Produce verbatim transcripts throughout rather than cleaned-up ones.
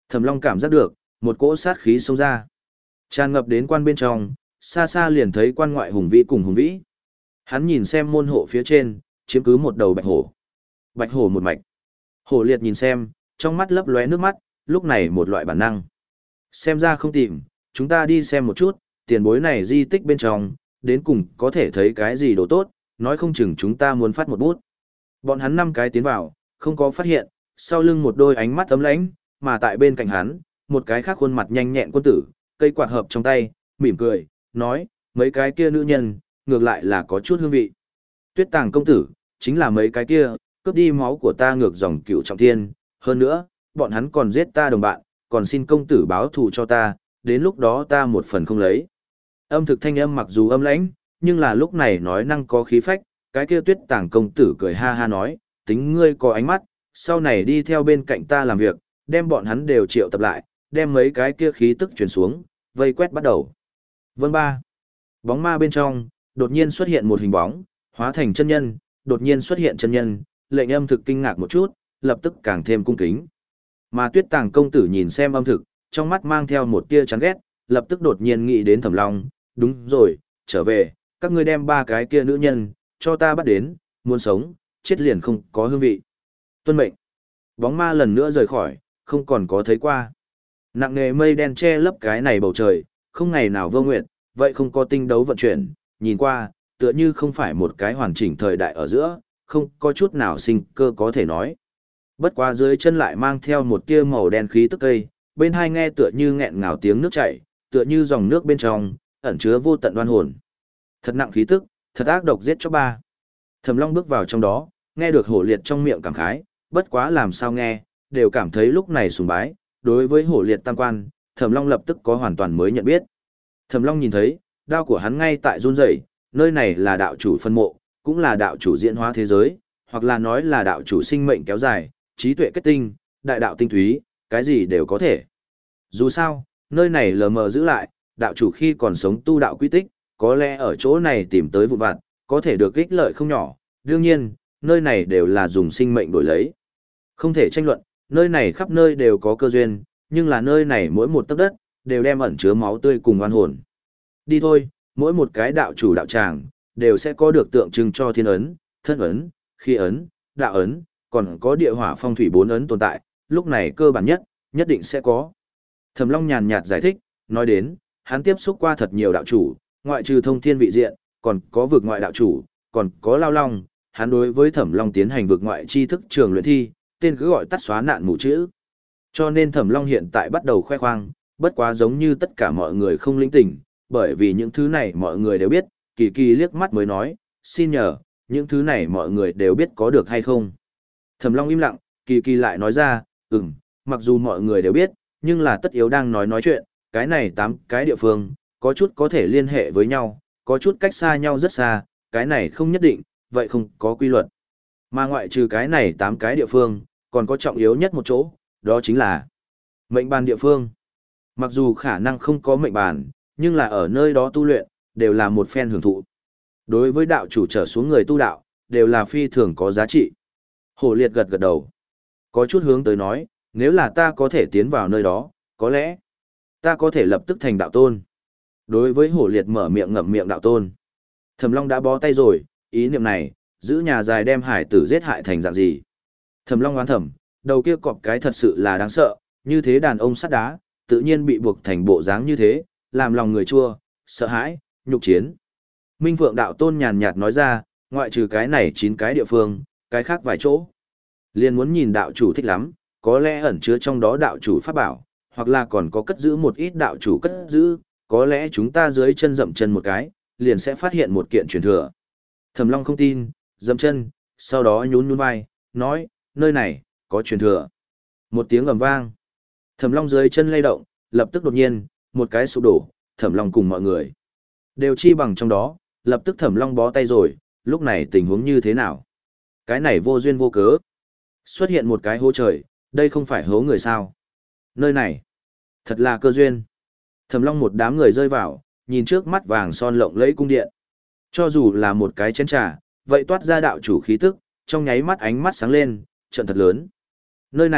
Thẩm Long cảm giác được, một cỗ sát khí xông ra. Tràn ngập đến quan bên trong, xa xa liền thấy quan ngoại hùng vĩ cùng hùng vĩ. Hắn nhìn xem môn hộ phía trên, chiếm cứ một đầu bạch hổ. Bạch hổ một mạch. Hổ liệt nhìn xem, trong mắt lấp lóe nước mắt, lúc này một loại bản năng. Xem ra không tìm, chúng ta đi xem một chút, tiền bối này di tích bên trong, đến cùng có thể thấy cái gì đồ tốt, nói không chừng chúng ta muốn phát một bút. Bọn hắn năm cái tiến vào, không có phát hiện, sau lưng một đôi ánh mắt ấm lãnh, mà tại bên cạnh hắn, một cái khác khuôn mặt nhanh nhẹn quân tử, cây quạt hợp trong tay, mỉm cười, nói, mấy cái kia nữ nhân, ngược lại là có chút hương vị. Tuyết Tàng công tử, chính là mấy cái kia, cướp đi máu của ta ngược dòng cựu trọng thiên, hơn nữa, bọn hắn còn giết ta đồng bạn, còn xin công tử báo thù cho ta, đến lúc đó ta một phần không lấy. Âm thực thanh âm mặc dù âm lãnh, nhưng là lúc này nói năng có khí phách, cái kia Tuyết Tàng công tử cười ha ha nói, tính ngươi có ánh mắt, sau này đi theo bên cạnh ta làm việc, đem bọn hắn đều triệu tập lại, đem mấy cái kia khí tức truyền xuống, vây quét bắt đầu. Vâng ba. Bóng ma bên trong, đột nhiên xuất hiện một hình bóng, hóa thành chân nhân, đột nhiên xuất hiện chân nhân, lệnh âm thực kinh ngạc một chút, lập tức càng thêm cung kính. Mà Tuyết Tàng công tử nhìn xem âm thực, trong mắt mang theo một tia chán ghét, lập tức đột nhiên nghĩ đến Thẩm Long, đúng rồi, trở về, các ngươi đem ba cái kia nữ nhân, cho ta bắt đến, muốn sống, chết liền không có hương vị. Tuân mệnh. Bóng ma lần nữa rời khỏi, không còn có thấy qua. Nặng nề mây đen che lấp cái này bầu trời, không ngày nào vô nguyện, vậy không có tinh đấu vận chuyển, nhìn qua, tựa như không phải một cái hoàn chỉnh thời đại ở giữa, không có chút nào sinh cơ có thể nói. Bất quá dưới chân lại mang theo một tia màu đen khí tức cây, bên hai nghe tựa như nghẹn ngào tiếng nước chảy, tựa như dòng nước bên trong, ẩn chứa vô tận oan hồn. Thật nặng khí tức, thật ác độc giết cho ba. Thẩm Long bước vào trong đó, nghe được hổ liệt trong miệng cảm khái, bất quá làm sao nghe, đều cảm thấy lúc này sùng bái, đối với hổ liệt tam quan, Thẩm Long lập tức có hoàn toàn mới nhận biết. Thẩm Long nhìn thấy, đao của hắn ngay tại run rẩy, nơi này là đạo chủ phân mộ, cũng là đạo chủ diễn hóa thế giới, hoặc là nói là đạo chủ sinh mệnh kéo dài, trí tuệ kết tinh, đại đạo tinh túy, cái gì đều có thể. Dù sao, nơi này lờ mờ giữ lại, đạo chủ khi còn sống tu đạo quy tích, có lẽ ở chỗ này tìm tới vụn vặt, có thể được ích lợi không nhỏ, đương nhiên, nơi này đều là dùng sinh mệnh đổi lấy. Không thể tranh luận, nơi này khắp nơi đều có cơ duyên, nhưng là nơi này mỗi một tấc đất, đều đem ẩn chứa máu tươi cùng oan hồn. Đi thôi, mỗi một cái đạo chủ đạo tràng, đều sẽ có được tượng trưng cho thiên ấn, thân ấn, khí ấn, đạo ấn, còn có địa hỏa phong thủy bốn ấn tồn tại, lúc này cơ bản nhất, nhất định sẽ có. Thẩm Long nhàn nhạt giải thích, nói đến, hắn tiếp xúc qua thật nhiều đạo chủ, ngoại trừ thông thiên vị diện, còn có vực ngoại đạo chủ, còn có lao long, hắn đối với Thẩm Long tiến hành vực ngoại tri thức trường luyện thi, tên cứ gọi tắt xóa nạn mù chữ. Cho nên Thẩm Long hiện tại bắt đầu khoe khoang, bất quá giống như tất cả mọi người không linh tỉnh, bởi vì những thứ này mọi người đều biết, Kỳ Kỳ liếc mắt mới nói, xin nhờ, những thứ này mọi người đều biết có được hay không. Thẩm Long im lặng, Kỳ Kỳ lại nói ra, ừm, mặc dù mọi người đều biết, nhưng là tất yếu đang nói nói chuyện, cái này tám cái địa phương, có chút có thể liên hệ với nhau, có chút cách xa nhau rất xa, cái này không nhất định, vậy không có quy luật. Mà ngoại trừ cái này tám cái địa phương, còn có trọng yếu nhất một chỗ, đó chính là mệnh bàn địa phương. Mặc dù khả năng không có mệnh bàn, nhưng là ở nơi đó tu luyện, đều là một phen hưởng thụ. Đối với đạo chủ trở xuống người tu đạo, đều là phi thường có giá trị. Hổ liệt gật gật đầu. Có chút hướng tới nói, nếu là ta có thể tiến vào nơi đó, có lẽ ta có thể lập tức thành đạo tôn. Đối với hổ liệt mở miệng ngậm miệng đạo tôn, Thẩm Long đã bó tay rồi, ý niệm này, giữ nhà dài đem hải tử giết hại thành dạng gì. Thẩm Long oán thầm, đầu kia cọp cái thật sự là đáng sợ, như thế đàn ông sắt đá, tự nhiên bị buộc thành bộ dáng như thế, làm lòng người chua, sợ hãi, nhục chiến. Minh Phượng đạo tôn nhàn nhạt nói ra, ngoại trừ cái này chín cái địa phương, cái khác vài chỗ. Liên muốn nhìn đạo chủ thích lắm, có lẽ ẩn chứa trong đó đạo chủ pháp bảo, hoặc là còn có cất giữ một ít đạo chủ cất giữ, có lẽ chúng ta dưới chân dậm chân một cái, liền sẽ phát hiện một kiện truyền thừa. Thẩm Long không tin, dậm chân, sau đó nhún nhún vai, nói, nơi này, có truyền thừa. Một tiếng ầm vang. Thẩm Long dưới chân lay động, lập tức đột nhiên, một cái sụp đổ, Thẩm Long cùng mọi người đều chi bằng trong đó, lập tức Thẩm Long bó tay rồi, lúc này tình huống như thế nào? Cái này vô duyên vô cớ. Xuất hiện một cái hố trời, đây không phải hố người sao? Nơi này, thật là cơ duyên. Thẩm Long một đám người rơi vào, nhìn trước mắt vàng son lộng lẫy cung điện. Cho dù là một cái chén trà, vậy toát ra đạo chủ khí tức, trong nháy mắt ánh mắt sáng lên, trận thật lớn. Nơi này,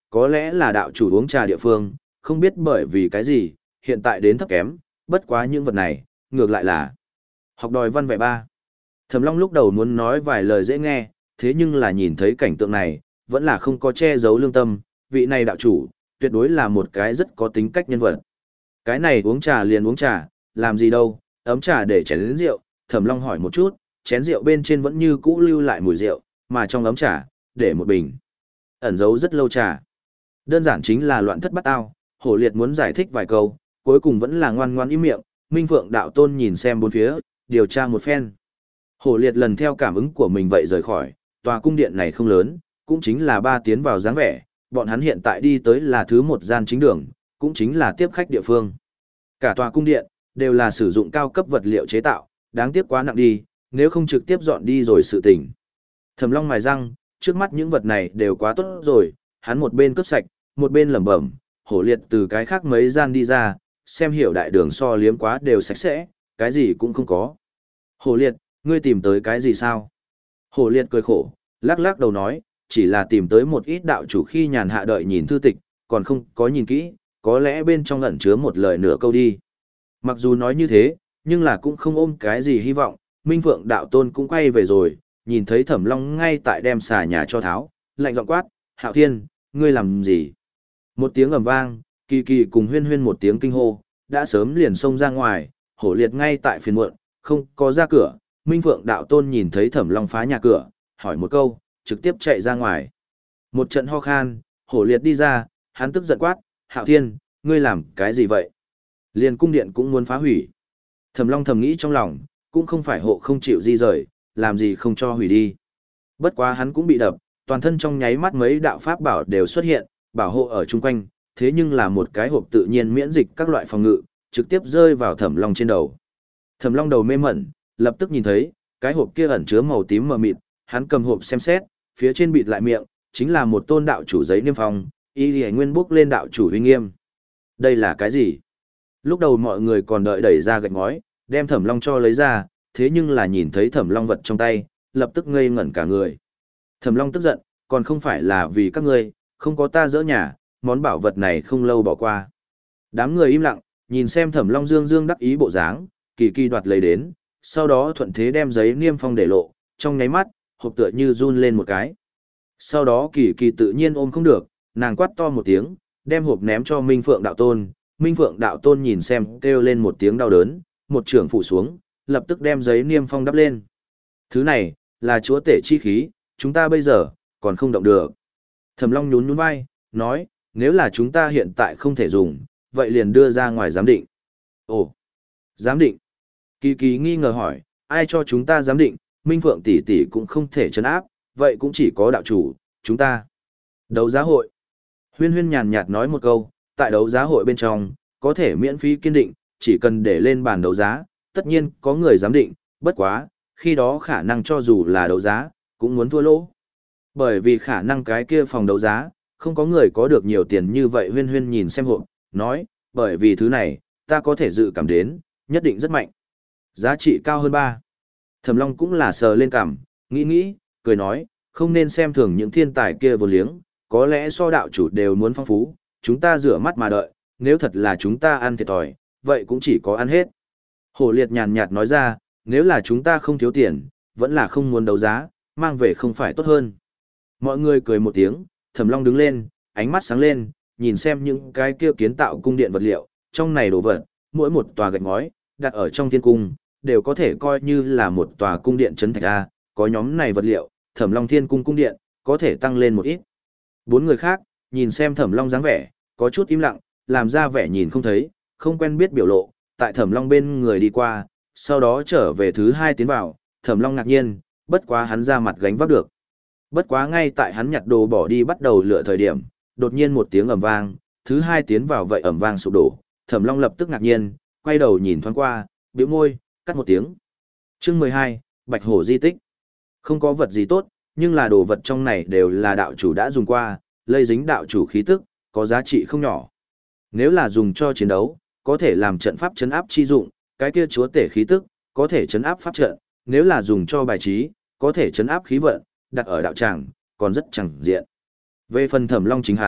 có lẽ là đạo chủ uống trà địa phương, không biết bởi vì cái gì, hiện tại đến thấp kém, bất quá những vật này, ngược lại là học đòi văn vẻ ba. Thẩm Long lúc đầu muốn nói vài lời dễ nghe, thế nhưng là nhìn thấy cảnh tượng này, vẫn là không có che giấu lương tâm, vị này đạo chủ, tuyệt đối là một cái rất có tính cách nhân vật. Cái này uống trà liền uống trà, làm gì đâu, ấm trà để chén đến rượu, Thẩm Long hỏi một chút, chén rượu bên trên vẫn như cũ lưu lại mùi rượu, mà trong ấm trà, để một bình. Ẩn giấu rất lâu trà. Đơn giản chính là loạn thất bát ao, Hổ Liệt muốn giải thích vài câu, cuối cùng vẫn là ngoan ngoan im miệng, Minh Phượng đạo tôn nhìn xem bốn phía, điều tra một phen. Hổ Liệt lần theo cảm ứng của mình vậy rời khỏi, tòa cung điện này không lớn, cũng chính là ba tiến vào dáng vẻ, bọn hắn hiện tại đi tới là thứ một gian chính đường, cũng chính là tiếp khách địa phương. Cả tòa cung điện, đều là sử dụng cao cấp vật liệu chế tạo, đáng tiếc quá nặng đi, nếu không trực tiếp dọn đi rồi sự tình. Thẩm Long mài răng, trước mắt những vật này đều quá tốt rồi, hắn một bên cướp sạch, một bên lẩm bẩm, Hổ Liệt từ cái khác mấy gian đi ra, xem hiểu đại đường so liếm quá đều sạch sẽ, cái gì cũng không có. Hổ Liệt, ngươi tìm tới cái gì sao? Hổ Liệt cười khổ, lắc lắc đầu nói, chỉ là tìm tới một ít đạo chủ khi nhàn hạ đợi nhìn thư tịch, còn không có nhìn kỹ, có lẽ bên trong ẩn chứa một lời nửa câu đi. Mặc dù nói như thế, nhưng là cũng không ôm cái gì hy vọng, Minh Phượng đạo tôn cũng quay về rồi, nhìn thấy Thẩm Long ngay tại đem xà nhà cho tháo, lạnh giọng quát, Hạo Thiên, ngươi làm gì? Một tiếng ầm vang, Kỳ Kỳ cùng Huyên Huyên một tiếng kinh hô, đã sớm liền xông ra ngoài, Hổ Liệt ngay tại phiền muộn, không có ra cửa, Minh Phượng đạo tôn nhìn thấy Thẩm Long phá nhà cửa, hỏi một câu, trực tiếp chạy ra ngoài. Một trận ho khan, Hổ Liệt đi ra, hắn tức giận quát, Hạo Thiên, ngươi làm cái gì vậy? Liền cung điện cũng muốn phá hủy. Thẩm Long thầm nghĩ trong lòng, cũng không phải hộ không chịu di rời, làm gì không cho hủy đi. Bất quá hắn cũng bị đập, toàn thân trong nháy mắt mấy đạo pháp bảo đều xuất hiện, bảo hộ ở chung quanh, thế nhưng là một cái hộp tự nhiên miễn dịch các loại phòng ngự, trực tiếp rơi vào Thẩm Long trên đầu. Thẩm Long đầu mê mẩn, lập tức nhìn thấy, cái hộp kia ẩn chứa màu tím mờ mịt, hắn cầm hộp xem xét, phía trên bịt lại miệng, chính là một tôn đạo chủ giấy niêm phong, y liễu nguyên bốc lên đạo chủ uy nghiêm. Đây là cái gì? Lúc đầu mọi người còn đợi đẩy ra gạch ngói, đem Thẩm Long cho lấy ra, thế nhưng là nhìn thấy Thẩm Long vật trong tay, lập tức ngây ngẩn cả người. Thẩm Long tức giận, còn không phải là vì các ngươi, không có ta dỡ nhà, món bảo vật này không lâu bỏ qua. Đám người im lặng, nhìn xem Thẩm Long dương dương đắc ý bộ dáng, Kỳ Kỳ đoạt lấy đến, sau đó thuận thế đem giấy niêm phong để lộ, trong nháy mắt, hộp tựa như run lên một cái. Sau đó Kỳ Kỳ tự nhiên ôm không được, nàng quát to một tiếng, đem hộp ném cho Minh Phượng đạo tôn. Minh Phượng đạo tôn nhìn xem, kêu lên một tiếng đau đớn, một trường phủ xuống, lập tức đem giấy niêm phong đắp lên. Thứ này, là chúa tể chi khí, chúng ta bây giờ, còn không động được. Thẩm Long nhún nhún vai, nói, nếu là chúng ta hiện tại không thể dùng, vậy liền đưa ra ngoài giám định. Ồ, giám định. Kỳ Kỳ nghi ngờ hỏi, ai cho chúng ta giám định, Minh Phượng tỷ tỷ cũng không thể trấn áp, vậy cũng chỉ có đạo chủ, chúng ta. Đấu giá hội. Huyên Huyên nhàn nhạt nói một câu, tại đấu giá hội bên trong, có thể miễn phí kiên định, chỉ cần để lên bàn đấu giá, tất nhiên có người giám định, bất quá, khi đó khả năng cho dù là đấu giá, cũng muốn thua lỗ. Bởi vì khả năng cái kia phòng đấu giá, không có người có được nhiều tiền như vậy. Huyên Huyên nhìn xem hộp, nói, bởi vì thứ này, ta có thể dự cảm đến, nhất định rất mạnh. Giá trị cao hơn ba. Thẩm Long cũng là sờ lên cằm, nghĩ nghĩ, cười nói, không nên xem thường những thiên tài kia vô liếng, có lẽ so đạo chủ đều muốn phong phú, chúng ta rửa mắt mà đợi, nếu thật là chúng ta ăn thiệt thòi, vậy cũng chỉ có ăn hết. Hổ Liệt nhàn nhạt nói ra, nếu là chúng ta không thiếu tiền, vẫn là không muốn đấu giá, mang về không phải tốt hơn. Mọi người cười một tiếng, Thẩm Long đứng lên, ánh mắt sáng lên, nhìn xem những cái kia kiến tạo cung điện vật liệu, trong này đồ vật, mỗi một tòa gạch ngói, đặt ở trong thiên cung, đều có thể coi như là một tòa cung điện trấn thạch A, có nhóm này vật liệu, Thẩm Long Thiên Cung cung điện, có thể tăng lên một ít. Bốn người khác, nhìn xem Thẩm Long dáng vẻ, có chút im lặng, làm ra vẻ nhìn không thấy, không quen biết biểu lộ, tại Thẩm Long bên người đi qua, sau đó trở về thứ hai tiến vào, Thẩm Long ngạc nhiên, bất quá hắn ra mặt gánh vác được. Bất quá ngay tại hắn nhặt đồ bỏ đi bắt đầu lựa thời điểm, đột nhiên một tiếng ầm vang, thứ hai tiến vào vậy ầm vang sụp đổ, Thẩm Long lập tức ngạc nhiên, quay đầu nhìn thoáng qua, bĩu môi, cắt một tiếng. Chương mười hai, Bạch Hổ di tích. Không có vật gì tốt, nhưng là đồ vật trong này đều là đạo chủ đã dùng qua, lây dính đạo chủ khí tức, có giá trị không nhỏ. Nếu là dùng cho chiến đấu, có thể làm trận pháp trấn áp chi dụng, cái kia chúa tể khí tức, có thể trấn áp pháp trận, nếu là dùng cho bài trí, có thể trấn áp khí vận, đặt ở đạo tràng, còn rất chẳng diện. Về phần Thẩm Long chính hắn,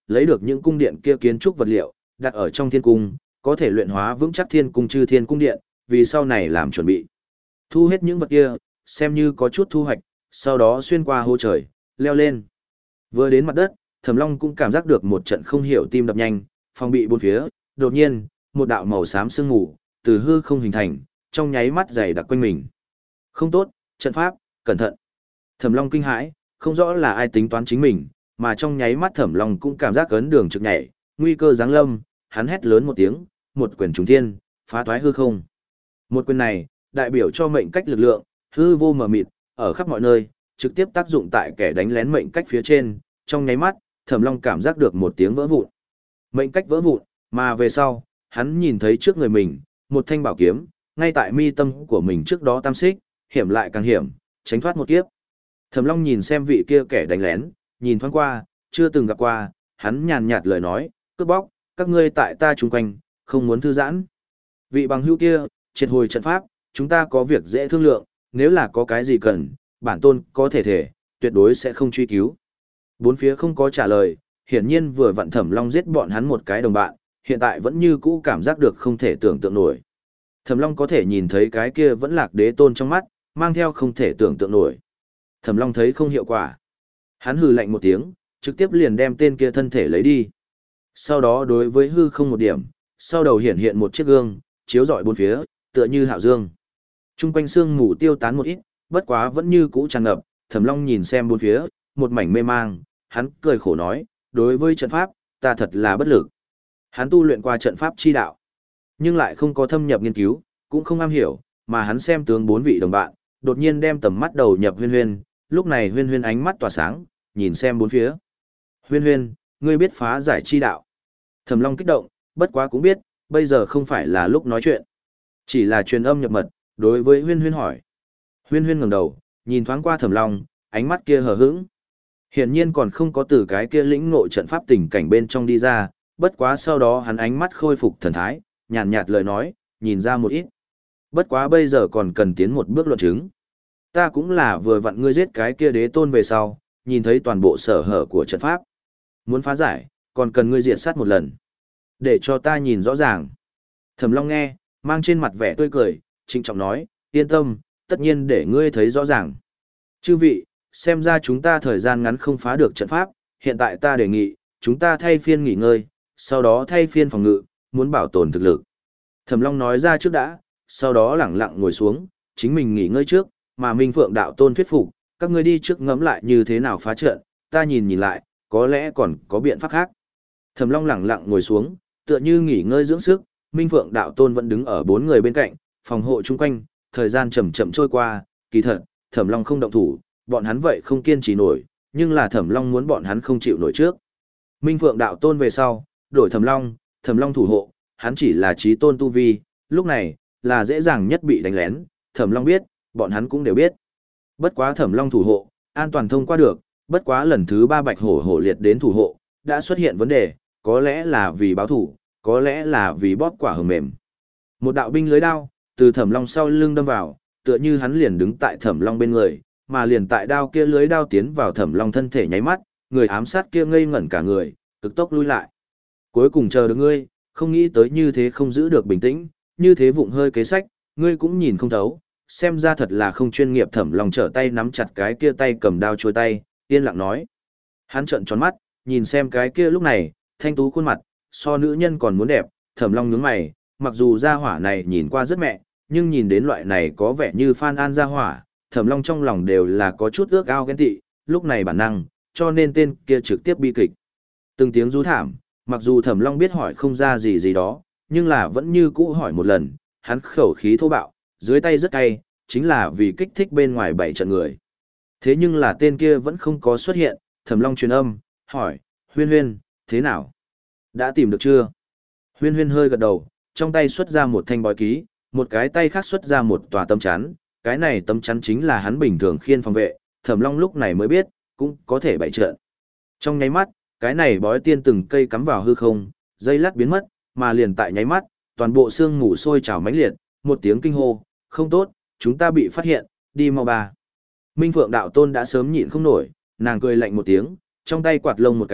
lấy được những cung điện kia kiến trúc vật liệu, đặt ở trong thiên cung, có thể luyện hóa vững chắc thiên cung chư thiên cung điện, vì sau này làm chuẩn bị. Thu hết những vật kia, xem như có chút thu hoạch, sau đó xuyên qua hố trời, leo lên. Vừa đến mặt đất, Thẩm Long cũng cảm giác được một trận không hiểu tim đập nhanh, phòng bị bốn phía, đột nhiên, một đạo màu xám sương mù từ hư không hình thành, trong nháy mắt dày đặc quanh mình. Không tốt, trận pháp, cẩn thận. Thẩm Long kinh hãi, không rõ là ai tính toán chính mình, mà trong nháy mắt Thẩm Long cũng cảm giác cấn đường trực nhảy, nguy cơ giáng lâm, hắn hét lớn một tiếng, một quyền trùng thiên, phá toái hư không. Một quyền này, đại biểu cho mệnh cách lực lượng, hư vô mờ mịt, ở khắp mọi nơi, trực tiếp tác dụng tại kẻ đánh lén mệnh cách phía trên, trong nháy mắt, Thẩm Long cảm giác được một tiếng vỡ vụn. Mệnh cách vỡ vụn, mà về sau, hắn nhìn thấy trước người mình, một thanh bảo kiếm, ngay tại mi tâm của mình trước đó tam xích, hiểm lại càng hiểm, tránh thoát một kiếp. Thẩm Long nhìn xem vị kia kẻ đánh lén, nhìn thoáng qua, chưa từng gặp qua, hắn nhàn nhạt lời nói, cướp bóc, các ngươi tại ta chung quanh, không muốn thư giãn. Vị bằng hữu kia, triệt hồi trận pháp, chúng ta có việc dễ thương lượng, nếu là có cái gì cần, bản tôn có thể thể, tuyệt đối sẽ không truy cứu. Bốn phía không có trả lời, hiển nhiên vừa vặn Thẩm Long giết bọn hắn một cái đồng bạn, hiện tại vẫn như cũ cảm giác được không thể tưởng tượng nổi. Thẩm Long có thể nhìn thấy cái kia vẫn lạc đế tôn trong mắt, mang theo không thể tưởng tượng nổi. Thẩm Long thấy không hiệu quả. Hắn hừ lạnh một tiếng, trực tiếp liền đem tên kia thân thể lấy đi. Sau đó đối với hư không một điểm, sau đầu hiện hiện một chiếc gương, chiếu rọi bốn phía, tựa như hạo dương. Trung quanh sương mù tiêu tán một ít, bất quá vẫn như cũ tràn ngập, Thẩm Long nhìn xem bốn phía, một mảnh mê mang, hắn cười khổ nói, đối với trận pháp, ta thật là bất lực. Hắn tu luyện qua trận pháp chi đạo, nhưng lại không có thâm nhập nghiên cứu, cũng không am hiểu, mà hắn xem tướng bốn vị đồng bạn, đột nhiên đem tầm mắt đầu nhập Huyên Huyên, lúc này Huyên Huyên ánh mắt tỏa sáng, nhìn xem bốn phía. Huyên Huyên, ngươi biết phá giải chi đạo. Thẩm Long kích động, bất quá cũng biết, bây giờ không phải là lúc nói chuyện. Chỉ là truyền âm nhập mật, đối với Huyên Huyên hỏi. Huyên Huyên ngẩng đầu, nhìn thoáng qua Thẩm Long, ánh mắt kia hờ hững. Hiển nhiên còn không có từ cái kia lĩnh ngộ trận pháp tình cảnh bên trong đi ra, bất quá sau đó hắn ánh mắt khôi phục thần thái, nhàn nhạt lời nói, nhìn ra một ít. Bất quá bây giờ còn cần tiến một bước luận chứng. Ta cũng là vừa vặn ngươi giết cái kia đế tôn về sau, nhìn thấy toàn bộ sở hở của trận pháp. Muốn phá giải, còn cần ngươi diệt sát một lần. Để cho ta nhìn rõ ràng. Thẩm Long nghe, mang trên mặt vẻ tươi cười, trịnh trọng nói, yên tâm, tất nhiên để ngươi thấy rõ ràng. Chư vị, xem ra chúng ta thời gian ngắn không phá được trận pháp, hiện tại ta đề nghị, chúng ta thay phiên nghỉ ngơi, sau đó thay phiên phòng ngự, muốn bảo tồn thực lực. Thẩm Long nói ra trước đã, sau đó lẳng lặng ngồi xuống, chính mình nghỉ ngơi trước, mà Minh Phượng đạo tôn thuyết phục, các ngươi đi trước ngẫm lại như thế nào phá trận, ta nhìn nhìn lại, có lẽ còn có biện pháp khác. Thẩm Long lẳng lặng ngồi xuống, tựa như nghỉ ngơi dưỡng sức, Minh Phượng đạo tôn vẫn đứng ở bốn người bên cạnh, phòng hộ chung quanh, thời gian chậm chậm trôi qua, kỳ thật, Thẩm Long không động thủ, bọn hắn vậy không kiên trì nổi, nhưng là Thẩm Long muốn bọn hắn không chịu nổi trước. Minh Phượng đạo tôn về sau, đổi Thẩm Long, Thẩm Long thủ hộ, hắn chỉ là chí tôn tu vi, lúc này, là dễ dàng nhất bị đánh lén, Thẩm Long biết, bọn hắn cũng đều biết. Bất quá Thẩm Long thủ hộ, an toàn thông qua được, bất quá lần thứ ba Bạch Hổ hổ liệt đến thủ hộ, đã xuất hiện vấn đề, có lẽ là vì báo thủ, có lẽ là vì bóp quả hờm mềm. Một đạo binh lưới đao, từ Thẩm Long sau lưng đâm vào, tựa như hắn liền đứng tại Thẩm Long bên người, mà liền tại đao kia lưới đao tiến vào Thẩm Long thân thể nháy mắt, người ám sát kia ngây ngẩn cả người, cực tốc lui lại. Cuối cùng chờ được ngươi, không nghĩ tới như thế không giữ được bình tĩnh, như thế vụng hơi kế sách, ngươi cũng nhìn không thấu, xem ra thật là không chuyên nghiệp. Thẩm Long trở tay nắm chặt cái kia tay cầm đao chôi tay, yên lặng nói. Hắn trợn tròn mắt, nhìn xem cái kia lúc này, thanh tú khuôn mặt, so nữ nhân còn muốn đẹp, Thẩm Long nhướng mày, mặc dù gia hỏa này nhìn qua rất mẹ, nhưng nhìn đến loại này có vẻ như Phan An gia hỏa, Thẩm Long trong lòng đều là có chút ước ao ghen tị, lúc này bản năng, cho nên tên kia trực tiếp bi kịch. Từng tiếng rú thảm, mặc dù Thẩm Long biết hỏi không ra gì gì đó, nhưng là vẫn như cũ hỏi một lần, hắn khẩu khí thô bạo, dưới tay rất cay, chính là vì kích thích bên ngoài bảy trận người. Thế nhưng là tên kia vẫn không có xuất hiện, Thẩm Long truyền âm, hỏi, Huyên Huyên, thế nào? Đã tìm được chưa? Huyên Huyên hơi gật đầu, trong tay xuất ra một thanh bói ký, một cái tay khác xuất ra một tòa tấm chắn, cái này tấm chắn chính là hắn bình thường khiên phòng vệ, Thẩm Long lúc này mới biết, cũng có thể bày trận. Trong nháy mắt, cái này bói tiên từng cây cắm vào hư không, dây lát biến mất, mà liền tại nháy mắt, toàn bộ xương mù sôi trào mãnh liệt, một tiếng kinh hô, không tốt, chúng ta bị phát hiện, đi mau ba. Minh Phượng đạo tôn đã sớm nhịn không nổi, nàng cười lạnh một tiếng, trong tay quạt lông một cái,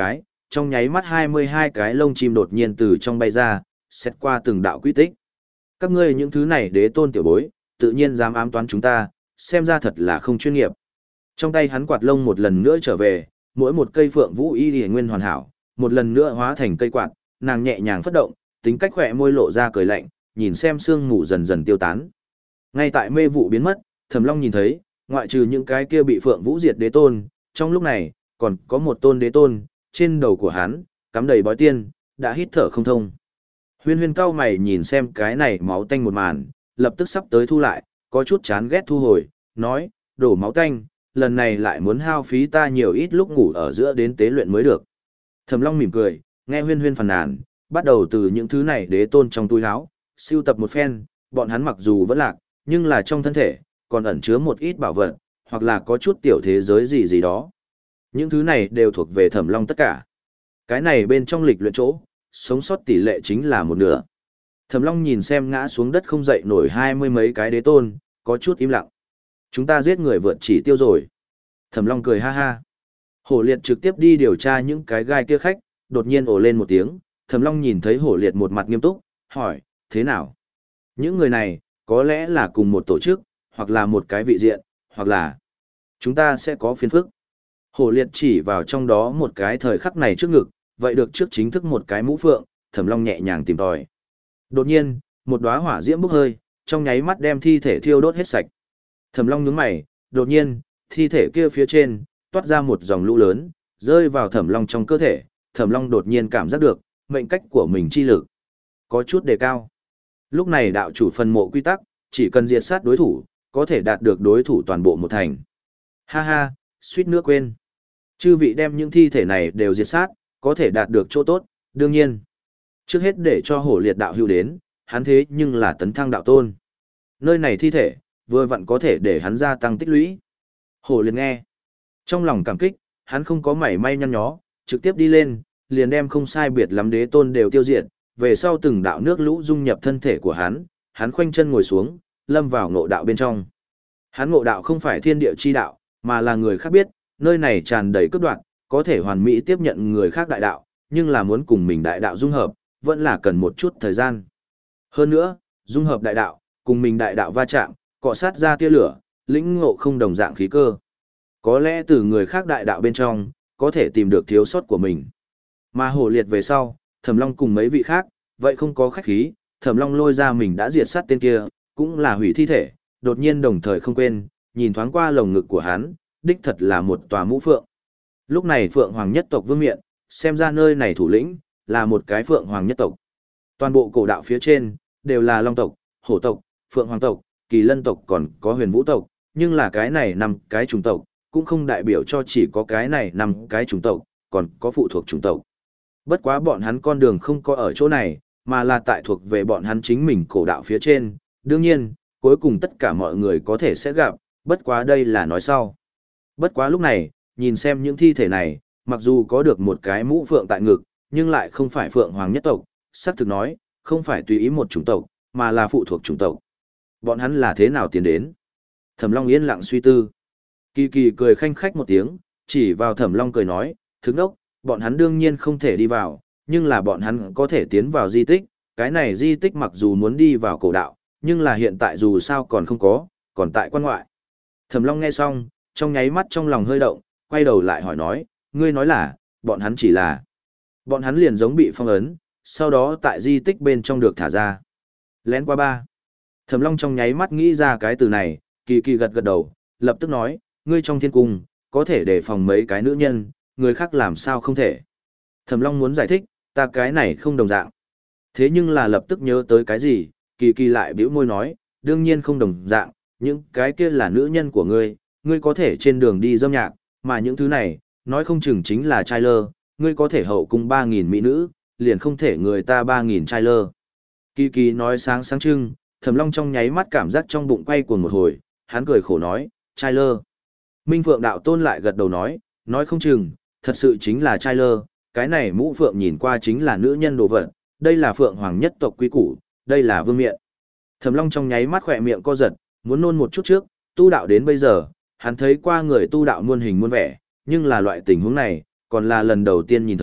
trong nháy mắt hai mươi hai cái lông chim đột nhiên từ trong bay ra, xét qua từng đạo quy tích. Các ngươi những thứ này đế tôn tiểu bối, tự nhiên dám ám toán chúng ta, xem ra thật là không chuyên nghiệp. Trong tay hắn quạt lông một lần nữa trở về, mỗi một cây phượng vũ y y nguyên hoàn hảo, một lần nữa hóa thành cây quạt, nàng nhẹ nhàng phất động, tính cách khỏe môi lộ ra cười lạnh, nhìn xem sương mù dần dần tiêu tán. Ngay tại mê vụ biến mất, Thẩm Long nhìn thấy, ngoại trừ những cái kia bị phượng vũ diệt đế tôn, trong lúc này, còn có một tôn đế tôn, trên đầu của hắn, cắm đầy bói tiên, đã hít thở không thông. Huyên huyên cao mày nhìn xem cái này máu tanh một màn, lập tức sắp tới thu lại, có chút chán ghét thu hồi, nói, đổ máu tanh, lần này lại muốn hao phí ta nhiều ít lúc ngủ ở giữa đến tế luyện mới được. Thẩm Long mỉm cười, nghe huyên huyên phàn nàn, bắt đầu từ những thứ này đế tôn trong túi áo, siêu tập một phen, bọn hắn mặc dù vẫn lạc, nhưng là trong thân thể, còn ẩn chứa một ít bảo vật, hoặc là có chút tiểu thế giới gì gì đó. Những thứ này đều thuộc về Thẩm Long tất cả. Cái này bên trong lịch luyện chỗ, sống sót tỷ lệ chính là một nửa. Thẩm Long nhìn xem ngã xuống đất không dậy nổi hai mươi mấy cái đế tôn, có chút im lặng. Chúng ta giết người vượt chỉ tiêu rồi. Thẩm Long cười ha ha. Hổ Liệt trực tiếp đi điều tra những cái gai kia khách, đột nhiên ồ lên một tiếng, Thẩm Long nhìn thấy Hổ Liệt một mặt nghiêm túc, hỏi, thế nào? Những người này, có lẽ là cùng một tổ chức, hoặc là một cái vị diện, hoặc là chúng ta sẽ có phiền phức. Hổ Liệt chỉ vào trong đó một cái thời khắc này trước ngực, vậy được trước chính thức một cái mũ phượng, Thẩm Long nhẹ nhàng tìm tòi. Đột nhiên, một đóa hỏa diễm bốc hơi, trong nháy mắt đem thi thể thiêu đốt hết sạch. Thẩm Long nhướng mày, đột nhiên, thi thể kia phía trên toát ra một dòng lũ lớn, rơi vào Thẩm Long trong cơ thể, Thẩm Long đột nhiên cảm giác được mệnh cách của mình chi lực có chút đề cao. Lúc này đạo chủ phân mộ quy tắc, chỉ cần diệt sát đối thủ, có thể đạt được đối thủ toàn bộ một thành. Ha ha, suýt nữa quên. Chư vị đem những thi thể này đều diệt sát, có thể đạt được chỗ tốt, đương nhiên. Trước hết để cho Hổ Liệt đạo hữu đến, hắn thế nhưng là tấn thăng đạo tôn. Nơi này thi thể, vừa vặn có thể để hắn gia tăng tích lũy. Hổ Liệt nghe. Trong lòng cảm kích, hắn không có mảy may nhăn nhó, trực tiếp đi lên, liền đem không sai biệt lắm đế tôn đều tiêu diệt, về sau từng đạo nước lũ dung nhập thân thể của hắn, hắn khoanh chân ngồi xuống, lâm vào ngộ đạo bên trong. Hắn ngộ đạo không phải thiên địa chi đạo, mà là người khác biết, nơi này tràn đầy cướp đoạt, có thể hoàn mỹ tiếp nhận người khác đại đạo, nhưng là muốn cùng mình đại đạo dung hợp, vẫn là cần một chút thời gian. Hơn nữa, dung hợp đại đạo, cùng mình đại đạo va chạm, cọ sát ra tia lửa, lĩnh ngộ không đồng dạng khí cơ. Có lẽ từ người khác đại đạo bên trong, có thể tìm được thiếu sót của mình. Mà Hổ Liệt về sau, Thẩm Long cùng mấy vị khác, vậy không có khách khí, Thẩm Long lôi ra mình đã diệt sát tên kia, cũng là hủy thi thể, đột nhiên đồng thời không quên, nhìn thoáng qua lồng ngực của hắn, đích thật là một tòa mũ phượng. Lúc này Phượng Hoàng nhất tộc vương miện, xem ra nơi này thủ lĩnh, là một cái Phượng Hoàng nhất tộc. Toàn bộ cổ đạo phía trên, đều là Long tộc, Hổ tộc, Phượng Hoàng tộc, Kỳ Lân tộc còn có Huyền Vũ tộc, nhưng là cái này năm cái chủng tộc, cũng không đại biểu cho chỉ có cái này năm cái chủng tộc, còn có phụ thuộc chủng tộc. Bất quá bọn hắn con đường không có ở chỗ này, mà là tại thuộc về bọn hắn chính mình cổ đạo phía trên. Đương nhiên, cuối cùng tất cả mọi người có thể sẽ gặp, bất quá đây là nói sau. Bất quá lúc này, nhìn xem những thi thể này, mặc dù có được một cái mũ phượng tại ngực, nhưng lại không phải Phượng Hoàng nhất tộc, xác thực nói, không phải tùy ý một chủng tộc, mà là phụ thuộc chủng tộc. Bọn hắn là thế nào tiến đến? Thẩm Long yên lặng suy tư. Kỳ Kỳ cười khanh khách một tiếng, chỉ vào Thẩm Long cười nói, "Thức đốc, bọn hắn đương nhiên không thể đi vào, nhưng là bọn hắn có thể tiến vào di tích, cái này di tích mặc dù muốn đi vào cổ đạo, nhưng là hiện tại dù sao còn không có, còn tại quan ngoại." Thẩm Long nghe xong, trong nháy mắt trong lòng hơi động, quay đầu lại hỏi nói, "Ngươi nói là, bọn hắn chỉ là..." Bọn hắn liền giống bị phong ấn, sau đó tại di tích bên trong được thả ra. Lén qua ba. Thẩm Long trong nháy mắt nghĩ ra cái từ này, Kỳ Kỳ gật gật đầu, lập tức nói, "Ngươi trong thiên cung, có thể đề phòng mấy cái nữ nhân, người khác làm sao không thể." Thẩm Long muốn giải thích, "Ta cái này không đồng dạng." Thế nhưng là lập tức nhớ tới cái gì, Kỳ Kỳ lại bĩu môi nói, "Đương nhiên không đồng dạng, những cái kia là nữ nhân của ngươi, ngươi có thể trên đường đi dâm nhạc, mà những thứ này, nói không chừng chính là trai lơ, ngươi có thể hậu cung ba nghìn mỹ nữ, liền không thể người ta ba nghìn trai lơ." Kỳ Kỳ nói sáng sáng trưng, Thẩm Long trong nháy mắt cảm giác trong bụng quay cuồng một hồi, hắn cười khổ nói, "Trai lơ." Minh Phượng đạo tôn lại gật đầu nói, "Nói không chừng, thật sự chính là trai lơ, cái này mũ phượng nhìn qua chính là nữ nhân đồ vật, đây là Phượng Hoàng nhất tộc quý củ, đây là vương miện." Thẩm Long trong nháy mắt khỏe miệng co giật, muốn nôn một chút trước, tu đạo đến bây giờ, hắn thấy qua người tu đạo muôn hình muôn vẻ, nhưng là loại tình huống này, còn là lần đầu tiên nhìn thấy,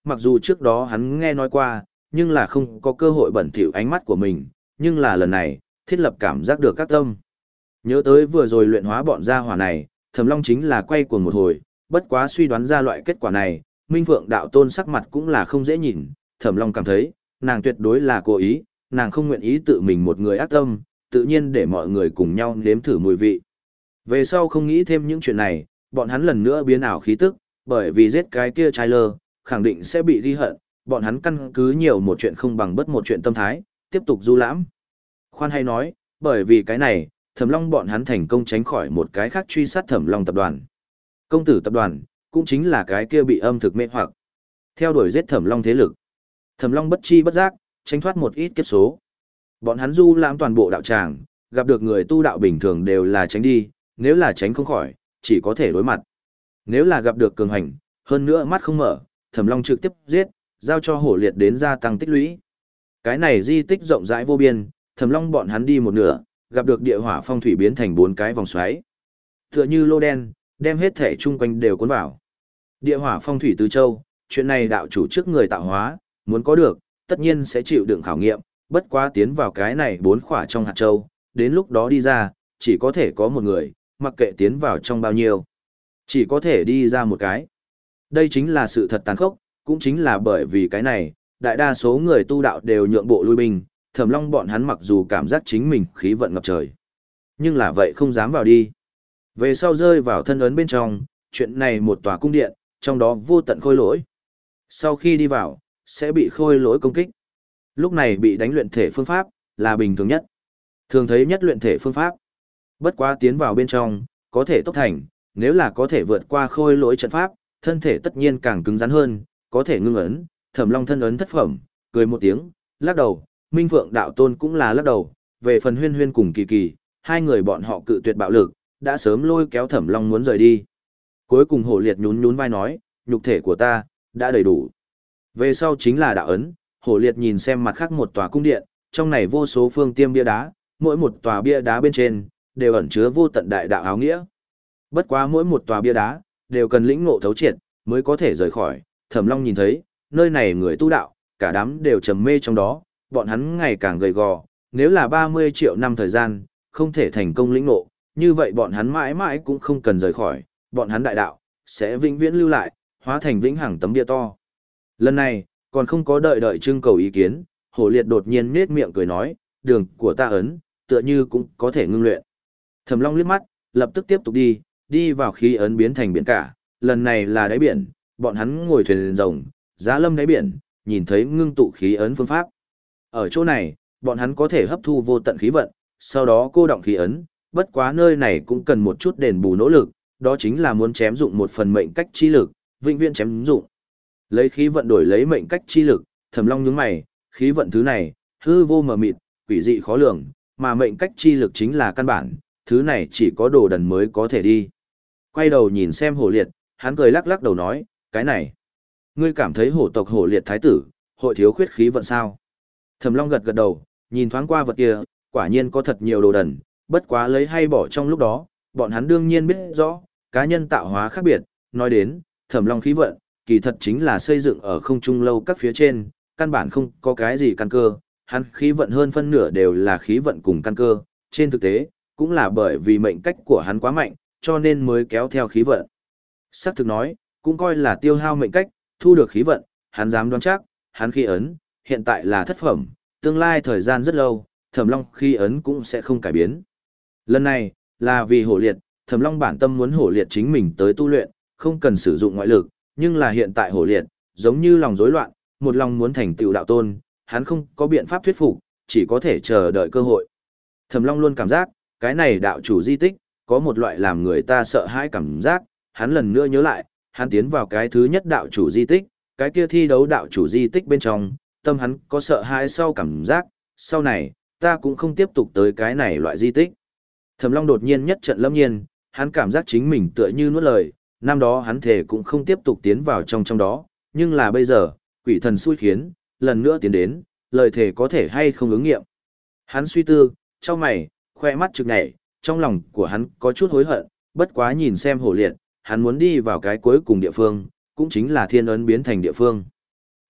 mặc dù trước đó hắn nghe nói qua, nhưng là không có cơ hội bẩn thỉu ánh mắt của mình, nhưng là lần này, thiết lập cảm giác được các tâm. Nhớ tới vừa rồi luyện hóa bọn gia hỏa này, Thẩm Long chính là quay cuồng một hồi, bất quá suy đoán ra loại kết quả này, Minh Phượng đạo tôn sắc mặt cũng là không dễ nhìn, Thẩm Long cảm thấy, nàng tuyệt đối là cố ý, nàng không nguyện ý tự mình một người ác tâm, tự nhiên để mọi người cùng nhau nếm thử mùi vị. Về sau không nghĩ thêm những chuyện này, bọn hắn lần nữa biến ảo khí tức, bởi vì giết cái kia trai lơ, khẳng định sẽ bị ghi hận, bọn hắn căn cứ nhiều một chuyện không bằng bất một chuyện tâm thái, tiếp tục du lãm. Khoan hay nói, bởi vì cái này, Thẩm Long bọn hắn thành công tránh khỏi một cái khác truy sát Thẩm Long tập đoàn. Công tử tập đoàn, cũng chính là cái kia bị âm thực mê hoặc. Theo đuổi giết Thẩm Long thế lực. Thẩm Long bất chi bất giác, tránh thoát một ít kiếp số. Bọn hắn du lãm toàn bộ đạo tràng, gặp được người tu đạo bình thường đều là tránh đi, nếu là tránh không khỏi, chỉ có thể đối mặt. Nếu là gặp được cường hành, hơn nữa mắt không mở, Thẩm Long trực tiếp giết, giao cho Hổ Liệt đến gia tăng tích lũy. Cái này di tích rộng rãi vô biên, Thẩm Long bọn hắn đi một nửa, gặp được địa hỏa phong thủy biến thành bốn cái vòng xoáy. Tựa như lô đen, đem hết thể chung quanh đều cuốn vào. Địa hỏa phong thủy tứ châu, chuyện này đạo chủ trước người tạo hóa, muốn có được, tất nhiên sẽ chịu đựng khảo nghiệm, bất quá tiến vào cái này bốn khỏa trong hạt châu, đến lúc đó đi ra, chỉ có thể có một người, mặc kệ tiến vào trong bao nhiêu. Chỉ có thể đi ra một cái. Đây chính là sự thật tàn khốc, cũng chính là bởi vì cái này, đại đa số người tu đạo đều nhượng bộ lui binh, Thẩm Long bọn hắn mặc dù cảm giác chính mình khí vận ngập trời, nhưng là vậy không dám vào đi. Về sau rơi vào thân ấn bên trong, chuyện này một tòa cung điện, trong đó vô tận khôi lỗi. Sau khi đi vào, sẽ bị khôi lỗi công kích. Lúc này bị đánh luyện thể phương pháp, là bình thường nhất. Thường thấy nhất luyện thể phương pháp. Bất quá tiến vào bên trong, có thể tốc thành, nếu là có thể vượt qua khôi lỗi trận pháp, thân thể tất nhiên càng cứng rắn hơn, có thể ngưng ấn, Thẩm Long thân ấn thất phẩm, cười một tiếng, lắc đầu, Minh Phượng đạo tôn cũng là lắc đầu, về phần Huyên Huyên cùng Kỳ Kỳ, hai người bọn họ cự tuyệt bạo lực, đã sớm lôi kéo Thẩm Long muốn rời đi. Cuối cùng Hổ Liệt nhún nhún vai nói, nhục thể của ta, đã đầy đủ. Về sau chính là đạo ấn, Hổ Liệt nhìn xem mặt khác một tòa cung điện, trong này vô số phương tiêm bia đá, mỗi một tòa bia đá bên trên, đều ẩn chứa vô tận đại đạo áo nghĩa. Bất quá mỗi một tòa bia đá, đều cần lĩnh ngộ thấu triệt, mới có thể rời khỏi. Thẩm Long nhìn thấy, nơi này người tu đạo, cả đám đều trầm mê trong đó, bọn hắn ngày càng gầy gò, nếu là ba mươi triệu năm thời gian, không thể thành công lĩnh ngộ, như vậy bọn hắn mãi mãi cũng không cần rời khỏi, bọn hắn đại đạo, sẽ vĩnh viễn lưu lại, hóa thành vĩnh hằng tấm bia to. Lần này, còn không có đợi đợi trưng cầu ý kiến, Hổ Liệt đột nhiên nết miệng cười nói, đường của ta ấn, tựa như cũng có thể ngưng luyện. Thẩm Long liếc mắt, lập tức tiếp tục đi, đi vào khí ấn biến thành biển cả, lần này là đáy biển, bọn hắn ngồi thuyền rồng, giá lâm đáy biển, nhìn thấy ngưng tụ khí ấn phương pháp. Ở chỗ này, bọn hắn có thể hấp thu vô tận khí vận, sau đó cô động khí ấn, bất quá nơi này cũng cần một chút đền bù nỗ lực, đó chính là muốn chém dụng một phần mệnh cách chi lực, vĩnh viễn chém dụng. Lấy khí vận đổi lấy mệnh cách chi lực, Thẩm Long nhướng mày, khí vận thứ này, hư vô mờ mịt, quỷ dị khó lường, mà mệnh cách chi lực chính là căn bản, thứ này chỉ có đồ đần mới có thể đi. Quay đầu nhìn xem Hổ Liệt, hắn cười lắc lắc đầu nói, cái này, ngươi cảm thấy hổ tộc Hổ Liệt thái tử, hội thiếu khuyết khí vận sao? Thẩm Long gật gật đầu, nhìn thoáng qua vật kia, quả nhiên có thật nhiều đồ đần, bất quá lấy hay bỏ trong lúc đó, bọn hắn đương nhiên biết rõ, cá nhân tạo hóa khác biệt, nói đến, Thẩm Long khí vận, kỳ thật chính là xây dựng ở không trung lâu các phía trên, căn bản không có cái gì căn cơ, hắn khí vận hơn phân nửa đều là khí vận cùng căn cơ, trên thực tế, cũng là bởi vì mệnh cách của hắn quá mạnh, cho nên mới kéo theo khí vận. Sắc thực nói, cũng coi là tiêu hao mệnh cách, thu được khí vận, hắn dám đoán chắc, hắn khí ấn, hiện tại là thất phẩm, tương lai thời gian rất lâu, Thẩm Long khí ấn cũng sẽ không cải biến. Lần này, là vì Hổ Liệt, Thẩm Long bản tâm muốn Hổ Liệt chính mình tới tu luyện, không cần sử dụng ngoại lực, nhưng là hiện tại Hổ Liệt, giống như lòng rối loạn, một lòng muốn thành tựu đạo tôn, hắn không có biện pháp thuyết phục, chỉ có thể chờ đợi cơ hội. Thẩm Long luôn cảm giác, cái này đạo chủ di tích, có một loại làm người ta sợ hãi cảm giác, hắn lần nữa nhớ lại, hắn tiến vào cái thứ nhất đạo chủ di tích, cái kia thi đấu đạo chủ di tích bên trong, tâm hắn có sợ hãi sau cảm giác, sau này, ta cũng không tiếp tục tới cái này loại di tích. Thẩm Long đột nhiên nhất trận lâm nhiên, hắn cảm giác chính mình tựa như nuốt lời, năm đó hắn thề cũng không tiếp tục tiến vào trong trong đó, nhưng là bây giờ, quỷ thần xui khiến, lần nữa tiến đến, lời thề có thể hay không ứng nghiệm. Hắn suy tư, trong mày, khoe mắt trực nhảy, trong lòng của hắn có chút hối hận, bất quá nhìn xem Hổ Liệt, hắn muốn đi vào cái cuối cùng địa phương, cũng chính là thiên ấn biến thành địa phương.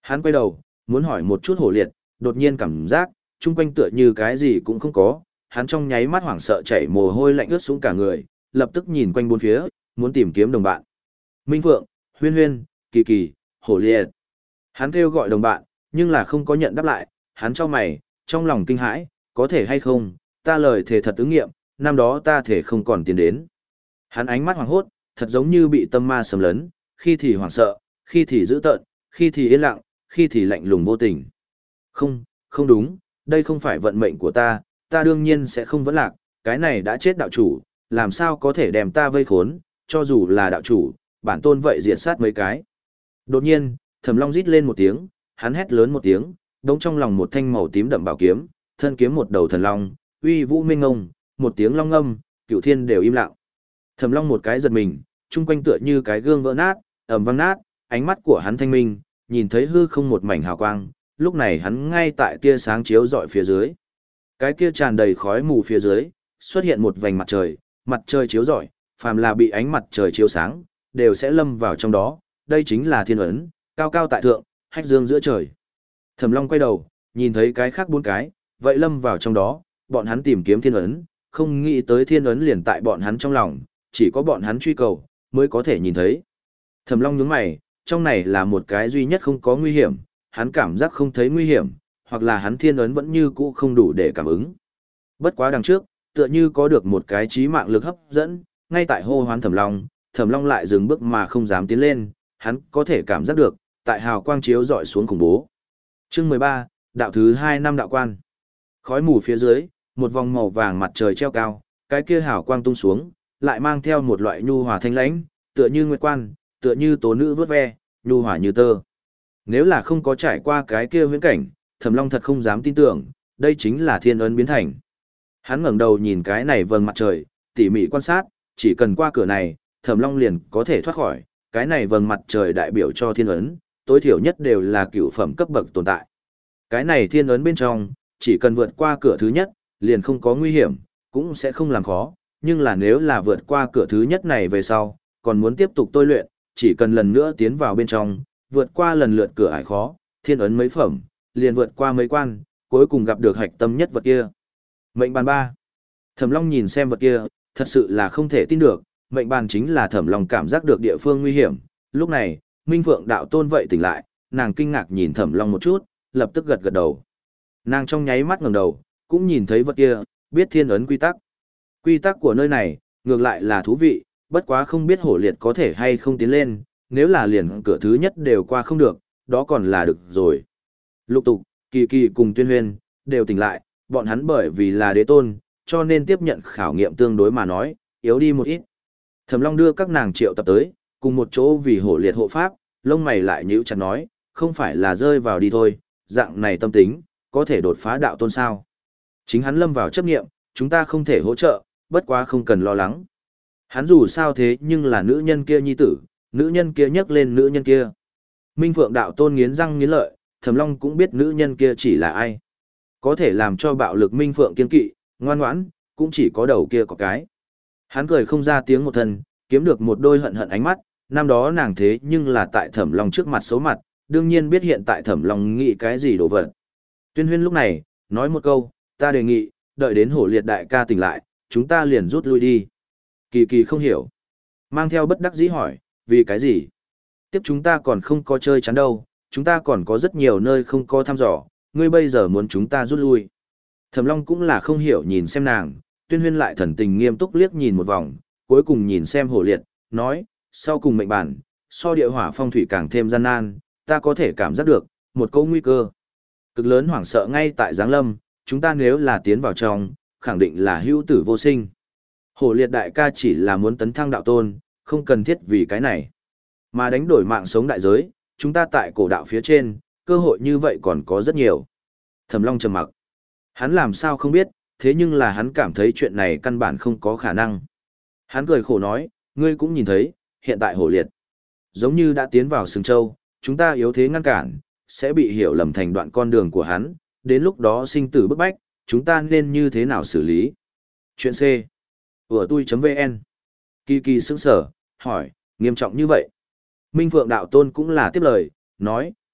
Hắn quay đầu, muốn hỏi một chút hổ liệt, đột nhiên cảm giác, chung quanh tựa như cái gì cũng không có, hắn trong nháy mắt hoảng sợ chảy mồ hôi lạnh ướt xuống cả người, lập tức nhìn quanh bốn phía, muốn tìm kiếm đồng bạn. Minh Phượng, Huyên Huyên, Kỳ Kỳ, Hổ Liệt. Hắn kêu gọi đồng bạn, nhưng là không có nhận đáp lại, hắn cho mày, trong lòng kinh hãi, có thể hay không, ta lời thề thật ứng nghiệm, năm đó ta thể không còn tiến đến. Hắn ánh mắt hoảng hốt, thật giống như bị tâm ma sầm lấn, khi thì hoảng sợ, khi thì dữ tợn, khi thì yên lặng, khi thì lạnh lùng vô tình. Không, không đúng, đây không phải vận mệnh của ta, ta đương nhiên sẽ không vẫn lạc, cái này đã chết đạo chủ, làm sao có thể đem ta vây khốn, cho dù là đạo chủ, bản tôn vậy diệt sát mấy cái. Đột nhiên, Thẩm Long rít lên một tiếng, hắn hét lớn một tiếng, đống trong lòng một thanh màu tím đậm bảo kiếm, thân kiếm một đầu thần long, uy vũ minh ngông, một tiếng long ngâm, cửu thiên đều im lặng. Thẩm Long một cái giật mình, chung quanh tựa như cái gương vỡ nát, ầm vang nát, ánh mắt của hắn thanh minh, nhìn thấy hư không một mảnh hào quang, lúc này hắn ngay tại tia sáng chiếu rọi phía dưới. Cái kia tràn đầy khói mù phía dưới, xuất hiện một vành mặt trời, mặt trời chiếu rọi, phàm là bị ánh mặt trời chiếu sáng, đều sẽ lâm vào trong đó, đây chính là thiên ấn, cao cao tại thượng, hách dương giữa trời. Thẩm Long quay đầu, nhìn thấy cái khác bốn cái, vậy lâm vào trong đó, bọn hắn tìm kiếm thiên ấn, không nghĩ tới thiên ấn liền tại bọn hắn trong lòng, chỉ có bọn hắn truy cầu, mới có thể nhìn thấy. Thẩm Long nhướng mày, trong này là một cái duy nhất không có nguy hiểm, hắn cảm giác không thấy nguy hiểm, hoặc là hắn thiên ấn vẫn như cũ không đủ để cảm ứng. Bất quá đằng trước, tựa như có được một cái trí mạng lực hấp dẫn, ngay tại hô hoán Thẩm Long, Thẩm Long lại dừng bước mà không dám tiến lên, hắn có thể cảm giác được, tại hào quang chiếu dọi xuống khủng bố. Chương mười ba, đạo thứ hai năm đạo quan. Khói mù phía dưới, một vòng màu vàng mặt trời treo cao, cái kia hào quang tung xuống, lại mang theo một loại nhu hòa thanh lãnh, tựa như nguyệt quan, tựa như tố nữ vớt ve, nhu hòa như tơ. Nếu là không có trải qua cái kia huyễn cảnh, Thẩm Long thật không dám tin tưởng, đây chính là thiên ấn biến thành. Hắn ngẩng đầu nhìn cái này vầng mặt trời, tỉ mỉ quan sát, chỉ cần qua cửa này, Thẩm Long liền có thể thoát khỏi, cái này vầng mặt trời đại biểu cho thiên ấn, tối thiểu nhất đều là cửu phẩm cấp bậc tồn tại. Cái này thiên ấn bên trong, chỉ cần vượt qua cửa thứ nhất, liền không có nguy hiểm, cũng sẽ không làm khó, nhưng là nếu là vượt qua cửa thứ nhất này về sau, còn muốn tiếp tục tôi luyện, chỉ cần lần nữa tiến vào bên trong, vượt qua lần lượt cửa ải khó, thiên ấn mấy phẩm, liền vượt qua mấy quan, cuối cùng gặp được hạch tâm nhất vật kia. Mệnh bàn ba. Thẩm Long nhìn xem vật kia, thật sự là không thể tin được, mệnh bàn chính là Thẩm Long cảm giác được địa phương nguy hiểm. Lúc này, Minh Phượng đạo tôn vậy tỉnh lại, nàng kinh ngạc nhìn Thẩm Long một chút, lập tức gật gật đầu. Nàng trong nháy mắt ngẩng đầu, cũng nhìn thấy vật kia, biết thiên ấn quy tắc. Quy tắc của nơi này, ngược lại là thú vị, bất quá không biết hổ liệt có thể hay không tiến lên, nếu là liền cửa thứ nhất đều qua không được, đó còn là được rồi. Lục tục, Kỳ Kỳ cùng Tuyên Huyên, đều tỉnh lại, bọn hắn bởi vì là đế tôn, cho nên tiếp nhận khảo nghiệm tương đối mà nói, yếu đi một ít. Thẩm Long đưa các nàng triệu tập tới, cùng một chỗ vì hổ liệt hộ pháp, lông mày lại nhíu chặt nói, không phải là rơi vào đi thôi, dạng này tâm tính, có thể đột phá đạo tôn sao. Chính hắn lâm vào chấp nghiệm, chúng ta không thể hỗ trợ, bất quá không cần lo lắng. Hắn dù sao thế nhưng là nữ nhân kia nhi tử, nữ nhân kia nhắc lên nữ nhân kia. Minh Phượng đạo tôn nghiến răng nghiến lợi, Thẩm Long cũng biết nữ nhân kia chỉ là ai. Có thể làm cho bạo lực Minh Phượng kiên kỵ, ngoan ngoãn, cũng chỉ có đầu kia có cái. Hắn cười không ra tiếng một thân, kiếm được một đôi hận hận ánh mắt, năm đó nàng thế nhưng là tại Thẩm Long trước mặt xấu mặt, đương nhiên biết hiện tại Thẩm Long nghĩ cái gì đổ vật. Tuyên Huyên lúc này, nói một câu, ta đề nghị, đợi đến hổ liệt đại ca tỉnh lại, chúng ta liền rút lui đi. Kỳ Kỳ không hiểu. Mang theo bất đắc dĩ hỏi, vì cái gì? Tiếp chúng ta còn không có chơi chắn đâu, chúng ta còn có rất nhiều nơi không có thăm dò, ngươi bây giờ muốn chúng ta rút lui. Thẩm Long cũng là không hiểu nhìn xem nàng, Tuyên Huyên lại thần tình nghiêm túc liếc nhìn một vòng, cuối cùng nhìn xem hổ liệt, nói, sau cùng mệnh bản, so địa hỏa phong thủy càng thêm gian nan, ta có thể cảm giác được, một câu nguy cơ. Cực lớn hoảng sợ ngay tại Giáng Lâm, chúng ta nếu là tiến vào trong, khẳng định là hữu tử vô sinh. Hổ liệt đại ca chỉ là muốn tấn thăng đạo tôn, không cần thiết vì cái này. Mà đánh đổi mạng sống đại giới, chúng ta tại cổ đạo phía trên, cơ hội như vậy còn có rất nhiều. Thẩm Long trầm mặc. Hắn làm sao không biết, thế nhưng là hắn cảm thấy chuyện này căn bản không có khả năng. Hắn cười khổ nói, ngươi cũng nhìn thấy, hiện tại hổ liệt. Giống như đã tiến vào Sừng Châu, chúng ta yếu thế ngăn cản, sẽ bị hiểu lầm thành đoạn con đường của hắn, đến lúc đó sinh tử bức bách, chúng ta nên như thế nào xử lý? Chuyện C. Ủa tui.vn Kỳ Kỳ sững sở, hỏi, nghiêm trọng như vậy? Minh Phượng đạo tôn cũng là tiếp lời, nói,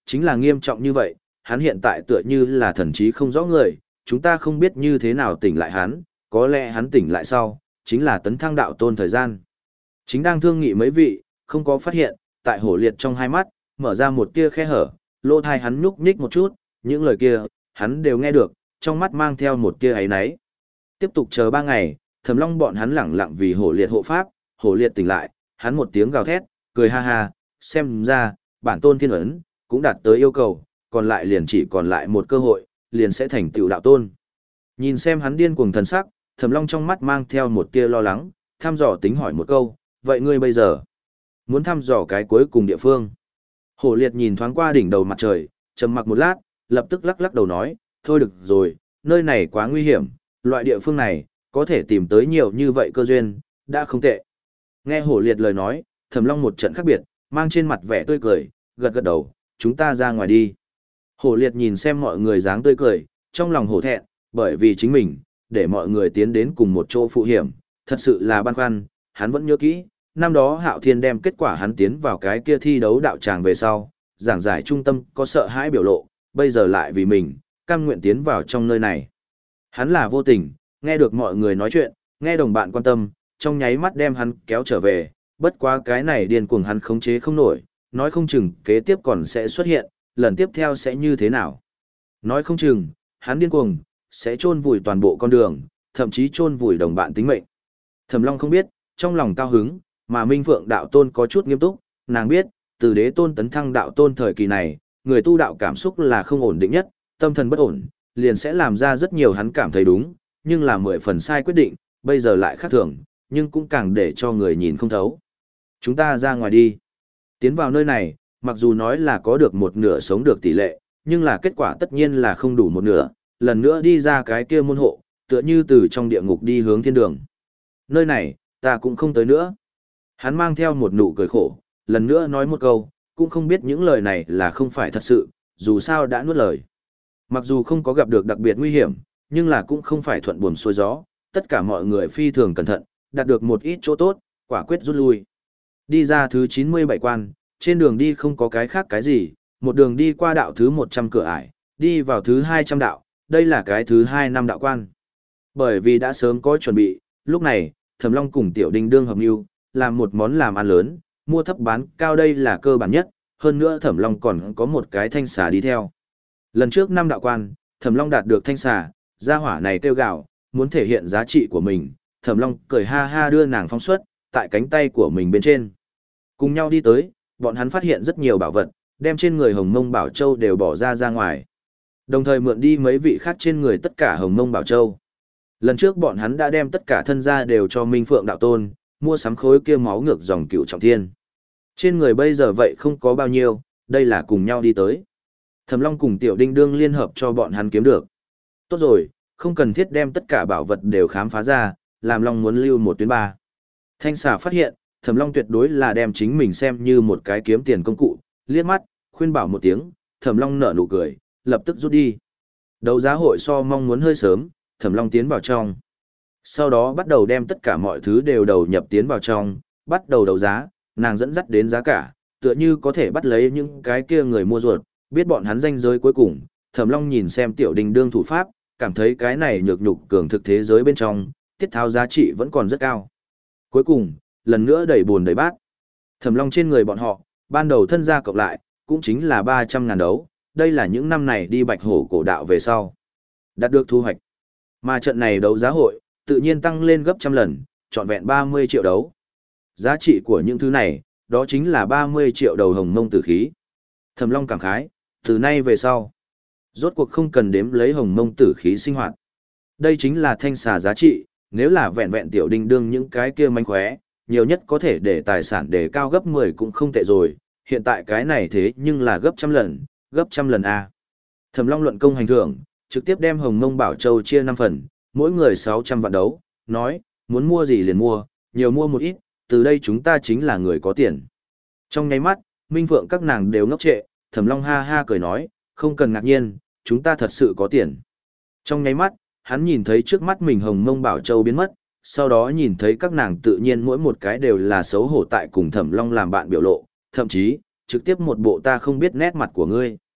chính là nghiêm trọng như vậy, hắn hiện tại tựa như là thần trí không rõ người, chúng ta không biết như thế nào tỉnh lại hắn, có lẽ hắn tỉnh lại sau, chính là tấn thăng đạo tôn thời gian. Chính đang thương nghị mấy vị, không có phát hiện, tại hổ liệt trong hai mắt, mở ra một tia khe hở, lỗ thai hắn nhúc nhích một chút, những lời kia, hắn đều nghe được, trong mắt mang theo một tia ấy náy. Tiếp tục chờ ba ngày, Thẩm Long bọn hắn lẳng lặng vì hổ liệt hộ pháp, hổ liệt tỉnh lại, hắn một tiếng gào thét, cười ha ha, xem ra, bản tôn thiên ấn, cũng đạt tới yêu cầu, còn lại liền chỉ còn lại một cơ hội, liền sẽ thành tựu đạo tôn. Nhìn xem hắn điên cuồng thần sắc, Thẩm Long trong mắt mang theo một tia lo lắng, thăm dò tính hỏi một câu, vậy ngươi bây giờ, muốn thăm dò cái cuối cùng địa phương? Hổ liệt nhìn thoáng qua đỉnh đầu mặt trời, trầm mặc một lát, lập tức lắc lắc đầu nói, thôi được rồi, nơi này quá nguy hiểm, loại địa phương này, có thể tìm tới nhiều như vậy cơ duyên, đã không tệ. Nghe hổ liệt lời nói, Thẩm Long một trận khác biệt, mang trên mặt vẻ tươi cười, gật gật đầu, chúng ta ra ngoài đi. Hổ liệt nhìn xem mọi người dáng tươi cười, trong lòng hổ thẹn, bởi vì chính mình, để mọi người tiến đến cùng một chỗ phụ hiểm, thật sự là băn khoăn, hắn vẫn nhớ kỹ, năm đó Hạo Thiên đem kết quả hắn tiến vào cái kia thi đấu đạo tràng về sau, giảng giải trung tâm có sợ hãi biểu lộ, bây giờ lại vì mình, cam nguyện tiến vào trong nơi này. Hắn là vô tình, nghe được mọi người nói chuyện, nghe đồng bạn quan tâm, trong nháy mắt đem hắn kéo trở về, bất quá cái này điên cuồng hắn khống chế không nổi, nói không chừng kế tiếp còn sẽ xuất hiện, lần tiếp theo sẽ như thế nào. Nói không chừng, hắn điên cuồng, sẽ chôn vùi toàn bộ con đường, thậm chí chôn vùi đồng bạn tính mệnh. Thẩm Long không biết, trong lòng cao hứng, mà Minh Phượng đạo tôn có chút nghiêm túc, nàng biết, từ đế tôn tấn thăng đạo tôn thời kỳ này, người tu đạo cảm xúc là không ổn định nhất, tâm thần bất ổn, liền sẽ làm ra rất nhiều hắn cảm thấy đúng, nhưng là mười phần sai quyết định, bây giờ lại khác thường, nhưng cũng càng để cho người nhìn không thấu. Chúng ta ra ngoài đi. Tiến vào nơi này, mặc dù nói là có được một nửa sống được tỷ lệ, nhưng là kết quả tất nhiên là không đủ một nửa, lần nữa đi ra cái kia môn hộ, tựa như từ trong địa ngục đi hướng thiên đường. Nơi này, ta cũng không tới nữa. Hắn mang theo một nụ cười khổ, lần nữa nói một câu, cũng không biết những lời này là không phải thật sự, dù sao đã nuốt lời. Mặc dù không có gặp được đặc biệt nguy hiểm, nhưng là cũng không phải thuận buồm xuôi gió, tất cả mọi người phi thường cẩn thận, đạt được một ít chỗ tốt, quả quyết rút lui. Đi ra thứ chín mươi bảy quan, trên đường đi không có cái khác cái gì, một đường đi qua đạo thứ một trăm cửa ải, đi vào thứ hai trăm đạo, đây là cái thứ hai năm đạo quan. Bởi vì đã sớm có chuẩn bị, lúc này, Thẩm Long cùng Tiểu Đinh đương hợp mưu, làm một món làm ăn lớn, mua thấp bán cao đây là cơ bản nhất, hơn nữa Thẩm Long còn có một cái thanh xà đi theo. Lần trước năm đạo quan, Thẩm Long đạt được thanh xà, gia hỏa này kêu gào, muốn thể hiện giá trị của mình, Thẩm Long cười ha ha đưa nàng phóng xuất, tại cánh tay của mình bên trên. Cùng nhau đi tới, bọn hắn phát hiện rất nhiều bảo vật, đem trên người Hồng Mông Bảo Châu đều bỏ ra ra ngoài. Đồng thời mượn đi mấy vị khác trên người tất cả Hồng Mông Bảo Châu. Lần trước bọn hắn đã đem tất cả thân gia đều cho Minh Phượng đạo tôn, mua sắm khối kia máu ngược dòng Cựu Trọng Thiên. Trên người bây giờ vậy không có bao nhiêu, đây là cùng nhau đi tới. Thẩm Long cùng Tiểu Đinh đương liên hợp cho bọn hắn kiếm được. Tốt rồi, không cần thiết đem tất cả bảo vật đều khám phá ra, làm Long muốn lưu một tuyến ba. Thanh xà phát hiện, Thẩm Long tuyệt đối là đem chính mình xem như một cái kiếm tiền công cụ, liếc mắt, khuyên bảo một tiếng, Thẩm Long nở nụ cười, lập tức rút đi. Đấu giá hội so mong muốn hơi sớm, Thẩm Long tiến vào trong. Sau đó bắt đầu đem tất cả mọi thứ đều đầu nhập tiến vào trong, bắt đầu đấu giá, nàng dẫn dắt đến giá cả, tựa như có thể bắt lấy những cái kia người mua ruột, biết bọn hắn danh giới cuối cùng. Thẩm Long nhìn xem Tiểu Đình đương thủ pháp, cảm thấy cái này nhược nhục cường thực thế giới bên trong, tiết tháo giá trị vẫn còn rất cao. Cuối cùng, lần nữa đẩy buồn đẩy bát. Thẩm Long trên người bọn họ, ban đầu thân gia cộng lại, cũng chính là ba trăm ngàn đấu, đây là những năm này đi bạch hổ cổ đạo về sau. Đạt được thu hoạch. Mà trận này đấu giá hội, tự nhiên tăng lên gấp trăm lần, trọn vẹn ba mươi triệu đấu. Giá trị của những thứ này, đó chính là ba mươi triệu đầu hồng mông tử khí. Thẩm Long cảm khái, từ nay về sau, rốt cuộc không cần đếm lấy hồng mông tử khí sinh hoạt. Đây chính là thanh xà giá trị, nếu là vẹn vẹn Tiểu Đinh đương những cái kia manh khóe, nhiều nhất có thể để tài sản để cao gấp mười cũng không tệ rồi, hiện tại cái này thế nhưng là gấp trăm lần, gấp trăm lần A. Thẩm Long luận công hành thưởng, trực tiếp đem Hồng Mông Bảo Châu chia năm phần, mỗi người sáu trăm vạn đấu, nói, muốn mua gì liền mua, nhiều mua một ít, từ đây chúng ta chính là người có tiền. Trong nháy mắt, Minh Phượng các nàng đều ngốc trệ, Thẩm Long ha ha cười nói, không cần ngạc nhiên, chúng ta thật sự có tiền. Trong nháy mắt, hắn nhìn thấy trước mắt mình Hồng Mông Bảo Châu biến mất, sau đó nhìn thấy các nàng tự nhiên mỗi một cái đều là xấu hổ tại cùng Thẩm Long làm bạn biểu lộ, thậm chí, trực tiếp một bộ ta không biết nét mặt của ngươi.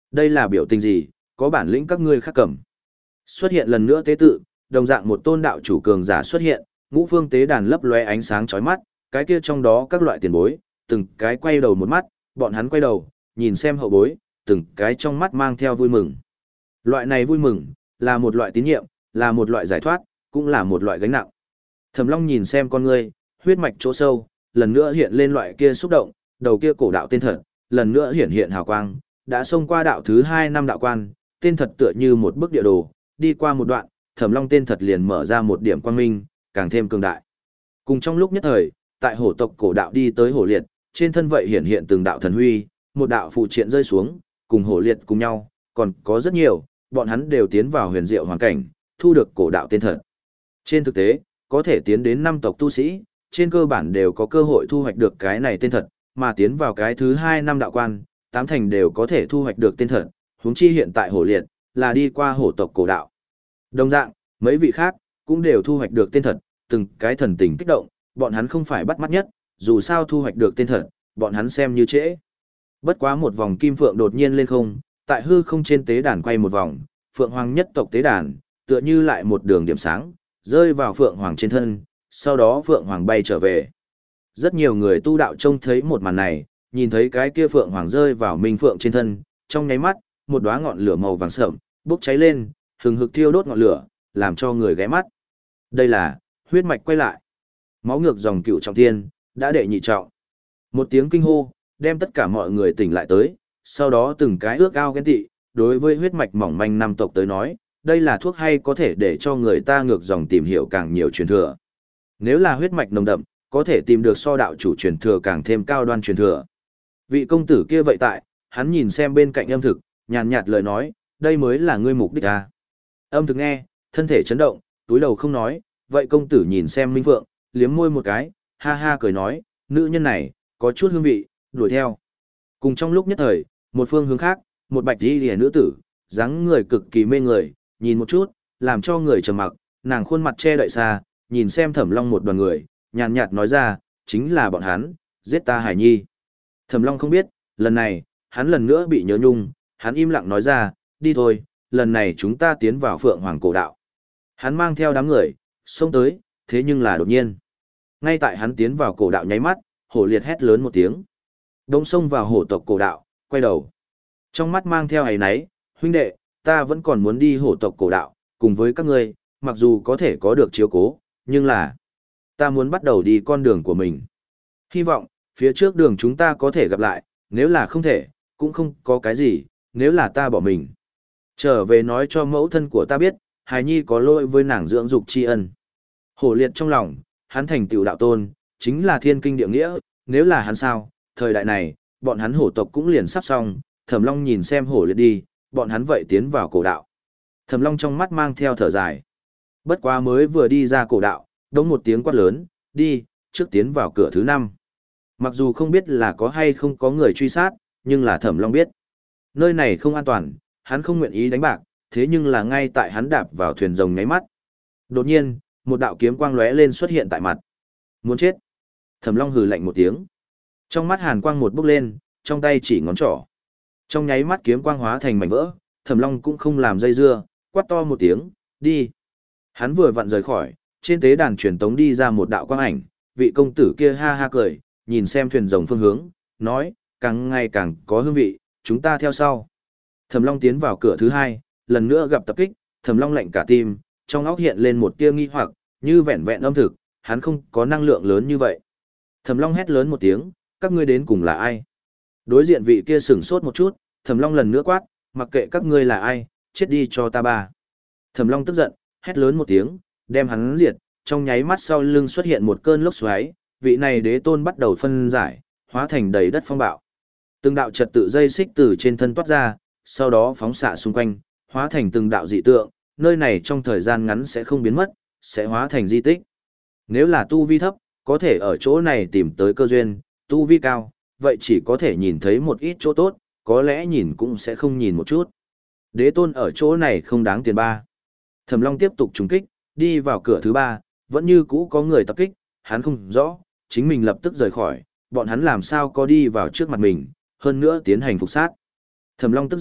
Đây là biểu tình gì, có bản lĩnh các ngươi khắc cẩm. Xuất hiện lần nữa tế tự, đồng dạng một tôn đạo chủ cường giả xuất hiện, ngũ phương tế đàn lấp lóe ánh sáng chói mắt, cái kia trong đó các loại tiền bối, từng cái quay đầu một mắt, bọn hắn quay đầu, nhìn xem hậu bối, từng cái trong mắt mang theo vui mừng. Loại này vui mừng, là một loại tín nhiệm, là một loại giải thoát, cũng là một loại gánh nặng. Thẩm Long nhìn xem con ngươi, huyết mạch chỗ sâu, lần nữa hiện lên loại kia xúc động, đầu kia cổ đạo tên thật, lần nữa hiển hiện hào quang, đã xông qua đạo thứ hai năm đạo quan, tên thật tựa như một bức địa đồ, đi qua một đoạn, Thẩm Long tên thật liền mở ra một điểm quang minh, càng thêm cường đại. Cùng trong lúc nhất thời, tại hổ tộc cổ đạo đi tới hổ liệt, trên thân vậy hiển hiện từng đạo thần huy, một đạo phụ triện rơi xuống, cùng hổ liệt cùng nhau, còn có rất nhiều, bọn hắn đều tiến vào huyền diệu hoàn cảnh, thu được cổ đạo tên thật. Trên thực tế, có thể tiến đến năm tộc tu sĩ, trên cơ bản đều có cơ hội thu hoạch được cái này tên thật, mà tiến vào cái thứ hai năm đạo quan, tám thành đều có thể thu hoạch được tên thật, huống chi hiện tại hổ liệt, là đi qua hổ tộc cổ đạo. Đồng dạng, mấy vị khác, cũng đều thu hoạch được tên thật, từng cái thần tình kích động, bọn hắn không phải bắt mắt nhất, dù sao thu hoạch được tên thật, bọn hắn xem như trễ. Bất quá một vòng kim phượng đột nhiên lên không, tại hư không trên tế đàn quay một vòng, phượng hoàng nhất tộc tế đàn, tựa như lại một đường điểm sáng, rơi vào phượng hoàng trên thân, sau đó phượng hoàng bay trở về. Rất nhiều người tu đạo trông thấy một màn này, nhìn thấy cái kia phượng hoàng rơi vào minh phượng trên thân, trong nháy mắt, một đóa ngọn lửa màu vàng sẫm bốc cháy lên, hừng hực thiêu đốt ngọn lửa, làm cho người ghé mắt. Đây là huyết mạch quay lại. Máu ngược dòng cựu trọng thiên, đã đệ nhị trọng. Một tiếng kinh hô, đem tất cả mọi người tỉnh lại tới, sau đó từng cái ước ao ghen tị, đối với huyết mạch mỏng manh năm tộc tới nói, đây là thuốc hay có thể để cho người ta ngược dòng tìm hiểu càng nhiều truyền thừa. Nếu là huyết mạch nồng đậm, có thể tìm được so đạo chủ truyền thừa càng thêm cao đoan truyền thừa. Vị công tử kia vậy tại, hắn nhìn xem bên cạnh âm thực, nhàn nhạt lời nói, đây mới là ngươi mục đích à. Âm thực nghe, thân thể chấn động, túi đầu không nói, vậy công tử nhìn xem Minh Phượng, liếm môi một cái, ha ha cười nói, nữ nhân này, có chút hương vị, đuổi theo. Cùng trong lúc nhất thời, một phương hướng khác, một bạch y liễu nữ tử, dáng người cực kỳ mê người, nhìn một chút, làm cho người trầm mặc, nàng khuôn mặt che đậy xa, nhìn xem Thẩm Long một đoàn người, nhàn nhạt nói ra, chính là bọn hắn, giết ta Hải Nhi. Thẩm Long không biết, lần này, hắn lần nữa bị nhớ nhung, hắn im lặng nói ra, đi thôi, lần này chúng ta tiến vào Phượng Hoàng cổ đạo. Hắn mang theo đám người, xông tới, thế nhưng là đột nhiên. Ngay tại hắn tiến vào cổ đạo nháy mắt, hổ liệt hét lớn một tiếng. Đống xông vào hổ tộc cổ đạo, quay đầu. Trong mắt mang theo ấy náy, huynh đệ, ta vẫn còn muốn đi hổ tộc cổ đạo, cùng với các ngươi, mặc dù có thể có được chiếu cố, nhưng là, ta muốn bắt đầu đi con đường của mình. Hy vọng, phía trước đường chúng ta có thể gặp lại, nếu là không thể, cũng không có cái gì, nếu là ta bỏ mình. Trở về nói cho mẫu thân của ta biết, Hải Nhi có lỗi với nàng dưỡng dục tri ân. Hổ liệt trong lòng, hắn thành tựu đạo tôn, chính là thiên kinh địa nghĩa, nếu là hắn sao, thời đại này, bọn hắn hổ tộc cũng liền sắp xong, Thẩm Long nhìn xem hổ liệt đi, bọn hắn vậy tiến vào cổ đạo. Thẩm Long trong mắt mang theo thở dài. Bất quá mới vừa đi ra cổ đạo, đống một tiếng quát lớn, đi, trước tiến vào cửa thứ năm. Mặc dù không biết là có hay không có người truy sát, nhưng là Thẩm Long biết. Nơi này không an toàn, hắn không nguyện ý đánh bạc, thế nhưng là ngay tại hắn đạp vào thuyền rồng nháy mắt. Đột nhiên, một đạo kiếm quang lóe lên xuất hiện tại mặt. Muốn chết. Thẩm Long hừ lạnh một tiếng. Trong mắt hàn quang một bốc lên, trong tay chỉ ngón trỏ. Trong nháy mắt kiếm quang hóa thành mảnh vỡ, Thẩm Long cũng không làm dây dưa, quát to một tiếng, đi. Hắn vừa vặn rời khỏi, trên tế đàn truyền tống đi ra một đạo quang ảnh, vị công tử kia ha ha cười, nhìn xem thuyền rồng phương hướng, nói, càng ngày càng có hương vị, chúng ta theo sau. Thẩm Long tiến vào cửa thứ hai, lần nữa gặp tập kích, Thẩm Long lạnh cả tim, trong óc hiện lên một tia nghi hoặc, như vẹn vẹn âm thực, hắn không có năng lượng lớn như vậy. Thẩm Long hét lớn một tiếng, các ngươi đến cùng là ai? Đối diện vị kia sửng sốt một chút, Thẩm Long lần nữa quát, mặc kệ các ngươi là ai, chết đi cho ta ba. Thẩm Long tức giận, hét lớn một tiếng, đem hắn diệt, trong nháy mắt sau lưng xuất hiện một cơn lốc xoáy, vị này đế tôn bắt đầu phân giải, hóa thành đầy đất phong bạo. Từng đạo trật tự dây xích từ trên thân toát ra, sau đó phóng xạ xung quanh, hóa thành từng đạo dị tượng, nơi này trong thời gian ngắn sẽ không biến mất, sẽ hóa thành di tích. Nếu là tu vi thấp, có thể ở chỗ này tìm tới cơ duyên, tu vi cao, vậy chỉ có thể nhìn thấy một ít chỗ tốt, có lẽ nhìn cũng sẽ không nhìn một chút. Đế tôn ở chỗ này không đáng tiền ba. Thẩm Long tiếp tục trùng kích, đi vào cửa thứ ba, vẫn như cũ có người tập kích, hắn không rõ, chính mình lập tức rời khỏi, bọn hắn làm sao có đi vào trước mặt mình, hơn nữa tiến hành phục sát. Thẩm Long tức giận,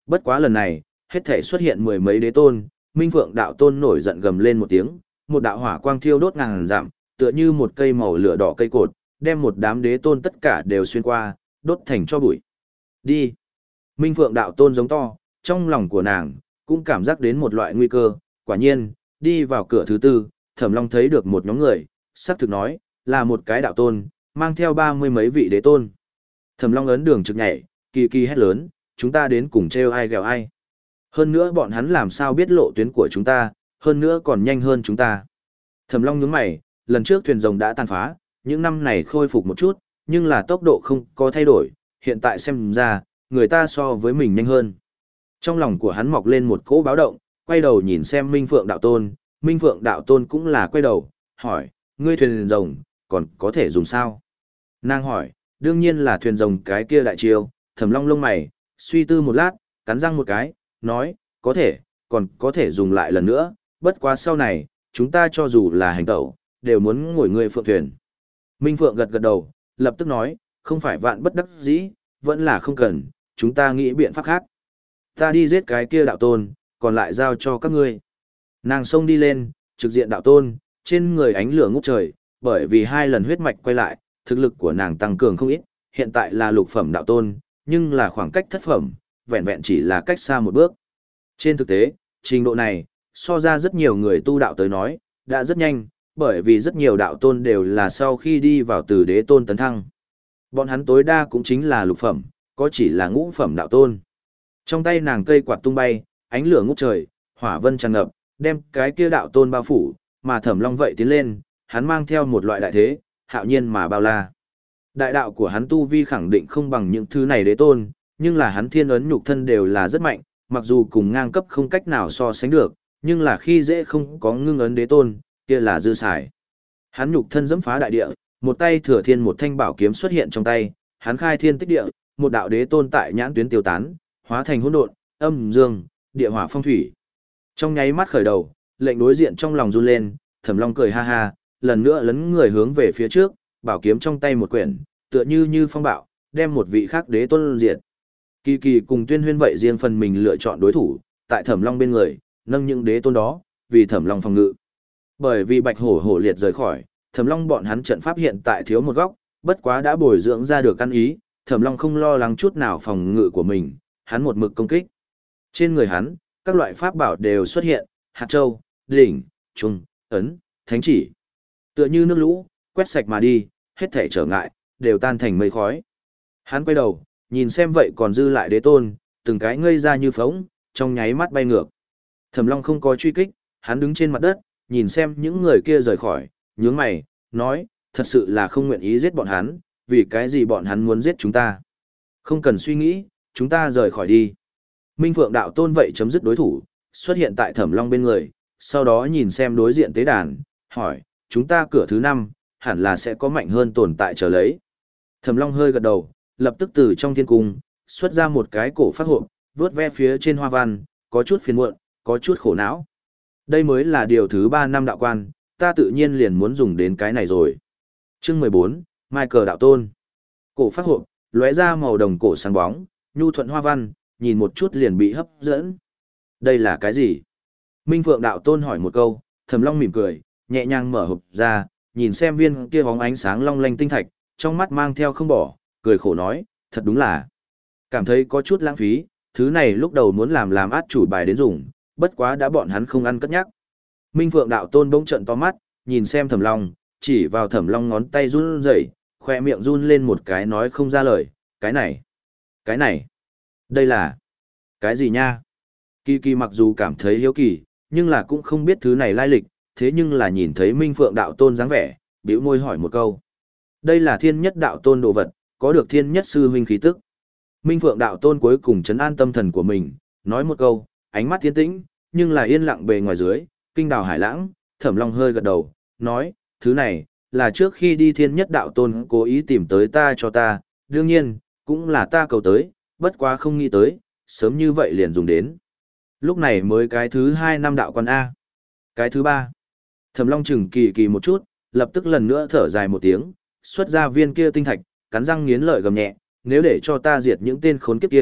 Bất quá lần này, hết thể xuất hiện mười mấy đế tôn, Minh Phượng đạo tôn nổi giận gầm lên một tiếng, một đạo hỏa quang thiêu đốt ngàn dặm, tựa như một cây màu lửa đỏ cây cột, đem một đám đế tôn tất cả đều xuyên qua, đốt thành cho bụi. Đi. Minh Phượng đạo tôn giống to, trong lòng của nàng cũng cảm giác đến một loại nguy cơ, quả nhiên, đi vào cửa thứ tư, Thẩm Long thấy được một nhóm người, sắc thực nói, là một cái đạo tôn, mang theo ba mươi mấy vị đế tôn. Thẩm Long ấn đường trực nhảy, kỳ kỳ hét lớn, chúng ta đến cùng trêu ai ghẹo ai. Hơn nữa bọn hắn làm sao biết lộ tuyến của chúng ta, hơn nữa còn nhanh hơn chúng ta. Thẩm Long nhướng mày, lần trước thuyền rồng đã tàn phá, những năm này khôi phục một chút, nhưng là tốc độ không có thay đổi, hiện tại xem ra, người ta so với mình nhanh hơn. Trong lòng của hắn mọc lên một cỗ báo động, quay đầu nhìn xem Minh Phượng đạo tôn, Minh Phượng đạo tôn cũng là quay đầu, hỏi, ngươi thuyền rồng, còn có thể dùng sao? Nàng hỏi, đương nhiên là thuyền rồng cái kia đại chiêu, Thẩm Long lông mày, suy tư một lát, cắn răng một cái, nói, có thể, còn có thể dùng lại lần nữa, bất quá sau này, chúng ta cho dù là hành tẩu, đều muốn ngồi người phượng thuyền. Minh Phượng gật gật đầu, lập tức nói, không phải vạn bất đắc dĩ, vẫn là không cần, chúng ta nghĩ biện pháp khác. Ta đi giết cái kia đạo tôn, còn lại giao cho các ngươi. Nàng xông đi lên, trực diện đạo tôn, trên người ánh lửa ngút trời, bởi vì hai lần huyết mạch quay lại, thực lực của nàng tăng cường không ít, hiện tại là lục phẩm đạo tôn, nhưng là khoảng cách thất phẩm, vẹn vẹn chỉ là cách xa một bước. Trên thực tế, trình độ này, so ra rất nhiều người tu đạo tới nói, đã rất nhanh, bởi vì rất nhiều đạo tôn đều là sau khi đi vào từ đế tôn tấn thăng. Bọn hắn tối đa cũng chính là lục phẩm, có chỉ là ngũ phẩm đạo tôn. Trong tay nàng cây quạt tung bay, ánh lửa ngút trời, hỏa vân tràn ngập, đem cái kia đạo tôn bao phủ, mà Thẩm Long vậy tiến lên, hắn mang theo một loại đại thế, hạo nhiên mà bao la. Đại đạo của hắn tu vi khẳng định không bằng những thứ này đế tôn, nhưng là hắn thiên ấn nhục thân đều là rất mạnh, mặc dù cùng ngang cấp không cách nào so sánh được, nhưng là khi dễ không có ngưng ấn đế tôn, kia là dư xài. Hắn nhục thân dẫm phá đại địa, một tay thừa thiên một thanh bảo kiếm xuất hiện trong tay, hắn khai thiên tích địa, một đạo đế tôn tại nhãn tuyến tiêu tán, hóa thành hỗn độn, âm dương, địa hỏa phong thủy. Trong nháy mắt khởi đầu, lệnh đối diện trong lòng run lên, Thẩm Long cười ha ha, lần nữa lấn người hướng về phía trước, bảo kiếm trong tay một quyển, tựa như như phong bạo, đem một vị khác đế tôn diệt. Kỳ Kỳ cùng Tuyên Huyên vậy riêng phần mình lựa chọn đối thủ, tại Thẩm Long bên người, nâng những đế tôn đó, vì Thẩm Long phòng ngự. Bởi vì Bạch Hổ Hổ liệt rời khỏi, Thẩm Long bọn hắn trận pháp hiện tại thiếu một góc, bất quá đã bồi dưỡng ra được căn ý, Thẩm Long không lo lắng chút nào phòng ngự của mình, hắn một mực công kích. Trên người hắn, các loại pháp bảo đều xuất hiện, hạt châu, đỉnh, trung, ấn, thánh chỉ. Tựa như nước lũ, quét sạch mà đi, hết thảy trở ngại, đều tan thành mây khói. Hắn quay đầu, nhìn xem vậy còn dư lại đế tôn, từng cái ngây ra như phóng, trong nháy mắt bay ngược. Thẩm Long không có truy kích, hắn đứng trên mặt đất, nhìn xem những người kia rời khỏi, nhướng mày, nói, thật sự là không nguyện ý giết bọn hắn, vì cái gì bọn hắn muốn giết chúng ta. Không cần suy nghĩ, chúng ta rời khỏi đi. Minh Phượng đạo tôn vậy chấm dứt đối thủ, xuất hiện tại Thẩm Long bên người, sau đó nhìn xem đối diện tế đàn, hỏi, chúng ta cửa thứ năm, hẳn là sẽ có mạnh hơn tồn tại chờ lấy. Thẩm Long hơi gật đầu, lập tức từ trong thiên cung, xuất ra một cái cổ phát hộp, vướt ve phía trên hoa văn, có chút phiền muộn, có chút khổ não. Đây mới là điều thứ ba năm đạo quan, ta tự nhiên liền muốn dùng đến cái này rồi. Chương mười bốn, Michael đạo tôn. Cổ phát hộp, lóe ra màu đồng cổ sáng bóng, nhu thuận hoa văn, nhìn một chút liền bị hấp dẫn. Đây là cái gì? Minh Phượng đạo tôn hỏi một câu, Thẩm Long mỉm cười, nhẹ nhàng mở hộp ra, nhìn xem viên kia bóng ánh sáng long lanh tinh thạch, trong mắt mang theo không bỏ, cười khổ nói, thật đúng là cảm thấy có chút lãng phí, thứ này lúc đầu muốn làm làm át chủ bài đến dùng, bất quá đã bọn hắn không ăn cất nhắc. Minh Phượng đạo tôn bỗng trợn to mắt, nhìn xem Thẩm Long, chỉ vào Thẩm Long ngón tay run rẩy, khoe miệng run lên một cái nói không ra lời, cái này, cái này, đây là, cái gì nha? Kỳ Kỳ mặc dù cảm thấy hiếu kỳ, nhưng là cũng không biết thứ này lai lịch, thế nhưng là nhìn thấy Minh Phượng đạo tôn dáng vẻ, bĩu môi hỏi một câu. Đây là thiên nhất đạo tôn đồ vật, có được thiên nhất sư huynh khí tức. Minh Phượng đạo tôn cuối cùng trấn an tâm thần của mình, nói một câu, ánh mắt thiên tĩnh, nhưng là yên lặng bề ngoài dưới, kinh đào hải lãng, Thẩm Long hơi gật đầu, nói, thứ này, là trước khi đi thiên nhất đạo tôn cố ý tìm tới ta cho ta, đương nhiên, cũng là ta cầu tới, bất quá không nghĩ tới, sớm như vậy liền dùng đến. Lúc này mới cái thứ hai năm đạo quan A. Cái thứ ba. Thẩm Long chừng Kỳ Kỳ một chút, lập tức lần nữa thở dài một tiếng, xuất ra viên kia tinh thạch, cắn răng nghiến lợi gầm nhẹ, nếu để cho ta diệt những tên khốn kiếp kia,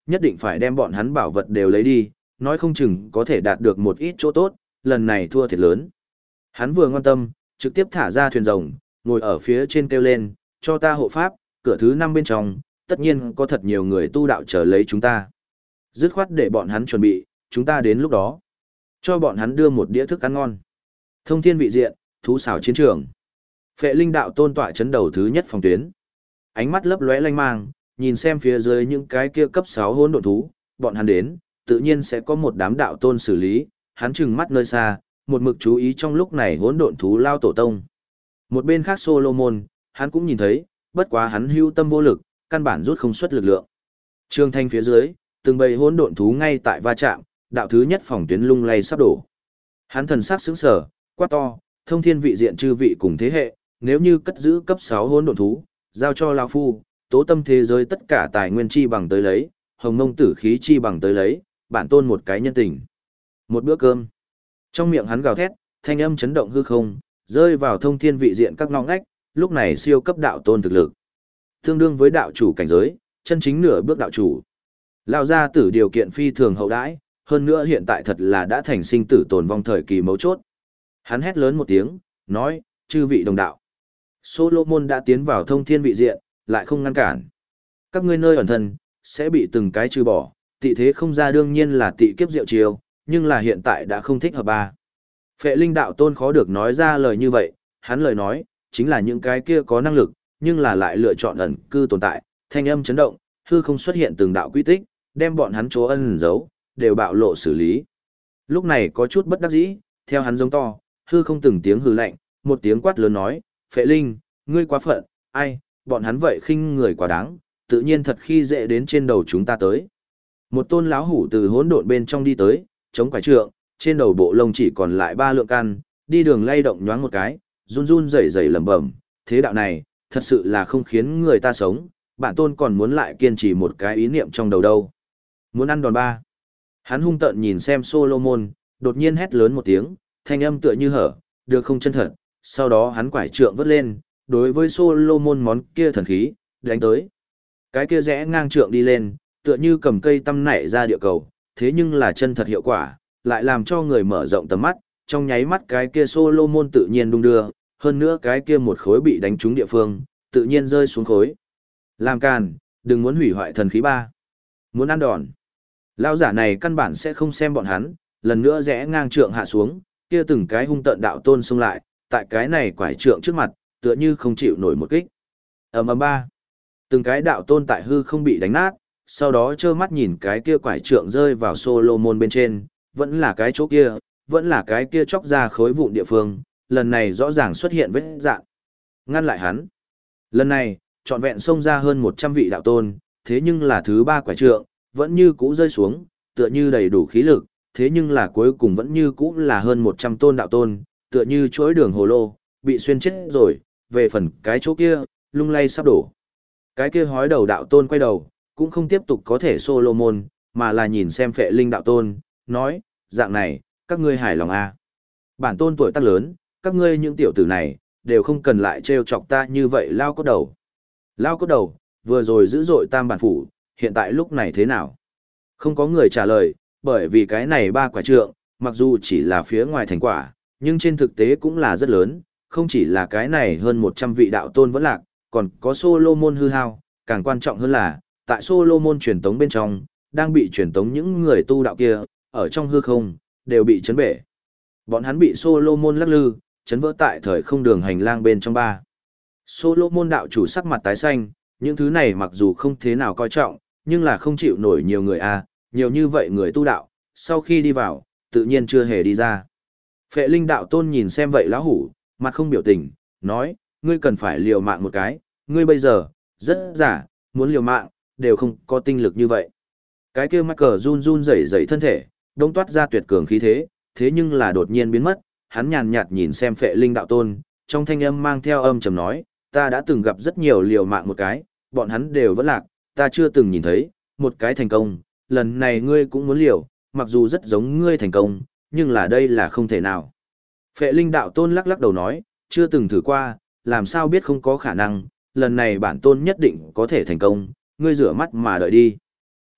nhất định phải đem bọn hắn bảo vật đều lấy đi, nói không chừng có thể đạt được một ít chỗ tốt, lần này thua thiệt lớn. Hắn vừa ngoan tâm, trực tiếp thả ra thuyền rồng, ngồi ở phía trên kêu lên, cho ta hộ pháp, cửa thứ năm bên trong, tất nhiên có thật nhiều người tu đạo chờ lấy chúng ta. Dứt khoát để bọn hắn chuẩn bị, chúng ta đến lúc đó. Cho bọn hắn đưa một đĩa thức ăn ngon. Thông thiên vị diện, thú xảo chiến trường. Phệ linh đạo tôn tọa chấn đầu thứ nhất phòng tuyến. Ánh mắt lấp lóe lanh mang, nhìn xem phía dưới những cái kia cấp sáu hỗn độn thú, bọn hắn đến, tự nhiên sẽ có một đám đạo tôn xử lý, hắn trừng mắt nơi xa, một mực chú ý trong lúc này hỗn độn thú lao tổ tông. Một bên khác Solomon, hắn cũng nhìn thấy, bất quá hắn hưu tâm vô lực, căn bản rút không xuất lực lượng. Trường thanh phía dưới, từng bầy hỗn độn thú ngay tại va chạm, đạo thứ nhất phòng tuyến lung lay sắp đổ. Hắn thần sắc sững sờ, quát to, thông thiên vị diện chư vị cùng thế hệ, nếu như cất giữ cấp sáu hỗn độn thú, giao cho lão phu, tố tâm thế giới tất cả tài nguyên chi bằng tới lấy, hồng mông tử khí chi bằng tới lấy, bản tôn một cái nhân tình. Một bữa cơm. Trong miệng hắn gào thét, thanh âm chấn động hư không, rơi vào thông thiên vị diện các ngõ ngách, lúc này siêu cấp đạo tôn thực lực. Tương đương với đạo chủ cảnh giới, chân chính nửa bước đạo chủ. Lão gia tử điều kiện phi thường hậu đãi, hơn nữa hiện tại thật là đã thành sinh tử tồn vong thời kỳ mấu chốt. Hắn hét lớn một tiếng, nói, chư vị đồng đạo. Solomon đã tiến vào thông thiên vị diện, lại không ngăn cản. Các ngươi nơi ẩn thân, sẽ bị từng cái trừ bỏ, tị thế không ra đương nhiên là tị kiếp diệu chiêu, nhưng là hiện tại đã không thích hợp ba. Phệ linh đạo tôn khó được nói ra lời như vậy, hắn lời nói, chính là những cái kia có năng lực, nhưng là lại lựa chọn ẩn cư tồn tại, thanh âm chấn động, hư không xuất hiện từng đạo quy tích, đem bọn hắn chỗ ẩn giấu, đều bạo lộ xử lý. Lúc này có chút bất đắc dĩ, theo hắn giống to, hư không từng tiếng hư lạnh, một tiếng quát lớn nói, Phệ linh, ngươi quá phận, ai, bọn hắn vậy khinh người quá đáng, tự nhiên thật khi dễ đến trên đầu chúng ta tới. Một tôn lão hủ từ hỗn độn bên trong đi tới, chống quải trượng, trên đầu bộ lông chỉ còn lại ba lượng căn, đi đường lay động nhoáng một cái, run run rẩy rẩy lẩm bẩm, thế đạo này, thật sự là không khiến người ta sống, bản tôn còn muốn lại kiên trì một cái ý niệm trong đầu đâu. Muốn ăn đòn ba. Hắn hung tợn nhìn xem Solomon, đột nhiên hét lớn một tiếng, thanh âm tựa như hở, được không chân thật, sau đó hắn quải trượng vớt lên, đối với Solomon món kia thần khí, đánh tới. Cái kia rẽ ngang trượng đi lên, tựa như cầm cây tăm nảy ra địa cầu, thế nhưng là chân thật hiệu quả, lại làm cho người mở rộng tầm mắt, trong nháy mắt cái kia Solomon tự nhiên đung đưa, hơn nữa cái kia một khối bị đánh trúng địa phương, tự nhiên rơi xuống khối. Làm càn, đừng muốn hủy hoại thần khí ba. Muốn ăn đòn. Lão giả này căn bản sẽ không xem bọn hắn, lần nữa rẽ ngang trượng hạ xuống, kia từng cái hung tợn đạo tôn xông lại, tại cái này quải trượng trước mặt, tựa như không chịu nổi một kích. Ầm ầm ba. Từng cái đạo tôn tại hư không bị đánh nát, sau đó trơ mắt nhìn cái kia quải trượng rơi vào Solomon bên trên, vẫn là cái chỗ kia, vẫn là cái kia chóc ra khối vụn địa phương, lần này rõ ràng xuất hiện vết dạn. Ngăn lại hắn. Lần này, trọn vẹn xông ra hơn một trăm vị đạo tôn, thế nhưng là thứ ba quải trượng, vẫn như cũ rơi xuống, tựa như đầy đủ khí lực, thế nhưng là cuối cùng vẫn như cũ là hơn một trăm tôn đạo tôn, tựa như chuỗi đường hồ lô, bị xuyên chết rồi, về phần cái chỗ kia, lung lay sắp đổ. Cái kia hói đầu đạo tôn quay đầu, cũng không tiếp tục có thể Solomon, mà là nhìn xem Phệ linh đạo tôn, nói, dạng này, các ngươi hài lòng à. Bản tôn tuổi tác lớn, các ngươi những tiểu tử này, đều không cần lại trêu chọc ta như vậy lao cốt đầu. Lao cốt đầu, vừa rồi dữ dội tam bản phủ, hiện tại lúc này thế nào? Không có người trả lời, bởi vì cái này ba quả trượng, mặc dù chỉ là phía ngoài thành quả, nhưng trên thực tế cũng là rất lớn, không chỉ là cái này hơn một trăm vị đạo tôn vẫn lạc, còn có Solomon hư hao, càng quan trọng hơn là, tại Solomon truyền tống bên trong, đang bị truyền tống những người tu đạo kia, ở trong hư không, đều bị chấn bể. Bọn hắn bị Solomon lắc lư, chấn vỡ tại thời không đường hành lang bên trong ba. Solomon đạo chủ sắc mặt tái xanh, những thứ này mặc dù không thế nào coi trọng, nhưng là không chịu nổi nhiều người a, nhiều như vậy người tu đạo, sau khi đi vào, tự nhiên chưa hề đi ra. Phệ linh đạo tôn nhìn xem vậy lão hủ, mặt không biểu tình, nói, ngươi cần phải liều mạng một cái, ngươi bây giờ, rất giả, muốn liều mạng, đều không có tinh lực như vậy. Cái kia Michael run run rẩy rẩy thân thể, đông toát ra tuyệt cường khí thế, thế nhưng là đột nhiên biến mất, hắn nhàn nhạt nhìn xem Phệ linh đạo tôn, trong thanh âm mang theo âm trầm nói, ta đã từng gặp rất nhiều liều mạng một cái, bọn hắn đều vẫn lạc, ta chưa từng nhìn thấy, một cái thành công, lần này ngươi cũng muốn liều, mặc dù rất giống ngươi thành công, nhưng là đây là không thể nào. Phệ linh đạo tôn lắc lắc đầu nói, chưa từng thử qua, làm sao biết không có khả năng, lần này bản tôn nhất định có thể thành công, ngươi rửa mắt mà đợi đi.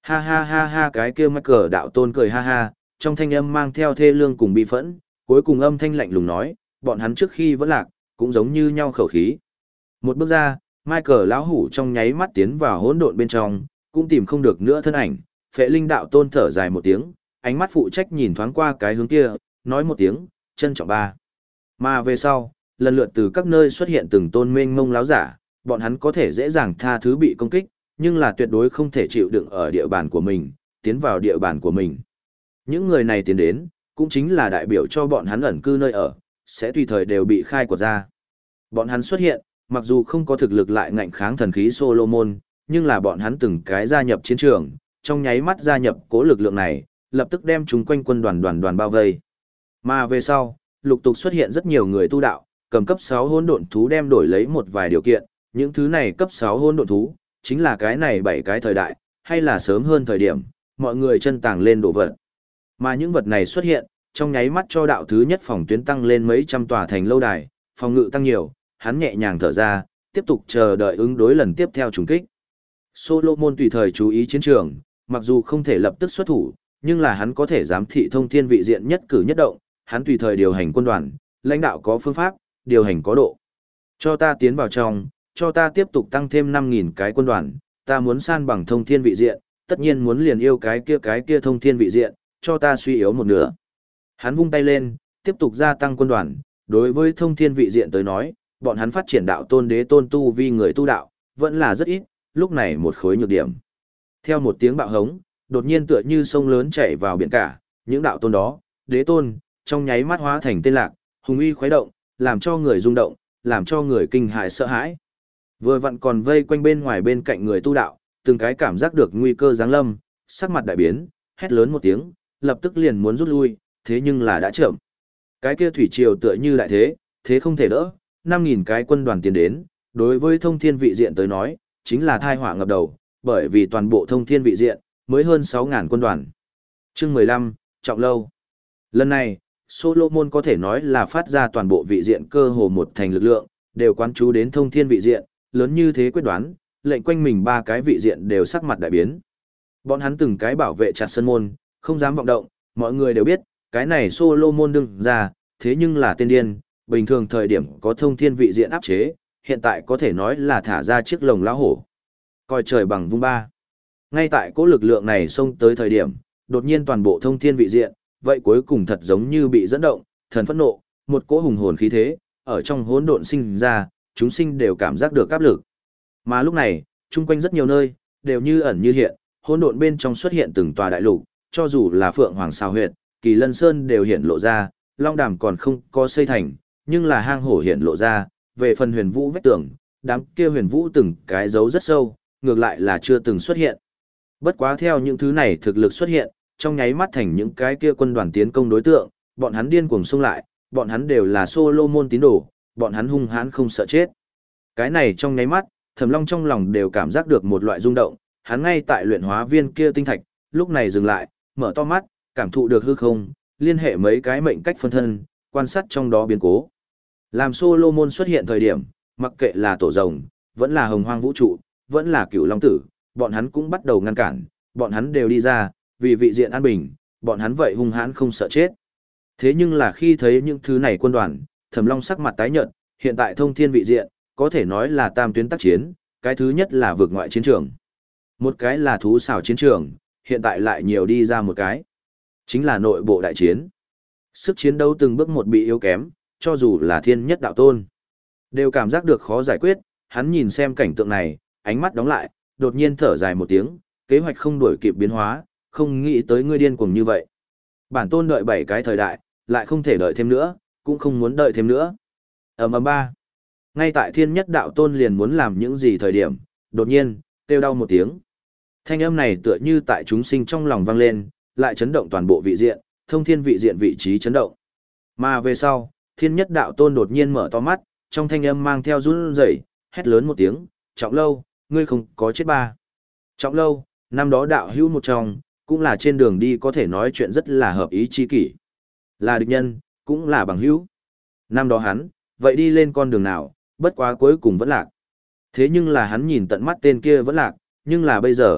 Ha ha ha ha, cái kia mắc cờ đạo tôn cười ha ha, trong thanh âm mang theo thê lương cùng bi phẫn, cuối cùng âm thanh lạnh lùng nói, bọn hắn trước khi vẫn lạc, cũng giống như nhau khẩu khí. Một bước ra, Michael lão hủ trong nháy mắt tiến vào hỗn độn bên trong, cũng tìm không được nữa thân ảnh, Phệ Linh đạo tôn thở dài một tiếng, ánh mắt phụ trách nhìn thoáng qua cái hướng kia, nói một tiếng, trân trọng ba. Mà về sau, lần lượt từ các nơi xuất hiện từng tôn mênh mông láo giả, bọn hắn có thể dễ dàng tha thứ bị công kích, nhưng là tuyệt đối không thể chịu đựng ở địa bàn của mình, tiến vào địa bàn của mình. Những người này tiến đến, cũng chính là đại biểu cho bọn hắn ẩn cư nơi ở, sẽ tùy thời đều bị khai quật ra. Bọn hắn xuất hiện, mặc dù không có thực lực lại ngạnh kháng thần khí Solomon, nhưng là bọn hắn từng cái gia nhập chiến trường, trong nháy mắt gia nhập cố lực lượng này, lập tức đem chúng quanh quân đoàn đoàn đoàn bao vây. Mà về sau, lục tục xuất hiện rất nhiều người tu đạo, cầm cấp sáu hỗn độn thú đem đổi lấy một vài điều kiện, những thứ này cấp sáu hỗn độn thú, chính là cái này bảy cái thời đại, hay là sớm hơn thời điểm, mọi người chân tàng lên đồ vật. Mà những vật này xuất hiện, trong nháy mắt cho đạo thứ nhất phòng tuyến tăng lên mấy trăm tòa thành lâu đài, phòng ngự tăng nhiều, hắn nhẹ nhàng thở ra, tiếp tục chờ đợi ứng đối lần tiếp theo trùng kích. Solomon tùy thời chú ý chiến trường, mặc dù không thể lập tức xuất thủ, nhưng là hắn có thể giám thị thông thiên vị diện nhất cử nhất động, hắn tùy thời điều hành quân đoàn, lãnh đạo có phương pháp, điều hành có độ. Cho ta tiến vào trong, cho ta tiếp tục tăng thêm năm nghìn cái quân đoàn, ta muốn san bằng thông thiên vị diện, tất nhiên muốn liền yêu cái kia cái kia thông thiên vị diện, cho ta suy yếu một nửa. Hắn vung tay lên, tiếp tục gia tăng quân đoàn, đối với thông thiên vị diện tới nói, bọn hắn phát triển đạo tôn đế tôn tu vi người tu đạo, vẫn là rất ít, lúc này một khối nhược điểm. Theo một tiếng bạo hống, đột nhiên tựa như sông lớn chảy vào biển cả, những đạo tôn đó, đế tôn, trong nháy mắt hóa thành tên lạc, hùng uy khuấy động, làm cho người rung động, làm cho người kinh hãi sợ hãi. Vừa vặn còn vây quanh bên ngoài bên cạnh người tu đạo, từng cái cảm giác được nguy cơ giáng lâm, sắc mặt đại biến, hét lớn một tiếng, lập tức liền muốn rút lui, thế nhưng là đã chậm. Cái kia thủy triều tựa như đại thế, thế không thể đỡ, năm nghìn cái quân đoàn tiến đến, đối với thông thiên vị diện tới nói, chính là thai họa ngập đầu, bởi vì toàn bộ thông thiên vị diện, mới hơn sáu nghìn quân đoàn. Chương mười lăm, Trọng Lâu. Lần này, Solomon có thể nói là phát ra toàn bộ vị diện cơ hồ một thành lực lượng, đều quán chú đến thông thiên vị diện, lớn như thế quyết đoán, lệnh quanh mình ba cái vị diện đều sắc mặt đại biến. Bọn hắn từng cái bảo vệ chặt sân môn, không dám vọng động, mọi người đều biết, cái này Solomon đừng ra, thế nhưng là tên điên, bình thường thời điểm có thông thiên vị diện áp chế, hiện tại có thể nói là thả ra chiếc lồng lão hổ. Coi trời bằng vung ba. Ngay tại cỗ lực lượng này xông tới thời điểm, đột nhiên toàn bộ thông thiên vị diện, vậy cuối cùng thật giống như bị dẫn động, thần phẫn nộ, một cỗ hùng hồn khí thế, ở trong hỗn độn sinh ra, chúng sinh đều cảm giác được áp lực. Mà lúc này, chung quanh rất nhiều nơi, đều như ẩn như hiện, hỗn độn bên trong xuất hiện từng tòa đại lục, cho dù là Phượng Hoàng Sao Huyệt, Kỳ Lân Sơn đều hiện lộ ra, Long Đàm còn không có xây thành, nhưng là hang hổ hiện lộ ra, về phần huyền vũ vách tường, đám kia huyền vũ từng cái dấu rất sâu, ngược lại là chưa từng xuất hiện. Bất quá theo những thứ này thực lực xuất hiện, trong nháy mắt thành những cái kia quân đoàn tiến công đối tượng, bọn hắn điên cuồng xông lại, bọn hắn đều là Solomon tín đồ, bọn hắn hung hãn không sợ chết. Cái này trong nháy mắt, Thẩm Long trong lòng đều cảm giác được một loại rung động, hắn ngay tại luyện hóa viên kia tinh thạch, lúc này dừng lại, mở to mắt, cảm thụ được hư không, liên hệ mấy cái mệnh cách phân thân, quan sát trong đó biến cố. Làm Solomon xuất hiện thời điểm, mặc kệ là tổ rồng, vẫn là hồng hoang vũ trụ, vẫn là cửu long tử, bọn hắn cũng bắt đầu ngăn cản, bọn hắn đều đi ra, vì vị diện an bình, bọn hắn vậy hung hãn không sợ chết. Thế nhưng là khi thấy những thứ này quân đoàn, Thẩm Long sắc mặt tái nhợt, hiện tại thông thiên vị diện, có thể nói là tam tuyến tác chiến, cái thứ nhất là vượt ngoại chiến trường. Một cái là thú xảo chiến trường, hiện tại lại nhiều đi ra một cái. Chính là nội bộ đại chiến. Sức chiến đấu từng bước một bị yếu kém, cho dù là thiên nhất đạo tôn. Đều cảm giác được khó giải quyết, hắn nhìn xem cảnh tượng này, ánh mắt đóng lại, đột nhiên thở dài một tiếng, kế hoạch không đuổi kịp biến hóa, không nghĩ tới ngươi điên cuồng như vậy. Bản tôn đợi bảy cái thời đại, lại không thể đợi thêm nữa, cũng không muốn đợi thêm nữa. Ầm ầm ba. Ngay tại thiên nhất đạo tôn liền muốn làm những gì thời điểm, đột nhiên, kêu đau một tiếng. Thanh âm này tựa như tại chúng sinh trong lòng vang lên, lại chấn động toàn bộ vị diện, thông thiên vị diện vị trí chấn động. Mà về sau, thiên nhất đạo tôn đột nhiên mở to mắt, trong thanh âm mang theo run rẩy, hét lớn một tiếng, Trọng Lâu, ngươi không có chết ba. Trọng Lâu, năm đó đạo hữu một trong, cũng là trên đường đi có thể nói chuyện rất là hợp ý chi kỷ. Là địch nhân, cũng là bằng hữu. Năm đó hắn, vậy đi lên con đường nào, bất quá cuối cùng vẫn lạc. Thế nhưng là hắn nhìn tận mắt tên kia vẫn lạc, nhưng là bây giờ,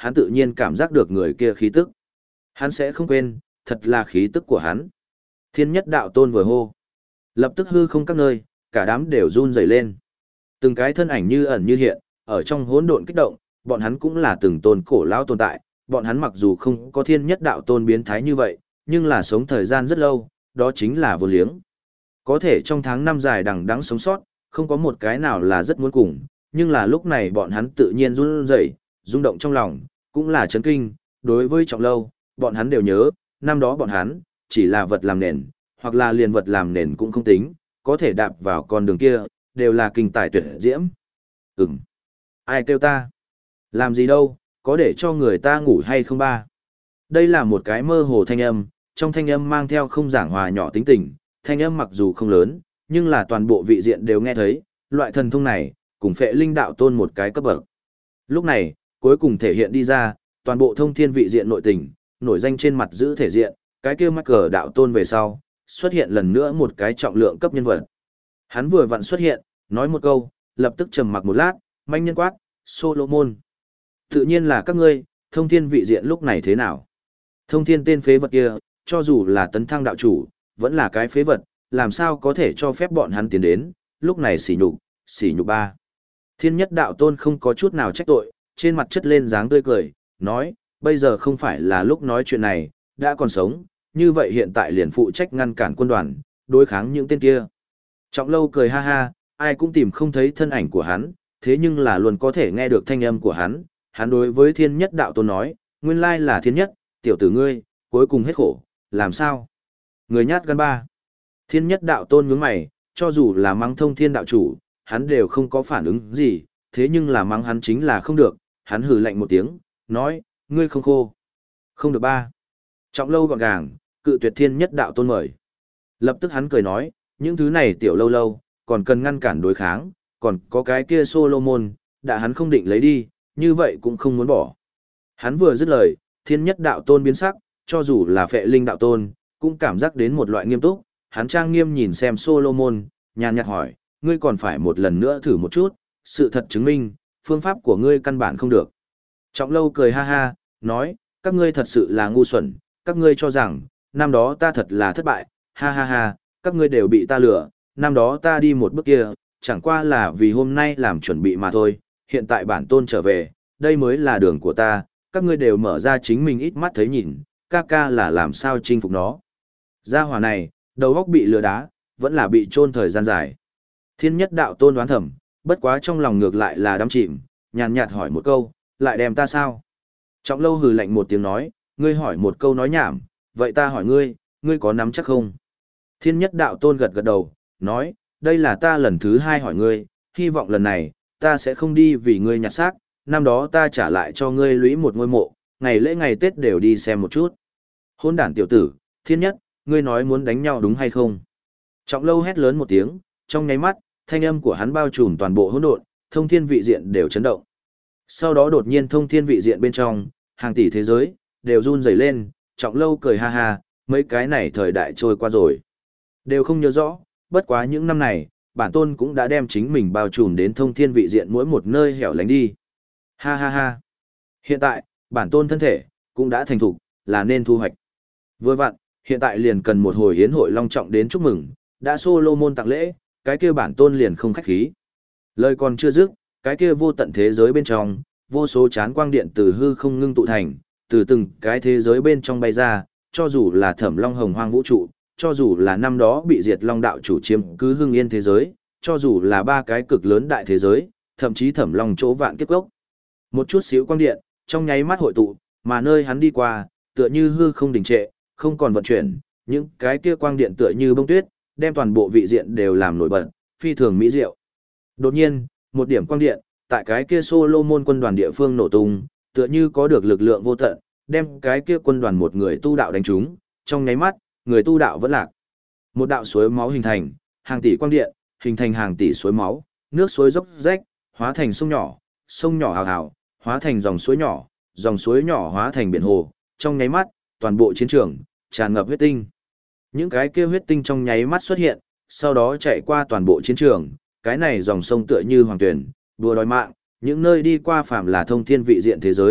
hắn tự nhiên cảm giác được người kia khí tức. Hắn sẽ không quên, thật là khí tức của hắn. Thiên nhất đạo tôn vừa hô. Lập tức hư không các nơi, cả đám đều run rẩy lên. Từng cái thân ảnh như ẩn như hiện, ở trong hỗn độn kích động, bọn hắn cũng là từng tôn cổ lão tồn tại, bọn hắn mặc dù không có thiên nhất đạo tôn biến thái như vậy, nhưng là sống thời gian rất lâu, đó chính là vô liếng. Có thể trong tháng năm dài đằng đẵng sống sót, không có một cái nào là rất muốn cùng, nhưng là lúc này bọn hắn tự nhiên run rẩy, rung động trong lòng, cũng là chấn kinh, đối với Trọng Lâu, bọn hắn đều nhớ, năm đó bọn hắn, chỉ là vật làm nền, hoặc là liền vật làm nền cũng không tính, có thể đạp vào con đường kia, đều là kinh tài tuyệt diễm. Ừm. Ai kêu ta? Làm gì đâu, có để cho người ta ngủ hay không ba? Đây là một cái mơ hồ thanh âm, trong thanh âm mang theo không giảng hòa nhỏ tính tình, thanh âm mặc dù không lớn, nhưng là toàn bộ vị diện đều nghe thấy, loại thần thông này, cùng phệ linh đạo tôn một cái cấp bậc. Lúc này, cuối cùng thể hiện đi ra, toàn bộ thông thiên vị diện nội tình, nổi danh trên mặt giữ thể diện, cái kia mắc cờ đạo tôn về sau, xuất hiện lần nữa một cái trọng lượng cấp nhân vật. Hắn vừa vặn xuất hiện, nói một câu, lập tức trầm mặc một lát, manh nhân quát, Solomon. Tự nhiên là các ngươi, thông thiên vị diện lúc này thế nào? Thông thiên tên phế vật kia, cho dù là tấn thăng đạo chủ, vẫn là cái phế vật, làm sao có thể cho phép bọn hắn tiến đến, lúc này xỉ nhục, xỉ nhục ba. Thiên nhất đạo tôn không có chút nào trách tội, trên mặt chất lên dáng tươi cười, nói, bây giờ không phải là lúc nói chuyện này, đã còn sống, như vậy hiện tại liền phụ trách ngăn cản quân đoàn, đối kháng những tên kia. Trọng Lâu cười ha ha, ai cũng tìm không thấy thân ảnh của hắn, thế nhưng là luôn có thể nghe được thanh âm của hắn, hắn đối với thiên nhất đạo tôn nói, nguyên lai là thiên nhất, tiểu tử ngươi, cuối cùng hết khổ, làm sao? Người nhát gan ba. Thiên nhất đạo tôn nhướng mày, cho dù là mắng thông thiên đạo chủ, hắn đều không có phản ứng gì, thế nhưng là mắng hắn chính là không được, hắn hừ lạnh một tiếng, nói, ngươi không khô. Không được ba. Trọng Lâu gọn gàng, cự tuyệt thiên nhất đạo tôn mời. Lập tức hắn cười nói, những thứ này tiểu lâu lâu, còn cần ngăn cản đối kháng, còn có cái kia Solomon, đã hắn không định lấy đi, như vậy cũng không muốn bỏ. Hắn vừa dứt lời, thiên nhất đạo tôn biến sắc, cho dù là phệ linh đạo tôn, cũng cảm giác đến một loại nghiêm túc, hắn trang nghiêm nhìn xem Solomon, nhàn nhạt hỏi, ngươi còn phải một lần nữa thử một chút, sự thật chứng minh, phương pháp của ngươi căn bản không được. Trọng Lâu cười ha ha, nói, các ngươi thật sự là ngu xuẩn, các ngươi cho rằng, năm đó ta thật là thất bại, ha ha ha, các ngươi đều bị ta lừa, năm đó ta đi một bước kia, chẳng qua là vì hôm nay làm chuẩn bị mà thôi, hiện tại bản tôn trở về, đây mới là đường của ta, các ngươi đều mở ra chính mình ít mắt thấy nhìn, ca ca là làm sao chinh phục nó. Gia hỏa này, đầu óc bị lừa đá, vẫn là bị chôn thời gian dài. Thiên nhất đạo tôn đoán thầm, bất quá trong lòng ngược lại là đắm chìm, nhàn nhạt hỏi một câu, lại đem ta sao? Trọng Lâu hừ lạnh một tiếng nói, ngươi hỏi một câu nói nhảm, vậy ta hỏi ngươi, ngươi có nắm chắc không? Thiên nhất đạo tôn gật gật đầu, nói, đây là ta lần thứ hai hỏi ngươi, hy vọng lần này, ta sẽ không đi vì ngươi nhặt xác, năm đó ta trả lại cho ngươi lũy một ngôi mộ, ngày lễ ngày Tết đều đi xem một chút. Hôn đản tiểu tử, thiên nhất, ngươi nói muốn đánh nhau đúng hay không? Trọng Lâu hét lớn một tiếng, trong nháy mắt, thanh âm của hắn bao trùm toàn bộ hỗn độn, thông thiên vị diện đều chấn động. Sau đó đột nhiên thông thiên vị diện bên trong, hàng tỷ thế giới, đều run rẩy lên, Trọng Lâu cười ha ha, mấy cái này thời đại trôi qua rồi. Đều không nhớ rõ, bất quá những năm này, bản tôn cũng đã đem chính mình bao trùm đến thông thiên vị diện mỗi một nơi hẻo lánh đi. Ha ha ha. Hiện tại, bản tôn thân thể, cũng đã thành thục, là nên thu hoạch. Vừa vặn, hiện tại liền cần một hồi hiến hội long trọng đến chúc mừng, đã Solomon tặng lễ, cái kia bản tôn liền không khách khí. Lời còn chưa dứt, cái kia vô tận thế giới bên trong, vô số chán quang điện từ hư không ngưng tụ thành, từ từng cái thế giới bên trong bay ra, cho dù là Thẩm Long Hồng Hoang vũ trụ, cho dù là năm đó bị diệt Long đạo chủ chiếm cứ hưng yên thế giới, cho dù là ba cái cực lớn đại thế giới, thậm chí Thẩm Long chỗ vạn kiếp gốc. Một chút xíu quang điện, trong nháy mắt hội tụ, mà nơi hắn đi qua, tựa như hư không đình trệ, không còn vận chuyển, những cái kia quang điện tựa như bông tuyết, đem toàn bộ vị diện đều làm nổi bật, phi thường mỹ diệu. Đột nhiên, một điểm quang điện, tại cái kia Solomon quân đoàn địa phương nổ tung, tựa như có được lực lượng vô tận, đem cái kia quân đoàn một người tu đạo đánh trúng, trong nháy mắt, người tu đạo vẫn lạc. Một đạo suối máu hình thành, hàng tỷ quang điện, hình thành hàng tỷ suối máu, nước suối dốc rách, hóa thành sông nhỏ, sông nhỏ hào hào, hóa thành dòng suối nhỏ, dòng suối nhỏ hóa thành biển hồ, trong nháy mắt, toàn bộ chiến trường tràn ngập huyết tinh. Những cái kia huyết tinh trong nháy mắt xuất hiện, sau đó chạy qua toàn bộ chiến trường, cái này dòng sông tựa như hoàng tuyển, đùa đòi mạng, những nơi đi qua phàm là thông thiên vị diện thế giới,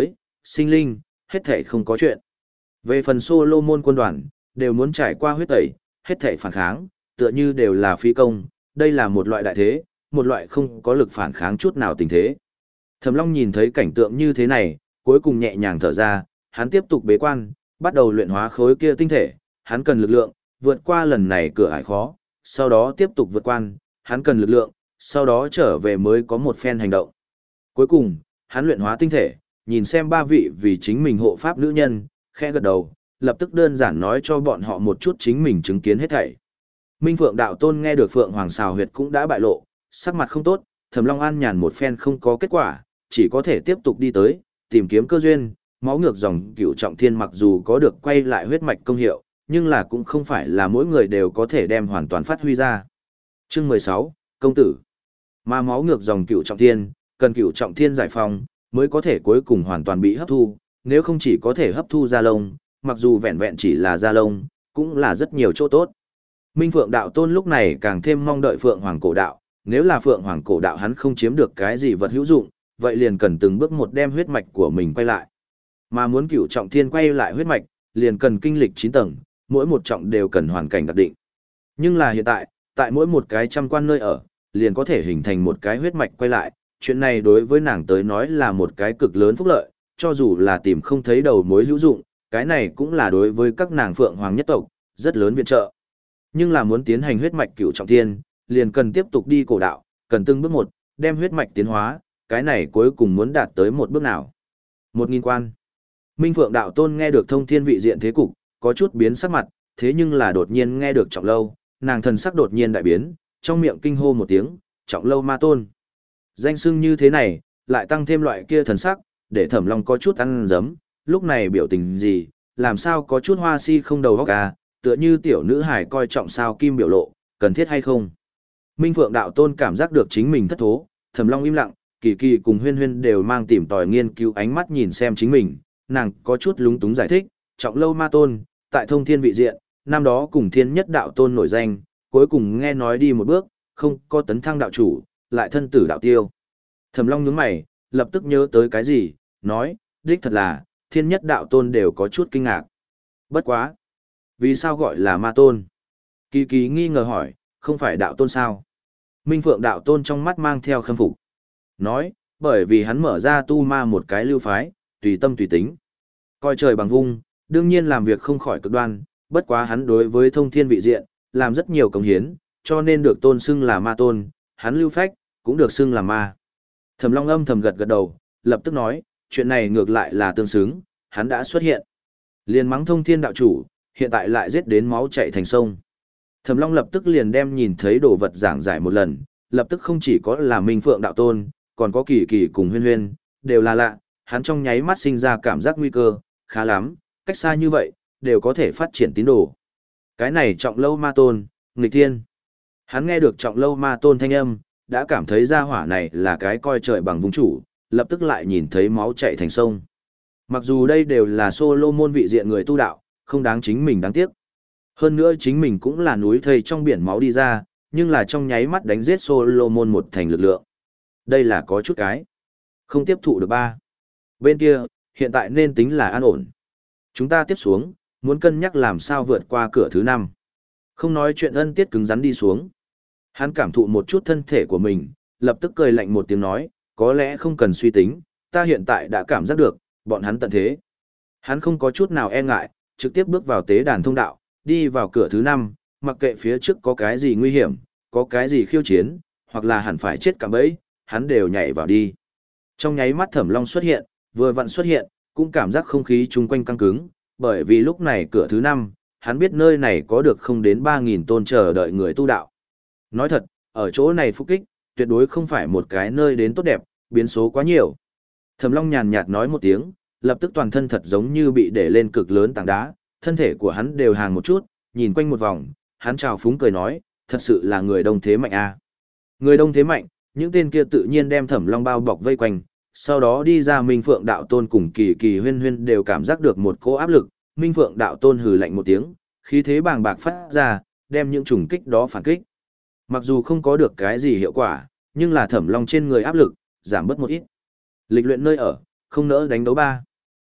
sinh linh, hết thảy không có chuyện. Về phần Solomon quân đoàn, đều muốn trải qua huyết tẩy, hết thảy phản kháng, tựa như đều là phi công, đây là một loại đại thế, một loại không có lực phản kháng chút nào tình thế. Thẩm Long nhìn thấy cảnh tượng như thế này, cuối cùng nhẹ nhàng thở ra, hắn tiếp tục bế quan, bắt đầu luyện hóa khối kia tinh thể, hắn cần lực lượng, vượt qua lần này cửa ải khó, sau đó tiếp tục vượt quan, hắn cần lực lượng, sau đó trở về mới có một phen hành động. Cuối cùng, hắn luyện hóa tinh thể, nhìn xem ba vị vì chính mình hộ pháp nữ nhân, khẽ gật đầu, lập tức đơn giản nói cho bọn họ một chút chính mình chứng kiến hết thảy. Minh Phượng đạo tôn nghe được Phượng Hoàng xào huyệt cũng đã bại lộ, sắc mặt không tốt, Thẩm Long an nhàn một phen không có kết quả, chỉ có thể tiếp tục đi tới, tìm kiếm cơ duyên, máu ngược dòng cửu trọng thiên mặc dù có được quay lại huyết mạch công hiệu, nhưng là cũng không phải là mỗi người đều có thể đem hoàn toàn phát huy ra. Chương mười sáu, công tử. Mà máu ngược dòng cửu trọng thiên, cần cửu trọng thiên giải phóng, mới có thể cuối cùng hoàn toàn bị hấp thu, nếu không chỉ có thể hấp thu da lông, mặc dù vẹn vẹn chỉ là da lông, cũng là rất nhiều chỗ tốt. Minh Phượng đạo tôn lúc này càng thêm mong đợi Phượng Hoàng cổ đạo, nếu là Phượng Hoàng cổ đạo hắn không chiếm được cái gì vật hữu dụng, vậy liền cần từng bước một đem huyết mạch của mình quay lại. Mà muốn cửu trọng thiên quay lại huyết mạch, liền cần kinh lịch chín tầng, mỗi một trọng đều cần hoàn cảnh đặc định. Nhưng là hiện tại, tại mỗi một cái trăm quan nơi ở, liền có thể hình thành một cái huyết mạch quay lại, chuyện này đối với nàng tới nói là một cái cực lớn phúc lợi, cho dù là tìm không thấy đầu mối hữu dụng, cái này cũng là đối với các nàng Phượng Hoàng nhất tộc, rất lớn viện trợ. Nhưng là muốn tiến hành huyết mạch cửu trọng thiên, liền cần tiếp tục đi cổ đạo, cần từng bước một, đem huyết mạch tiến hóa, cái này cuối cùng muốn đạt tới một bước nào. Một nghìn quan. Minh Phượng đạo tôn nghe được thông thiên vị diện thế cục, có chút biến sắc mặt, thế nhưng là đột nhiên nghe được Trọng Lâu, nàng thần sắc đột nhiên đại biến, trong miệng kinh hô một tiếng, Trọng Lâu ma tôn. Danh xưng như thế này, lại tăng thêm loại kia thần sắc, để Thẩm Long có chút ăn dấm, lúc này biểu tình gì, làm sao có chút hoa si không đầu óc à, tựa như tiểu nữ hải coi trọng sao kim biểu lộ, cần thiết hay không. Minh Phượng đạo tôn cảm giác được chính mình thất thố, Thẩm Long im lặng, Kỳ Kỳ cùng Huyên Huyên đều mang tìm tòi nghiên cứu ánh mắt nhìn xem chính mình, nàng có chút lúng túng giải thích, Trọng Lâu ma tôn, tại thông thiên vị diện, năm đó cùng thiên nhất đạo tôn nổi danh, cuối cùng nghe nói đi một bước, không có tấn thăng đạo chủ, lại thân tử đạo tiêu. Thẩm Long nhướng mày, lập tức nhớ tới cái gì, nói, đích thật là, thiên nhất đạo tôn đều có chút kinh ngạc. Bất quá. Vì sao gọi là ma tôn? Kỳ Kỳ nghi ngờ hỏi, không phải đạo tôn sao? Minh Phượng đạo tôn trong mắt mang theo khâm phục. Nói, bởi vì hắn mở ra tu ma một cái lưu phái, tùy tâm tùy tính. Coi trời bằng vung, đương nhiên làm việc không khỏi cực đoan, bất quá hắn đối với thông thiên vị diện, làm rất nhiều công hiến, cho nên được tôn xưng là ma tôn, hắn lưu phách, cũng được xưng là ma. Thẩm Long âm thầm gật gật đầu, lập tức nói, chuyện này ngược lại là tương xứng, hắn đã xuất hiện. Liền mắng thông thiên đạo chủ, hiện tại lại giết đến máu chảy thành sông. Thẩm Long lập tức liền đem nhìn thấy đồ vật giảng giải một lần, lập tức không chỉ có là Minh Phượng đạo tôn, còn có Kỳ Kỳ cùng Huyên Huyên, đều là lạ, hắn trong nháy mắt sinh ra cảm giác nguy cơ, khá lắm, cách xa như vậy, đều có thể phát triển tín đồ. Cái này Trọng Lâu ma tôn, nghịch thiên. Hắn nghe được Trọng Lâu ma tôn thanh âm, đã cảm thấy gia hỏa này là cái coi trời bằng vùng chủ, lập tức lại nhìn thấy máu chảy thành sông. Mặc dù đây đều là Solomon vị diện người tu đạo, không đáng chính mình đáng tiếc. Hơn nữa chính mình cũng là núi thây trong biển máu đi ra, nhưng là trong nháy mắt đánh giết Solomon một thành lực lượng. Đây là có chút cái. Không tiếp thụ được ba. Bên kia, hiện tại nên tính là an ổn. Chúng ta tiếp xuống, muốn cân nhắc làm sao vượt qua cửa thứ năm. Không nói chuyện ân tiết cứng rắn đi xuống. Hắn cảm thụ một chút thân thể của mình, lập tức cười lạnh một tiếng nói, có lẽ không cần suy tính, ta hiện tại đã cảm giác được, bọn hắn tận thế. Hắn không có chút nào e ngại, trực tiếp bước vào tế đàn thông đạo, đi vào cửa thứ năm, mặc kệ phía trước có cái gì nguy hiểm, có cái gì khiêu chiến, hoặc là hẳn phải chết cả bấy, hắn đều nhảy vào đi. Trong nháy mắt Thẩm Long xuất hiện, vừa vặn xuất hiện, cũng cảm giác không khí chung quanh căng cứng, bởi vì lúc này cửa thứ năm, hắn biết nơi này có được không đến ba nghìn tôn chờ đợi người tu đạo. Nói thật, ở chỗ này phúc kích, tuyệt đối không phải một cái nơi đến tốt đẹp, biến số quá nhiều. Thẩm Long nhàn nhạt nói một tiếng, lập tức toàn thân thật giống như bị để lên cực lớn tảng đá, thân thể của hắn đều hàng một chút, nhìn quanh một vòng, hắn chào phúng cười nói, thật sự là người đông thế mạnh a. À. Người đông thế mạnh, những tên kia tự nhiên đem Thẩm Long bao bọc vây quanh, sau đó đi ra Minh Phượng đạo tôn cùng Kỳ Kỳ Huyên Huyên đều cảm giác được một cỗ áp lực, Minh Phượng đạo tôn hừ lạnh một tiếng, khí thế bàng bạc phát ra, đem những trùng kích đó phản kích. Mặc dù không có được cái gì hiệu quả, nhưng là Thẩm Long trên người áp lực giảm bớt một ít. Lịch luyện nơi ở, không nỡ đánh đấu ba.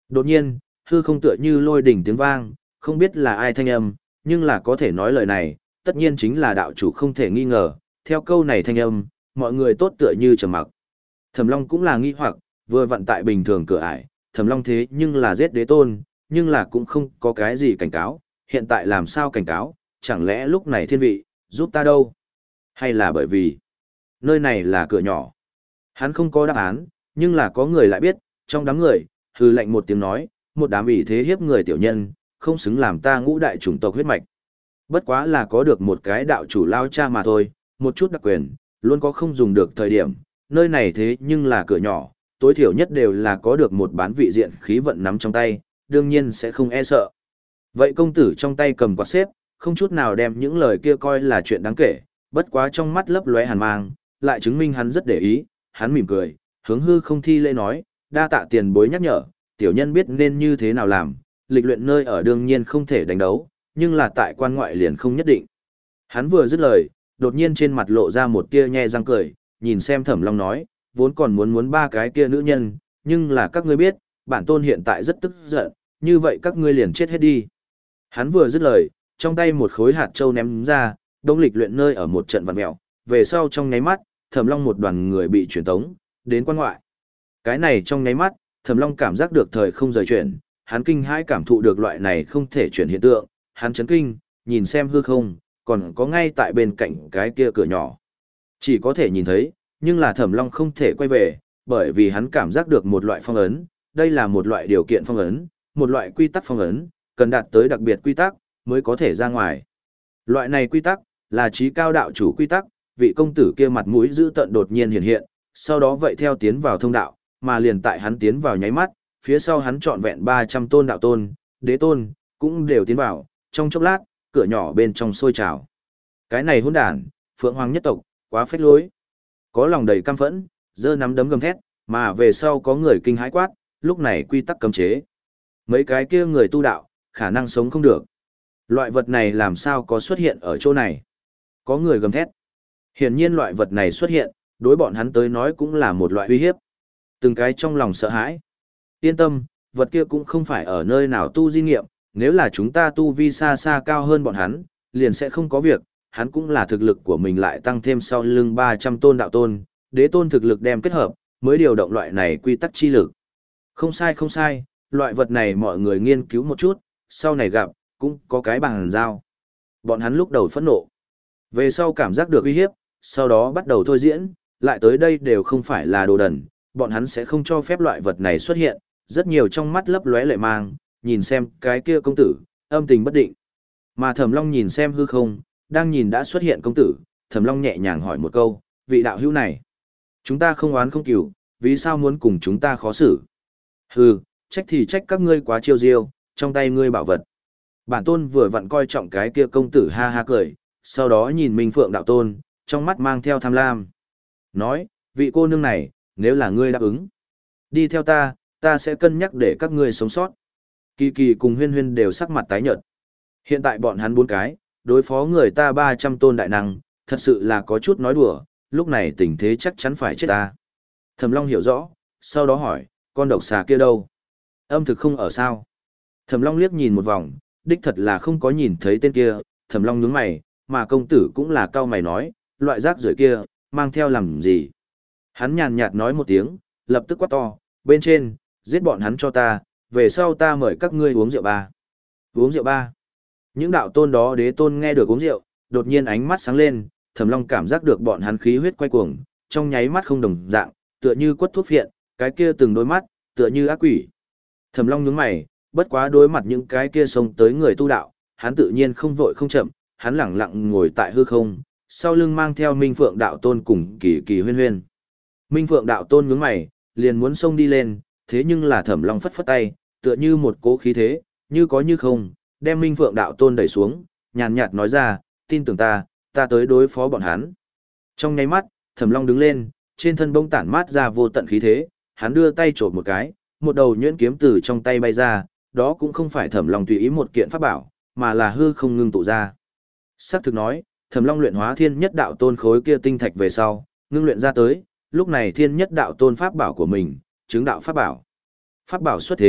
Đột nhiên, hư không tựa như lôi đỉnh tiếng vang, không biết là ai thanh âm, nhưng là có thể nói lời này, tất nhiên chính là đạo chủ không thể nghi ngờ, theo câu này thanh âm, mọi người tốt tựa như trầm mặc. Thẩm Long cũng là nghi hoặc, vừa vận tại bình thường cửa ải, Thẩm Long thế nhưng là giết đế tôn, nhưng là cũng không có cái gì cảnh cáo, hiện tại làm sao cảnh cáo, chẳng lẽ lúc này thiên vị, giúp ta đâu? Hay là bởi vì, nơi này là cửa nhỏ? Hắn không có đáp án, nhưng là có người lại biết, trong đám người, hừ lạnh một tiếng nói, một đám ủy thế hiếp người tiểu nhân, không xứng làm ta ngũ đại chủng tộc huyết mạch. Bất quá là có được một cái đạo chủ lao cha mà thôi, một chút đặc quyền, luôn có không dùng được thời điểm, nơi này thế nhưng là cửa nhỏ, tối thiểu nhất đều là có được một bán vị diện khí vận nắm trong tay, đương nhiên sẽ không e sợ. Vậy công tử trong tay cầm quạt xếp, không chút nào đem những lời kia coi là chuyện đáng kể, bất quá trong mắt lấp lóe hàn mang, lại chứng minh hắn rất để ý, hắn mỉm cười, hướng hư không thi lễ nói, đa tạ tiền bối nhắc nhở, tiểu nhân biết nên như thế nào làm, lịch luyện nơi ở đương nhiên không thể đánh đấu, nhưng là tại quan ngoại liền không nhất định. Hắn vừa dứt lời, đột nhiên trên mặt lộ ra một tia nhe răng cười, nhìn xem Thẩm Long nói, vốn còn muốn muốn ba cái kia nữ nhân, nhưng là các ngươi biết, bản tôn hiện tại rất tức giận, như vậy các ngươi liền chết hết đi. Hắn vừa dứt lời, trong tay một khối hạt châu ném ra, đông lịch luyện nơi ở một trận vặn mèo, về sau trong nháy mắt, Thẩm Long một đoàn người bị chuyển tống đến quan ngoại. Cái này trong nháy mắt, Thẩm Long cảm giác được thời không rời chuyển, hắn kinh hãi cảm thụ được loại này không thể chuyển hiện tượng, hắn chấn kinh, nhìn xem hư không, còn có ngay tại bên cạnh cái kia cửa nhỏ. Chỉ có thể nhìn thấy, nhưng là Thẩm Long không thể quay về, bởi vì hắn cảm giác được một loại phong ấn, đây là một loại điều kiện phong ấn, một loại quy tắc phong ấn, cần đạt tới đặc biệt quy tắc mới có thể ra ngoài. Loại này quy tắc là trí cao đạo chủ quy tắc, vị công tử kia mặt mũi dữ tợn đột nhiên hiện hiện, sau đó vậy theo tiến vào thông đạo, mà liền tại hắn tiến vào nháy mắt, phía sau hắn trọn vẹn ba trăm tôn đạo tôn, đế tôn, cũng đều tiến vào, trong chốc lát, cửa nhỏ bên trong sôi trào. Cái này hỗn đản, Phượng Hoàng nhất tộc, quá phách lối. Có lòng đầy căm phẫn, giơ nắm đấm gầm thét, mà về sau có người kinh hãi quát, lúc này quy tắc cấm chế. Mấy cái kia người tu đạo, khả năng sống không được. Loại vật này làm sao có xuất hiện ở chỗ này? Có người gầm thét. Hiển nhiên loại vật này xuất hiện, đối bọn hắn tới nói cũng là một loại uy hiếp. Từng cái trong lòng sợ hãi. Yên tâm, vật kia cũng không phải ở nơi nào tu di nghiệm, nếu là chúng ta tu vi xa xa cao hơn bọn hắn, liền sẽ không có việc, hắn cũng là thực lực của mình lại tăng thêm sau lưng ba trăm tôn đạo tôn, đế tôn thực lực đem kết hợp, mới điều động loại này quy tắc chi lực. Không sai không sai, loại vật này mọi người nghiên cứu một chút, sau này gặp, cũng có cái bằng giao. Bọn hắn lúc đầu phẫn nộ, về sau cảm giác được uy hiếp, sau đó bắt đầu thôi diễn, lại tới đây đều không phải là đồ đần, bọn hắn sẽ không cho phép loại vật này xuất hiện, rất nhiều trong mắt lấp lóe lệ mang, nhìn xem cái kia công tử, âm tình bất định. Mà Thẩm Long nhìn xem hư không, đang nhìn đã xuất hiện công tử, Thẩm Long nhẹ nhàng hỏi một câu, vị đạo hữu này, chúng ta không oán không cừu, vì sao muốn cùng chúng ta khó xử? Hừ, trách thì trách các ngươi quá chiêu diêu, trong tay ngươi bảo vật. Bản tôn vừa vặn coi trọng cái kia công tử ha ha cười, sau đó nhìn Minh Phượng đạo tôn, trong mắt mang theo tham lam. Nói, vị cô nương này, nếu là ngươi đáp ứng, đi theo ta, ta sẽ cân nhắc để các ngươi sống sót. Kỳ Kỳ cùng Huyên Huyên đều sắc mặt tái nhợt. Hiện tại bọn hắn bốn cái, đối phó người ta ba trăm tôn đại năng, thật sự là có chút nói đùa, lúc này tình thế chắc chắn phải chết ta. Thẩm Long hiểu rõ, sau đó hỏi, con độc xà kia đâu? Âm thực không ở sao? Thẩm Long liếc nhìn một vòng, đích thật là không có nhìn thấy tên kia, Thẩm Long nhướng mày, mà công tử cũng là cau mày nói, loại rác rưởi kia, mang theo làm gì? Hắn nhàn nhạt nói một tiếng, lập tức quát to, bên trên, giết bọn hắn cho ta, về sau ta mời các ngươi uống rượu ba. Uống rượu ba. Những đạo tôn đó đế tôn nghe được uống rượu, đột nhiên ánh mắt sáng lên, Thẩm Long cảm giác được bọn hắn khí huyết quay cuồng, trong nháy mắt không đồng dạng, tựa như quất thuốc phiện, cái kia từng đôi mắt, tựa như ác quỷ. Thẩm Long nhướng mày, bất quá đối mặt những cái kia xông tới người tu đạo, hắn tự nhiên không vội không chậm, hắn lẳng lặng ngồi tại hư không, sau lưng mang theo Minh Phượng đạo tôn cùng Kỳ Kỳ Huyên Huyên. Minh Phượng đạo tôn nhướng mày, liền muốn xông đi lên, thế nhưng là Thẩm Long phất phất tay, tựa như một cố khí thế, như có như không, đem Minh Phượng đạo tôn đẩy xuống, nhàn nhạt nói ra, tin tưởng ta, ta tới đối phó bọn hắn. Trong nháy mắt, Thẩm Long đứng lên, trên thân bông tản mát ra vô tận khí thế, hắn đưa tay chộp một cái, một đầu nhuyễn kiếm từ trong tay bay ra, đó cũng không phải Thẩm Long tùy ý một kiện pháp bảo, mà là hư không ngưng tụ ra. Sắc thực nói, Thẩm Long luyện hóa thiên nhất đạo tôn khối kia tinh thạch về sau, ngưng luyện ra tới, lúc này thiên nhất đạo tôn pháp bảo của mình, chứng đạo pháp bảo. Pháp bảo xuất thế,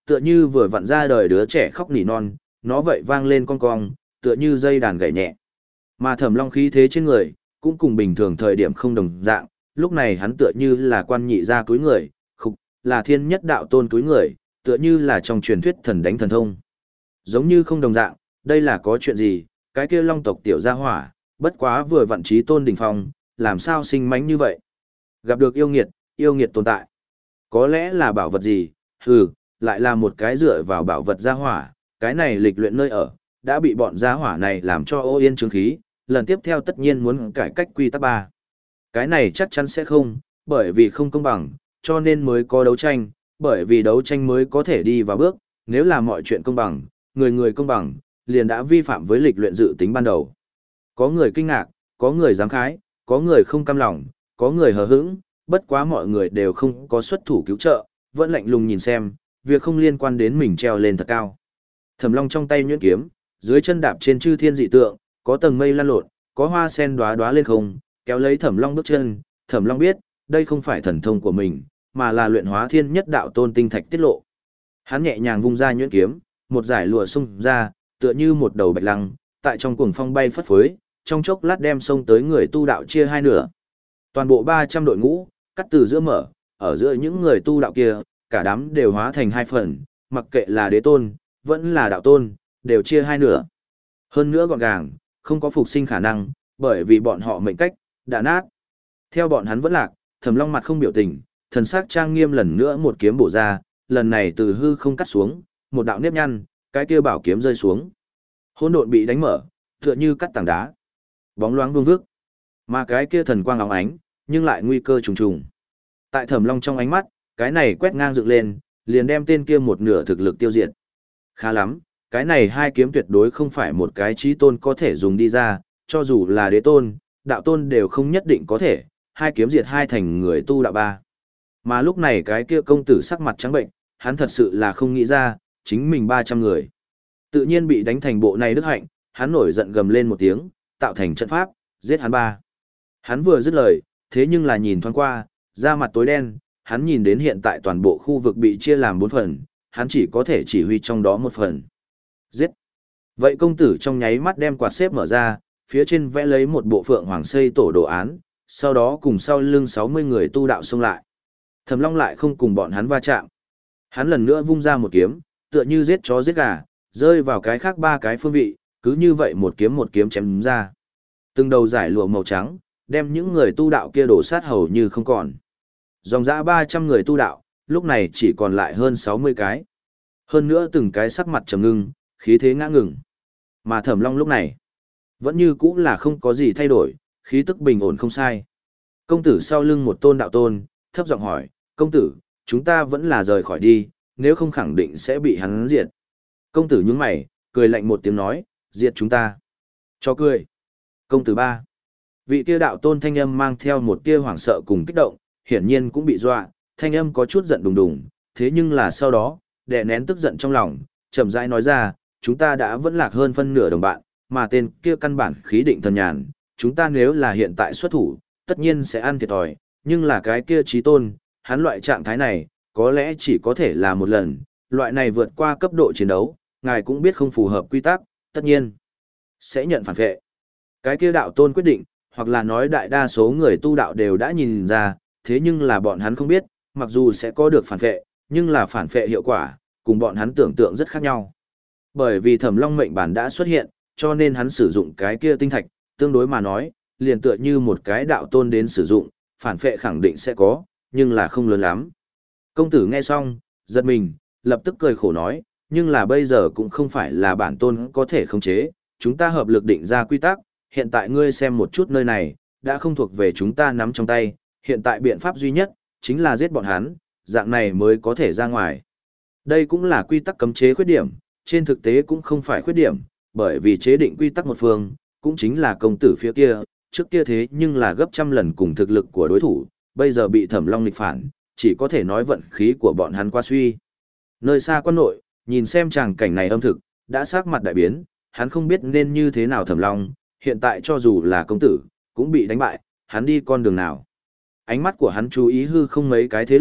tựa như vừa vặn ra đời đứa trẻ khóc nỉ non, nó vậy vang lên con cong, tựa như dây đàn gảy nhẹ. Mà Thẩm Long khí thế trên người, cũng cùng bình thường thời điểm không đồng dạng, lúc này hắn tựa như là quan nhị gia túi người, khục, là thiên nhất đạo tôn túi người, tựa như là trong truyền thuyết thần đánh thần thông. Giống như không đồng dạng, đây là có chuyện gì, cái kia long tộc tiểu gia hỏa, bất quá vừa vặn trí tôn đỉnh phong, làm sao sinh mánh như vậy? Gặp được yêu nghiệt, yêu nghiệt tồn tại. Có lẽ là bảo vật gì, hừ, lại là một cái dựa vào bảo vật gia hỏa, cái này lịch luyện nơi ở, đã bị bọn gia hỏa này làm cho ô yên chứng khí, lần tiếp theo tất nhiên muốn cải cách quy tắc ba. Cái này chắc chắn sẽ không, bởi vì không công bằng, cho nên mới có đấu tranh, bởi vì đấu tranh mới có thể đi vào bước, nếu là mọi chuyện công bằng, người người công bằng, liền đã vi phạm với lịch luyện dự tính ban đầu. Có người kinh ngạc, có người giáng khái, có người không cam lòng, có người hờ hững, bất quá mọi người đều không có xuất thủ cứu trợ, vẫn lạnh lùng nhìn xem, việc không liên quan đến mình treo lên thật cao. Thẩm Long trong tay nhuyễn kiếm, dưới chân đạp trên chư thiên dị tượng, có tầng mây lan lộn, có hoa sen đóa đóa lên không, kéo lấy Thẩm Long bước chân, Thẩm Long biết, đây không phải thần thông của mình, mà là luyện hóa thiên nhất đạo tôn tinh thạch tiết lộ. Hắn nhẹ nhàng vung ra nhuyễn kiếm, một giải lụa xung ra, tựa như một đầu bạch lăng, tại trong cuồng phong bay phất phới, trong chốc lát đem xông tới người tu đạo chia hai nửa. Toàn bộ ba trăm đội ngũ, cắt từ giữa mở, ở giữa những người tu đạo kia, cả đám đều hóa thành hai phần, mặc kệ là đế tôn, vẫn là đạo tôn, đều chia hai nửa. Hơn nữa gọn gàng, không có phục sinh khả năng, bởi vì bọn họ mệnh cách, đã nát. Theo bọn hắn vẫn lạc, Thẩm Long mặt không biểu tình, thần sắc trang nghiêm lần nữa một kiếm bổ ra, lần này từ hư không cắt xuống, một đạo nếp nhăn, cái kia bảo kiếm rơi xuống. Hỗn độn bị đánh mở, tựa như cắt tảng đá. Bóng loáng vương vước. Mà cái kia thần quang óng ánh, nhưng lại nguy cơ trùng trùng. Tại Thẩm Long trong ánh mắt, cái này quét ngang dựng lên, liền đem tên kia một nửa thực lực tiêu diệt. Khá lắm, cái này hai kiếm tuyệt đối không phải một cái chí tôn có thể dùng đi ra, cho dù là đế tôn, đạo tôn đều không nhất định có thể, hai kiếm diệt hai thành người tu đạo ba. Mà lúc này cái kia công tử sắc mặt trắng bệnh, hắn thật sự là không nghĩ ra, chính mình ba trăm người. Tự nhiên bị đánh thành bộ này đức hạnh, hắn nổi giận gầm lên một tiếng, tạo thành trận pháp, giết hắn ba. Hắn vừa dứt lời, thế nhưng là nhìn thoáng qua, da mặt tối đen, hắn nhìn đến hiện tại toàn bộ khu vực bị chia làm bốn phần, hắn chỉ có thể chỉ huy trong đó một phần. Giết! Vậy công tử trong nháy mắt đem quạt xếp mở ra, phía trên vẽ lấy một bộ phượng hoàng xây tổ đồ án, sau đó cùng sau lưng sáu mươi người tu đạo xông lại. Thẩm Long lại không cùng bọn hắn va chạm. Hắn lần nữa vung ra một kiếm, tựa như giết chó giết gà, rơi vào cái khác ba cái phương vị, cứ như vậy một kiếm một kiếm chém ra. Từng đầu giải lụa màu trắng, đem những người tu đạo kia đổ sát hầu như không còn. Dòng dã ba trăm người tu đạo, lúc này chỉ còn lại hơn sáu mươi cái. Hơn nữa từng cái sắc mặt trầm ngưng, khí thế ngã ngừng. Mà Thẩm Long lúc này, vẫn như cũ là không có gì thay đổi, khí tức bình ổn không sai. Công tử sau lưng một tôn đạo tôn, thấp giọng hỏi, công tử, chúng ta vẫn là rời khỏi đi, nếu không khẳng định sẽ bị hắn diệt. Công tử nhướng mày, cười lạnh một tiếng nói, diệt chúng ta. Cho cười. Công tử ba. Vị kia đạo tôn thanh âm mang theo một tia hoảng sợ cùng kích động, hiển nhiên cũng bị dọa, thanh âm có chút giận đùng đùng, thế nhưng là sau đó, đè nén tức giận trong lòng, chậm rãi nói ra, chúng ta đã vẫn lạc hơn phân nửa đồng bạn, mà tên kia căn bản khí định thần nhàn, chúng ta nếu là hiện tại xuất thủ, tất nhiên sẽ ăn thiệt thòi, nhưng là cái kia chí tôn, hắn loại trạng thái này, có lẽ chỉ có thể là một lần, loại này vượt qua cấp độ chiến đấu, ngài cũng biết không phù hợp quy tắc, tất nhiên sẽ nhận phản vệ. Cái kia đạo tôn quyết định, hoặc là nói đại đa số người tu đạo đều đã nhìn ra, thế nhưng là bọn hắn không biết, mặc dù sẽ có được phản vệ, nhưng là phản vệ hiệu quả, cùng bọn hắn tưởng tượng rất khác nhau. Bởi vì Thẩm Long mệnh bản đã xuất hiện, cho nên hắn sử dụng cái kia tinh thạch, tương đối mà nói, liền tựa như một cái đạo tôn đến sử dụng, phản vệ khẳng định sẽ có, nhưng là không lớn lắm. Công tử nghe xong, giật mình, lập tức cười khổ nói, nhưng là bây giờ cũng không phải là bản tôn có thể khống chế, chúng ta hợp lực định ra quy tắc, hiện tại ngươi xem một chút nơi này, đã không thuộc về chúng ta nắm trong tay, hiện tại biện pháp duy nhất, chính là giết bọn hắn, dạng này mới có thể ra ngoài. Đây cũng là quy tắc cấm chế khuyết điểm, trên thực tế cũng không phải khuyết điểm, bởi vì chế định quy tắc một phương, cũng chính là công tử phía kia, trước kia thế nhưng là gấp trăm lần cùng thực lực của đối thủ, bây giờ bị Thẩm Long nghịch phản, chỉ có thể nói vận khí của bọn hắn qua suy. Nơi xa quan nội, nhìn xem tràng cảnh này âm thực, đã sắc mặt đại biến, hắn không biết nên như thế nào Thẩm Long, hiện tại cho dù là công tử, cũng bị đánh bại, hắn đi con đường nào. Ánh mắt của hắn chú ý hư không mấy cái thế lực,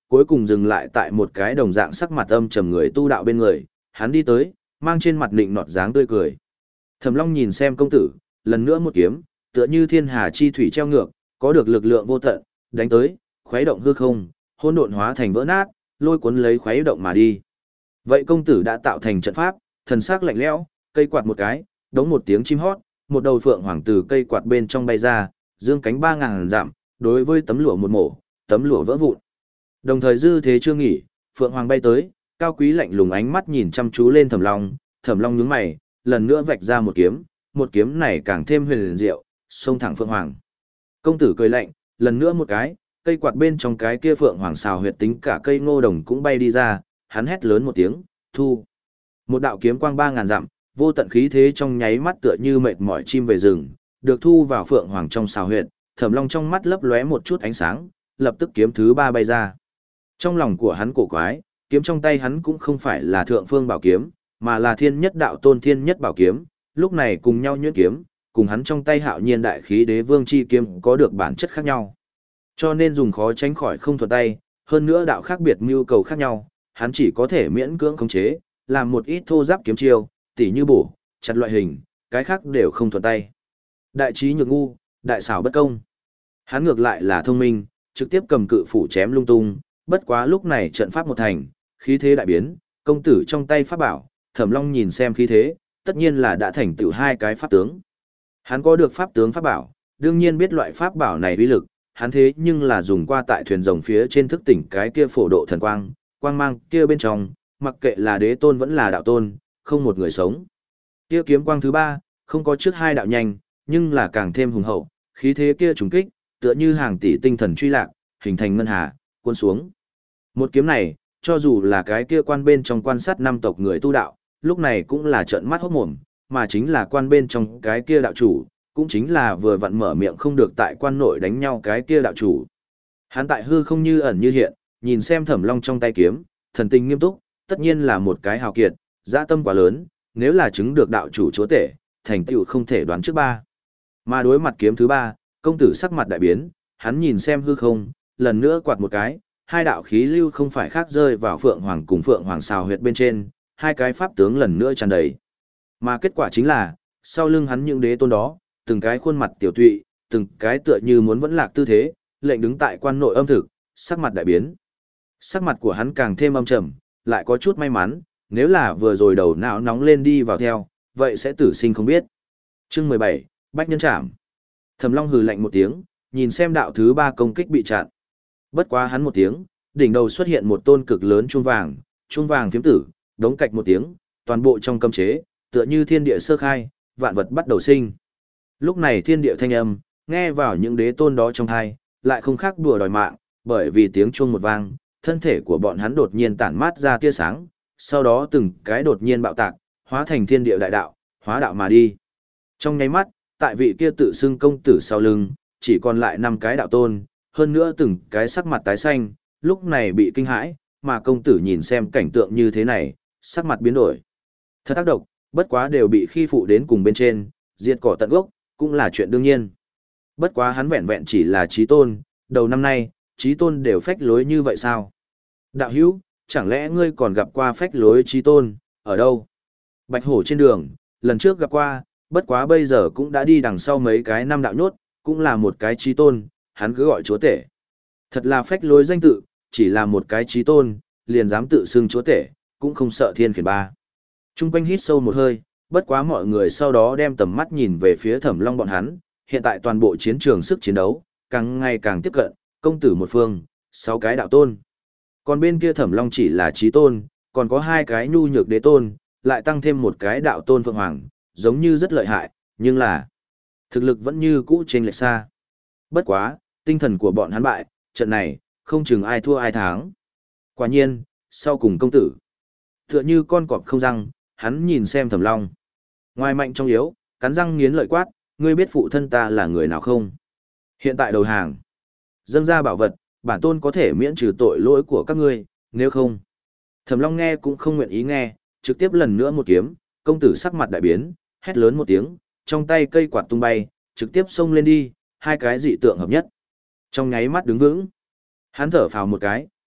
cuối cùng dừng lại tại một cái đồng dạng sắc mặt âm trầm người tu đạo bên người, hắn đi tới, mang trên mặt nịnh nọt dáng tươi cười. Thẩm Long nhìn xem công tử, lần nữa một kiếm, tựa như thiên hà chi thủy treo ngược, có được lực lượng vô tận, đánh tới, khuấy động hư không, hỗn độn hóa thành vỡ nát, lôi cuốn lấy khuấy động mà đi. Vậy công tử đã tạo thành trận pháp, thần sắc lạnh lẽo, cây quạt một cái, đống một tiếng chim hót, một đầu phượng hoàng từ cây quạt bên trong bay ra, dương cánh ba ngàn dặm, đối với tấm lụa một mổ, tấm lụa vỡ vụn. Đồng thời dư thế chưa nghỉ, phượng hoàng bay tới, cao quý lạnh lùng ánh mắt nhìn chăm chú lên Thẩm Long, Thẩm Long nhướng mày, lần nữa vạch ra một kiếm, một kiếm này càng thêm huyền diệu, xông thẳng phượng hoàng. Công tử cười lạnh, lần nữa một cái, cây quạt bên trong cái kia phượng hoàng xào huyệt tính cả cây ngô đồng cũng bay đi ra, hắn hét lớn một tiếng, thu. Một đạo kiếm quang ba ngàn dặm, vô tận khí thế trong nháy mắt tựa như mệt mỏi chim về rừng, được thu vào phượng hoàng trong xào huyệt, Thẩm Long trong mắt lấp lóe một chút ánh sáng, lập tức kiếm thứ ba bay ra. Trong lòng của hắn cổ quái, kiếm trong tay hắn cũng không phải là thượng phương bảo kiếm, mà là thiên nhất đạo tôn thiên nhất bảo kiếm, lúc này cùng nhau nhuyễn kiếm, cùng hắn trong tay hạo nhiên đại khí đế vương chi kiếm có được bản chất khác nhau. Cho nên dùng khó tránh khỏi không thuận tay, hơn nữa đạo khác biệt mưu cầu khác nhau, hắn chỉ có thể miễn cưỡng khống chế, làm một ít thô giáp kiếm chiêu, tỉ như bổ, chặt loại hình, cái khác đều không thuận tay. Đại trí nhược ngu, đại xảo bất công. Hắn ngược lại là thông minh, trực tiếp cầm cự phủ chém lung tung, bất quá lúc này trận pháp một thành, khí thế đại biến, công tử trong tay pháp bảo, Thẩm Long nhìn xem khí thế, tất nhiên là đã thành tựu hai cái pháp tướng. Hắn có được pháp tướng pháp bảo, đương nhiên biết loại pháp bảo này uy lực, hắn thế nhưng là dùng qua tại thuyền rồng phía trên thức tỉnh cái kia phổ độ thần quang, quang mang kia bên trong, mặc kệ là đế tôn vẫn là đạo tôn, không một người sống. Kia kiếm quang thứ ba, không có trước hai đạo nhanh, nhưng là càng thêm hùng hậu, khí thế kia trùng kích, tựa như hàng tỷ tinh thần truy lạc, hình thành ngân hà, cuốn xuống. Một kiếm này, cho dù là cái kia quan bên trong quan sát năm tộc người tu đạo, lúc này cũng là trợn mắt hốt mồm, mà chính là quan bên trong cái kia đạo chủ, cũng chính là vừa vặn mở miệng không được tại quan nội đánh nhau cái kia đạo chủ. Hắn tại hư không như ẩn như hiện, nhìn xem Thẩm Long trong tay kiếm, thần tình nghiêm túc, tất nhiên là một cái hào kiệt, dã tâm quá lớn, nếu là chứng được đạo chủ chúa tể, thành tựu không thể đoán trước ba. Mà đối mặt kiếm thứ ba, công tử sắc mặt đại biến, hắn nhìn xem hư không, lần nữa quạt một cái, hai đạo khí lưu không phải khác rơi vào Phượng Hoàng cùng Phượng Hoàng xào huyệt bên trên, hai cái pháp tướng lần nữa tràn đầy. Mà kết quả chính là, sau lưng hắn những đế tôn đó, từng cái khuôn mặt tiểu tụy, từng cái tựa như muốn vẫn lạc tư thế, lệnh đứng tại quan nội âm thực, sắc mặt đại biến. Sắc mặt của hắn càng thêm âm trầm, lại có chút may mắn, nếu là vừa rồi đầu não nóng lên đi vào theo, vậy sẽ tử sinh không biết. Chương mười bảy, Bách Nhân Trảm. Thẩm Long hừ lạnh một tiếng, nhìn xem đạo thứ ba công kích bị chặn. Bất quá hắn một tiếng, đỉnh đầu xuất hiện một tôn cực lớn chuông vàng, chuông vàng phiếm tử, đống cạch một tiếng, toàn bộ trong cấm chế, tựa như thiên địa sơ khai, vạn vật bắt đầu sinh. Lúc này thiên địa thanh âm, nghe vào những đế tôn đó trong tai, lại không khác đùa đòi mạng, bởi vì tiếng chuông một vang, thân thể của bọn hắn đột nhiên tản mát ra tia sáng, sau đó từng cái đột nhiên bạo tạc, hóa thành thiên địa đại đạo, hóa đạo mà đi. Trong nháy mắt, tại vị kia tự xưng công tử sau lưng, chỉ còn lại năm cái đạo tôn, hơn nữa từng cái sắc mặt tái xanh, lúc này bị kinh hãi, mà công tử nhìn xem cảnh tượng như thế này, sắc mặt biến đổi. Thật tác động, bất quá đều bị khi phụ đến cùng bên trên, diệt cỏ tận gốc, cũng là chuyện đương nhiên. Bất quá hắn vẹn vẹn chỉ là trí tôn, đầu năm nay, trí tôn đều phách lối như vậy sao? Đạo hữu, chẳng lẽ ngươi còn gặp qua phách lối trí tôn, ở đâu? Bạch hổ trên đường, lần trước gặp qua, bất quá bây giờ cũng đã đi đằng sau mấy cái năm đạo nhốt, cũng là một cái trí tôn, hắn cứ gọi chúa tể. Thật là phách lối danh tự, chỉ là một cái trí tôn, liền dám tự xưng chúa tể, cũng không sợ thiên khiển ba. Trung quanh hít sâu một hơi, bất quá mọi người sau đó đem tầm mắt nhìn về phía Thẩm Long bọn hắn, hiện tại toàn bộ chiến trường sức chiến đấu, càng ngày càng tiếp cận, công tử một phương, sáu cái đạo tôn. Còn bên kia Thẩm Long chỉ là trí tôn, còn có hai cái nhu nhược đế tôn, lại tăng thêm một cái đạo tôn Phượng Hoàng, giống như rất lợi hại, nhưng là thực lực vẫn như cũ chênh lệch xa. Bất quá, tinh thần của bọn hắn bại, trận này, không chừng ai thua ai thắng. Quả nhiên, sau cùng công tử, tựa như con cọp không răng, hắn nhìn xem Thẩm Long. Ngoài mạnh trong yếu, cắn răng nghiến lợi quát, ngươi biết phụ thân ta là người nào không? Hiện tại đầu hàng. Dâng ra bảo vật, bản tôn có thể miễn trừ tội lỗi của các ngươi, nếu không. Thẩm Long nghe cũng không nguyện ý nghe, trực tiếp lần nữa một kiếm, công tử sắc mặt đại biến, hét lớn một tiếng, trong tay cây quạt tung bay, trực tiếp xông lên đi, hai cái dị tượng hợp nhất. Trong nháy mắt đứng vững, hắn thở phào một cái,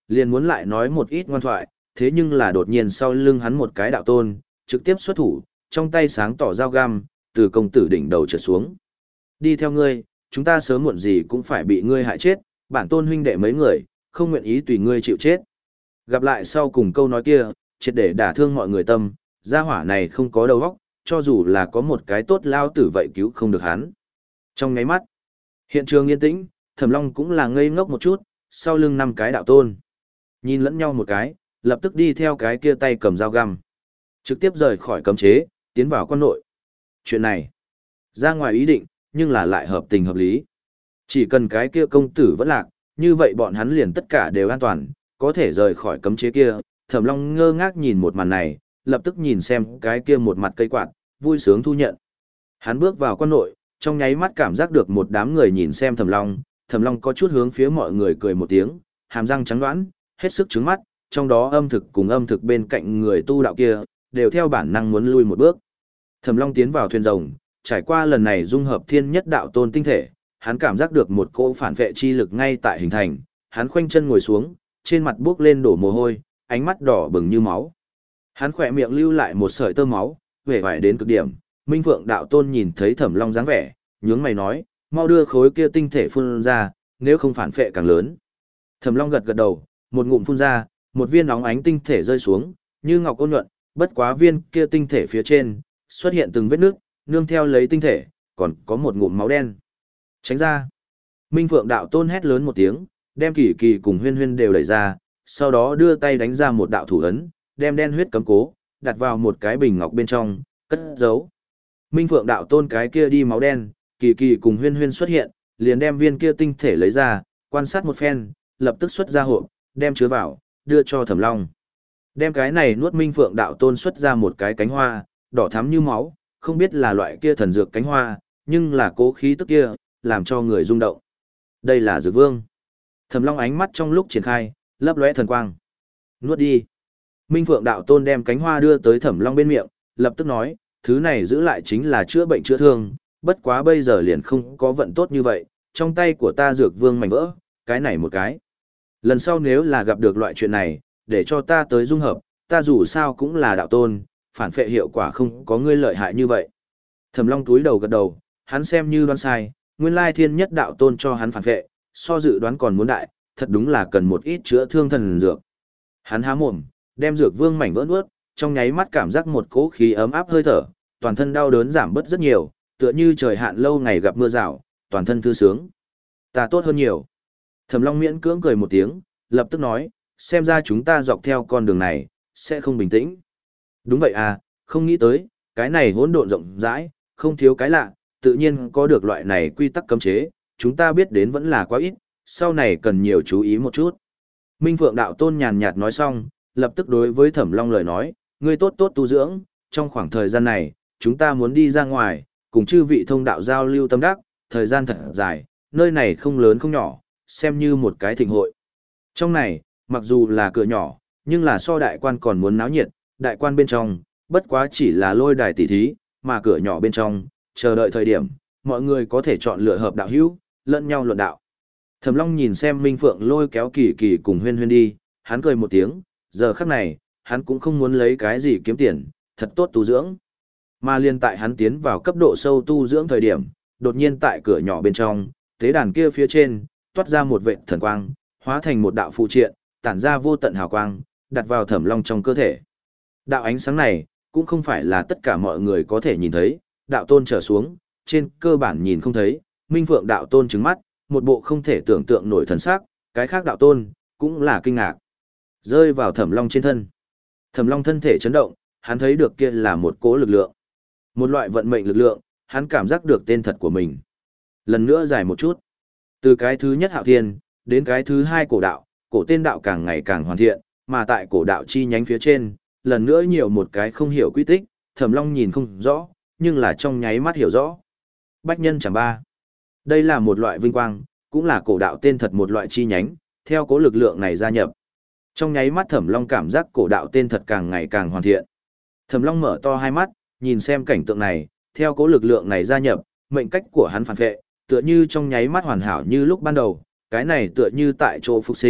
liền muốn lại nói một ít ngoan thoại, thế nhưng là đột nhiên sau lưng hắn một cái đạo tôn, trực tiếp xuất thủ, trong tay sáng tỏ dao găm, từ công tử đỉnh đầu trượt xuống. Đi theo ngươi, chúng ta sớm muộn gì cũng phải bị ngươi hại chết, bản tôn huynh đệ mấy người, không nguyện ý tùy ngươi chịu chết. Gặp lại sau cùng câu nói kia, triệt để đả thương mọi người tâm, gia hỏa này không có đầu óc, cho dù là có một cái tốt lao tử vậy cứu không được hắn. Trong ngáy mắt, hiện trường yên tĩnh, Thẩm Long cũng là ngây ngốc một chút, sau lưng năm cái đạo tôn. Nhìn lẫn nhau một cái, lập tức đi theo cái kia tay cầm dao găm. Trực tiếp rời khỏi cấm chế, tiến vào quan nội. Chuyện này, ra ngoài ý định, nhưng là lại hợp tình hợp lý. Chỉ cần cái kia công tử vẫn lạc, như vậy bọn hắn liền tất cả đều an toàn, có thể rời khỏi cấm chế kia. Thẩm Long ngơ ngác nhìn một màn này, lập tức nhìn xem cái kia một mặt cây quạt, vui sướng thu nhận. Hắn bước vào quan nội, trong nháy mắt cảm giác được một đám người nhìn xem Thẩm Long, Thẩm Long có chút hướng phía mọi người cười một tiếng, hàm răng trắng đoán, hết sức trứng mắt, trong đó âm thực cùng âm thực bên cạnh người tu đạo kia, đều theo bản năng muốn lui một bước. Thẩm Long tiến vào thuyền rồng, trải qua lần này dung hợp thiên nhất đạo tôn tinh thể, hắn cảm giác được một cỗ phản vệ chi lực ngay tại hình thành, hắn khoanh chân ngồi xuống, trên mặt buốc lên đổ mồ hôi, ánh mắt đỏ bừng như máu. Hắn khỏe miệng lưu lại một sợi tơ máu, vẻ vải đến cực điểm. Minh Vượng đạo tôn nhìn thấy Thẩm Long dáng vẻ, nhướng mày nói, mau đưa khối kia tinh thể phun ra, nếu không phản phệ càng lớn. Thẩm Long gật gật đầu, một ngụm phun ra, một viên óng ánh tinh thể rơi xuống, như ngọc ôn nhuận, bất quá viên kia tinh thể phía trên xuất hiện từng vết nước, nương theo lấy tinh thể, còn có một ngụm máu đen. Tránh ra. Minh Vượng đạo tôn hét lớn một tiếng, đem Kỳ Kỳ cùng Huyên Huyên đều đẩy ra, sau đó đưa tay đánh ra một đạo thủ ấn, đem đen huyết cấm cố đặt vào một cái bình ngọc bên trong, cất giấu. Minh Phượng đạo tôn cái kia đi máu đen, Kỳ Kỳ cùng Huyên Huyên xuất hiện, liền đem viên kia tinh thể lấy ra, quan sát một phen, lập tức xuất ra hộp, đem chứa vào, đưa cho Thẩm Long. Đem cái này nuốt. Minh Phượng đạo tôn xuất ra một cái cánh hoa, đỏ thắm như máu, không biết là loại kia thần dược cánh hoa, nhưng là cố khí tức kia, làm cho người rung động. Đây là dược vương. Thẩm Long ánh mắt trong lúc triển khai, lấp lóe thần quang. Nuốt đi. Minh Phượng đạo tôn đem cánh hoa đưa tới Thẩm Long bên miệng, lập tức nói, thứ này giữ lại chính là chữa bệnh chữa thương, bất quá bây giờ liền không có vận tốt như vậy, trong tay của ta dược vương mảnh vỡ, cái này một cái. Lần sau nếu là gặp được loại chuyện này, để cho ta tới dung hợp, ta dù sao cũng là đạo tôn, phản phệ hiệu quả không có ngươi lợi hại như vậy. Thẩm Long túi đầu gật đầu, hắn xem như đoán sai, nguyên lai thiên nhất đạo tôn cho hắn phản phệ, so dự đoán còn muốn đại, thật đúng là cần một ít chữa thương thần dược. Hắn há mồm, đem dược vương mảnh vỡ nuốt, trong nháy mắt cảm giác một cỗ khí ấm áp hơi thở, toàn thân đau đớn giảm bớt rất nhiều, tựa như trời hạn lâu ngày gặp mưa rào, toàn thân thư sướng. Ta tốt hơn nhiều. Thẩm Long miễn cưỡng cười một tiếng, lập tức nói, xem ra chúng ta dọc theo con đường này, sẽ không bình tĩnh. Đúng vậy à, không nghĩ tới, cái này hỗn độn rộng rãi, không thiếu cái lạ, tự nhiên có được loại này quy tắc cấm chế, chúng ta biết đến vẫn là quá ít, sau này cần nhiều chú ý một chút. Minh Phượng đạo tôn nhàn nhạt nói xong, lập tức đối với Thẩm Long lời nói, ngươi tốt tốt tu dưỡng, trong khoảng thời gian này, chúng ta muốn đi ra ngoài, cùng chư vị thông đạo giao lưu tâm đắc, thời gian thật dài, nơi này không lớn không nhỏ, xem như một cái thịnh hội. Trong này, mặc dù là cửa nhỏ, nhưng là so đại quan còn muốn náo nhiệt, đại quan bên trong, bất quá chỉ là lôi đài tỉ thí, mà cửa nhỏ bên trong, chờ đợi thời điểm, mọi người có thể chọn lựa hợp đạo hữu, lẫn nhau luận đạo. Thẩm Long nhìn xem Minh Phượng lôi kéo Kỳ Kỳ cùng Huyên Huyên đi, hắn cười một tiếng, giờ khắc này, hắn cũng không muốn lấy cái gì kiếm tiền, thật tốt tu dưỡng. Mà liên tại hắn tiến vào cấp độ sâu tu dưỡng thời điểm, đột nhiên tại cửa nhỏ bên trong, tế đàn kia phía trên, toát ra một vệt thần quang, hóa thành một đạo phụ triện, tản ra vô tận hào quang, đặt vào Thẩm Long trong cơ thể. Đạo ánh sáng này, cũng không phải là tất cả mọi người có thể nhìn thấy, đạo tôn trở xuống, trên cơ bản nhìn không thấy, Minh Phượng đạo tôn trừng mắt, một bộ không thể tưởng tượng nổi thần sắc, cái khác đạo tôn, cũng là kinh ngạc. Rơi vào Thẩm Long trên thân. Thẩm Long thân thể chấn động, hắn thấy được kia là một cỗ lực lượng. Một loại vận mệnh lực lượng, hắn cảm giác được tên thật của mình. Lần nữa giải một chút. Từ cái thứ nhất Hạo Thiên, đến cái thứ hai cổ đạo, cổ tên đạo càng ngày càng hoàn thiện, mà tại cổ đạo chi nhánh phía trên, lần nữa nhiều một cái không hiểu quy tích, Thẩm Long nhìn không rõ, nhưng là trong nháy mắt hiểu rõ. Bách nhân chẳng ba. Đây là một loại vinh quang, cũng là cổ đạo tên thật một loại chi nhánh, theo cố lực lượng này gia nhập. Trong nháy mắt Thẩm Long cảm giác cổ đạo tên thật càng ngày càng hoàn thiện. Thẩm Long mở to hai mắt, nhìn xem cảnh tượng này, theo cố lực lượng này gia nhập, mệnh cách của hắn phản vệ, tựa như trong nháy mắt hoàn hảo như lúc ban đầu, cái này tựa như tại chỗ phục sinh,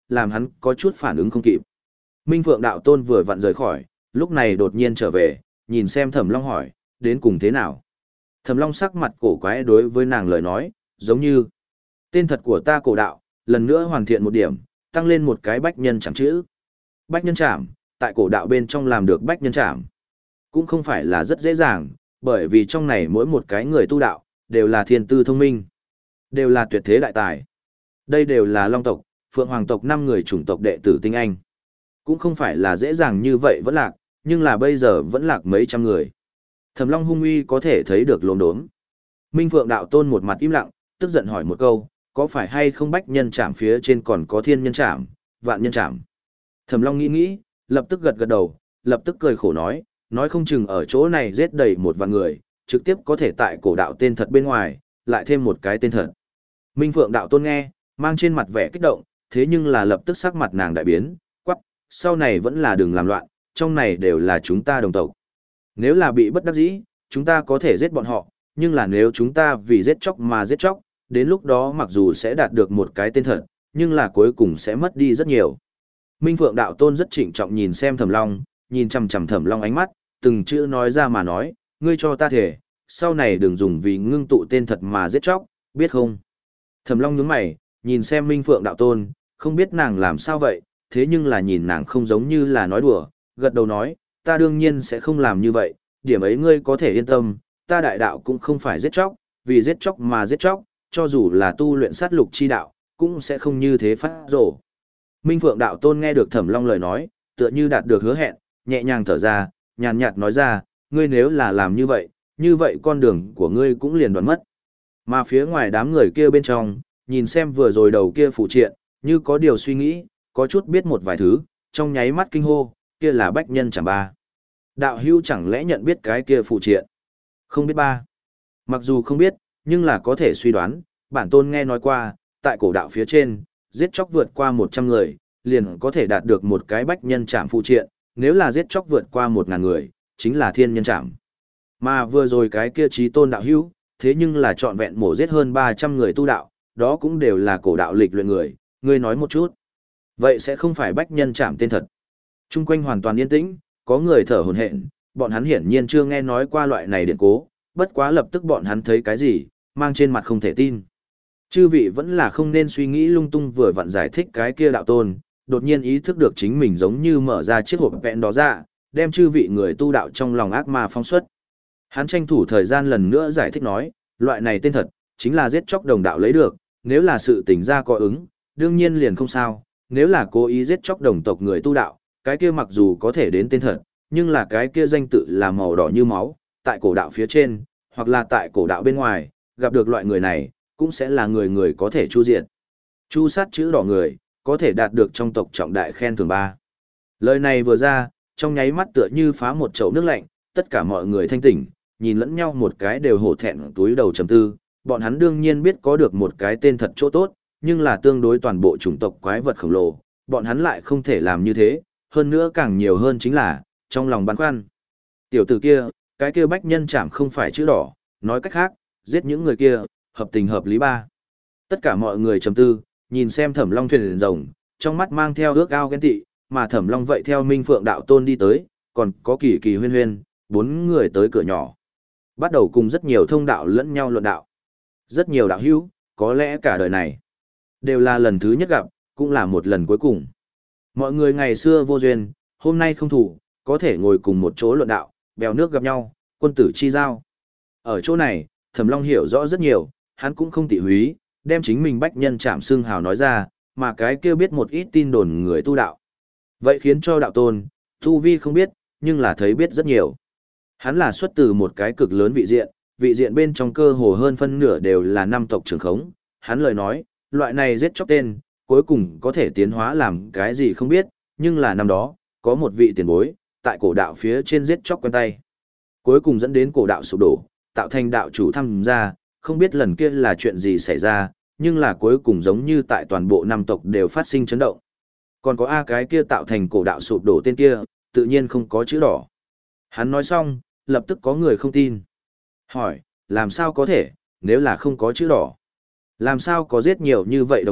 làm hắn có chút phản ứng không kịp. Minh Phượng đạo tôn vừa vặn rời khỏi, lúc này đột nhiên trở về, nhìn xem Thẩm Long hỏi, đến cùng thế nào? Thẩm Long sắc mặt cổ quái đối với nàng lời nói, giống như tên thật của ta cổ đạo, lần nữa hoàn thiện một điểm, tăng lên một cái bách nhân chạm chữ. Bách nhân chạm, tại cổ đạo bên trong làm được bách nhân chạm, cũng không phải là rất dễ dàng, bởi vì trong này mỗi một cái người tu đạo, đều là thiên tư thông minh, đều là tuyệt thế đại tài. Đây đều là Long tộc, Phượng Hoàng tộc năm người chủng tộc đệ tử tinh anh. Cũng không phải là dễ dàng như vậy vẫn lạc, nhưng là bây giờ vẫn lạc mấy trăm người. Thẩm Long hung uy có thể thấy được lồn đốm. Minh Phượng đạo tôn một mặt im lặng, tức giận hỏi một câu, có phải hay không bách nhân trảm phía trên còn có thiên nhân trảm, vạn nhân trảm? Thẩm Long nghĩ nghĩ, lập tức gật gật đầu, lập tức cười khổ nói, nói không chừng ở chỗ này giết đầy một vạn người, trực tiếp có thể tại cổ đạo tên thật bên ngoài, lại thêm một cái tên thật. Minh Phượng đạo tôn nghe, mang trên mặt vẻ kích động, thế nhưng là lập tức sắc mặt nàng đại biến, quắc, sau này vẫn là đừng làm loạn, trong này đều là chúng ta đồng tộc. Nếu là bị bất đắc dĩ, chúng ta có thể giết bọn họ, nhưng là nếu chúng ta vì giết chóc mà giết chóc, đến lúc đó mặc dù sẽ đạt được một cái tên thật, nhưng là cuối cùng sẽ mất đi rất nhiều. Minh Phượng đạo tôn rất trịnh trọng nhìn xem Thẩm Long, nhìn chằm chằm Thẩm Long ánh mắt, từng chữ nói ra mà nói, ngươi cho ta thể, sau này đừng dùng vì ngưng tụ tên thật mà giết chóc, biết không? Thẩm Long nhướng mày, nhìn xem Minh Phượng đạo tôn, không biết nàng làm sao vậy, thế nhưng là nhìn nàng không giống như là nói đùa, gật đầu nói, ta đương nhiên sẽ không làm như vậy, điểm ấy ngươi có thể yên tâm, ta đại đạo cũng không phải giết chóc, vì giết chóc mà giết chóc, cho dù là tu luyện sát lục chi đạo, cũng sẽ không như thế phát rổ. Minh Phượng đạo tôn nghe được Thẩm Long lời nói, tựa như đạt được hứa hẹn, nhẹ nhàng thở ra, nhàn nhạt nói ra, ngươi nếu là làm như vậy, như vậy con đường của ngươi cũng liền đoạn mất. Mà phía ngoài đám người kia bên trong, nhìn xem vừa rồi đầu kia phụ triện, như có điều suy nghĩ, có chút biết một vài thứ, trong nháy mắt kinh hô, kia là bách nhân chẳng ba. Đạo hưu chẳng lẽ nhận biết cái kia phụ triện? Không biết ba. Mặc dù không biết, nhưng là có thể suy đoán, bản tôn nghe nói qua, tại cổ đạo phía trên, giết chóc vượt qua một trăm người, liền có thể đạt được một cái bách nhân trảm phụ triện, nếu là giết chóc vượt qua một ngàn người, chính là thiên nhân trảm. Mà vừa rồi cái kia trí tôn đạo hữu, thế nhưng là trọn vẹn mổ giết hơn ba trăm người tu đạo, đó cũng đều là cổ đạo lịch luyện người, ngươi nói một chút. Vậy sẽ không phải bách nhân trảm tên thật. Trung quanh hoàn toàn yên tĩnh, có người thở hổn hển, bọn hắn hiển nhiên chưa nghe nói qua loại này điện cố, bất quá lập tức bọn hắn thấy cái gì, mang trên mặt không thể tin. Chư vị vẫn là không nên suy nghĩ lung tung vừa vặn giải thích cái kia đạo tôn, đột nhiên ý thức được chính mình giống như mở ra chiếc hộp vẹn đó ra, đem chư vị người tu đạo trong lòng ác ma phóng xuất. Hắn tranh thủ thời gian lần nữa giải thích nói, loại này tên thật, chính là giết chóc đồng đạo lấy được, nếu là sự tình ra có ứng, đương nhiên liền không sao, nếu là cố ý giết chóc đồng tộc người tu đạo, cái kia mặc dù có thể đến tên thật, nhưng là cái kia danh tự là màu đỏ như máu, tại cổ đạo phía trên, hoặc là tại cổ đạo bên ngoài, gặp được loại người này, cũng sẽ là người người có thể chu diệt. Chu sát chữ đỏ người, có thể đạt được trong tộc trọng đại khen thưởng ba. Lời này vừa ra, trong nháy mắt tựa như phá một chậu nước lạnh, tất cả mọi người thanh tỉnh, nhìn lẫn nhau một cái đều hổ thẹn túi đầu trầm tư, bọn hắn đương nhiên biết có được một cái tên thật chỗ tốt, nhưng là tương đối toàn bộ chủng tộc quái vật khổng lồ, bọn hắn lại không thể làm như thế, hơn nữa càng nhiều hơn chính là, trong lòng băn khoăn. Tiểu tử kia, cái kia bách nhân chảm không phải chữ đỏ, nói cách khác, giết những người kia, hợp tình hợp lý ba. Tất cả mọi người trầm tư, nhìn xem Thẩm Long thuyền rồng, trong mắt mang theo ước ao ghen tị, mà Thẩm Long vậy theo Minh Phượng đạo tôn đi tới, còn có Kỳ Kỳ Huyên Huyên, bốn người tới cửa nhỏ. Bắt đầu cùng rất nhiều thông đạo lẫn nhau luận đạo. Rất nhiều đạo hữu, có lẽ cả đời này đều là lần thứ nhất gặp, cũng là một lần cuối cùng. Mọi người ngày xưa vô duyên, hôm nay không thủ, có thể ngồi cùng một chỗ luận đạo, bèo nước gặp nhau, quân tử chi giao. Ở chỗ này, Thẩm Long hiểu rõ rất nhiều, hắn cũng không tị húy, đem chính mình bách nhân chạm xương hào nói ra, mà cái kia biết một ít tin đồn người tu đạo. Vậy khiến cho đạo tôn, tu vi không biết, nhưng là thấy biết rất nhiều. Hắn là xuất từ một cái cực lớn vị diện, vị diện bên trong cơ hồ hơn phân nửa đều là năm tộc trưởng khống. Hắn lời nói, loại này giết chóc tên, cuối cùng có thể tiến hóa làm cái gì không biết, nhưng là năm đó, có một vị tiền bối, tại cổ đạo phía trên giết chóc quen tay. Cuối cùng dẫn đến cổ đạo sụp đổ, tạo thành đạo chủ tham gia, không biết lần kia là chuyện gì xảy ra, nhưng là cuối cùng giống như tại toàn bộ năm tộc đều phát sinh chấn động. Còn có A cái kia tạo thành cổ đạo sụp đổ tên kia, tự nhiên không có chữ đỏ. Hắn nói xong, lập tức có người không tin. Hỏi, làm sao có thể, nếu là không có chữ đỏ? Làm sao có giết nhiều như vậy đồng đạo,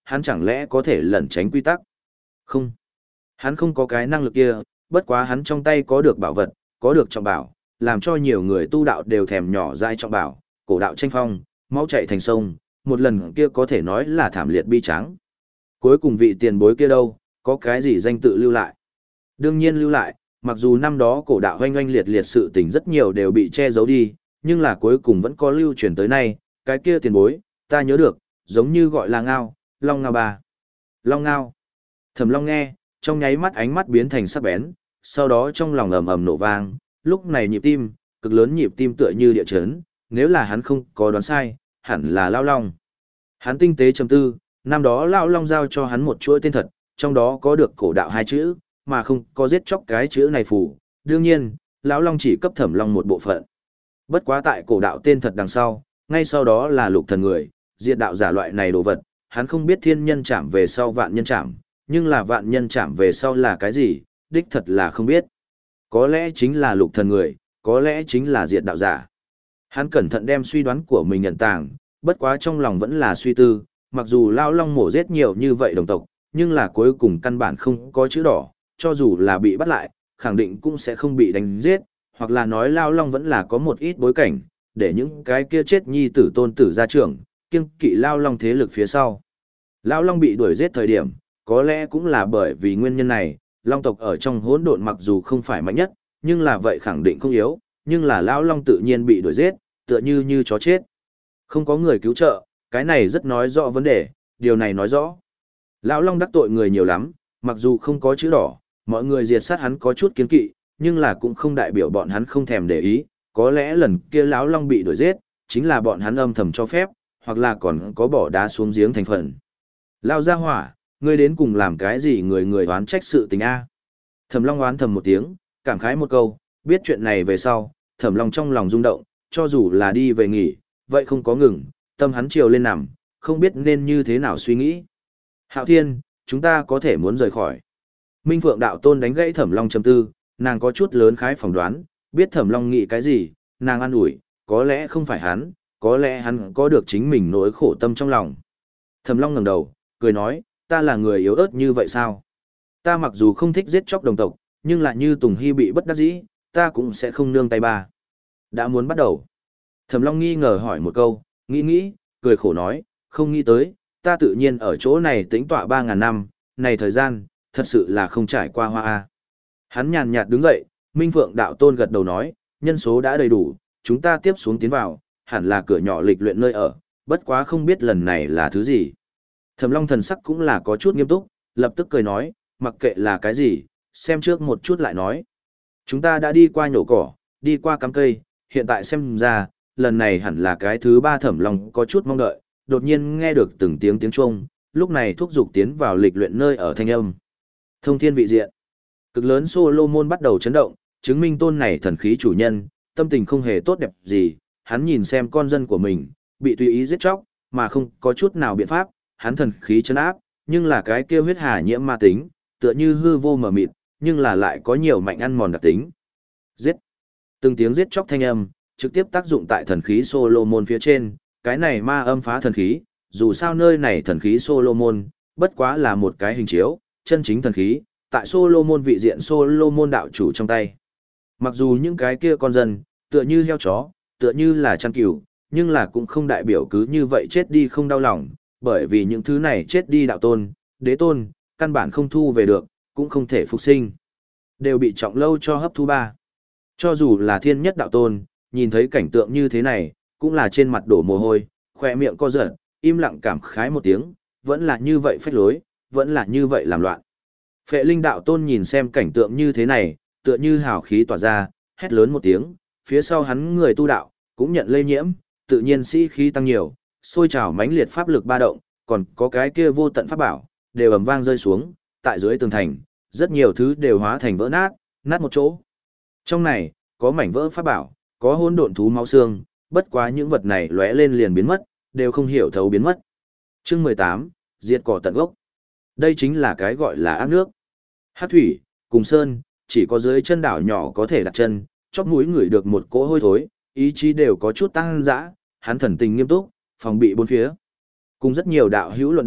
hắn chẳng lẽ có thể lẩn tránh quy tắc? Không. Hắn không có cái năng lực kia, bất quá hắn trong tay có được bảo vật, có được trọng bảo, làm cho nhiều người tu đạo đều thèm nhỏ dai trọng bảo, cổ đạo tranh phong, máu chảy thành sông, một lần kia có thể nói là thảm liệt bi tráng. Cuối cùng vị tiền bối kia đâu, có cái gì danh tự lưu lại? Đương nhiên lưu lại, mặc dù năm đó cổ đạo oanh oanh liệt liệt sự tình rất nhiều đều bị che giấu đi, nhưng là cuối cùng vẫn có lưu truyền tới nay, cái kia tiền bối, ta nhớ được, giống như gọi là Ngao, Long Ngao ba. Long Ngao. Thẩm Long nghe, trong nháy mắt ánh mắt biến thành sắc bén, sau đó trong lòng ầm ầm nổ vang, lúc này nhịp tim, cực lớn nhịp tim tựa như địa chấn, nếu là hắn không có đoán sai, hẳn là Lao Long. Hắn tinh tế trầm tư, năm đó Lao Long giao cho hắn một chuỗi tên thật, trong đó có được cổ đạo hai chữ, mà không có giết chóc cái chữ này phủ. Đương nhiên, lão Long chỉ cấp Thẩm Long một bộ phận. Bất quá tại cổ đạo tên thật đằng sau, ngay sau đó là lục thần người, diệt đạo giả loại này đồ vật, hắn không biết thiên nhân chạm về sau vạn nhân chạm, nhưng là vạn nhân chạm về sau là cái gì, đích thật là không biết. Có lẽ chính là lục thần người, có lẽ chính là diệt đạo giả. Hắn cẩn thận đem suy đoán của mình nhận tàng, bất quá trong lòng vẫn là suy tư, mặc dù Lao Long mổ giết nhiều như vậy đồng tộc, nhưng là cuối cùng căn bản không có chữ đỏ, cho dù là bị bắt lại, khẳng định cũng sẽ không bị đánh giết, hoặc là nói Lao Long vẫn là có một ít bối cảnh, để những cái kia chết nhi tử tôn tử gia trưởng, kiêng kỵ Lao Long thế lực phía sau. Lao Long bị đuổi giết thời điểm, có lẽ cũng là bởi vì nguyên nhân này, Long tộc ở trong hỗn độn mặc dù không phải mạnh nhất, nhưng là vậy khẳng định không yếu, nhưng là Lao Long tự nhiên bị đuổi giết, tựa như như chó chết. Không có người cứu trợ, cái này rất nói rõ vấn đề, điều này nói rõ. Lão Long đắc tội người nhiều lắm, mặc dù không có chữ đỏ, mọi người diệt sát hắn có chút kiêng kỵ, nhưng là cũng không đại biểu bọn hắn không thèm để ý, có lẽ lần kia lão Long bị đuổi giết, chính là bọn hắn âm thầm cho phép, hoặc là còn có bỏ đá xuống giếng thành phần. Lao ra hỏa, ngươi đến cùng làm cái gì người người oán trách sự tình a? Thẩm Long oán thầm một tiếng, cảm khái một câu, biết chuyện này về sau, Thẩm Long trong lòng rung động, cho dù là đi về nghỉ, vậy không có ngừng, tâm hắn chiều lên nằm, không biết nên như thế nào suy nghĩ. Hạo Thiên, chúng ta có thể muốn rời khỏi. Minh Phượng đạo tôn đánh gãy Thẩm Long trầm tư, nàng có chút lớn khái phỏng đoán, biết Thẩm Long nghĩ cái gì, nàng an ủi, có lẽ không phải hắn, có lẽ hắn có được chính mình nỗi khổ tâm trong lòng. Thẩm Long ngẩng đầu, cười nói, ta là người yếu ớt như vậy sao? Ta mặc dù không thích giết chóc đồng tộc, nhưng lại như Tùng Hy bị bất đắc dĩ, ta cũng sẽ không nương tay ba. Đã muốn bắt đầu. Thẩm Long nghi ngờ hỏi một câu, nghĩ nghĩ, cười khổ nói, không nghĩ tới, ta tự nhiên ở chỗ này tĩnh tọa ba ngàn năm, này thời gian, thật sự là không trải qua hoa a. Hắn nhàn nhạt đứng dậy, Minh Phượng đạo tôn gật đầu nói, nhân số đã đầy đủ, chúng ta tiếp xuống tiến vào, hẳn là cửa nhỏ lịch luyện nơi ở, bất quá không biết lần này là thứ gì. Thẩm Long thần sắc cũng là có chút nghiêm túc, lập tức cười nói, mặc kệ là cái gì, xem trước một chút lại nói. Chúng ta đã đi qua nhổ cỏ, đi qua cắm cây, hiện tại xem ra, lần này hẳn là cái thứ ba. Thẩm Long có chút mong đợi, đột nhiên nghe được từng tiếng tiếng chuông, lúc này thúc giục tiến vào lịch luyện nơi ở thanh âm. Thông thiên vị diện. Cực lớn Solomon bắt đầu chấn động, chứng minh tôn này thần khí chủ nhân, tâm tình không hề tốt đẹp gì, hắn nhìn xem con dân của mình, bị tùy ý giết chóc, mà không có chút nào biện pháp, hắn thần khí chấn áp, nhưng là cái kia huyết hà nhiễm ma tính, tựa như hư vô mờ mịt, nhưng là lại có nhiều mạnh ăn mòn đặc tính. Giết. Từng tiếng giết chóc thanh âm, trực tiếp tác dụng tại thần khí Solomon phía trên, cái này ma âm phá thần khí, dù sao nơi này thần khí Solomon, bất quá là một cái hình chiếu, chân chính thần khí, tại Solomon vị diện Solomon đạo chủ trong tay. Mặc dù những cái kia con dân, tựa như heo chó, tựa như là chăn cừu, nhưng là cũng không đại biểu cứ như vậy chết đi không đau lòng, bởi vì những thứ này chết đi đạo tôn, đế tôn, căn bản không thu về được, cũng không thể phục sinh. Đều bị trọng lâu cho hấp thu ba. Cho dù là thiên nhất đạo tôn, nhìn thấy cảnh tượng như thế này, cũng là trên mặt đổ mồ hôi, khỏe miệng co giật, im lặng cảm khái một tiếng, vẫn là như vậy phách lối, vẫn là như vậy làm loạn. Phệ linh đạo tôn nhìn xem cảnh tượng như thế này, tựa như hào khí tỏa ra, hét lớn một tiếng, phía sau hắn người tu đạo, cũng nhận lây nhiễm, tự nhiên sĩ khí tăng nhiều, sôi trào mãnh liệt pháp lực ba động, còn có cái kia vô tận pháp bảo, đều ầm vang rơi xuống, tại dưới tường thành, rất nhiều thứ đều hóa thành vỡ nát, nát một chỗ. Trong này, có mảnh vỡ pháp bảo, có hỗn độn thú máu xương, bất quá những vật này lóe lên liền biến mất, đều không hiểu thấu biến mất. Chương mười tám, diệt cỏ tận gốc. Đây chính là cái gọi là ác nước. Hát thủy, cùng sơn, chỉ có dưới chân đảo nhỏ có thể đặt chân, chóp mũi ngửi được một cỗ hôi thối, ý chí đều có chút tăng dã, hắn thần tình nghiêm túc, phòng bị bốn phía. Cùng rất nhiều đạo hữu luận đạo,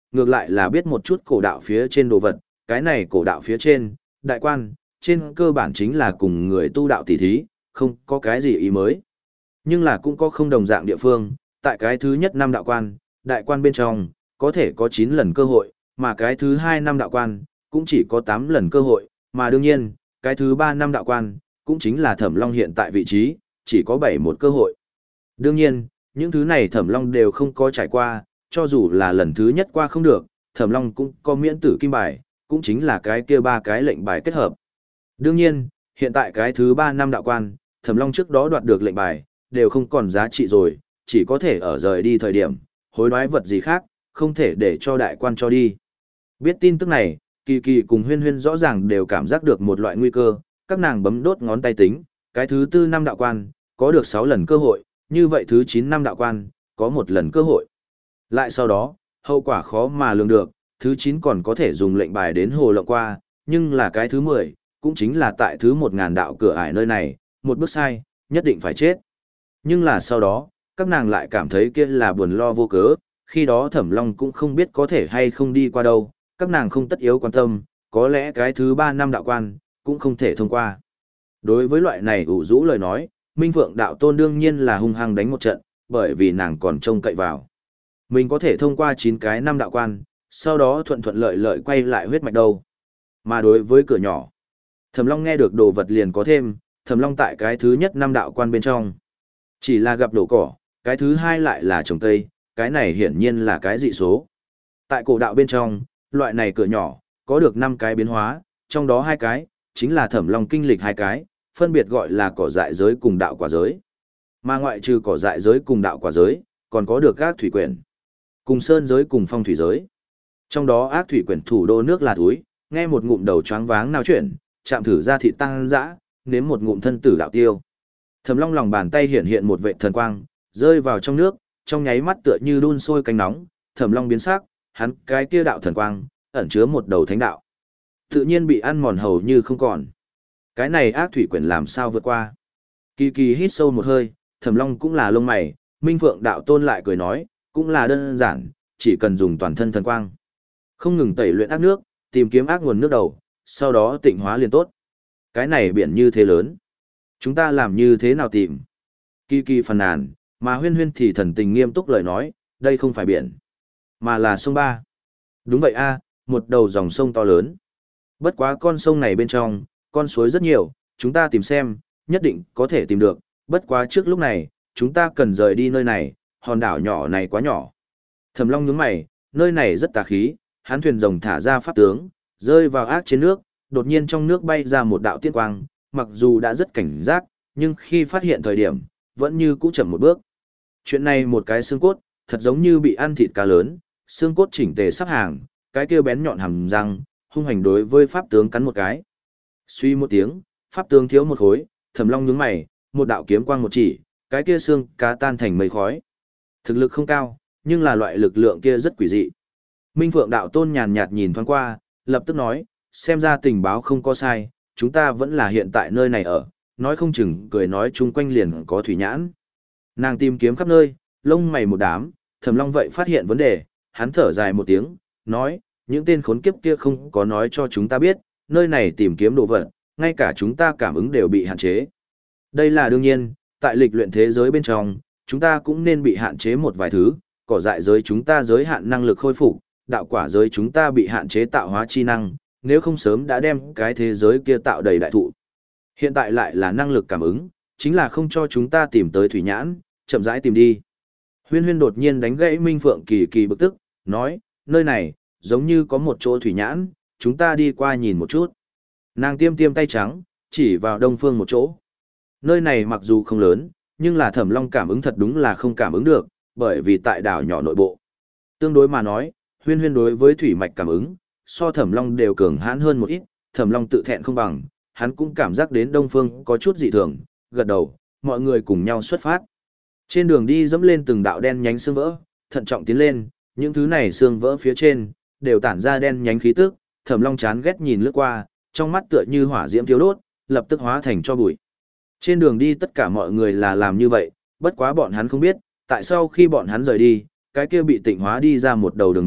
ngược lại là biết một chút cổ đạo phía trên đồ vật, cái này cổ đạo phía trên, đại quan, trên cơ bản chính là cùng người tu đạo tỉ thí, không có cái gì ý mới. Nhưng là cũng có không đồng dạng địa phương, tại cái thứ nhất năm đạo quan, đại quan bên trong, có thể có chín lần cơ hội, mà cái thứ hai năm đạo quan, cũng chỉ có tám lần cơ hội, mà đương nhiên, cái thứ ba năm đạo quan, cũng chính là Thẩm Long hiện tại vị trí, chỉ có bảy một cơ hội. Đương nhiên, những thứ này Thẩm Long đều không có trải qua, cho dù là lần thứ nhất qua không được, Thẩm Long cũng có miễn tử kim bài, cũng chính là cái kia ba cái lệnh bài kết hợp. Đương nhiên, hiện tại cái thứ ba năm đạo quan, Thẩm Long trước đó đoạt được lệnh bài, đều không còn giá trị rồi, chỉ có thể ở rời đi thời điểm, hối đoái vật gì khác, không thể để cho đại quan cho đi. Biết tin tức này, Kỳ Kỳ cùng Huyên Huyên rõ ràng đều cảm giác được một loại nguy cơ, các nàng bấm đốt ngón tay tính, cái thứ tư năm đạo quan, có được sáu lần cơ hội, như vậy thứ chín năm đạo quan, có một lần cơ hội. Lại sau đó, hậu quả khó mà lường được, thứ chín còn có thể dùng lệnh bài đến hồ lộng qua, nhưng là cái thứ mười, cũng chính là tại thứ một ngàn đạo cửa ải nơi này, một bước sai, nhất định phải chết. Nhưng là sau đó, các nàng lại cảm thấy kia là buồn lo vô cớ, khi đó Thẩm Long cũng không biết có thể hay không đi qua đâu, các nàng không tất yếu quan tâm, có lẽ cái thứ ba năm đạo quan, cũng không thể thông qua. Đối với loại này ủ rũ lời nói, Minh Phượng đạo tôn đương nhiên là hung hăng đánh một trận, bởi vì nàng còn trông cậy vào. Mình có thể thông qua chín cái năm đạo quan, sau đó thuận thuận lợi lợi quay lại huyết mạch đâu. Mà đối với cửa nhỏ, Thẩm Long nghe được đồ vật liền có thêm, Thẩm Long tại cái thứ nhất năm đạo quan bên trong. Chỉ là gặp đổ cỏ, cái thứ hai lại là trồng cây, cái này hiển nhiên là cái dị số. Tại cổ đạo bên trong, loại này cửa nhỏ, có được năm cái biến hóa, trong đó hai cái, chính là Thẩm Long kinh lịch hai cái, phân biệt gọi là cỏ dại giới cùng đạo quả giới. Mà ngoại trừ cỏ dại giới cùng đạo quả giới, còn có được ác thủy quyển, cùng sơn giới cùng phong thủy giới. Trong đó ác thủy quyển thủ đô nước là túi, nghe một ngụm đầu choáng váng nào chuyển, chạm thử ra thịt tăng dã, nếm một ngụm thân tử đạo tiêu. Thẩm Long lòng bàn tay hiện hiện một vệ thần quang, rơi vào trong nước, trong nháy mắt tựa như đun sôi canh nóng, Thẩm Long biến sắc, hắn cái kia đạo thần quang, ẩn chứa một đầu thánh đạo. Tự nhiên bị ăn mòn hầu như không còn. Cái này ác thủy quyển làm sao vượt qua? Kỳ Kỳ hít sâu một hơi, Thẩm Long cũng là lông mày, Minh Phượng đạo tôn lại cười nói, cũng là đơn giản, chỉ cần dùng toàn thân thần quang. Không ngừng tẩy luyện ác nước, tìm kiếm ác nguồn nước đầu, sau đó tịnh hóa liền tốt. Cái này biển như thế lớn. Chúng ta làm như thế nào tìm? Kỳ Kỳ phàn nàn, mà Huyên Huyên thì thần tình nghiêm túc lời nói, đây không phải biển, mà là sông Ba. Đúng vậy a, một đầu dòng sông to lớn. Bất quá con sông này bên trong, con suối rất nhiều, chúng ta tìm xem, nhất định có thể tìm được. Bất quá trước lúc này, chúng ta cần rời đi nơi này, hòn đảo nhỏ này quá nhỏ. Thẩm Long nhướng mày, nơi này rất tà khí, hắn thuyền rồng thả ra pháp tướng, rơi vào ác trên nước, đột nhiên trong nước bay ra một đạo tiên quang, mặc dù đã rất cảnh giác, nhưng khi phát hiện thời điểm, vẫn như cũ chậm một bước. Chuyện này một cái xương cốt, thật giống như bị ăn thịt cá lớn, xương cốt chỉnh tề sắp hàng, cái kia bén nhọn hàm răng, hung hành đối với pháp tướng cắn một cái. Suy một tiếng, pháp tướng thiếu một khối, Thẩm Long nhướng mày, một đạo kiếm quang một chỉ, cái kia xương cá tan thành mây khói. Thực lực không cao, nhưng là loại lực lượng kia rất quỷ dị. Minh Phượng đạo tôn nhàn nhạt nhìn thoáng qua, lập tức nói, xem ra tình báo không có sai, chúng ta vẫn là hiện tại nơi này ở, nói không chừng cười nói chung quanh liền có thủy nhãn. Nàng tìm kiếm khắp nơi, lông mày một đám, Thẩm Long vậy phát hiện vấn đề, hắn thở dài một tiếng, nói, những tên khốn kiếp kia không có nói cho chúng ta biết, nơi này tìm kiếm đồ vật, ngay cả chúng ta cảm ứng đều bị hạn chế. Đây là đương nhiên, tại lịch luyện thế giới bên trong, chúng ta cũng nên bị hạn chế một vài thứ, cỏ dại giới chúng ta giới hạn năng lực khôi phục, đạo quả giới chúng ta bị hạn chế tạo hóa chi năng, nếu không sớm đã đem cái thế giới kia tạo đầy đại thụ. Hiện tại lại là năng lực cảm ứng, chính là không cho chúng ta tìm tới thủy nhãn, chậm rãi tìm đi. Huyên Huyên đột nhiên đánh gãy Minh Phượng Kỳ Kỳ bực tức, nói, nơi này, giống như có một chỗ thủy nhãn, chúng ta đi qua nhìn một chút. Nàng tiêm tiêm tay trắng, chỉ vào đông phương một chỗ. Nơi này mặc dù không lớn, nhưng là Thẩm Long cảm ứng thật đúng là không cảm ứng được, bởi vì tại đảo nhỏ nội bộ. Tương đối mà nói, Huyên Huyên đối với thủy mạch cảm ứng, so Thẩm Long đều cường hãn hơn một ít, Thẩm Long tự thẹn không bằng, hắn cũng cảm giác đến đông phương có chút dị thường, gật đầu, mọi người cùng nhau xuất phát. Trên đường đi dẫm lên từng đạo đen nhánh xương vỡ, thận trọng tiến lên, những thứ này xương vỡ phía trên đều tản ra đen nhánh khí tức, Thẩm Long chán ghét nhìn lướt qua, trong mắt tựa như hỏa diễm thiêu đốt, lập tức hóa thành tro bụi. Trên đường đi tất cả mọi người là làm như vậy, bất quá bọn hắn không biết, tại sao khi bọn hắn rời đi, cái kia bị tịnh hóa đi ra một đầu đường mòn,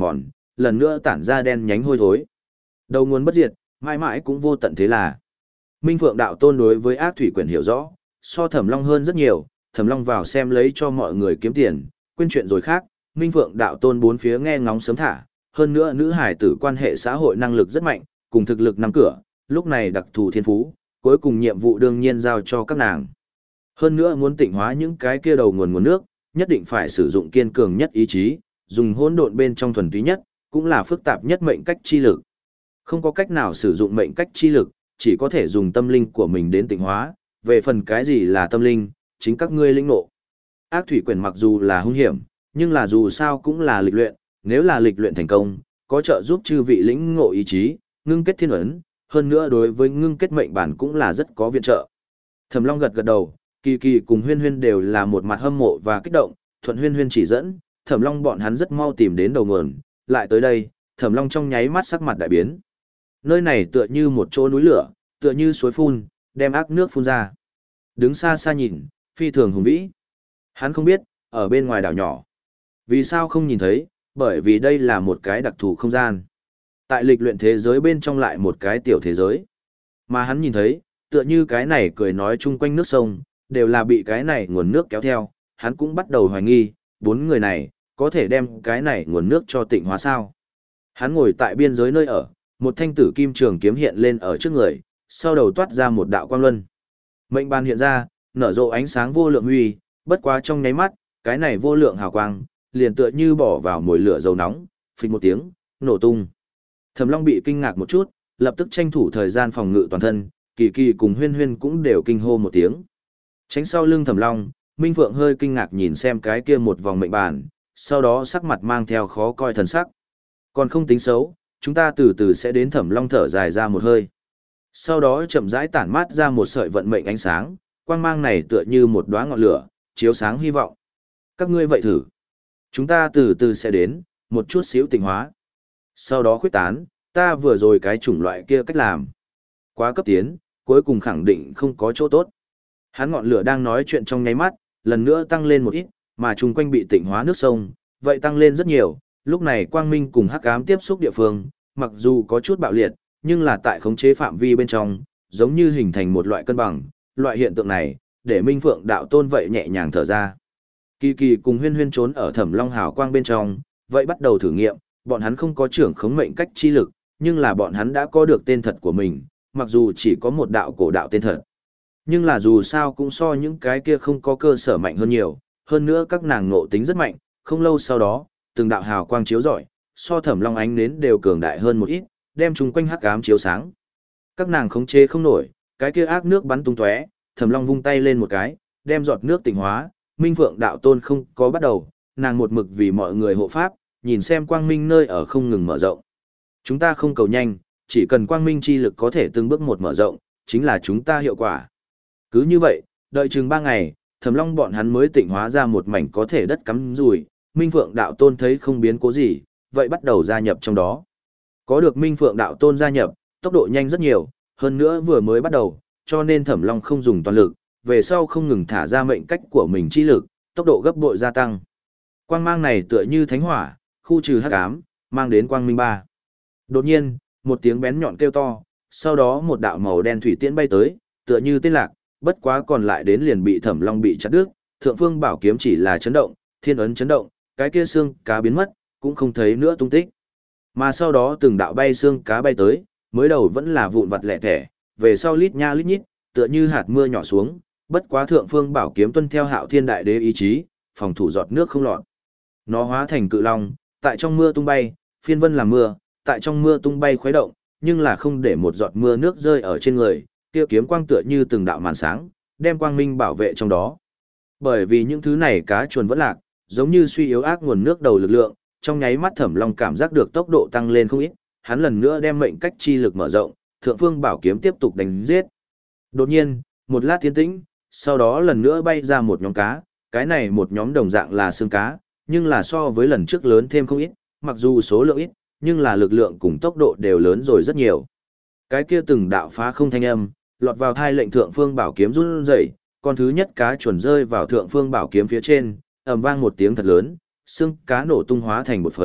lần nữa tản ra đen nhánh hôi thối. Đầu nguồn bất diệt, mãi mãi cũng vô tận thế là. Minh Phượng đạo tôn đối với ác thủy quyển hiểu rõ, so Thẩm Long hơn rất nhiều, Thẩm Long vào xem lấy cho mọi người kiếm tiền, quên chuyện rồi khác, Minh Phượng đạo tôn bốn phía nghe ngóng sớm thả, hơn nữa nữ hải tử quan hệ xã hội năng lực rất mạnh, cùng thực lực nắm cửa, lúc này đặc thù thiên phú, cuối cùng nhiệm vụ đương nhiên giao cho các nàng. Hơn nữa muốn tịnh hóa những cái kia đầu nguồn nguồn nước, nhất định phải sử dụng kiên cường nhất ý chí, dùng hỗn độn bên trong thuần túy nhất, cũng là phức tạp nhất mệnh cách chi lực. Không có cách nào sử dụng mệnh cách chi lực, chỉ có thể dùng tâm linh của mình đến tịnh hóa, về phần cái gì là tâm linh, chính các ngươi lĩnh ngộ. Ác thủy quyển mặc dù là hung hiểm, nhưng là dù sao cũng là lịch luyện, nếu là lịch luyện thành công, có trợ giúp chư vị lĩnh ngộ ý chí, ngưng kết thiên ấn, hơn nữa đối với ngưng kết mệnh bản cũng là rất có viện trợ. Thẩm Long gật gật đầu, Kỳ Kỳ cùng Huyên Huyên đều là một mặt hâm mộ và kích động, thuận Huyên Huyên chỉ dẫn, Thẩm Long bọn hắn rất mau tìm đến đầu nguồn, lại tới đây, Thẩm Long trong nháy mắt sắc mặt đại biến. Nơi này tựa như một chỗ núi lửa, tựa như suối phun, đem ác nước phun ra. Đứng xa xa nhìn, phi thường hùng vĩ. Hắn không biết, ở bên ngoài đảo nhỏ. Vì sao không nhìn thấy, bởi vì đây là một cái đặc thù không gian. Tại lịch luyện thế giới bên trong lại một cái tiểu thế giới. Mà hắn nhìn thấy, tựa như cái này cười nói chung quanh nước sông, đều là bị cái này nguồn nước kéo theo, hắn cũng bắt đầu hoài nghi, bốn người này, có thể đem cái này nguồn nước cho tịnh hóa sao. Hắn ngồi tại biên giới nơi ở, một thanh tử kim trường kiếm hiện lên ở trước người, sau đầu toát ra một đạo quang luân. Mệnh bàn hiện ra, nở rộ ánh sáng vô lượng huy, bất quá trong nháy mắt, cái này vô lượng hào quang, liền tựa như bỏ vào mồi lửa dầu nóng, phịch một tiếng, nổ tung. Thẩm Long bị kinh ngạc một chút, lập tức tranh thủ thời gian phòng ngự toàn thân, Kỳ Kỳ cùng Huyên Huyên cũng đều kinh hô một tiếng. Tránh sau lưng Thẩm Long, Minh Phượng hơi kinh ngạc nhìn xem cái kia một vòng mệnh bàn, sau đó sắc mặt mang theo khó coi thần sắc. Còn không tính xấu, chúng ta từ từ sẽ đến. Thẩm Long thở dài ra một hơi. Sau đó chậm rãi tản mát ra một sợi vận mệnh ánh sáng, quang mang này tựa như một đóa ngọn lửa, chiếu sáng hy vọng. Các ngươi vậy thử. Chúng ta từ từ sẽ đến, một chút xíu tịnh hóa. Sau đó khuyết tán, ta vừa rồi cái chủng loại kia cách làm. Quá cấp tiến, cuối cùng khẳng định không có chỗ tốt. Hắn ngọn lửa đang nói chuyện trong nháy mắt, lần nữa tăng lên một ít, mà chung quanh bị tịnh hóa nước sông, vậy tăng lên rất nhiều. Lúc này quang minh cùng hắc ám tiếp xúc địa phương, mặc dù có chút bạo liệt, nhưng là tại khống chế phạm vi bên trong, giống như hình thành một loại cân bằng. Loại hiện tượng này, để Minh Phượng đạo tôn vậy nhẹ nhàng thở ra. Kỳ Kỳ cùng Huyên Huyên trốn ở Thẩm Long hào quang bên trong, vậy bắt đầu thử nghiệm, bọn hắn không có trưởng khống mệnh cách chi lực, nhưng là bọn hắn đã có được tên thật của mình, mặc dù chỉ có một đạo cổ đạo tên thật. Nhưng là dù sao cũng so những cái kia không có cơ sở mạnh hơn nhiều, hơn nữa các nàng ngộ tính rất mạnh, không lâu sau đó, từng đạo hào quang chiếu rọi, so Thẩm Long ánh nến đều cường đại hơn một ít, đem chúng quanh hắc ám chiếu sáng. Các nàng khống chế không nổi, cái kia ác nước bắn tung tóe, Thẩm Long vung tay lên một cái, đem giọt nước tịnh hóa, Minh Phượng đạo tôn không có bắt đầu, nàng một mực vì mọi người hộ pháp, nhìn xem quang minh nơi ở không ngừng mở rộng. Chúng ta không cầu nhanh, chỉ cần quang minh chi lực có thể từng bước một mở rộng, chính là chúng ta hiệu quả. Cứ như vậy, đợi chừng ba ngày, Thẩm Long bọn hắn mới tịnh hóa ra một mảnh có thể đất cắm rùi, Minh Phượng đạo tôn thấy không biến cố gì, vậy bắt đầu gia nhập trong đó. Có được Minh Phượng đạo tôn gia nhập, tốc độ nhanh rất nhiều, hơn nữa vừa mới bắt đầu, cho nên Thẩm Long không dùng toàn lực, về sau không ngừng thả ra mệnh cách của mình chi lực, tốc độ gấp bội gia tăng. Quang mang này tựa như thánh hỏa, khu trừ hắc ám, mang đến quang minh ba. Đột nhiên, một tiếng bén nhọn kêu to, sau đó một đạo màu đen thủy tiễn bay tới, tựa như tên lạc, bất quá còn lại đến liền bị Thẩm Long bị chặt đứt, Thượng Phương Bảo kiếm chỉ là chấn động, thiên ấn chấn động, cái kia xương cá biến mất, cũng không thấy nữa tung tích. Mà sau đó từng đạo bay xương cá bay tới, mới đầu vẫn là vụn vặt lẻ tẻ, về sau lít nha lít nhít, tựa như hạt mưa nhỏ xuống, bất quá Thượng Phương Bảo kiếm tuân theo Hạo Thiên Đại Đế ý chí, phòng thủ giọt nước không lọt. Nó hóa thành cự long, tại trong mưa tung bay, phiên vân làm mưa, tại trong mưa tung bay khuấy động, nhưng là không để một giọt mưa nước rơi ở trên người, kia kiếm quang tựa như từng đạo màn sáng, đem quang minh bảo vệ trong đó. Bởi vì những thứ này cá chuồn vẫn lạc, giống như suy yếu ác nguồn nước đầu lực lượng, trong nháy mắt Thẩm Long cảm giác được tốc độ tăng lên không ít, hắn lần nữa đem mệnh cách chi lực mở rộng, Thượng Phương Bảo kiếm tiếp tục đánh giết. Đột nhiên, một lát tiến tĩnh, sau đó lần nữa bay ra một nhóm cá, cái này một nhóm đồng dạng là xương cá, nhưng là so với lần trước lớn thêm không ít, mặc dù số lượng ít, nhưng là lực lượng cùng tốc độ đều lớn rồi rất nhiều. Cái kia từng đạo phá không thanh âm, lọt vào thai lệnh Thượng Phương Bảo kiếm run rẩy, con thứ nhất cá chuẩn rơi vào Thượng Phương Bảo kiếm phía trên, ầm vang một tiếng thật lớn, xương cá nổ tung hóa thành một phấn,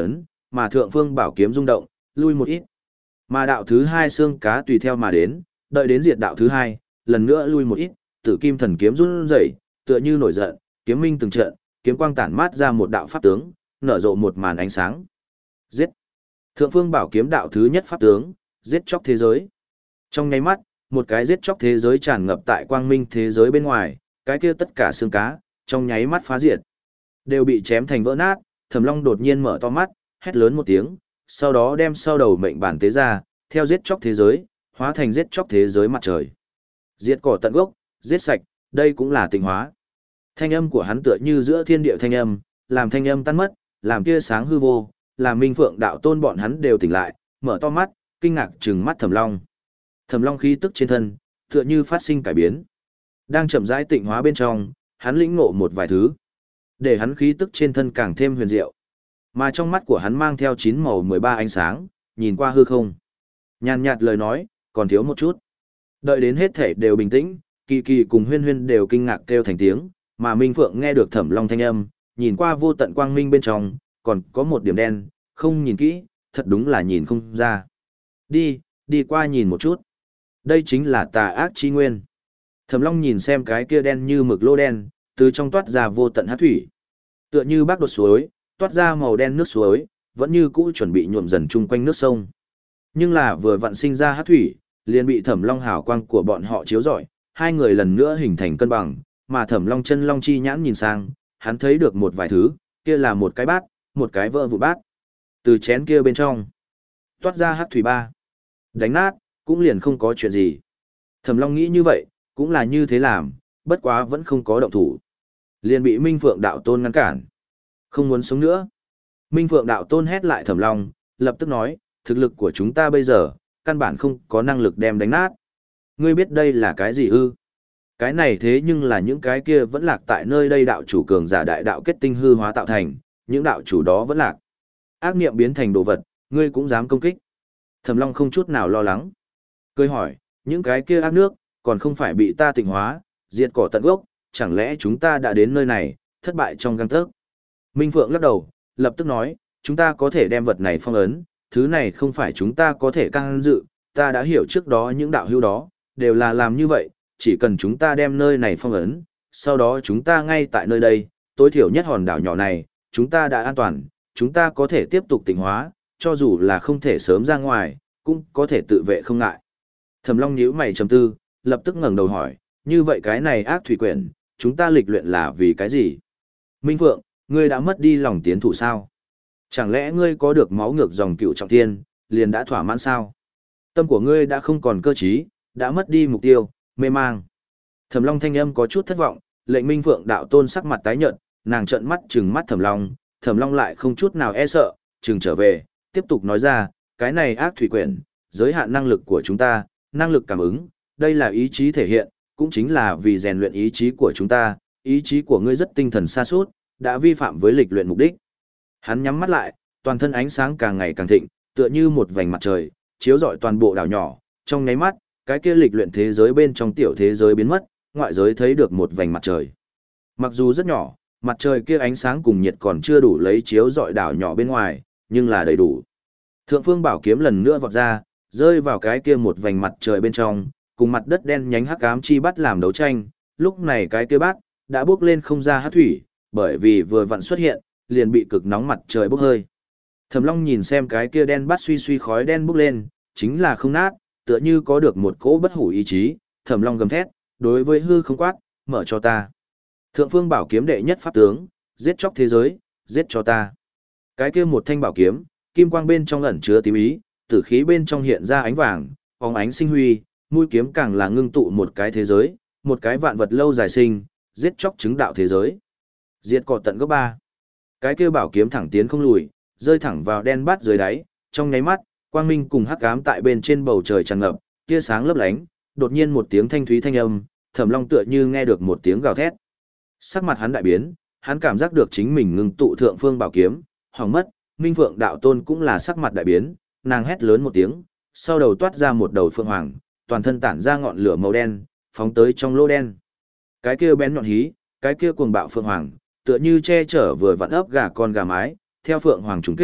mà thượng phương bảo kiếm rung động, lui một ít. Mà đạo thứ hai xương cá tùy theo mà đến, đợi đến diệt đạo thứ hai, lần nữa lui một ít, tử kim thần kiếm run rẩy, tựa như nổi giận, kiếm minh từng trận, kiếm quang tản mát ra một đạo pháp tướng, nở rộ một màn ánh sáng. Giết! Thượng phương bảo kiếm đạo thứ nhất pháp tướng, giết chóc thế giới. Trong nháy mắt, một cái giết chóc thế giới tràn ngập tại quang minh thế giới bên ngoài, cái kia tất cả xương cá, trong nháy mắt phá diệt, đều bị chém thành vỡ nát. Thẩm Long đột nhiên mở to mắt, hét lớn một tiếng, sau đó đem sau đầu mệnh bản tế ra, theo giết chóc thế giới, hóa thành giết chóc thế giới mặt trời. Diệt cỏ tận gốc, giết sạch, đây cũng là tịnh hóa. Thanh âm của hắn tựa như giữa thiên địa thanh âm, làm thanh âm tan mất, làm tia sáng hư vô, làm Minh Phượng đạo tôn bọn hắn đều tỉnh lại, mở to mắt, kinh ngạc trừng mắt Thẩm Long. Thẩm Long khí tức trên thân, tựa như phát sinh cải biến. Đang chậm rãi tịnh hóa bên trong, hắn lĩnh ngộ một vài thứ, để hắn khí tức trên thân càng thêm huyền diệu. Mà trong mắt của hắn mang theo chín màu mười ba ánh sáng, nhìn qua hư không. Nhàn nhạt lời nói, còn thiếu một chút. Đợi đến hết thể đều bình tĩnh, Kỳ Kỳ cùng Huyên Huyên đều kinh ngạc kêu thành tiếng, mà Minh Phượng nghe được Thẩm Long thanh âm, nhìn qua vô tận quang minh bên trong, còn có một điểm đen, không nhìn kỹ, thật đúng là nhìn không ra. Đi, đi qua nhìn một chút. Đây chính là tà ác chi nguyên. Thẩm Long nhìn xem cái kia đen như mực lô đen, từ trong toát ra vô tận hắc thủy. Tựa như bác đột suối, toát ra màu đen nước suối, vẫn như cũ chuẩn bị nhuộm dần chung quanh nước sông. Nhưng là vừa vặn sinh ra hắc thủy, liền bị Thẩm Long hào quang của bọn họ chiếu rọi, hai người lần nữa hình thành cân bằng, mà Thẩm Long chân long chi nhãn nhìn sang, hắn thấy được một vài thứ, kia là một cái bát, một cái vỡ vụn bát. Từ chén kia bên trong, toát ra hắc thủy ba. Đánh nát, cũng liền không có chuyện gì. Thẩm Long nghĩ như vậy, cũng là như thế làm, bất quá vẫn không có động thủ. Liền bị Minh Phượng đạo tôn ngăn cản. Không muốn sống nữa. Minh Phượng đạo tôn hét lại Thẩm Long, lập tức nói, thực lực của chúng ta bây giờ, căn bản không có năng lực đem đánh nát. Ngươi biết đây là cái gì ư? Cái này thế nhưng là những cái kia vẫn lạc tại nơi đây đạo chủ cường giả đại đạo kết tinh hư hóa tạo thành, những đạo chủ đó vẫn lạc. Ác niệm biến thành đồ vật, ngươi cũng dám công kích. Thẩm Long không chút nào lo lắng. Cười hỏi, những cái kia ác nước, còn không phải bị ta tịnh hóa, diệt cỏ tận gốc, chẳng lẽ chúng ta đã đến nơi này, thất bại trong gang tấc. Minh Phượng lắc đầu, lập tức nói, chúng ta có thể đem vật này phong ấn, thứ này không phải chúng ta có thể can dự, ta đã hiểu trước đó những đạo hữu đó, đều là làm như vậy, chỉ cần chúng ta đem nơi này phong ấn, sau đó chúng ta ngay tại nơi đây, tối thiểu nhất hòn đảo nhỏ này, chúng ta đã an toàn, chúng ta có thể tiếp tục tịnh hóa, cho dù là không thể sớm ra ngoài, cũng có thể tự vệ không ngại. Thẩm Long nhíu mày trầm tư, lập tức ngẩng đầu hỏi, như vậy cái này ác thủy quyển, chúng ta lịch luyện là vì cái gì? Minh Phượng, ngươi đã mất đi lòng tiến thủ sao? Chẳng lẽ ngươi có được máu ngược dòng cựu trọng thiên, liền đã thỏa mãn sao? Tâm của ngươi đã không còn cơ trí, đã mất đi mục tiêu, mê mang. Thẩm Long thanh âm có chút thất vọng, lệnh Minh Phượng đạo tôn sắc mặt tái nhợt, nàng trợn mắt trừng mắt Thẩm Long, Thẩm Long lại không chút nào e sợ, trừng trở về, tiếp tục nói ra, cái này ác thủy quyển, giới hạn năng lực của chúng ta, năng lực cảm ứng, đây là ý chí thể hiện, cũng chính là vì rèn luyện ý chí của chúng ta, ý chí của ngươi rất tinh thần xa suốt, đã vi phạm với lịch luyện mục đích. Hắn nhắm mắt lại, toàn thân ánh sáng càng ngày càng thịnh, tựa như một vành mặt trời, chiếu rọi toàn bộ đảo nhỏ, trong nháy mắt, cái kia lịch luyện thế giới bên trong tiểu thế giới biến mất, ngoại giới thấy được một vành mặt trời. Mặc dù rất nhỏ, mặt trời kia ánh sáng cùng nhiệt còn chưa đủ lấy chiếu rọi đảo nhỏ bên ngoài, nhưng là đầy đủ. Thượng Phương Bảo kiếm lần nữa vọt ra, rơi vào cái kia một vành mặt trời bên trong, cùng mặt đất đen nhánh hắc ám chi bắt làm đấu tranh, lúc này cái kia bát đã bốc lên không ra hắc thủy, bởi vì vừa vặn xuất hiện, liền bị cực nóng mặt trời bốc hơi. Thẩm Long nhìn xem cái kia đen bát suy suy khói đen bốc lên, chính là không nát, tựa như có được một cỗ bất hủ ý chí, Thẩm Long gầm thét, đối với hư không quát, mở cho ta. Thượng Phương Bảo kiếm đệ nhất pháp tướng, giết chóc thế giới, giết cho ta. Cái kia một thanh bảo kiếm, kim quang bên trong ẩn chứa tím ý, tử khí bên trong hiện ra ánh vàng, phóng ánh sinh huy, mũi kiếm càng là ngưng tụ một cái thế giới, một cái vạn vật lâu dài sinh, giết chóc chứng đạo thế giới. Diệt cỏ tận gốc ba. Cái kia bảo kiếm thẳng tiến không lùi, rơi thẳng vào đen bát dưới đáy, trong nháy mắt, quang minh cùng hắc ám tại bên trên bầu trời tràn ngập, tia sáng lấp lánh, đột nhiên một tiếng thanh thúy thanh âm, Thẩm Long tựa như nghe được một tiếng gào thét. Sắc mặt hắn đại biến, hắn cảm giác được chính mình ngưng tụ thượng phương bảo kiếm, hỏng mất, Minh Phượng đạo tôn cũng là sắc mặt đại biến, nàng hét lớn một tiếng, sau đầu toát ra một đầu phượng hoàng, toàn thân tản ra ngọn lửa màu đen, phóng tới trong lỗ đen. Cái kia bén nhọn hí, cái kia cuồng bạo phượng hoàng, tựa như che chở vừa vặn ấp gà con gà mái, theo phượng hoàng trùng kích,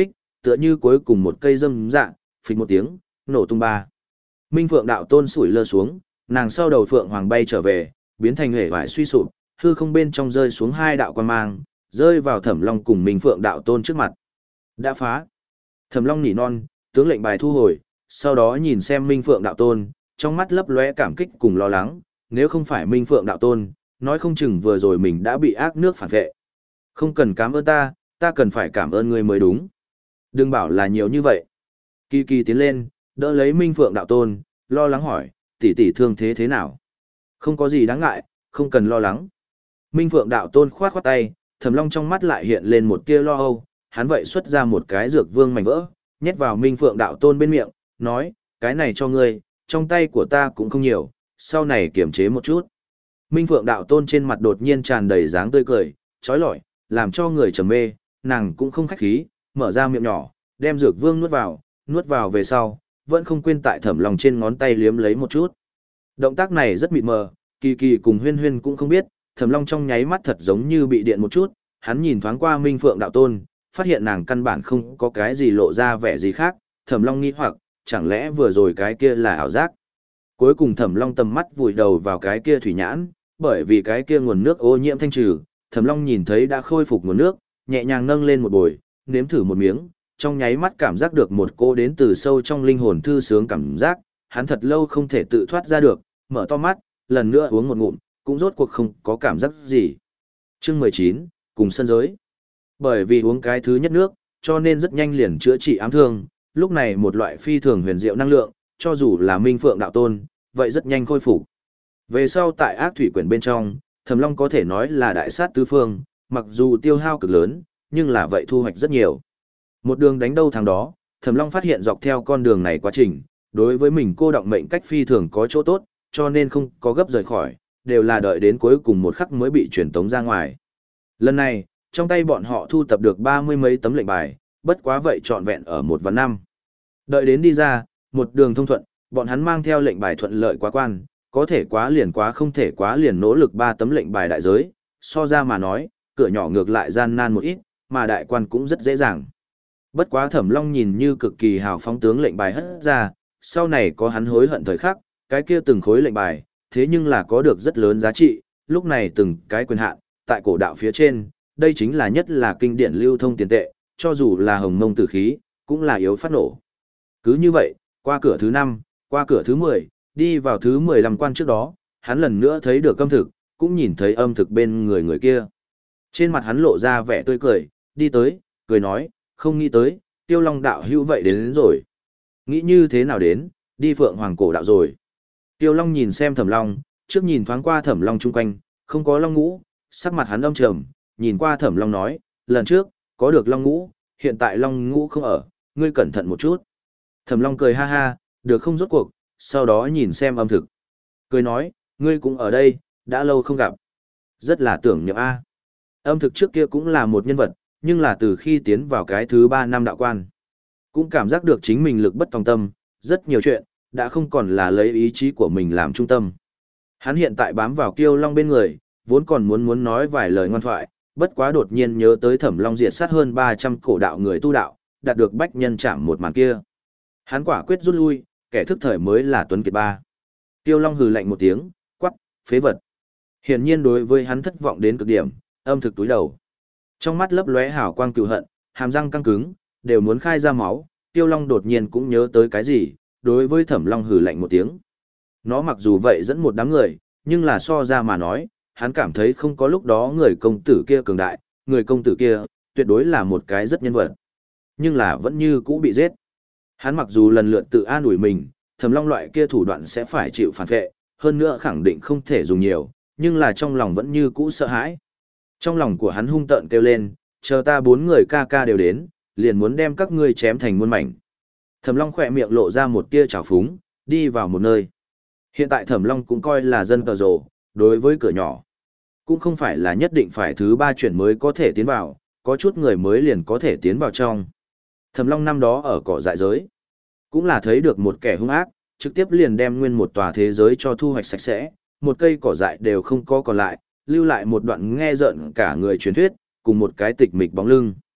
tựa như cuối cùng một cây dâm dạ, phịch một tiếng, nổ tung ba. Minh Phượng đạo tôn sủi lơ xuống, nàng sau đầu phượng hoàng bay trở về, biến thành hể vải suy sụp, hư không bên trong rơi xuống hai đạo quan mang, rơi vào Thẩm Long cùng Minh Phượng đạo tôn trước mặt. Đã phá. Thẩm Long nỉ non, tướng lệnh bài thu hồi, sau đó nhìn xem Minh Phượng đạo tôn, trong mắt lấp lóe cảm kích cùng lo lắng, nếu không phải Minh Phượng đạo tôn, nói không chừng vừa rồi mình đã bị ác nước phản vệ. Không cần cảm ơn ta, ta cần phải cảm ơn ngươi mới đúng. Đừng bảo là nhiều như vậy. Kỳ Kỳ tiến lên, đỡ lấy Minh Phượng đạo tôn, lo lắng hỏi, tỷ tỷ thương thế thế nào? Không có gì đáng ngại, không cần lo lắng. Minh Phượng đạo tôn khoát khoát tay, Thẩm Long trong mắt lại hiện lên một tia lo âu, hắn vậy xuất ra một cái dược vương mảnh vỡ, nhét vào Minh Phượng đạo tôn bên miệng, nói, cái này cho ngươi, trong tay của ta cũng không nhiều, sau này kiềm chế một chút. Minh Phượng đạo tôn trên mặt đột nhiên tràn đầy dáng tươi cười, trói lọi, làm cho người trầm mê, nàng cũng không khách khí, mở ra miệng nhỏ, đem dược vương nuốt vào, nuốt vào về sau, vẫn không quên tại Thẩm Long trên ngón tay liếm lấy một chút. Động tác này rất mịt mờ, Kỳ Kỳ cùng Huyên Huyên cũng không biết, Thẩm Long trong nháy mắt thật giống như bị điện một chút, hắn nhìn thoáng qua Minh Phượng đạo tôn, phát hiện nàng căn bản không có cái gì lộ ra vẻ gì khác, Thẩm Long nghi hoặc, chẳng lẽ vừa rồi cái kia là ảo giác. Cuối cùng Thẩm Long tầm mắt vùi đầu vào cái kia thủy nhãn, bởi vì cái kia nguồn nước ô nhiễm thanh trừ, Thẩm Long nhìn thấy đã khôi phục nguồn nước, nhẹ nhàng nâng lên một bồi, nếm thử một miếng, trong nháy mắt cảm giác được một cô đến từ sâu trong linh hồn thư sướng cảm giác, hắn thật lâu không thể tự thoát ra được, mở to mắt, lần nữa uống một ngụm, cũng rốt cuộc không có cảm giác gì. Chương mười chín, cùng sân giới. Bởi vì uống cái thứ nhất nước, cho nên rất nhanh liền chữa trị ám thương, lúc này một loại phi thường huyền diệu năng lượng, cho dù là Minh Phượng đạo tôn, vậy rất nhanh khôi phục. Về sau tại ác thủy quyển bên trong, Thẩm Long có thể nói là đại sát tứ phương, mặc dù tiêu hao cực lớn, nhưng là vậy thu hoạch rất nhiều. Một đường đánh đâu thằng đó, Thẩm Long phát hiện dọc theo con đường này quá trình, đối với mình cô động mệnh cách phi thường có chỗ tốt, cho nên không có gấp rời khỏi, đều là đợi đến cuối cùng một khắc mới bị truyền tống ra ngoài. Lần này, trong tay bọn họ thu tập được ba mươi mấy tấm lệnh bài, bất quá vậy trọn vẹn ở một vạn năm. Đợi đến đi ra, một đường thông thuận, bọn hắn mang theo lệnh bài thuận lợi quá quan, có thể quá liền quá không thể quá liền nỗ lực ba tấm lệnh bài đại giới, so ra mà nói, cửa nhỏ ngược lại gian nan một ít, mà đại quan cũng rất dễ dàng. Bất quá Thẩm Long nhìn như cực kỳ hào phóng tướng lệnh bài hất ra, sau này có hắn hối hận thời khắc, cái kia từng khối lệnh bài, thế nhưng là có được rất lớn giá trị, lúc này từng cái quyền hạn, tại cổ đạo phía trên, đây chính là nhất là kinh điển lưu thông tiền tệ, cho dù là hồng mông tử khí, cũng là yếu phát nổ. Cứ như vậy, qua cửa thứ năm, qua cửa thứ mười, đi vào thứ mười lăm quan trước đó, hắn lần nữa thấy được âm thực, cũng nhìn thấy âm thực bên người người kia. Trên mặt hắn lộ ra vẻ tươi cười, đi tới, cười nói, không nghĩ tới, Tiêu Long đạo hữu vậy đến, đến rồi. Nghĩ như thế nào đến, đi Phượng Hoàng cổ đạo rồi. Tiêu Long nhìn xem Thẩm Long, trước nhìn thoáng qua Thẩm Long chung quanh, không có Long Ngũ, sắc mặt hắn âm trầm, nhìn qua Thẩm Long nói, lần trước, có được Long Ngũ, hiện tại Long Ngũ không ở, ngươi cẩn thận một chút. Thẩm Long cười ha ha, được không rốt cuộc, sau đó nhìn xem âm thực. Cười nói, ngươi cũng ở đây, đã lâu không gặp. Rất là tưởng nhậm A. Âm thực trước kia cũng là một nhân vật, nhưng là từ khi tiến vào cái thứ ba năm đạo quan, cũng cảm giác được chính mình lực bất tòng tâm, rất nhiều chuyện, đã không còn là lấy ý chí của mình làm trung tâm. Hắn hiện tại bám vào Kiêu Long bên người, vốn còn muốn muốn nói vài lời ngoan thoại, bất quá đột nhiên nhớ tới Thẩm Long diệt sát hơn ba trăm cổ đạo người tu đạo, đạt được bách nhân chạm một màn kia. Hắn quả quyết rút lui, kẻ thức thời mới là Tuấn Kiệt ba. Kiêu Long hừ lạnh một tiếng, quắc, phế vật. Hiển nhiên đối với hắn thất vọng đến cực điểm, âm thực túi đầu. Trong mắt lấp lóe hào quang cừu hận, hàm răng căng cứng, đều muốn khai ra máu, Tiêu Long đột nhiên cũng nhớ tới cái gì, đối với Thẩm Long hừ lạnh một tiếng. Nó mặc dù vậy dẫn một đám người, nhưng là so ra mà nói, hắn cảm thấy không có lúc đó người công tử kia cường đại, người công tử kia, tuyệt đối là một cái rất nhân vật. Nhưng là vẫn như cũ bị giết. Hắn mặc dù lần lượt tự an ủi mình, Thẩm Long loại kia thủ đoạn sẽ phải chịu phản vệ, hơn nữa khẳng định không thể dùng nhiều, nhưng là trong lòng vẫn như cũ sợ hãi. Trong lòng của hắn hung tợn kêu lên, chờ ta bốn người ca ca đều đến, liền muốn đem các ngươi chém thành muôn mảnh. Thẩm Long khỏe miệng lộ ra một tia trào phúng, đi vào một nơi. Hiện tại Thẩm Long cũng coi là dân cờ rồ, đối với cửa nhỏ. Cũng không phải là nhất định phải thứ ba chuyển mới có thể tiến vào, có chút người mới liền có thể tiến vào trong. Thẩm Long năm đó ở cỏ dại giới, cũng là thấy được một kẻ hung ác, trực tiếp liền đem nguyên một tòa thế giới cho thu hoạch sạch sẽ, một cây cỏ dại đều không có còn lại, lưu lại một đoạn nghe rợn cả người truyền thuyết, cùng một cái tịch mịch bóng lưng.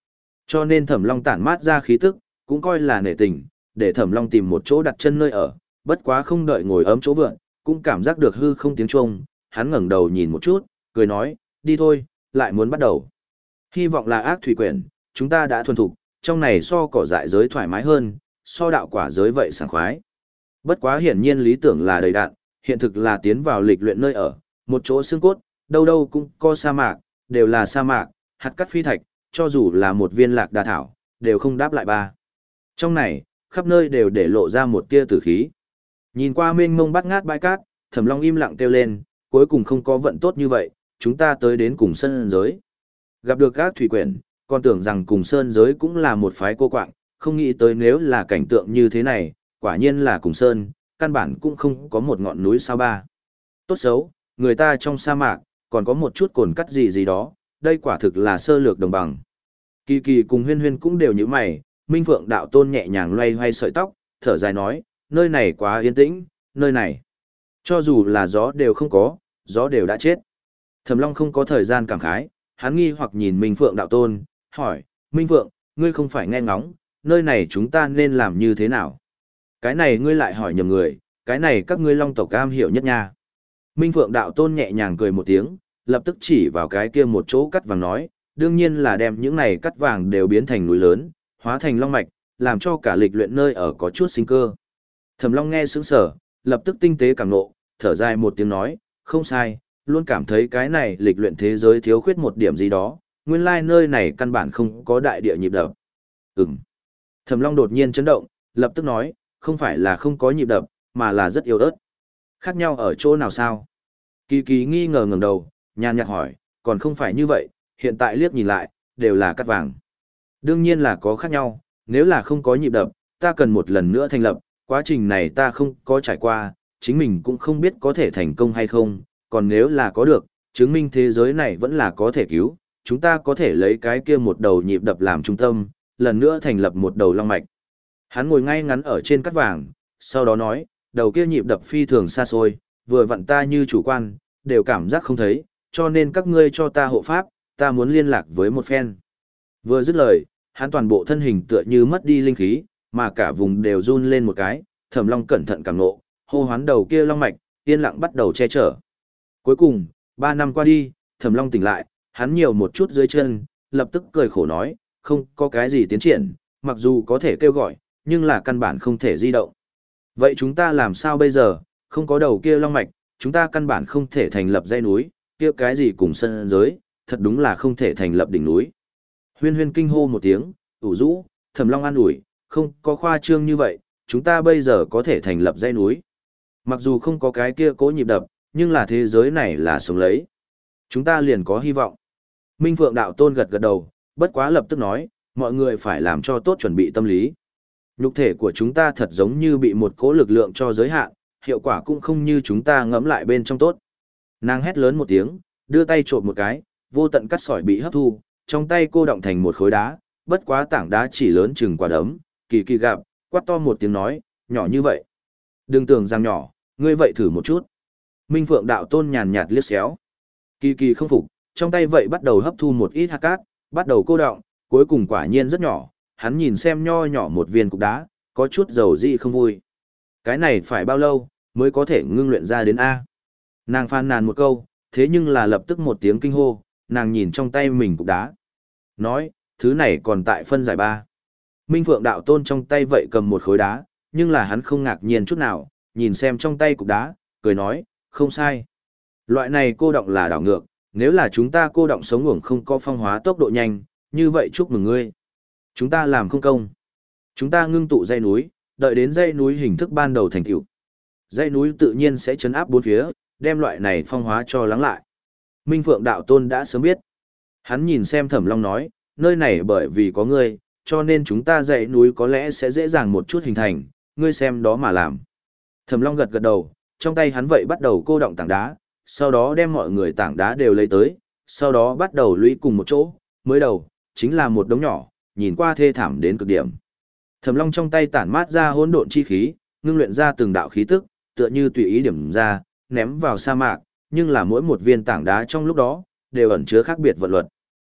Cho nên Thẩm Long tản mát ra khí tức, cũng coi là nể tình, để Thẩm Long tìm một chỗ đặt chân nơi ở, bất quá không đợi ngồi ấm chỗ vượn, cũng cảm giác được hư không tiếng chuông, hắn ngẩng đầu nhìn một chút, cười nói, đi thôi, lại muốn bắt đầu. Hy vọng là ác thủy quyển, chúng ta đã thuần thục, trong này so cỏ dại giới thoải mái hơn, so đạo quả giới vậy sảng khoái. Bất quá hiển nhiên lý tưởng là đầy đặn, hiện thực là tiến vào lịch luyện nơi ở, một chỗ xương cốt, đâu đâu cũng có sa mạc, đều là sa mạc, hạt cắt phi thạch, cho dù là một viên lạc đà thảo, đều không đáp lại ba. Trong này, khắp nơi đều để lộ ra một tia tử khí. Nhìn qua mênh mông bát ngát bãi cát, Thẩm Long im lặng kêu lên, cuối cùng không có vận tốt như vậy, chúng ta tới đến cùng sơn giới. Gặp được các thủy quyển, còn tưởng rằng cùng sơn giới cũng là một phái cô quạng, không nghĩ tới nếu là cảnh tượng như thế này, quả nhiên là cùng sơn, căn bản cũng không có một ngọn núi sao ba. Tốt xấu, người ta trong sa mạc, còn có một chút cồn cắt gì gì đó, đây quả thực là sơ lược đồng bằng. Kỳ kỳ cùng huyên huyên cũng đều như mày, Minh Phượng đạo tôn nhẹ nhàng loay hoay sợi tóc, thở dài nói, nơi này quá yên tĩnh, nơi này. Cho dù là gió đều không có, gió đều đã chết. Thẩm Long không có thời gian cảm khái, hắn nghi hoặc nhìn Minh Phượng đạo tôn, hỏi, Minh Phượng, ngươi không phải nghe ngóng, nơi này chúng ta nên làm như thế nào? Cái này ngươi lại hỏi nhầm người, cái này các ngươi Long tộc cam hiểu nhất nha. Minh Phượng đạo tôn nhẹ nhàng cười một tiếng, lập tức chỉ vào cái kia một chỗ cắt vàng nói, đương nhiên là đem những này cắt vàng đều biến thành núi lớn, hóa thành long mạch, làm cho cả lịch luyện nơi ở có chút sinh cơ. Thẩm Long nghe sững sờ, lập tức tinh tế cảm nộ, thở dài một tiếng nói, không sai, luôn cảm thấy cái này lịch luyện thế giới thiếu khuyết một điểm gì đó, nguyên lai nơi này căn bản không có đại địa nhịp đập. Ừm. Thẩm Long đột nhiên chấn động, lập tức nói, không phải là không có nhịp đập, mà là rất yếu ớt. Khác nhau ở chỗ nào sao? Kỳ kỳ nghi ngờ ngẩng đầu, nhàn nhạt hỏi, còn không phải như vậy, hiện tại liếc nhìn lại, đều là cắt vàng. Đương nhiên là có khác nhau, nếu là không có nhịp đập, ta cần một lần nữa thành lập, quá trình này ta không có trải qua, chính mình cũng không biết có thể thành công hay không, còn nếu là có được, chứng minh thế giới này vẫn là có thể cứu, chúng ta có thể lấy cái kia một đầu nhịp đập làm trung tâm, lần nữa thành lập một đầu long mạch. Hắn ngồi ngay ngắn ở trên cắt vàng, sau đó nói, đầu kia nhịp đập phi thường xa xôi, vừa vặn ta như chủ quan, đều cảm giác không thấy, cho nên các ngươi cho ta hộ pháp, ta muốn liên lạc với một phen. Vừa dứt lời, hắn toàn bộ thân hình tựa như mất đi linh khí, mà cả vùng đều run lên một cái, Thẩm Long cẩn thận cảm ngộ, hô hoán đầu kia long mạch, yên lặng bắt đầu che chở. Cuối cùng, ba năm qua đi, Thẩm Long tỉnh lại, hắn nhiều một chút dưới chân, lập tức cười khổ nói, không có cái gì tiến triển, mặc dù có thể kêu gọi, nhưng là căn bản không thể di động. Vậy chúng ta làm sao bây giờ, không có đầu kia long mạch, chúng ta căn bản không thể thành lập dãy núi, kia cái gì cùng sân giới, thật đúng là không thể thành lập đỉnh núi. Huyên huyên kinh hô một tiếng, ủ rũ, Thẩm Long an ủi, không có khoa trương như vậy, chúng ta bây giờ có thể thành lập dãy núi. Mặc dù không có cái kia cố nhịp đập, nhưng là thế giới này là sống lấy. Chúng ta liền có hy vọng. Minh Phượng đạo tôn gật gật đầu, bất quá lập tức nói, mọi người phải làm cho tốt chuẩn bị tâm lý. Nhục thể của chúng ta thật giống như bị một cỗ lực lượng cho giới hạn, hiệu quả cũng không như chúng ta ngẫm lại bên trong tốt. Nàng hét lớn một tiếng, đưa tay trộm một cái, vô tận cắt sỏi bị hấp thu, trong tay cô động thành một khối đá, bất quá tảng đá chỉ lớn chừng quả đấm, kỳ kỳ gặp, quát to một tiếng nói, nhỏ như vậy. Đừng tưởng rằng nhỏ, ngươi vậy thử một chút. Minh Phượng đạo tôn nhàn nhạt liếc xéo. Kỳ kỳ không phục, trong tay vậy bắt đầu hấp thu một ít hạt cát, bắt đầu cô động, cuối cùng quả nhiên rất nhỏ, hắn nhìn xem nho nhỏ một viên cục đá, có chút dầu dị không vui. Cái này phải bao lâu, mới có thể ngưng luyện ra đến A. Nàng phàn nàn một câu, thế nhưng là lập tức một tiếng kinh hô, nàng nhìn trong tay mình cục đá. Nói, thứ này còn tại phân giải ba. Minh Phượng đạo tôn trong tay vậy cầm một khối đá, nhưng là hắn không ngạc nhiên chút nào, nhìn xem trong tay cục đá, cười nói, không sai. Loại này cô động là đảo ngược, nếu là chúng ta cô động sống ngủng không có phong hóa tốc độ nhanh, như vậy chúc mừng ngươi. Chúng ta làm không công. Chúng ta ngưng tụ dãy núi, đợi đến dãy núi hình thức ban đầu thành tựu. Dãy núi tự nhiên sẽ chấn áp bốn phía, đem loại này phong hóa cho lắng lại. Minh Phượng đạo tôn đã sớm biết. Hắn nhìn xem Thẩm Long nói, nơi này bởi vì có ngươi, cho nên chúng ta dãy núi có lẽ sẽ dễ dàng một chút hình thành, ngươi xem đó mà làm. Thẩm Long gật gật đầu, trong tay hắn vậy bắt đầu cô động tảng đá, sau đó đem mọi người tảng đá đều lấy tới, sau đó bắt đầu lũy cùng một chỗ, mới đầu, chính là một đống nhỏ, nhìn qua thê thảm đến cực điểm. Thẩm Long trong tay tản mát ra hỗn độn chi khí, ngưng luyện ra từng đạo khí tức, tựa như tùy ý điểm ra, ném vào sa mạc, nhưng là mỗi một viên tảng đá trong lúc đó, đều ẩn chứa khác biệt vận luật.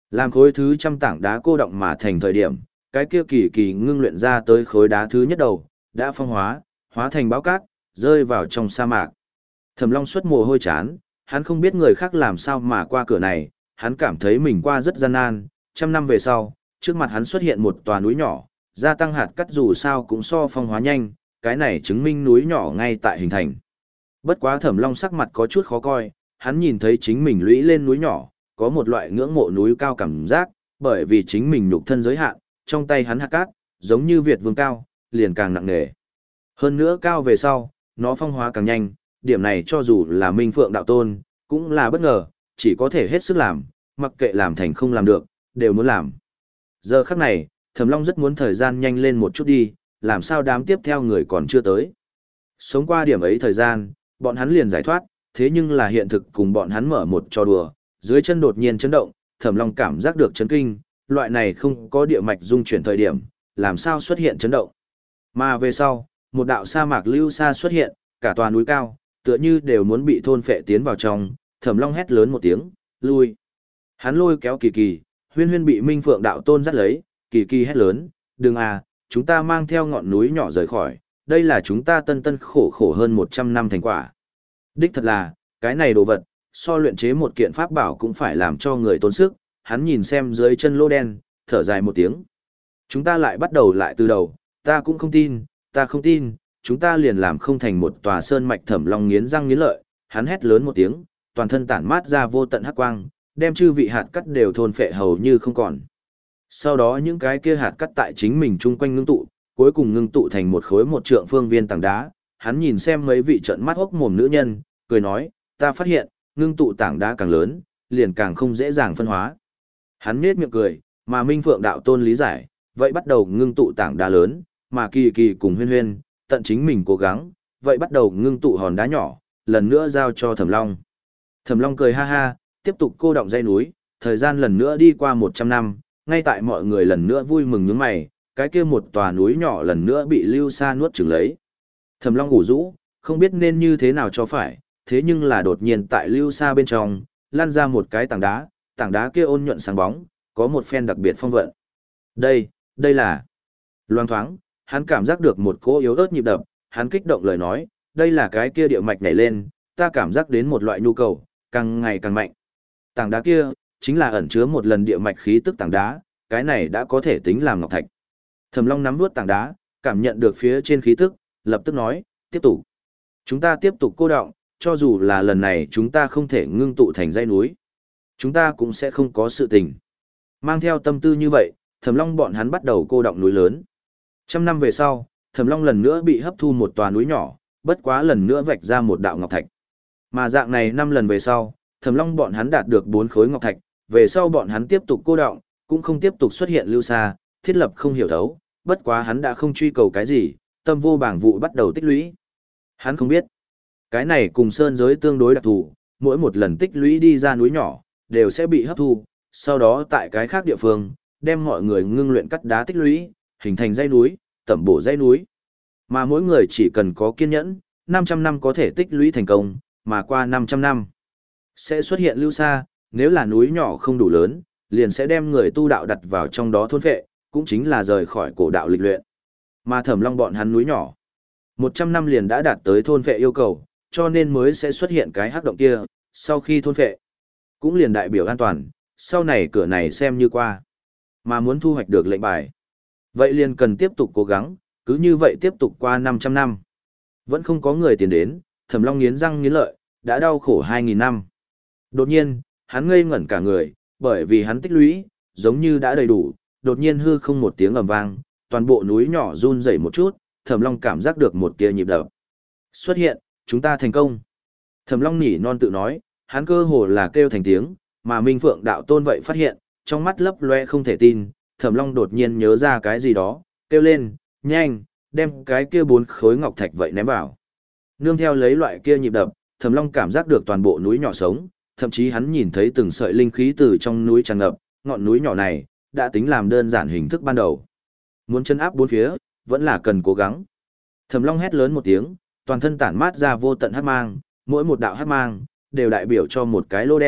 Làm khối thứ trăm tảng đá cô động mà thành thời điểm, cái kia kỳ kỳ ngưng luyện ra tới khối đá thứ nhất đầu, đã phong hóa, hóa thành bão cát, rơi vào trong sa mạc. Thẩm Long xuất mồ hôi chán, hắn không biết người khác làm sao mà qua cửa này, hắn cảm thấy mình qua rất gian nan, trăm năm về sau, trước mặt hắn xuất hiện một tòa núi nhỏ, gia tăng hạt cát dù sao cũng so phong hóa nhanh, cái này chứng minh núi nhỏ ngay tại hình thành. Bất quá Thẩm Long sắc mặt có chút khó coi, hắn nhìn thấy chính mình lũy lên núi nhỏ, có một loại ngưỡng mộ núi cao cảm giác, bởi vì chính mình nhục thân giới hạn, trong tay hắn hạt cát, giống như Việt vương cao, liền càng nặng nề. Hơn nữa cao về sau, nó phong hóa càng nhanh, điểm này cho dù là Minh Phượng đạo tôn, cũng là bất ngờ, chỉ có thể hết sức làm, mặc kệ làm thành không làm được, đều muốn làm. Giờ khắc này, Thẩm Long rất muốn thời gian nhanh lên một chút đi, làm sao đám tiếp theo người còn chưa tới. Sống qua điểm ấy thời gian, bọn hắn liền giải thoát, thế nhưng là hiện thực cùng bọn hắn mở một trò đùa, dưới chân đột nhiên chấn động, Thẩm Long cảm giác được chấn kinh, loại này không có địa mạch dung chuyển thời điểm, làm sao xuất hiện chấn động. Mà về sau, một đạo sa mạc lưu sa xuất hiện, cả tòa núi cao, tựa như đều muốn bị thôn phệ tiến vào trong, Thẩm Long hét lớn một tiếng, lui. Hắn lôi kéo Kỳ Kỳ, Huyên Huyên bị Minh Phượng đạo tôn dắt lấy, Kỳ Kỳ hét lớn, đừng à, chúng ta mang theo ngọn núi nhỏ rời khỏi, đây là chúng ta tân tân khổ khổ hơn một trăm năm thành quả. Đích thật là, cái này đồ vật, so luyện chế một kiện pháp bảo cũng phải làm cho người tốn sức, hắn nhìn xem dưới chân lô đen, thở dài một tiếng. Chúng ta lại bắt đầu lại từ đầu, ta cũng không tin, ta không tin, chúng ta liền làm không thành một tòa sơn mạch. Thẩm Long nghiến răng nghiến lợi, hắn hét lớn một tiếng, toàn thân tản mát ra vô tận hắc quang, đem chư vị hạt cắt đều thôn phệ hầu như không còn. Sau đó những cái kia hạt cắt tại chính mình chung quanh ngưng tụ, cuối cùng ngưng tụ thành một khối một trượng phương viên tảng đá, hắn nhìn xem mấy vị trợn mắt hốc mồm nữ nhân, cười nói, ta phát hiện, ngưng tụ tảng đá càng lớn, liền càng không dễ dàng phân hóa. Hắn nhếch miệng cười, mà Minh Phượng đạo tôn lý giải, vậy bắt đầu ngưng tụ tảng đá lớn, mà Kỳ Kỳ cùng Huyên Huyên, tận chính mình cố gắng, vậy bắt đầu ngưng tụ hòn đá nhỏ, lần nữa giao cho Thẩm Long. Thẩm Long cười ha ha, tiếp tục cô động dãy núi, thời gian lần nữa đi qua một trăm năm, ngay tại mọi người lần nữa vui mừng nhướng mày, cái kia một tòa núi nhỏ lần nữa bị lưu sa nuốt chửng lấy. Thẩm Long ngủ rũ, không biết nên như thế nào cho phải, thế nhưng là đột nhiên tại lưu sa bên trong, lan ra một cái tảng đá, tảng đá kia ôn nhuận sáng bóng, có một phen đặc biệt phong vận. Đây, đây là... Loang thoáng, hắn cảm giác được một cỗ yếu ớt nhịp đập, hắn kích động lời nói, đây là cái kia địa mạch nhảy lên, ta cảm giác đến một loại nhu cầu, càng ngày càng mạnh. Tảng đá kia, chính là ẩn chứa một lần địa mạch khí tức tảng đá, cái này đã có thể tính làm ngọc thạch. Thẩm Long nắm vuốt tảng đá, cảm nhận được phía trên khí tức, lập tức nói, tiếp tục. Chúng ta tiếp tục cô đọng, cho dù là lần này chúng ta không thể ngưng tụ thành dãy núi, chúng ta cũng sẽ không có sự tình. Mang theo tâm tư như vậy, Thẩm Long bọn hắn bắt đầu cô đọng núi lớn. Trăm năm về sau, Thẩm Long lần nữa bị hấp thu một tòa núi nhỏ, bất quá lần nữa vạch ra một đạo ngọc thạch. Mà dạng này năm lần về sau, Thẩm Long bọn hắn đạt được bốn khối ngọc thạch, về sau bọn hắn tiếp tục cô đọng, cũng không tiếp tục xuất hiện lưu xa, thiết lập không hiểu thấu, bất quá hắn đã không truy cầu cái gì, tâm vô bảng vụ bắt đầu tích lũy. Hắn không biết, cái này cùng sơn giới tương đối đặc thù, mỗi một lần tích lũy đi ra núi nhỏ, đều sẽ bị hấp thu, sau đó tại cái khác địa phương, đem mọi người ngưng luyện cắt đá tích lũy, hình thành dãy núi, tẩm bổ dãy núi. Mà mỗi người chỉ cần có kiên nhẫn, năm trăm năm có thể tích lũy thành công, mà qua năm trăm năm sẽ xuất hiện lưu sa, nếu là núi nhỏ không đủ lớn, liền sẽ đem người tu đạo đặt vào trong đó thôn phệ, cũng chính là rời khỏi cổ đạo lịch luyện. Mà Thẩm Long bọn hắn núi nhỏ, một trăm năm liền đã đạt tới thôn phệ yêu cầu, cho nên mới sẽ xuất hiện cái hắc động kia, sau khi thôn phệ, cũng liền đại biểu an toàn, sau này cửa này xem như qua. Mà muốn thu hoạch được lệnh bài, vậy liền cần tiếp tục cố gắng, cứ như vậy tiếp tục qua năm trăm năm. Vẫn không có người tiền đến, Thẩm Long nghiến răng nghiến lợi, đã đau khổ hai nghìn năm. Đột nhiên, hắn ngây ngẩn cả người, bởi vì hắn tích lũy, giống như đã đầy đủ, đột nhiên hư không một tiếng ầm vang, toàn bộ núi nhỏ run rẩy một chút, Thẩm Long cảm giác được một tia nhịp đập. Xuất hiện, chúng ta thành công. Thẩm Long nỉ non tự nói, hắn cơ hồ là kêu thành tiếng, mà Minh Phượng đạo tôn vậy phát hiện, trong mắt lấp loe không thể tin, Thẩm Long đột nhiên nhớ ra cái gì đó, kêu lên, nhanh, đem cái kia bốn khối ngọc thạch vậy ném vào. Nương theo lấy loại kia nhịp đập, Thẩm Long cảm giác được toàn bộ núi nhỏ sống, thậm chí hắn nhìn thấy từng sợi linh khí từ trong núi tràn ngập, ngọn núi nhỏ này đã tính làm đơn giản hình thức ban đầu. Muốn chân áp bốn phía, vẫn là cần cố gắng. Thẩm Long hét lớn một tiếng, toàn thân tản mát ra vô tận hắc mang, mỗi một đạo hắc mang đều đại biểu cho một cái lô đen,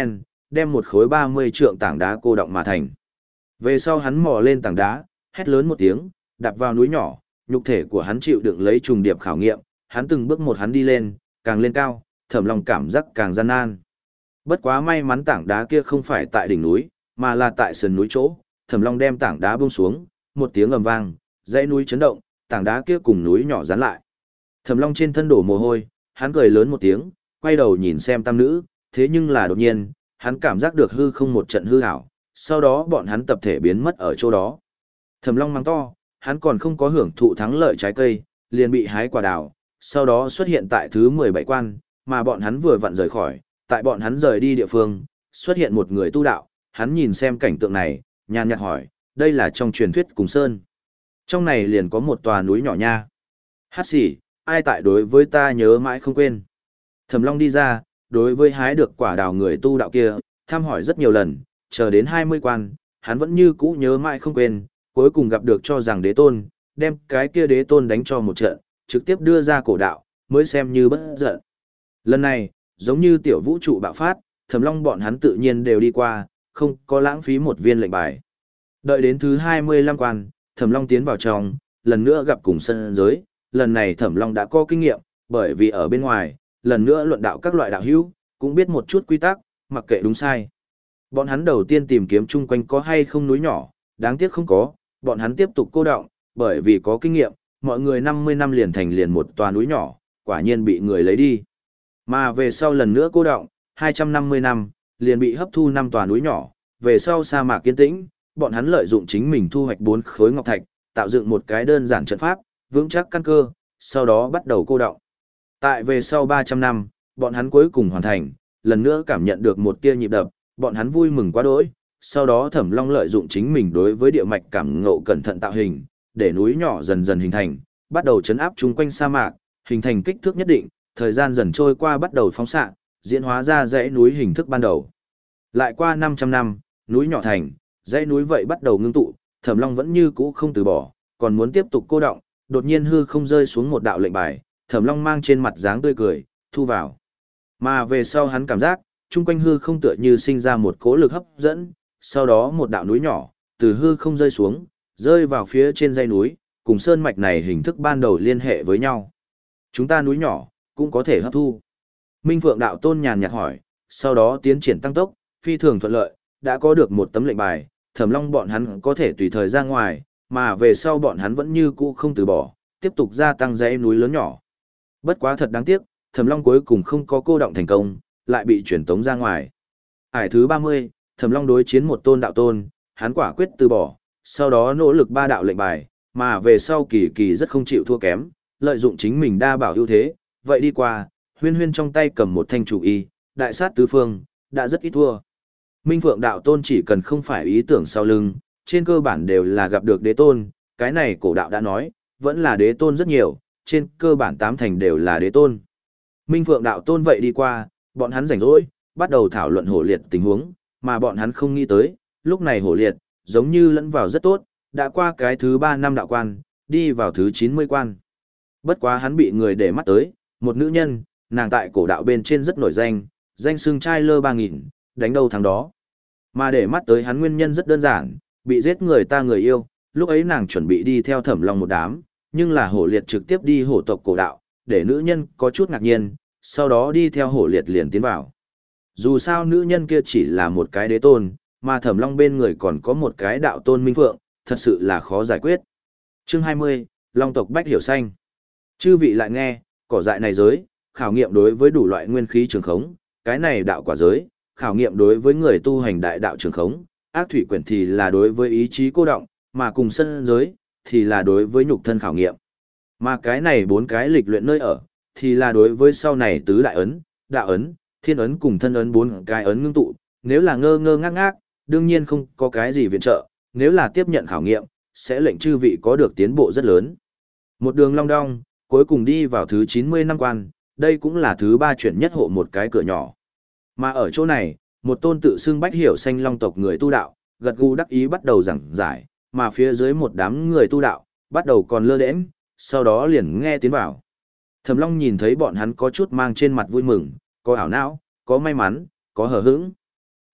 đem một khối ba mươi trượng tảng đá cô động mà thành. Về sau hắn mò lên tảng đá, hét lớn một tiếng, đạp vào núi nhỏ, nhục thể của hắn chịu đựng lấy trùng điệp khảo nghiệm, hắn từng bước một hắn đi lên, càng lên cao, Thẩm Long cảm giác càng gian nan. Bất quá may mắn tảng đá kia không phải tại đỉnh núi, mà là tại sườn núi chỗ, Thẩm Long đem tảng đá buông xuống, một tiếng ầm vang, dãy núi chấn động, tảng đá kia cùng núi nhỏ dán lại. Thẩm Long trên thân đổ mồ hôi, hắn cười lớn một tiếng, quay đầu nhìn xem tam nữ, thế nhưng là đột nhiên, hắn cảm giác được hư không một trận hư ảo, sau đó bọn hắn tập thể biến mất ở chỗ đó. Thẩm Long mắng to, hắn còn không có hưởng thụ thắng lợi trái cây, liền bị hái quả đào, sau đó xuất hiện tại thứ mười bảy quan, mà bọn hắn vừa vặn rời khỏi, tại bọn hắn rời đi địa phương, xuất hiện một người tu đạo, hắn nhìn xem cảnh tượng này, nhàn nhạt hỏi, đây là trong truyền thuyết Cùng Sơn. Trong này liền có một tòa núi nhỏ nha. Hát xỉ, ai tại đối với ta nhớ mãi không quên. Thẩm Long đi ra, đối với hái được quả đào người tu đạo kia, thăm hỏi rất nhiều lần, chờ đến hai mươi quan, hắn vẫn như cũ nhớ mãi không quên, cuối cùng gặp được cho rằng đế tôn, đem cái kia đế tôn đánh cho một trận, trực tiếp đưa ra cổ đạo, mới xem như bất giận. Lần này, giống như tiểu vũ trụ bạo phát, Thẩm Long bọn hắn tự nhiên đều đi qua, không có lãng phí một viên lệnh bài. Đợi đến thứ hai mươi lăm quan, Thẩm Long tiến vào trong, lần nữa gặp cùng sân giới, lần này Thẩm Long đã có kinh nghiệm, bởi vì ở bên ngoài, lần nữa luận đạo các loại đạo hữu, cũng biết một chút quy tắc, mặc kệ đúng sai. Bọn hắn đầu tiên tìm kiếm chung quanh có hay không núi nhỏ, đáng tiếc không có, bọn hắn tiếp tục cô đọng, bởi vì có kinh nghiệm, mọi người năm mươi năm liền thành liền một tòa núi nhỏ, quả nhiên bị người lấy đi. Mà về sau lần nữa cô đọng, hai trăm năm mươi năm, liền bị hấp thu năm tòa núi nhỏ, về sau sa mạc kiên tĩnh, bọn hắn lợi dụng chính mình thu hoạch bốn khối ngọc thạch, tạo dựng một cái đơn giản trận pháp, vững chắc căn cơ, sau đó bắt đầu cô đọng. Tại về sau ba trăm năm, bọn hắn cuối cùng hoàn thành, lần nữa cảm nhận được một tia nhịp đập, bọn hắn vui mừng quá đỗi, sau đó Thẩm Long lợi dụng chính mình đối với địa mạch cảm ngộ cẩn thận tạo hình, để núi nhỏ dần dần hình thành, bắt đầu chấn áp chung quanh sa mạc, hình thành kích thước nhất định, thời gian dần trôi qua bắt đầu phóng xạ, diễn hóa ra dãy núi hình thức ban đầu. Lại qua năm trăm năm, núi nhỏ thành, dãy núi vậy bắt đầu ngưng tụ, Thẩm Long vẫn như cũ không từ bỏ, còn muốn tiếp tục cô đọng, đột nhiên hư không rơi xuống một đạo lệnh bài, Thẩm Long mang trên mặt dáng tươi cười, thu vào. Mà về sau hắn cảm giác, chung quanh hư không tựa như sinh ra một cỗ lực hấp dẫn, sau đó một đạo núi nhỏ, từ hư không rơi xuống, rơi vào phía trên dãy núi, cùng sơn mạch này hình thức ban đầu liên hệ với nhau. Chúng ta núi nhỏ, cũng có thể hấp thu. Minh Phượng đạo tôn nhàn nhạt hỏi, sau đó tiến triển tăng tốc, phi thường thuận lợi, đã có được một tấm lệnh bài, Thẩm Long bọn hắn có thể tùy thời ra ngoài, mà về sau bọn hắn vẫn như cũ không từ bỏ, tiếp tục gia tăng dãy núi lớn nhỏ. Bất quá thật đáng tiếc, Thẩm Long cuối cùng không có cô động thành công, lại bị chuyển tống ra ngoài. Ải thứ ba mươi, Thẩm Long đối chiến một tôn đạo tôn, hắn quả quyết từ bỏ, sau đó nỗ lực ba đạo lệnh bài, mà về sau kỳ kỳ rất không chịu thua kém, lợi dụng chính mình đa bảo ưu thế, vậy đi qua, huyên huyên trong tay cầm một thanh chủ y, đại sát tứ phương, đã rất ít thua. Minh Phượng đạo tôn chỉ cần không phải ý tưởng sau lưng, trên cơ bản đều là gặp được đế tôn, cái này cổ đạo đã nói, vẫn là đế tôn rất nhiều, trên cơ bản tám thành đều là đế tôn. Minh Phượng đạo tôn vậy đi qua, bọn hắn rảnh rỗi, bắt đầu thảo luận hổ liệt tình huống, mà bọn hắn không nghĩ tới, lúc này hổ liệt, giống như lẫn vào rất tốt, đã qua cái thứ ba năm đạo quan, đi vào thứ chín mươi quan. Bất quá hắn bị người để mắt tới, một nữ nhân, nàng tại cổ đạo bên trên rất nổi danh, danh xưng trai lơ ba nghìn, đánh đâu thắng đó. Mà để mắt tới hắn nguyên nhân rất đơn giản, bị giết người ta người yêu, lúc ấy nàng chuẩn bị đi theo Thẩm Long một đám, nhưng là hổ liệt trực tiếp đi hổ tộc cổ đạo, để nữ nhân có chút ngạc nhiên, sau đó đi theo hổ liệt liền tiến vào. Dù sao nữ nhân kia chỉ là một cái đế tôn, mà Thẩm Long bên người còn có một cái đạo tôn Minh Phượng, thật sự là khó giải quyết. Chương hai mươi, Long tộc Bách Hiểu Xanh. Chư vị lại nghe, cỏ dại này giới, khảo nghiệm đối với đủ loại nguyên khí trường khống, cái này đạo quả giới, khảo nghiệm đối với người tu hành đại đạo trường khống, ác thủy quyển thì là đối với ý chí cô động, mà cùng sân giới, thì là đối với nhục thân khảo nghiệm. Mà cái này bốn cái lịch luyện nơi ở, thì là đối với sau này tứ đại ấn, đạo ấn, thiên ấn cùng thân ấn bốn cái ấn ngưng tụ, nếu là ngơ ngơ ngác ngác, đương nhiên không có cái gì viện trợ, nếu là tiếp nhận khảo nghiệm, sẽ lệnh chư vị có được tiến bộ rất lớn. Một đường long đong, cuối cùng đi vào thứ chín mươi năm quan, đây cũng là thứ ba chuyển nhất hộ một cái cửa nhỏ. Mà ở chỗ này, một tôn tự xưng Bách Hiểu Xanh Long tộc người tu đạo, gật gù đắc ý bắt đầu giảng giải, mà phía dưới một đám người tu đạo, bắt đầu còn lơ đễnh, sau đó liền nghe tiến vào. Thẩm Long nhìn thấy bọn hắn có chút mang trên mặt vui mừng, có ảo não, có may mắn, có hờ hững.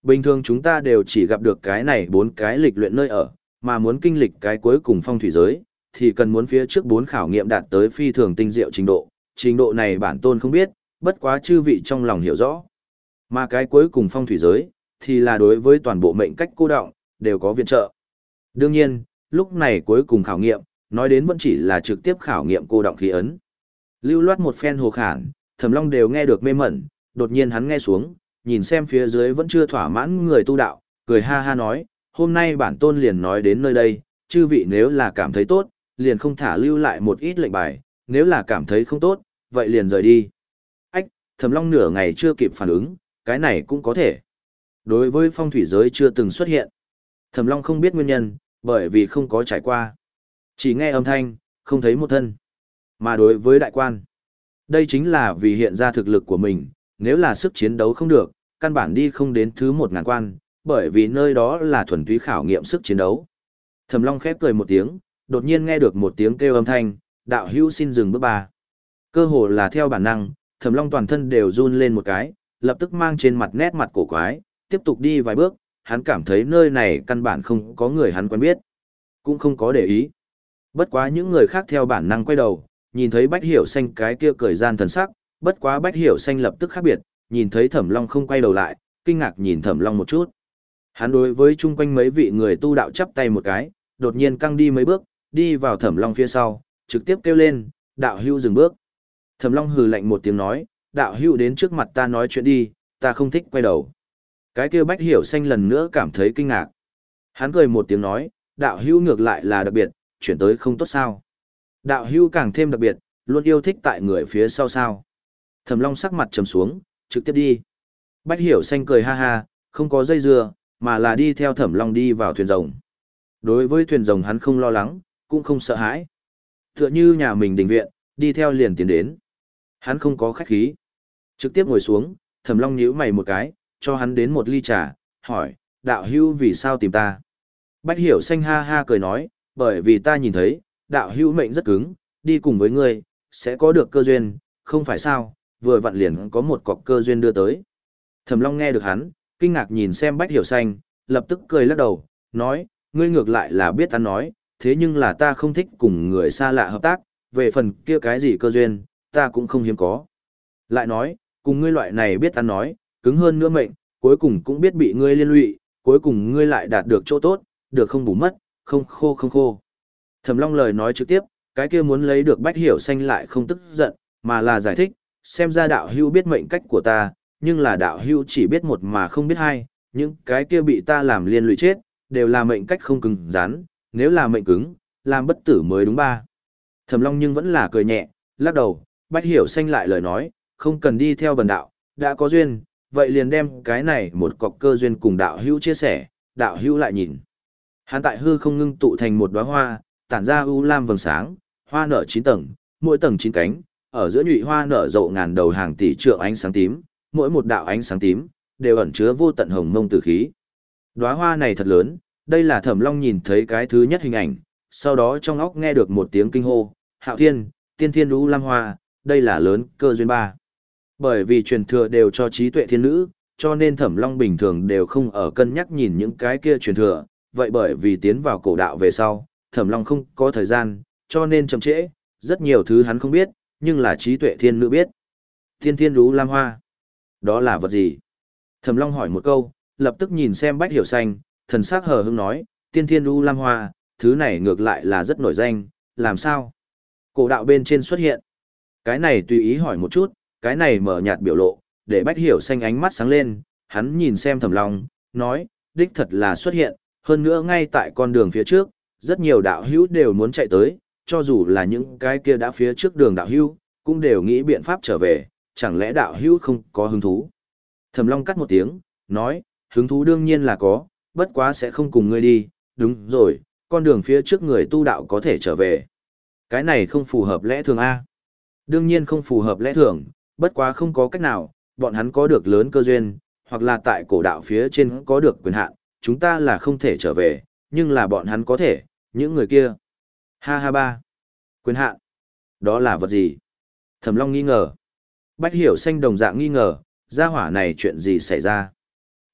Bình thường chúng ta đều chỉ gặp được cái này bốn cái lịch luyện nơi ở, mà muốn kinh lịch cái cuối cùng phong thủy giới, thì cần muốn phía trước bốn khảo nghiệm đạt tới phi thường tinh diệu trình độ. Trình độ này bản tôn không biết, bất quá chư vị trong lòng hiểu rõ. Mà cái cuối cùng phong thủy giới, thì là đối với toàn bộ mệnh cách cô động, đều có viện trợ. Đương nhiên, lúc này cuối cùng khảo nghiệm, nói đến vẫn chỉ là trực tiếp khảo nghiệm cô động khí ấn. Lưu loát một phen hồ khản, Thẩm Long đều nghe được mê mẩn, đột nhiên hắn nghe xuống, nhìn xem phía dưới vẫn chưa thỏa mãn người tu đạo, cười ha ha nói, hôm nay bản tôn liền nói đến nơi đây, chư vị nếu là cảm thấy tốt, liền không thả lưu lại một ít lệnh bài, nếu là cảm thấy không tốt, vậy liền rời đi. Ách, Thẩm Long nửa ngày chưa kịp phản ứng, cái này cũng có thể. Đối với phong thủy giới chưa từng xuất hiện, Thẩm Long không biết nguyên nhân, bởi vì không có trải qua. Chỉ nghe âm thanh, không thấy một thân. Mà đối với đại quan, đây chính là vì hiện ra thực lực của mình, nếu là sức chiến đấu không được, căn bản đi không đến thứ một ngàn quan, bởi vì nơi đó là thuần túy khảo nghiệm sức chiến đấu. Thẩm Long khép cười một tiếng, đột nhiên nghe được một tiếng kêu âm thanh, đạo hữu xin dừng bước ba. Cơ hồ là theo bản năng, Thẩm Long toàn thân đều run lên một cái, lập tức mang trên mặt nét mặt cổ quái, tiếp tục đi vài bước, hắn cảm thấy nơi này căn bản không có người hắn quen biết, cũng không có để ý. Bất quá những người khác theo bản năng quay đầu, nhìn thấy Bách Hiểu Xanh cái kia cười gian thần sắc, bất quá Bách Hiểu Xanh lập tức khác biệt, nhìn thấy Thẩm Long không quay đầu lại, kinh ngạc nhìn Thẩm Long một chút. Hắn đối với chung quanh mấy vị người tu đạo chắp tay một cái, đột nhiên căng đi mấy bước, đi vào Thẩm Long phía sau, trực tiếp kêu lên, đạo hữu dừng bước. Thẩm Long hừ lạnh một tiếng nói, đạo hữu đến trước mặt ta nói chuyện đi, ta không thích quay đầu. Cái kia Bách Hiểu Xanh lần nữa cảm thấy kinh ngạc. Hắn cười một tiếng nói, đạo hữu ngược lại là đặc biệt, chuyển tới không tốt sao. Đạo hữu càng thêm đặc biệt, luôn yêu thích tại người phía sau sao. Thẩm Long sắc mặt trầm xuống, trực tiếp đi. Bách Hiểu Xanh cười ha ha, không có dây dưa, mà là đi theo Thẩm Long đi vào thuyền rồng. Đối với thuyền rồng hắn không lo lắng, cũng không sợ hãi. Tựa như nhà mình đình viện, đi theo liền tiến đến. Hắn không có khách khí. Trực tiếp ngồi xuống, Thẩm Long nhíu mày một cái, cho hắn đến một ly trà, hỏi, đạo hữu vì sao tìm ta? Bách Hiểu Xanh ha ha cười nói, bởi vì ta nhìn thấy, đạo hữu mệnh rất cứng, đi cùng với ngươi, sẽ có được cơ duyên, không phải sao, vừa vặn liền có một cọc cơ duyên đưa tới. Thẩm Long nghe được hắn, kinh ngạc nhìn xem Bách Hiểu Xanh, lập tức cười lắc đầu, nói, ngươi ngược lại là biết ta nói, thế nhưng là ta không thích cùng người xa lạ hợp tác, về phần kia cái gì cơ duyên, ta cũng không hiếm có. Lại nói, cùng ngươi loại này biết ta nói, cứng hơn nữa mệnh, cuối cùng cũng biết bị ngươi liên lụy, cuối cùng ngươi lại đạt được chỗ tốt, được không bù mất, không khô không khô. Thẩm Long lời nói trực tiếp, cái kia muốn lấy được Bách Hiểu Xanh lại không tức giận, mà là giải thích, xem ra đạo hữu biết mệnh cách của ta, nhưng là đạo hữu chỉ biết một mà không biết hai, những cái kia bị ta làm liên lụy chết, đều là mệnh cách không cứng rắn, nếu là mệnh cứng, làm bất tử mới đúng ba. Thẩm Long nhưng vẫn là cười nhẹ, lắc đầu, Bách Hiểu Xanh lại lời nói, không cần đi theo bần đạo, đã có duyên, vậy liền đem cái này một cọc cơ duyên cùng đạo hữu chia sẻ, đạo hữu lại nhìn. Hắn tại hư không ngưng tụ thành một đóa hoa, tản ra u lam vầng sáng, hoa nở chín tầng, mỗi tầng chín cánh, ở giữa nhụy hoa nở rộ ngàn đầu hàng tỷ trượng ánh sáng tím, mỗi một đạo ánh sáng tím đều ẩn chứa vô tận hồng mông tử khí. Đóa hoa này thật lớn, đây là Thẩm Long nhìn thấy cái thứ nhất hình ảnh, sau đó trong óc nghe được một tiếng kinh hô, Hạo Thiên, Tiên Thiên U Lam Hoa, đây là lớn cơ duyên ba. Bởi vì truyền thừa đều cho trí tuệ thiên nữ, cho nên Thẩm Long bình thường đều không ở cân nhắc nhìn những cái kia truyền thừa, vậy bởi vì tiến vào cổ đạo về sau, Thẩm Long không có thời gian, cho nên chậm trễ, rất nhiều thứ hắn không biết, nhưng là trí tuệ thiên nữ biết. Tiên Thiên U Lam Hoa, đó là vật gì? Thẩm Long hỏi một câu, lập tức nhìn xem Bách Hiểu Xanh, thần sắc hờ hững nói, Tiên Thiên U Lam Hoa, thứ này ngược lại là rất nổi danh, làm sao? Cổ đạo bên trên xuất hiện. Cái này tùy ý hỏi một chút, cái này mở nhạt biểu lộ, để Bách Hiểu Xanh ánh mắt sáng lên, hắn nhìn xem Thẩm Long, nói, đích thật là xuất hiện, hơn nữa ngay tại con đường phía trước, rất nhiều đạo hữu đều muốn chạy tới, cho dù là những cái kia đã phía trước đường đạo hữu, cũng đều nghĩ biện pháp trở về, chẳng lẽ đạo hữu không có hứng thú? Thẩm Long cắt một tiếng, nói, hứng thú đương nhiên là có, bất quá sẽ không cùng ngươi đi, đúng rồi, con đường phía trước người tu đạo có thể trở về. Cái này không phù hợp lẽ thường A. Đương nhiên không phù hợp lẽ thường, bất quá không có cách nào, bọn hắn có được lớn cơ duyên, hoặc là tại cổ đạo phía trên có được quyền hạn, chúng ta là không thể trở về, nhưng là bọn hắn có thể, những người kia. Ha ha ba. Quyền hạn. Đó là vật gì? Thẩm Long nghi ngờ. Bách Hiểu Xanh đồng dạng nghi ngờ, gia hỏa này chuyện gì xảy ra?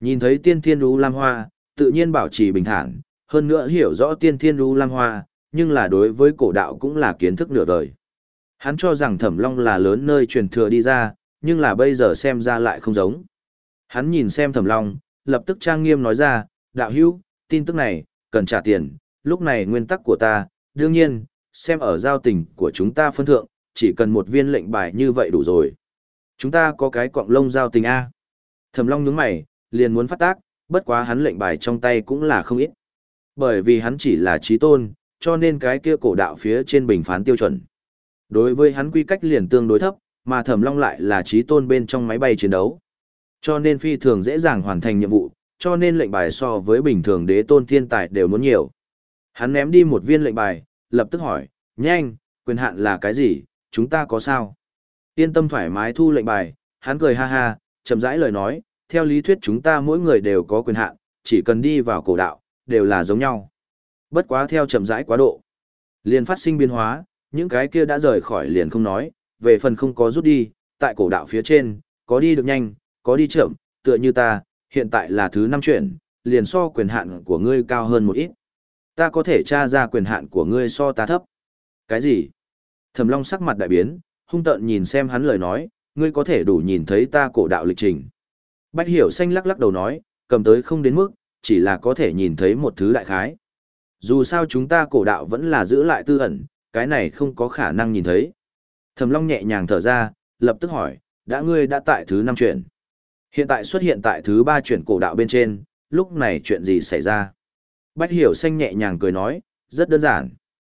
Nhìn thấy tiên thiên U Lam Hoa, tự nhiên bảo trì bình thản, hơn nữa hiểu rõ tiên thiên U Lam Hoa, nhưng là đối với cổ đạo cũng là kiến thức nửa vời. Hắn cho rằng Thẩm Long là lớn nơi truyền thừa đi ra, nhưng là bây giờ xem ra lại không giống. Hắn nhìn xem Thẩm Long, lập tức trang nghiêm nói ra, đạo hữu, tin tức này, cần trả tiền, lúc này nguyên tắc của ta, đương nhiên, xem ở giao tình của chúng ta phân thượng, chỉ cần một viên lệnh bài như vậy đủ rồi. Chúng ta có cái quặng lông giao tình A. Thẩm Long nhướng mày, liền muốn phát tác, bất quá hắn lệnh bài trong tay cũng là không ít. Bởi vì hắn chỉ là trí tôn, cho nên cái kia cổ đạo phía trên bình phán tiêu chuẩn. Đối với hắn quy cách liền tương đối thấp, mà Thẩm Long lại là trí tôn bên trong máy bay chiến đấu. Cho nên phi thường dễ dàng hoàn thành nhiệm vụ, cho nên lệnh bài so với bình thường đế tôn thiên tài đều muốn nhiều. Hắn ném đi một viên lệnh bài, lập tức hỏi, nhanh, quyền hạn là cái gì, chúng ta có sao? Yên tâm thoải mái thu lệnh bài, hắn cười ha ha, chậm rãi lời nói, theo lý thuyết chúng ta mỗi người đều có quyền hạn, chỉ cần đi vào cổ đạo, đều là giống nhau. Bất quá theo chậm rãi quá độ, liền phát sinh biến hóa, những cái kia đã rời khỏi liền không nói, về phần không có rút đi, tại cổ đạo phía trên, có đi được nhanh, có đi chậm, tựa như ta, hiện tại là thứ năm chuyển, liền so quyền hạn của ngươi cao hơn một ít. Ta có thể tra ra quyền hạn của ngươi so ta thấp. Cái gì? Thẩm Long sắc mặt đại biến, hung tợn nhìn xem hắn lời nói, ngươi có thể đủ nhìn thấy ta cổ đạo lịch trình. Bách Hiểu Xanh lắc lắc đầu nói, cầm tới không đến mức, chỉ là có thể nhìn thấy một thứ đại khái. Dù sao chúng ta cổ đạo vẫn là giữ lại tư ẩn, cái này không có khả năng nhìn thấy. Thẩm Long nhẹ nhàng thở ra, lập tức hỏi, đã ngươi đã tại thứ năm chuyển. Hiện tại xuất hiện tại thứ ba chuyển cổ đạo bên trên, lúc này chuyện gì xảy ra? Bách Hiểu Xanh nhẹ nhàng cười nói, rất đơn giản.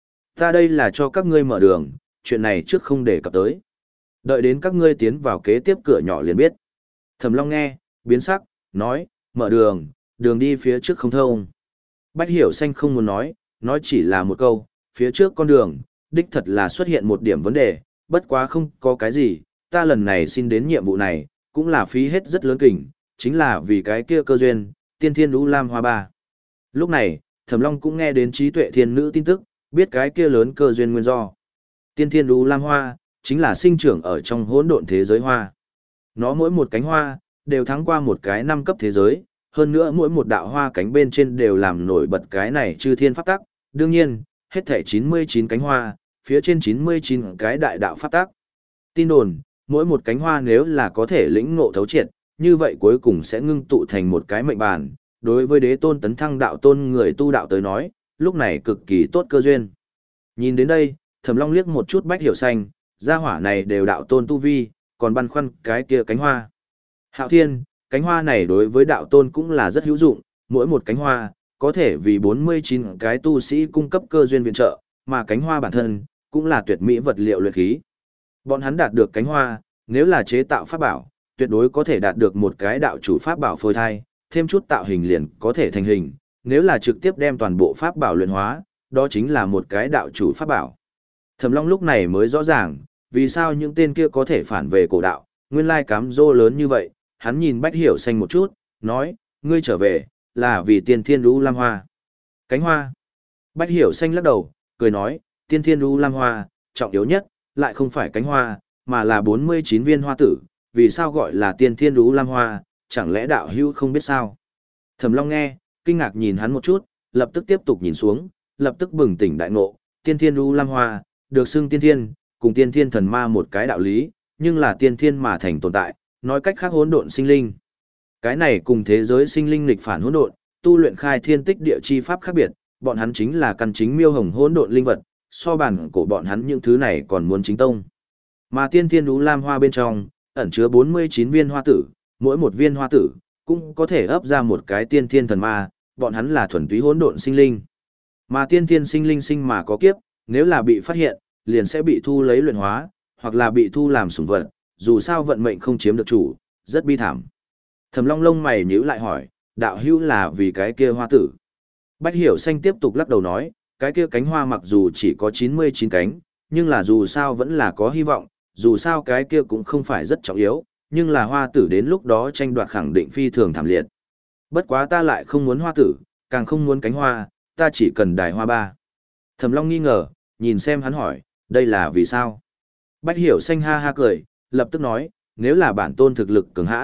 Ta đây là cho các ngươi mở đường, chuyện này trước không để cập tới. Đợi đến các ngươi tiến vào kế tiếp cửa nhỏ liền biết. Thẩm Long nghe, biến sắc, nói, mở đường, đường đi phía trước không thông. Bách Hiểu Xanh không muốn nói, nói chỉ là một câu, phía trước con đường, đích thật là xuất hiện một điểm vấn đề, bất quá không có cái gì, ta lần này xin đến nhiệm vụ này, cũng là phí hết rất lớn kình, chính là vì cái kia cơ duyên, tiên thiên lũ lam hoa ba. Lúc này, Thẩm Long cũng nghe đến trí tuệ thiên nữ tin tức, biết cái kia lớn cơ duyên nguyên do. Tiên thiên lũ lam hoa, chính là sinh trưởng ở trong hỗn độn thế giới hoa. Nó mỗi một cánh hoa, đều thắng qua một cái năm cấp thế giới, hơn nữa mỗi một đạo hoa cánh bên trên đều làm nổi bật cái này chư thiên pháp tắc. Đương nhiên, hết thảy chín mươi chín cánh hoa, phía trên chín mươi chín cái đại đạo pháp tắc. Tin đồn, mỗi một cánh hoa nếu là có thể lĩnh ngộ thấu triệt, như vậy cuối cùng sẽ ngưng tụ thành một cái mệnh bàn. Đối với đế tôn tấn thăng đạo tôn người tu đạo tới nói, lúc này cực kỳ tốt cơ duyên. Nhìn đến đây, Thẩm Long liếc một chút Bách Hiểu Xanh, gia hỏa này đều đạo tôn tu vi, còn băn khoăn cái kia cánh hoa. Hạo Thiên, cánh hoa này đối với đạo tôn cũng là rất hữu dụng, mỗi một cánh hoa, có thể vì bốn mươi chín cái tu sĩ cung cấp cơ duyên viện trợ, mà cánh hoa bản thân, cũng là tuyệt mỹ vật liệu luyện khí. Bọn hắn đạt được cánh hoa, nếu là chế tạo pháp bảo, tuyệt đối có thể đạt được một cái đạo chủ pháp bảo phôi thai, thêm chút tạo hình liền có thể thành hình, nếu là trực tiếp đem toàn bộ pháp bảo luyện hóa, đó chính là một cái đạo chủ pháp bảo. Thẩm Long lúc này mới rõ ràng, vì sao những tên kia có thể phản về cổ đạo, nguyên lai cám dỗ lớn như vậy, hắn nhìn Bách Hiểu Xanh một chút, nói, ngươi trở về, là vì tiên thiên lũ lam hoa. Cánh hoa. Bách Hiểu Xanh lắc đầu, cười nói, tiên thiên lũ lam hoa, trọng yếu nhất, lại không phải cánh hoa, mà là bốn mươi chín viên hoa tử, vì sao gọi là tiên thiên lũ lam hoa, chẳng lẽ đạo hữu không biết sao? Thẩm Long nghe, kinh ngạc nhìn hắn một chút, lập tức tiếp tục nhìn xuống, lập tức bừng tỉnh đại ngộ, tiên thiên lũ lam hoa, được xưng tiên thiên, cùng tiên thiên thần ma một cái đạo lý, nhưng là tiên thiên mà thành tồn tại, nói cách khác hỗn độn sinh linh. Cái này cùng thế giới sinh linh nghịch phản hỗn độn, tu luyện khai thiên tích địa chi pháp khác biệt, bọn hắn chính là căn chính miêu hồng hỗn độn linh vật, so bản của bọn hắn những thứ này còn muốn chính tông. Mà tiên thiên lũ lam hoa bên trong, ẩn chứa bốn mươi chín viên hoa tử, mỗi một viên hoa tử cũng có thể ấp ra một cái tiên thiên thần ma, bọn hắn là thuần túy hỗn độn sinh linh. Mà tiên thiên sinh linh sinh mà có kiếp, nếu là bị phát hiện, liền sẽ bị thu lấy luyện hóa, hoặc là bị thu làm sủng vật, dù sao vận mệnh không chiếm được chủ, rất bi thảm. Thẩm Long lông mày nhíu lại hỏi, đạo hữu là vì cái kia hoa tử. Bách Hiểu Xanh tiếp tục lắc đầu nói, cái kia cánh hoa mặc dù chỉ có chín mươi chín cánh, nhưng là dù sao vẫn là có hy vọng, dù sao cái kia cũng không phải rất trọng yếu, nhưng là hoa tử đến lúc đó tranh đoạt khẳng định phi thường thảm liệt. Bất quá ta lại không muốn hoa tử, càng không muốn cánh hoa, ta chỉ cần đài hoa ba. Thẩm Long nghi ngờ, nhìn xem hắn hỏi, đây là vì sao? Bách Hiểu Xanh ha ha cười, lập tức nói, nếu là bản tôn thực lực cường hãn,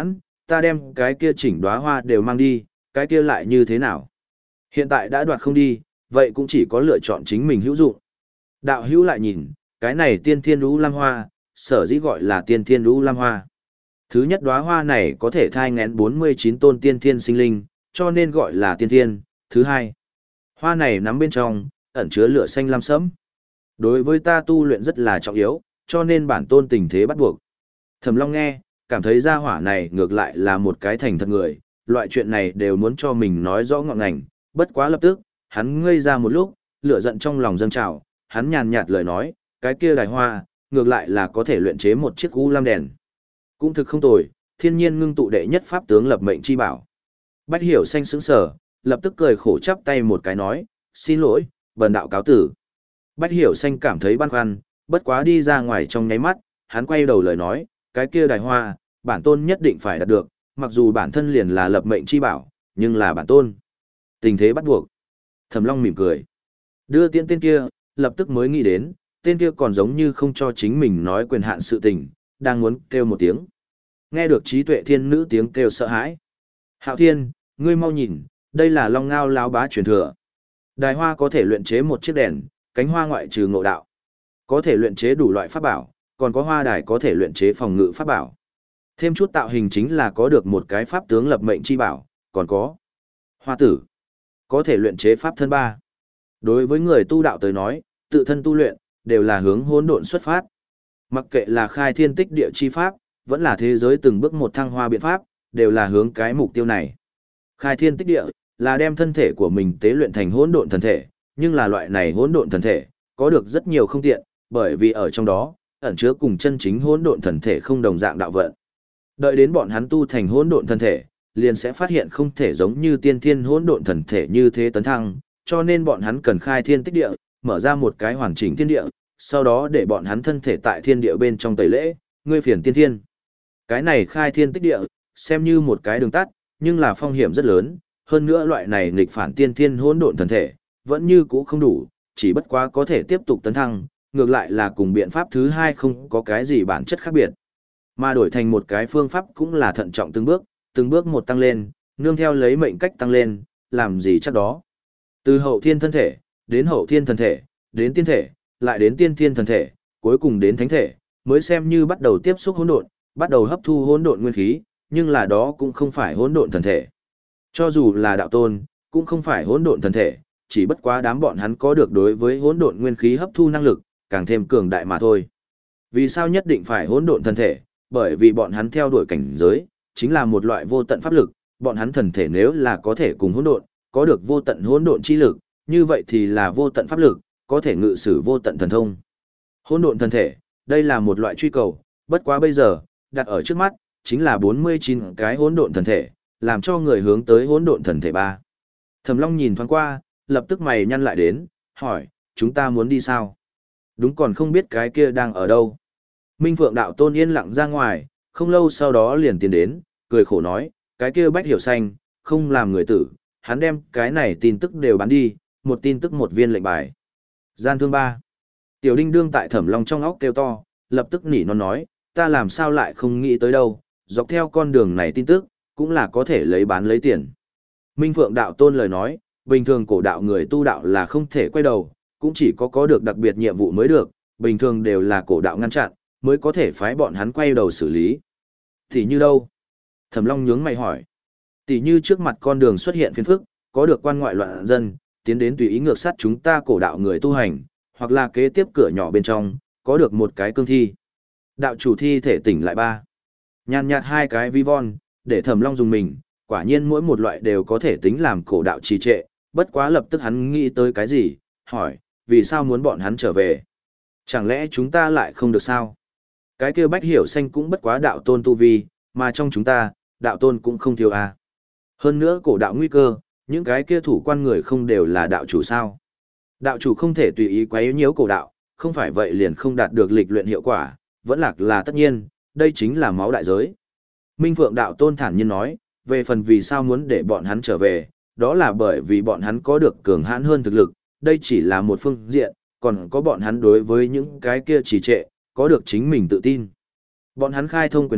ta đem cái kia chỉnh đóa hoa đều mang đi, cái kia lại như thế nào? Hiện tại đã đoạt không đi, vậy cũng chỉ có lựa chọn chính mình hữu dụng. Đạo hữu lại nhìn, cái này tiên thiên lũ lam hoa, sở dĩ gọi là tiên thiên lũ lam hoa. Thứ nhất đóa hoa này có thể thai ngén bốn mươi chín tôn tiên thiên sinh linh, cho nên gọi là tiên thiên. Thứ hai, hoa này nắm bên trong, ẩn chứa lửa xanh lam sẫm. Đối với ta tu luyện rất là trọng yếu, cho nên bản tôn tình thế bắt buộc. Thẩm Long nghe, cảm thấy gia hỏa này ngược lại là một cái thành thật người, loại chuyện này đều muốn cho mình nói rõ ngọn ngành, bất quá lập tức, hắn ngây ra một lúc, lửa giận trong lòng dâng trào, hắn nhàn nhạt lời nói, cái kia đài hoa, ngược lại là có thể luyện chế một chiếc u lam đèn. Cũng thực không tồi, thiên nhiên ngưng tụ đệ nhất pháp tướng lập mệnh chi bảo. Bách Hiểu Xanh sững sờ, lập tức cười khổ chắp tay một cái nói, xin lỗi, bần đạo cáo tử. Bách Hiểu Xanh cảm thấy băn khoăn, bất quá đi ra ngoài trong nháy mắt, hắn quay đầu lời nói, cái kia đài hoa, bản tôn nhất định phải đạt được, mặc dù bản thân liền là lập mệnh chi bảo, nhưng là bản tôn. Tình thế bắt buộc. Thẩm Long mỉm cười. Đưa tiễn tên kia, lập tức mới nghĩ đến, tên kia còn giống như không cho chính mình nói quyền hạn sự tình, đang muốn kêu một tiếng. Nghe được trí tuệ thiên nữ tiếng kêu sợ hãi. Hạo Thiên, ngươi mau nhìn, đây là Long Ngao lão bá truyền thừa. Đài hoa có thể luyện chế một chiếc đèn, cánh hoa ngoại trừ ngộ đạo. Có thể luyện chế đủ loại pháp bảo, còn có hoa đài có thể luyện chế phòng ngự pháp bảo. Thêm chút tạo hình chính là có được một cái pháp tướng lập mệnh chi bảo, còn có hoa tử, có thể luyện chế pháp thân ba. Đối với người tu đạo tới nói, tự thân tu luyện, đều là hướng hỗn độn xuất phát. Mặc kệ là khai thiên tích địa chi pháp, vẫn là thế giới từng bước một thăng hoa biện pháp, đều là hướng cái mục tiêu này. Khai thiên tích địa, là đem thân thể của mình tế luyện thành hỗn độn thần thể, nhưng là loại này hỗn độn thần thể, có được rất nhiều không tiện, bởi vì ở trong đó, ẩn chứa cùng chân chính hỗn độn thần thể không đồng dạng đạo vận. Đợi đến bọn hắn tu thành hỗn độn thần thể, liền sẽ phát hiện không thể giống như tiên thiên hỗn độn thần thể như thế tấn thăng, cho nên bọn hắn cần khai thiên tích địa, mở ra một cái hoàn chỉnh thiên địa, sau đó để bọn hắn thân thể tại thiên địa bên trong tẩy lễ, ngươi phiền tiên thiên. Cái này khai thiên tích địa, xem như một cái đường tắt, nhưng là phong hiểm rất lớn, hơn nữa loại này nghịch phản tiên thiên hỗn độn thần thể, vẫn như cũ không đủ, chỉ bất quá có thể tiếp tục tấn thăng, ngược lại là cùng biện pháp thứ hai không có cái gì bản chất khác biệt. Mà đổi thành một cái phương pháp cũng là thận trọng từng bước, từng bước một tăng lên, nương theo lấy mệnh cách tăng lên, làm gì chắc đó. Từ hậu thiên thân thể, đến hậu thiên thần thể, đến tiên thể, lại đến tiên thiên thần thể, cuối cùng đến thánh thể, mới xem như bắt đầu tiếp xúc hỗn độn, bắt đầu hấp thu hỗn độn nguyên khí, nhưng là đó cũng không phải hỗn độn thần thể. Cho dù là đạo tôn, cũng không phải hỗn độn thần thể, chỉ bất quá đám bọn hắn có được đối với hỗn độn nguyên khí hấp thu năng lực, càng thêm cường đại mà thôi. Vì sao nhất định phải hỗn độn thần thể? Bởi vì bọn hắn theo đuổi cảnh giới, chính là một loại vô tận pháp lực, bọn hắn thần thể nếu là có thể cùng hỗn độn, có được vô tận hỗn độn chi lực, như vậy thì là vô tận pháp lực, có thể ngự sử vô tận thần thông. Hỗn độn thần thể, đây là một loại truy cầu, bất quá bây giờ, đặt ở trước mắt, chính là bốn mươi chín cái hỗn độn thần thể, làm cho người hướng tới hỗn độn thần thể ba. Thẩm Long nhìn thoáng qua, lập tức mày nhăn lại đến, hỏi, chúng ta muốn đi sao? Đúng còn không biết cái kia đang ở đâu. Minh Phượng đạo tôn yên lặng ra ngoài, không lâu sau đó liền tiến đến, cười khổ nói, cái kia Bách Hiểu Xanh, không làm người tử, hắn đem cái này tin tức đều bán đi, một tin tức một viên lệnh bài. Gian thương ba. Tiểu Đinh đương tại Thẩm Long trong óc kêu to, lập tức nỉ non nói, ta làm sao lại không nghĩ tới đâu, dọc theo con đường này tin tức, cũng là có thể lấy bán lấy tiền. Minh Phượng đạo tôn lời nói, bình thường cổ đạo người tu đạo là không thể quay đầu, cũng chỉ có có được đặc biệt nhiệm vụ mới được, bình thường đều là cổ đạo ngăn chặn, mới có thể phái bọn hắn quay đầu xử lý. Thì như đâu? Thẩm Long nhướng mày hỏi. Tỷ như trước mặt con đường xuất hiện phiền phức, có được quan ngoại loạn dân, tiến đến tùy ý ngược sát chúng ta cổ đạo người tu hành, hoặc là kế tiếp cửa nhỏ bên trong, có được một cái cương thi. Đạo chủ thi thể tỉnh lại ba. Nhàn nhạt hai cái vi von, để Thẩm Long dùng mình, quả nhiên mỗi một loại đều có thể tính làm cổ đạo trì trệ, bất quá lập tức hắn nghĩ tới cái gì, hỏi, vì sao muốn bọn hắn trở về? Chẳng lẽ chúng ta lại không được sao? Cái kia Bách Hiểu Xanh cũng bất quá đạo tôn tu vi, mà trong chúng ta, đạo tôn cũng không thiếu à. Hơn nữa cổ đạo nguy cơ, những cái kia thủ quan người không đều là đạo chủ sao? Đạo chủ không thể tùy ý quấy nhiễu cổ đạo, không phải vậy liền không đạt được lịch luyện hiệu quả, vẫn lạc là tất nhiên, đây chính là máu đại giới. Minh Phượng đạo tôn thản nhiên nói, về phần vì sao muốn để bọn hắn trở về, đó là bởi vì bọn hắn có được cường hãn hơn thực lực, đây chỉ là một phương diện, còn có bọn hắn đối với những cái kia trì trệ, có được chính mình tự tin. Bọn hắn khai thông quyền hạn,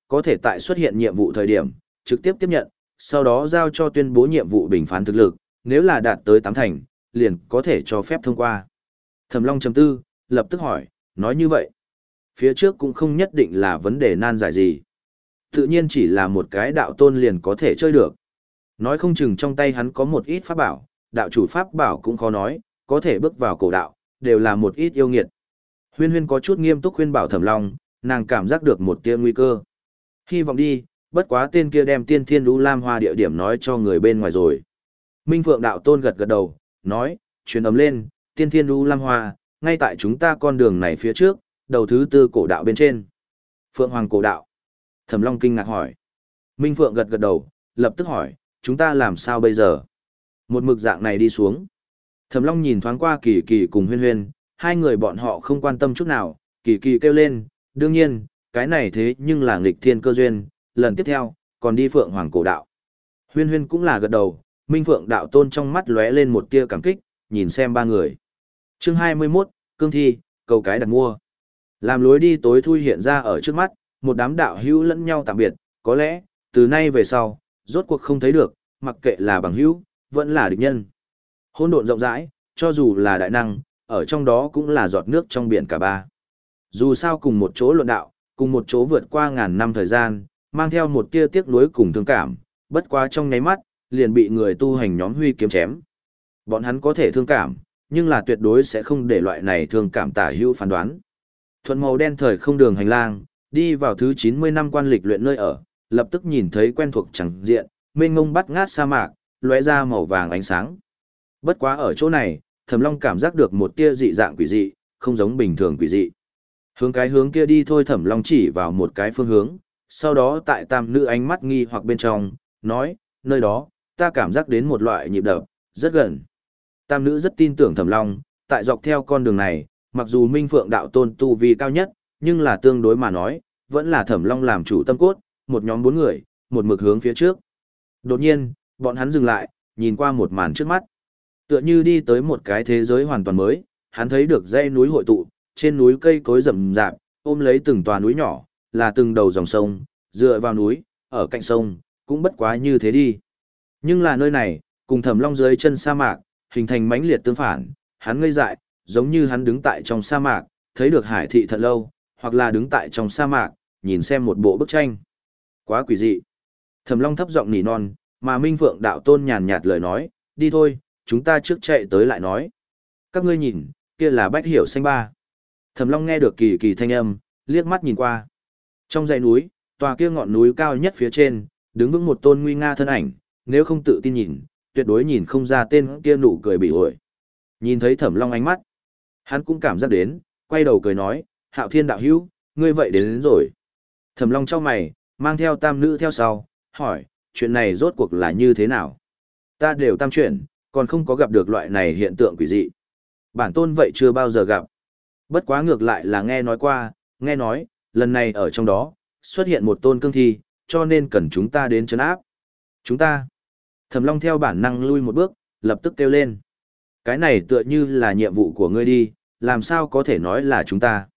có thể tại xuất hiện nhiệm vụ thời điểm, trực tiếp tiếp nhận, sau đó giao cho tuyên bố nhiệm vụ bình phán thực lực, nếu là đạt tới tám thành, liền có thể cho phép thông qua. Thẩm Long chấm tư, lập tức hỏi, nói như vậy, phía trước cũng không nhất định là vấn đề nan giải gì. Tự nhiên chỉ là một cái đạo tôn liền có thể chơi được. Nói không chừng trong tay hắn có một ít pháp bảo, đạo chủ pháp bảo cũng khó nói, có thể bước vào cổ đạo, đều là một ít yêu nghiệt. Huyên Huyên có chút nghiêm túc khuyên bảo Thẩm Long, nàng cảm giác được một tia nguy cơ. Hy vọng đi, bất quá tên kia đem Tiên Thiên Lũ Lam Hoa địa điểm nói cho người bên ngoài rồi. Minh Phượng đạo tôn gật gật đầu, nói, truyền ấm lên, Tiên Thiên Lũ Lam Hoa, ngay tại chúng ta con đường này phía trước, đầu thứ tư cổ đạo bên trên. Phượng Hoàng cổ đạo. Thẩm Long kinh ngạc hỏi. Minh Phượng gật gật đầu, lập tức hỏi, chúng ta làm sao bây giờ? Một mực dạng này đi xuống. Thẩm Long nhìn thoáng qua Kỳ Kỳ cùng Huyên Huyên, hai người bọn họ không quan tâm chút nào, Kỳ Kỳ kêu lên, đương nhiên, cái này thế nhưng là nghịch thiên cơ duyên, lần tiếp theo, còn đi Phượng Hoàng cổ đạo. Huyên Huyên cũng là gật đầu, Minh Phượng đạo tôn trong mắt lóe lên một tia cảm kích, nhìn xem ba người. Chương hai mươi mốt, Cương Thi, cầu cái đặt mua. Làm lối đi tối thui hiện ra ở trước mắt, một đám đạo hữu lẫn nhau tạm biệt, có lẽ, từ nay về sau, rốt cuộc không thấy được, mặc kệ là bằng hữu, vẫn là địch nhân. Hỗn độn rộng rãi, cho dù là đại năng, ở trong đó cũng là giọt nước trong biển cả ba. Dù sao cùng một chỗ luận đạo, cùng một chỗ vượt qua ngàn năm thời gian, mang theo một tia tiếc nuối cùng thương cảm, bất quá trong nháy mắt, liền bị người tu hành nhóm huy kiếm chém. Bọn hắn có thể thương cảm, nhưng là tuyệt đối sẽ không để loại này thương cảm tả hữu phán đoán. Thuận màu đen thời không đường hành lang, đi vào thứ chín mươi năm quan lịch luyện nơi ở, lập tức nhìn thấy quen thuộc chẳng diện, mênh mông bắt ngát sa mạc, lóe ra màu vàng ánh sáng. Bất quá ở chỗ này, Thẩm Long cảm giác được một tia dị dạng quỷ dị, không giống bình thường quỷ dị. Hướng cái hướng kia đi thôi, Thẩm Long chỉ vào một cái phương hướng, sau đó tại tam nữ ánh mắt nghi hoặc bên trong, nói, nơi đó, ta cảm giác đến một loại nhịp đập, rất gần. Tam nữ rất tin tưởng Thẩm Long, tại dọc theo con đường này, mặc dù Minh Phượng đạo tôn tu vi cao nhất, nhưng là tương đối mà nói, vẫn là Thẩm Long làm chủ tâm cốt, một nhóm bốn người, một mực hướng phía trước. Đột nhiên, bọn hắn dừng lại, nhìn qua một màn trước mắt. Tựa như đi tới một cái thế giới hoàn toàn mới, hắn thấy được dãy núi hội tụ, trên núi cây cối rậm rạp, ôm lấy từng tòa núi nhỏ, là từng đầu dòng sông, dựa vào núi, ở cạnh sông, cũng bất quá như thế đi. Nhưng là nơi này, cùng Thẩm Long dưới chân sa mạc, hình thành mãnh liệt tương phản, hắn ngây dại, giống như hắn đứng tại trong sa mạc, thấy được hải thị thật lâu, hoặc là đứng tại trong sa mạc, nhìn xem một bộ bức tranh. Quá quỷ dị. Thẩm Long thấp giọng nỉ non, mà Minh Phượng đạo tôn nhàn nhạt lời nói, đi thôi, chúng ta trước chạy tới lại nói. Các ngươi nhìn, kia là Bách Hiểu Xanh ba. Thẩm Long nghe được kỳ kỳ thanh âm, liếc mắt nhìn qua. Trong dãy núi, tòa kia ngọn núi cao nhất phía trên, đứng vững một tôn nguy nga thân ảnh, nếu không tự tin nhìn, tuyệt đối nhìn không ra tên kia nụ cười bị ổi. Nhìn thấy Thẩm Long ánh mắt, hắn cũng cảm giác đến, quay đầu cười nói, Hạo Thiên đạo hữu, ngươi vậy đến, đến rồi. Thẩm Long chau mày, mang theo tam nữ theo sau, hỏi, chuyện này rốt cuộc là như thế nào? Ta đều tam chuyển, còn không có gặp được loại này hiện tượng quỷ dị. Bản tôn vậy chưa bao giờ gặp. Bất quá ngược lại là nghe nói qua, nghe nói, lần này ở trong đó, xuất hiện một tôn cương thi, cho nên cần chúng ta đến trấn áp. Chúng ta. Thẩm Long theo bản năng lui một bước, lập tức kêu lên. Cái này tựa như là nhiệm vụ của ngươi đi, làm sao có thể nói là chúng ta.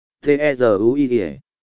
T-E-Z-U-I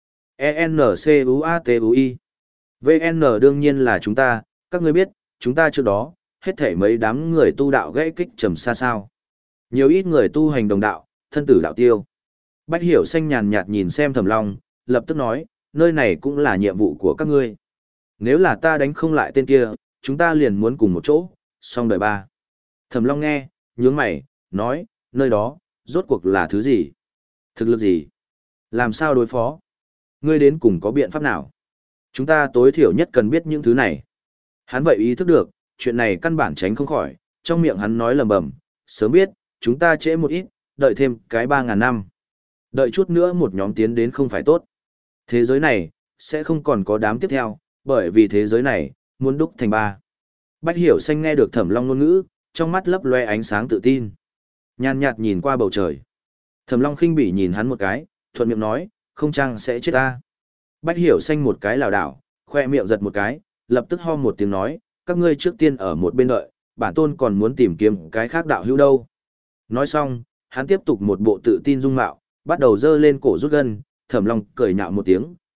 E-N-C-U-A-T-U-I vê en đương nhiên là chúng ta, các ngươi biết, chúng ta trước đó, hết thể mấy đám người tu đạo gãy kích trầm xa sao. Nhiều ít người tu hành đồng đạo, thân tử đạo tiêu. Bách Hiểu Xanh nhàn nhạt nhìn xem Thẩm Long, lập tức nói, nơi này cũng là nhiệm vụ của các ngươi. Nếu là ta đánh không lại tên kia, chúng ta liền muốn cùng một chỗ, xong đời ba. Thẩm Long nghe, nhướng mày, nói, nơi đó, rốt cuộc là thứ gì? Thực lực gì? Làm sao đối phó? Ngươi đến cùng có biện pháp nào? Chúng ta tối thiểu nhất cần biết những thứ này. Hắn vậy ý thức được, chuyện này căn bản tránh không khỏi, trong miệng hắn nói lầm bầm, sớm biết, chúng ta trễ một ít, đợi thêm cái ba ngàn năm. Đợi chút nữa một nhóm tiến đến không phải tốt. Thế giới này, sẽ không còn có đám tiếp theo, bởi vì thế giới này, muốn đúc thành ba. Bách Hiểu Xanh nghe được Thẩm Long ngôn ngữ, trong mắt lấp loe ánh sáng tự tin. Nhàn nhạt nhìn qua bầu trời. Thẩm Long khinh bỉ nhìn hắn một cái, thuận miệng nói, không chăng sẽ chết ta. Bách Hiểu Xanh một cái lảo đảo, khoe miệng giật một cái, lập tức ho một tiếng nói, các ngươi trước tiên ở một bên đợi, bản tôn còn muốn tìm kiếm cái khác đạo hữu đâu. Nói xong, hắn tiếp tục một bộ tự tin dung mạo, bắt đầu dơ lên cổ rút gân, Thẩm Long cười nhạo một tiếng,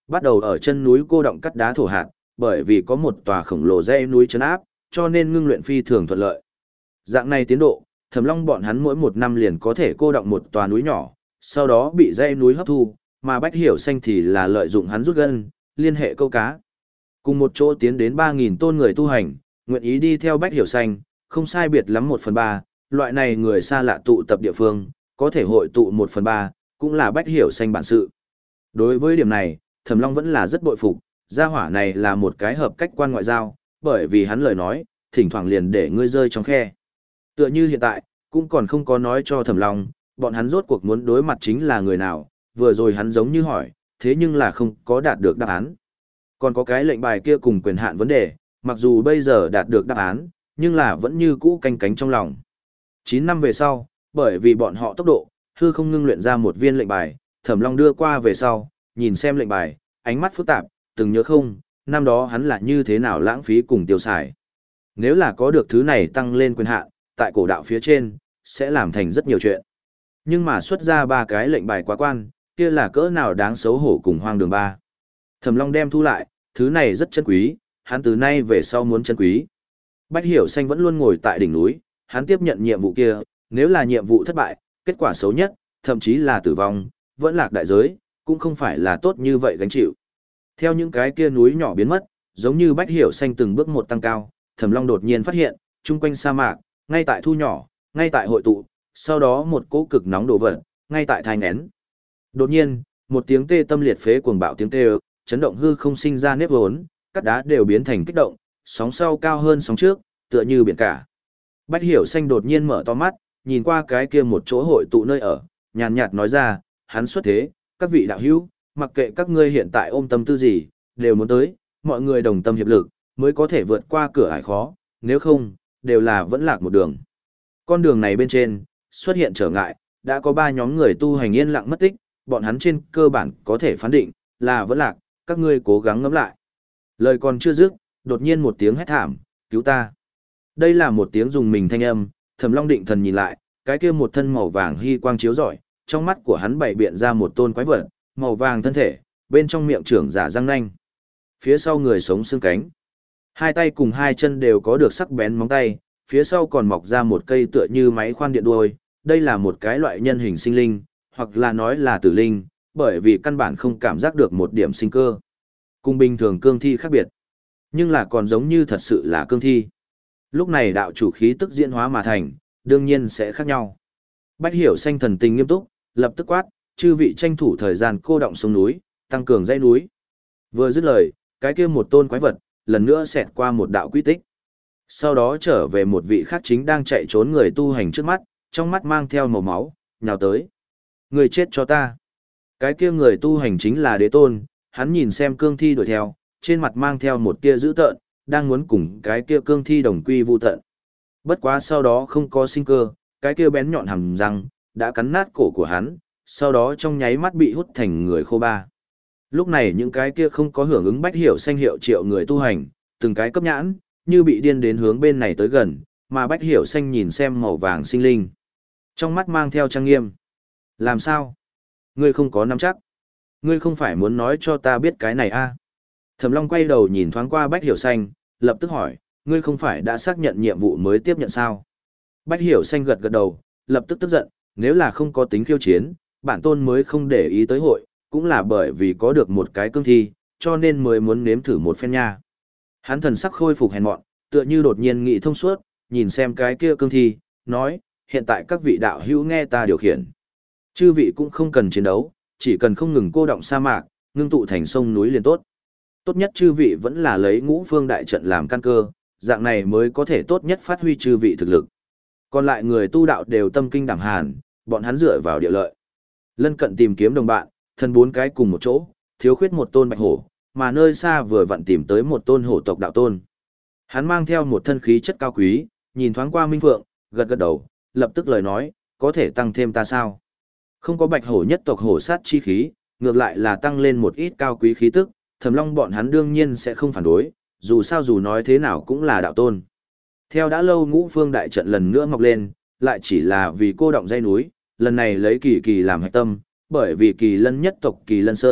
Bắt đầu ở chân núi cô động cắt đá thổ hạt, bởi vì có một tòa khổng lồ dãy núi trấn áp, cho nên ngưng luyện phi thường thuận lợi. Dạng này tiến độ, Thẩm Long bọn hắn mỗi một năm liền có thể cô động một tòa núi nhỏ, sau đó bị dãy núi hấp thu, mà Bách Hiểu Xanh thì là lợi dụng hắn rút gân, liên hệ câu cá. Cùng một chỗ tiến đến ba nghìn tôn người tu hành, nguyện ý đi theo Bách Hiểu Xanh, không sai biệt lắm một phần ba, loại này người xa lạ tụ tập địa phương, có thể hội tụ một phần ba, cũng là Bách Hiểu Xanh bản sự. Đối với điểm này, Thẩm Long vẫn là rất bội phục, gia hỏa này là một cái hợp cách quan ngoại giao, bởi vì hắn lời nói, thỉnh thoảng liền để ngươi rơi trong khe. Tựa như hiện tại, cũng còn không có nói cho Thẩm Long, bọn hắn rốt cuộc muốn đối mặt chính là người nào, vừa rồi hắn giống như hỏi, thế nhưng là không có đạt được đáp án. Còn có cái lệnh bài kia cùng quyền hạn vấn đề, mặc dù bây giờ đạt được đáp án, nhưng là vẫn như cũ canh cánh trong lòng. chín năm về sau, bởi vì bọn họ tốc độ, hư không ngưng luyện ra một viên lệnh bài, Thẩm Long đưa qua về sau, nhìn xem lệnh bài, ánh mắt phức tạp, từng nhớ không, năm đó hắn là như thế nào lãng phí cùng tiêu xài. Nếu là có được thứ này tăng lên quyền hạn, tại cổ đạo phía trên, sẽ làm thành rất nhiều chuyện. Nhưng mà xuất ra ba cái lệnh bài quá quan, kia là cỡ nào đáng xấu hổ cùng hoang đường ba. Thẩm Long đem thu lại, thứ này rất chân quý, hắn từ nay về sau muốn chân quý. Bách Hiểu Xanh vẫn luôn ngồi tại đỉnh núi, hắn tiếp nhận nhiệm vụ kia, nếu là nhiệm vụ thất bại, kết quả xấu nhất, thậm chí là tử vong, vẫn lạc đại giới, cũng không phải là tốt như vậy gánh chịu. Theo những cái kia núi nhỏ biến mất, giống như Bách Hiểu Xanh từng bước một tăng cao, Thẩm Long đột nhiên phát hiện, chung quanh sa mạc, ngay tại thu nhỏ, ngay tại hội tụ, sau đó một cỗ cực nóng đổ vật, ngay tại thai nghén. Đột nhiên, một tiếng tê tâm liệt phế cuồng bạo tiếng tê, chấn động hư không sinh ra nếp vốn, các đá đều biến thành kích động, sóng sau cao hơn sóng trước, tựa như biển cả. Bách Hiểu Xanh đột nhiên mở to mắt, nhìn qua cái kia một chỗ hội tụ nơi ở, nhàn nhạt nói ra, hắn xuất thế, các vị đạo hữu, mặc kệ các ngươi hiện tại ôm tâm tư gì, đều muốn tới, mọi người đồng tâm hiệp lực, mới có thể vượt qua cửa ải khó, nếu không, đều là vẫn lạc một đường. Con đường này bên trên, xuất hiện trở ngại, đã có ba nhóm người tu hành yên lặng mất tích, bọn hắn trên cơ bản có thể phán định, là vẫn lạc, các ngươi cố gắng ngẫm lại. Lời còn chưa dứt, đột nhiên một tiếng hét thảm, cứu ta. Đây là một tiếng dùng mình thanh âm, Thẩm Long định thần nhìn lại, cái kia một thân màu vàng hy quang chiếu rọi, trong mắt của hắn bày biện ra một tôn quái vật, màu vàng thân thể, bên trong miệng trưởng giả răng nanh. Phía sau người sống xương cánh. Hai tay cùng hai chân đều có được sắc bén móng tay, phía sau còn mọc ra một cây tựa như máy khoan điện đuôi, đây là một cái loại nhân hình sinh linh, hoặc là nói là tử linh, bởi vì căn bản không cảm giác được một điểm sinh cơ. Cùng bình thường cương thi khác biệt, nhưng là còn giống như thật sự là cương thi. Lúc này đạo chủ khí tức diễn hóa mà thành, đương nhiên sẽ khác nhau. Bách Hiểu Xanh thần tình nghiêm túc, lập tức quát, chư vị tranh thủ thời gian cô động sông núi, tăng cường dãy núi. Vừa dứt lời, cái kia một tôn quái vật, lần nữa xẹt qua một đạo quy tích. Sau đó trở về một vị khác chính đang chạy trốn người tu hành trước mắt, trong mắt mang theo màu máu, nhào tới. Người chết cho ta. Cái kia người tu hành chính là Đế Tôn, hắn nhìn xem cương thi đuổi theo, trên mặt mang theo một tia dữ tợn, đang muốn cùng cái kia cương thi đồng quy vu tận. Bất quá sau đó không có sinh cơ, cái kia bén nhọn hàm răng, đã cắn nát cổ của hắn, sau đó trong nháy mắt bị hút thành người khô ba. Lúc này những cái kia không có hưởng ứng Bách Hiểu Xanh hiệu triệu người tu hành, từng cái cấp nhãn, như bị điên đến hướng bên này tới gần, mà Bách Hiểu Xanh nhìn xem màu vàng sinh linh. Trong mắt mang theo trang nghiêm. Làm sao? Ngươi không có nắm chắc. Ngươi không phải muốn nói cho ta biết cái này a? À? Thẩm Long quay đầu nhìn thoáng qua Bách Hiểu Xanh, lập tức hỏi, ngươi không phải đã xác nhận nhiệm vụ mới tiếp nhận sao? Bách Hiểu Xanh gật gật đầu, lập tức tức giận, nếu là không có tính khiêu chiến, bản tôn mới không để ý tới hội, cũng là bởi vì có được một cái cương thi, cho nên mới muốn nếm thử một phen nha. Hắn thần sắc khôi phục hèn mọn, tựa như đột nhiên nghĩ thông suốt, nhìn xem cái kia cương thi, nói, hiện tại các vị đạo hữu nghe ta điều khiển. Chư vị cũng không cần chiến đấu, chỉ cần không ngừng cô động sa mạc, ngưng tụ thành sông núi liền tốt. Tốt nhất chư vị vẫn là lấy ngũ phương đại trận làm căn cơ, dạng này mới có thể tốt nhất phát huy chư vị thực lực. Còn lại người tu đạo đều tâm kinh đảm hàn, bọn hắn dựa vào địa lợi. Lân cận tìm kiếm đồng bạn, thân bốn cái cùng một chỗ, thiếu khuyết một tôn bạch hổ, mà nơi xa vừa vặn tìm tới một tôn hổ tộc đạo tôn. Hắn mang theo một thân khí chất cao quý, nhìn thoáng qua Minh Phượng, gật gật đầu, lập tức lời nói, có thể tăng thêm ta sao? Không có bạch hổ nhất tộc hổ sát chi khí, ngược lại là tăng lên một ít cao quý khí tức, Thẩm Long bọn hắn đương nhiên sẽ không phản đối, dù sao dù nói thế nào cũng là đạo tôn. Theo đã lâu ngũ phương đại trận lần nữa mọc lên, lại chỉ là vì cô động dây núi, lần này lấy kỳ kỳ làm hạch tâm, bởi vì kỳ lân nhất tộc kỳ lân sơn,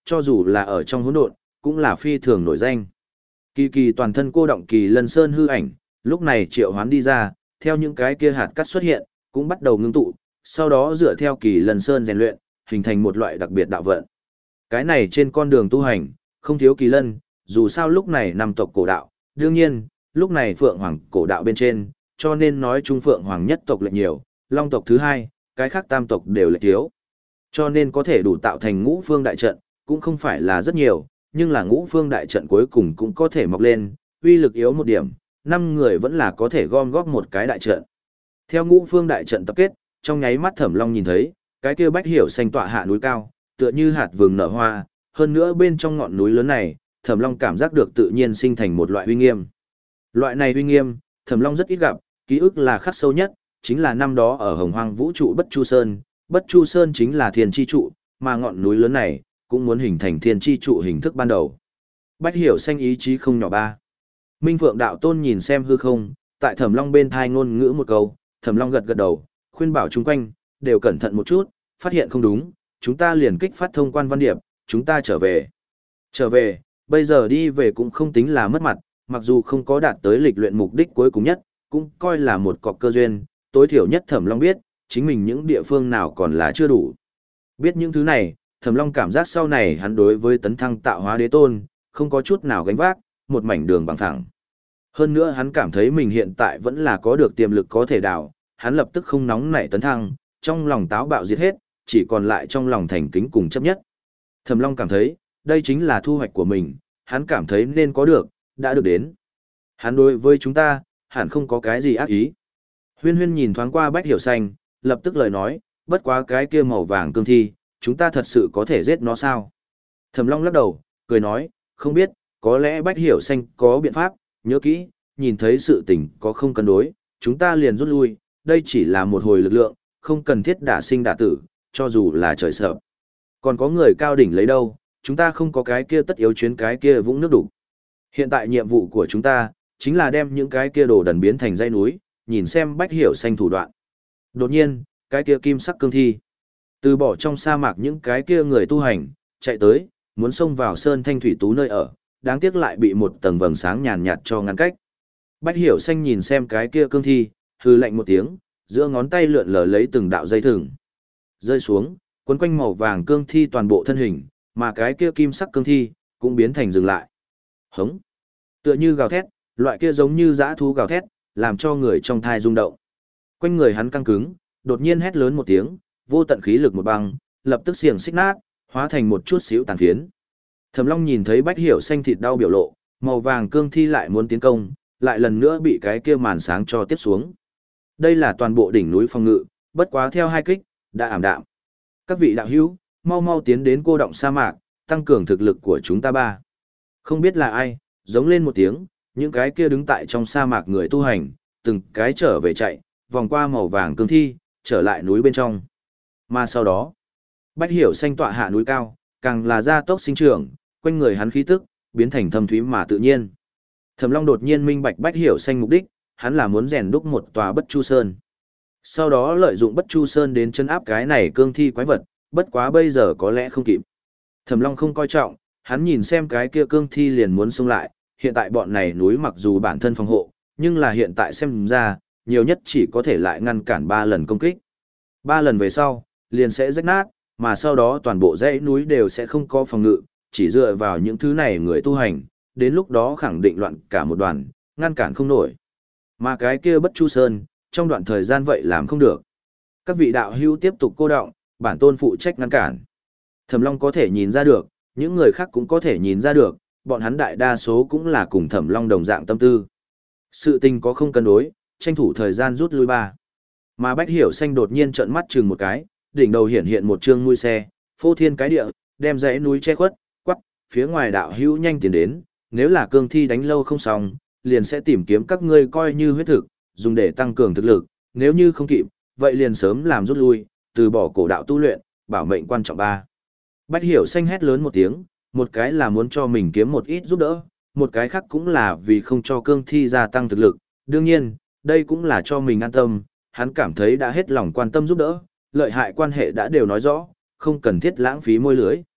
cho dù là ở trong hỗn độn, cũng là phi thường nổi danh. Kỳ kỳ toàn thân cô động kỳ lân sơn hư ảnh, lúc này triệu hoán đi ra, theo những cái kia hạt cắt xuất hiện, cũng bắt đầu ngưng tụ, sau đó dựa theo kỳ lân sơn rèn luyện, hình thành một loại đặc biệt đạo vận. Cái này trên con đường tu hành, không thiếu kỳ lân, dù sao lúc này năm tộc cổ đạo, đương nhiên, lúc này Phượng Hoàng cổ đạo bên trên, cho nên nói chung Phượng Hoàng nhất tộc lệch nhiều, Long tộc thứ hai, cái khác tam tộc đều lệch thiếu. Cho nên có thể đủ tạo thành ngũ phương đại trận, cũng không phải là rất nhiều, nhưng là ngũ phương đại trận cuối cùng cũng có thể mọc lên, uy lực yếu một điểm, năm người vẫn là có thể gom góp một cái đại trận. Theo ngũ phương đại trận tập kết, trong nháy mắt Thẩm Long nhìn thấy, cái kia bách hiểu xanh tọa hạ núi cao, tựa như hạt vừng nở hoa, hơn nữa bên trong ngọn núi lớn này, Thẩm Long cảm giác được tự nhiên sinh thành một loại uy nghiêm. Loại này uy nghiêm, Thẩm Long rất ít gặp, ký ức là khắc sâu nhất, chính là năm đó ở Hồng Hoang Vũ trụ Bất Chu Sơn, Bất Chu Sơn chính là thiên chi trụ, mà ngọn núi lớn này cũng muốn hình thành thiên chi trụ hình thức ban đầu. Bách hiểu xanh ý chí không nhỏ ba. Minh Phượng đạo tôn nhìn xem hư không, tại Thẩm Long bên thai ngôn ngữ một câu, Thẩm Long gật gật đầu, khuyên bảo chúng quanh, đều cẩn thận một chút, phát hiện không đúng, chúng ta liền kích phát thông quan văn điệp, chúng ta trở về. Trở về, bây giờ đi về cũng không tính là mất mặt, mặc dù không có đạt tới lịch luyện mục đích cuối cùng nhất, cũng coi là một cọc cơ duyên, tối thiểu nhất Thẩm Long biết, chính mình những địa phương nào còn là chưa đủ. Biết những thứ này, Thẩm Long cảm giác sau này hắn đối với tấn thăng tạo hóa đế tôn, không có chút nào gánh vác, một mảnh đường bằng phẳng. Hơn nữa hắn cảm thấy mình hiện tại vẫn là có được tiềm lực có thể đào, hắn lập tức không nóng nảy tấn thăng, trong lòng táo bạo diệt hết, chỉ còn lại trong lòng thành kính cùng chấp nhất. Thẩm Long cảm thấy, đây chính là thu hoạch của mình, hắn cảm thấy nên có được, đã được đến. Hắn đối với chúng ta, hẳn không có cái gì ác ý. Huyên Huyên nhìn thoáng qua Bách Hiểu Xanh, lập tức lời nói, bất quá cái kia màu vàng cương thi, chúng ta thật sự có thể giết nó sao? Thẩm Long lắc đầu, cười nói, không biết, có lẽ Bách Hiểu Xanh có biện pháp, nhớ kỹ, nhìn thấy sự tình có không cân đối, chúng ta liền rút lui, đây chỉ là một hồi lực lượng, không cần thiết đả sinh đả tử, cho dù là trời sợ. Còn có người cao đỉnh lấy đâu, chúng ta không có cái kia tất yếu chuyến cái kia vũng nước đủ. Hiện tại nhiệm vụ của chúng ta, chính là đem những cái kia đồ đần biến thành dãy núi, nhìn xem Bách Hiểu Xanh thủ đoạn. Đột nhiên, cái kia kim sắc cương thi, từ bỏ trong sa mạc những cái kia người tu hành, chạy tới, muốn xông vào sơn thanh thủy tú nơi ở, đáng tiếc lại bị một tầng vầng sáng nhàn nhạt cho ngăn cách. Bách Hiểu Xanh nhìn xem cái kia cương thi, hừ lạnh một tiếng, giữa ngón tay lượn lờ lấy từng đạo dây thừng. Rơi xuống, quấn quanh màu vàng cương thi toàn bộ thân hình, mà cái kia kim sắc cương thi, cũng biến thành dừng lại. Hống! Tựa như gào thét, loại kia giống như dã thú gào thét, làm cho người trong thai rung động. Quanh người hắn căng cứng, đột nhiên hét lớn một tiếng, vô tận khí lực một băng, lập tức xiềng xích nát, hóa thành một chút xíu tàn phiến. Thẩm Long nhìn thấy Bách Hiểu Xanh thịt đau biểu lộ, màu vàng cương thi lại muốn tiến công, lại lần nữa bị cái kia màn sáng cho tiếp xuống. Đây là toàn bộ đỉnh núi phòng ngự, bất quá theo hai kích, đã ảm đạm. Các vị đạo hữu, mau mau tiến đến cô động sa mạc, tăng cường thực lực của chúng ta ba. Không biết là ai, giống lên một tiếng, những cái kia đứng tại trong sa mạc người tu hành, từng cái trở về chạy, vòng qua màu vàng cương thi, trở lại núi bên trong. Mà sau đó, Bách Hiểu Xanh tọa hạ núi cao, càng là gia tốc sinh trưởng, quanh người hắn khí tức, biến thành thâm thúy mà tự nhiên. Thẩm Long đột nhiên minh bạch Bách Hiểu Xanh mục đích, hắn là muốn rèn đúc một tòa Bất Chu Sơn. Sau đó lợi dụng Bất Chu Sơn đến chân áp cái này cương thi quái vật, bất quá bây giờ có lẽ không kịp. Thẩm Long không coi trọng, hắn nhìn xem cái kia cương thi liền muốn xông lại, hiện tại bọn này núi mặc dù bản thân phòng hộ, nhưng là hiện tại xem ra, nhiều nhất chỉ có thể lại ngăn cản ba lần công kích. Ba lần về sau, liền sẽ rách nát, mà sau đó toàn bộ dãy núi đều sẽ không có phòng ngự, chỉ dựa vào những thứ này người tu hành, đến lúc đó khẳng định loạn cả một đoàn, ngăn cản không nổi. Mà cái kia Bất Chu Sơn, trong đoạn thời gian vậy làm không được. Các vị đạo hữu tiếp tục cô động, bản tôn phụ trách ngăn cản. Thẩm Long có thể nhìn ra được, những người khác cũng có thể nhìn ra được, bọn hắn đại đa số cũng là cùng Thẩm Long đồng dạng tâm tư. Sự tình có không cân đối, tranh thủ thời gian rút lui ba. Mà Bách Hiểu Xanh đột nhiên trợn mắt chừng một cái, đỉnh đầu hiện hiện một trương mũi xe, phô thiên cái địa, đem dãy núi che khuất, quắc, phía ngoài đạo hữu nhanh tiến đến, nếu là cương thi đánh lâu không xong, liền sẽ tìm kiếm các ngươi coi như huyết thực, dùng để tăng cường thực lực, nếu như không kịp, vậy liền sớm làm rút lui, từ bỏ cổ đạo tu luyện, bảo mệnh quan trọng ba. Bách Hiểu Xanh hét lớn một tiếng, một cái là muốn cho mình kiếm một ít giúp đỡ, một cái khác cũng là vì không cho cương thi gia tăng thực lực, đương nhiên, đây cũng là cho mình an tâm, hắn cảm thấy đã hết lòng quan tâm giúp đỡ, lợi hại quan hệ đã đều nói rõ, không cần thiết lãng phí môi lưới.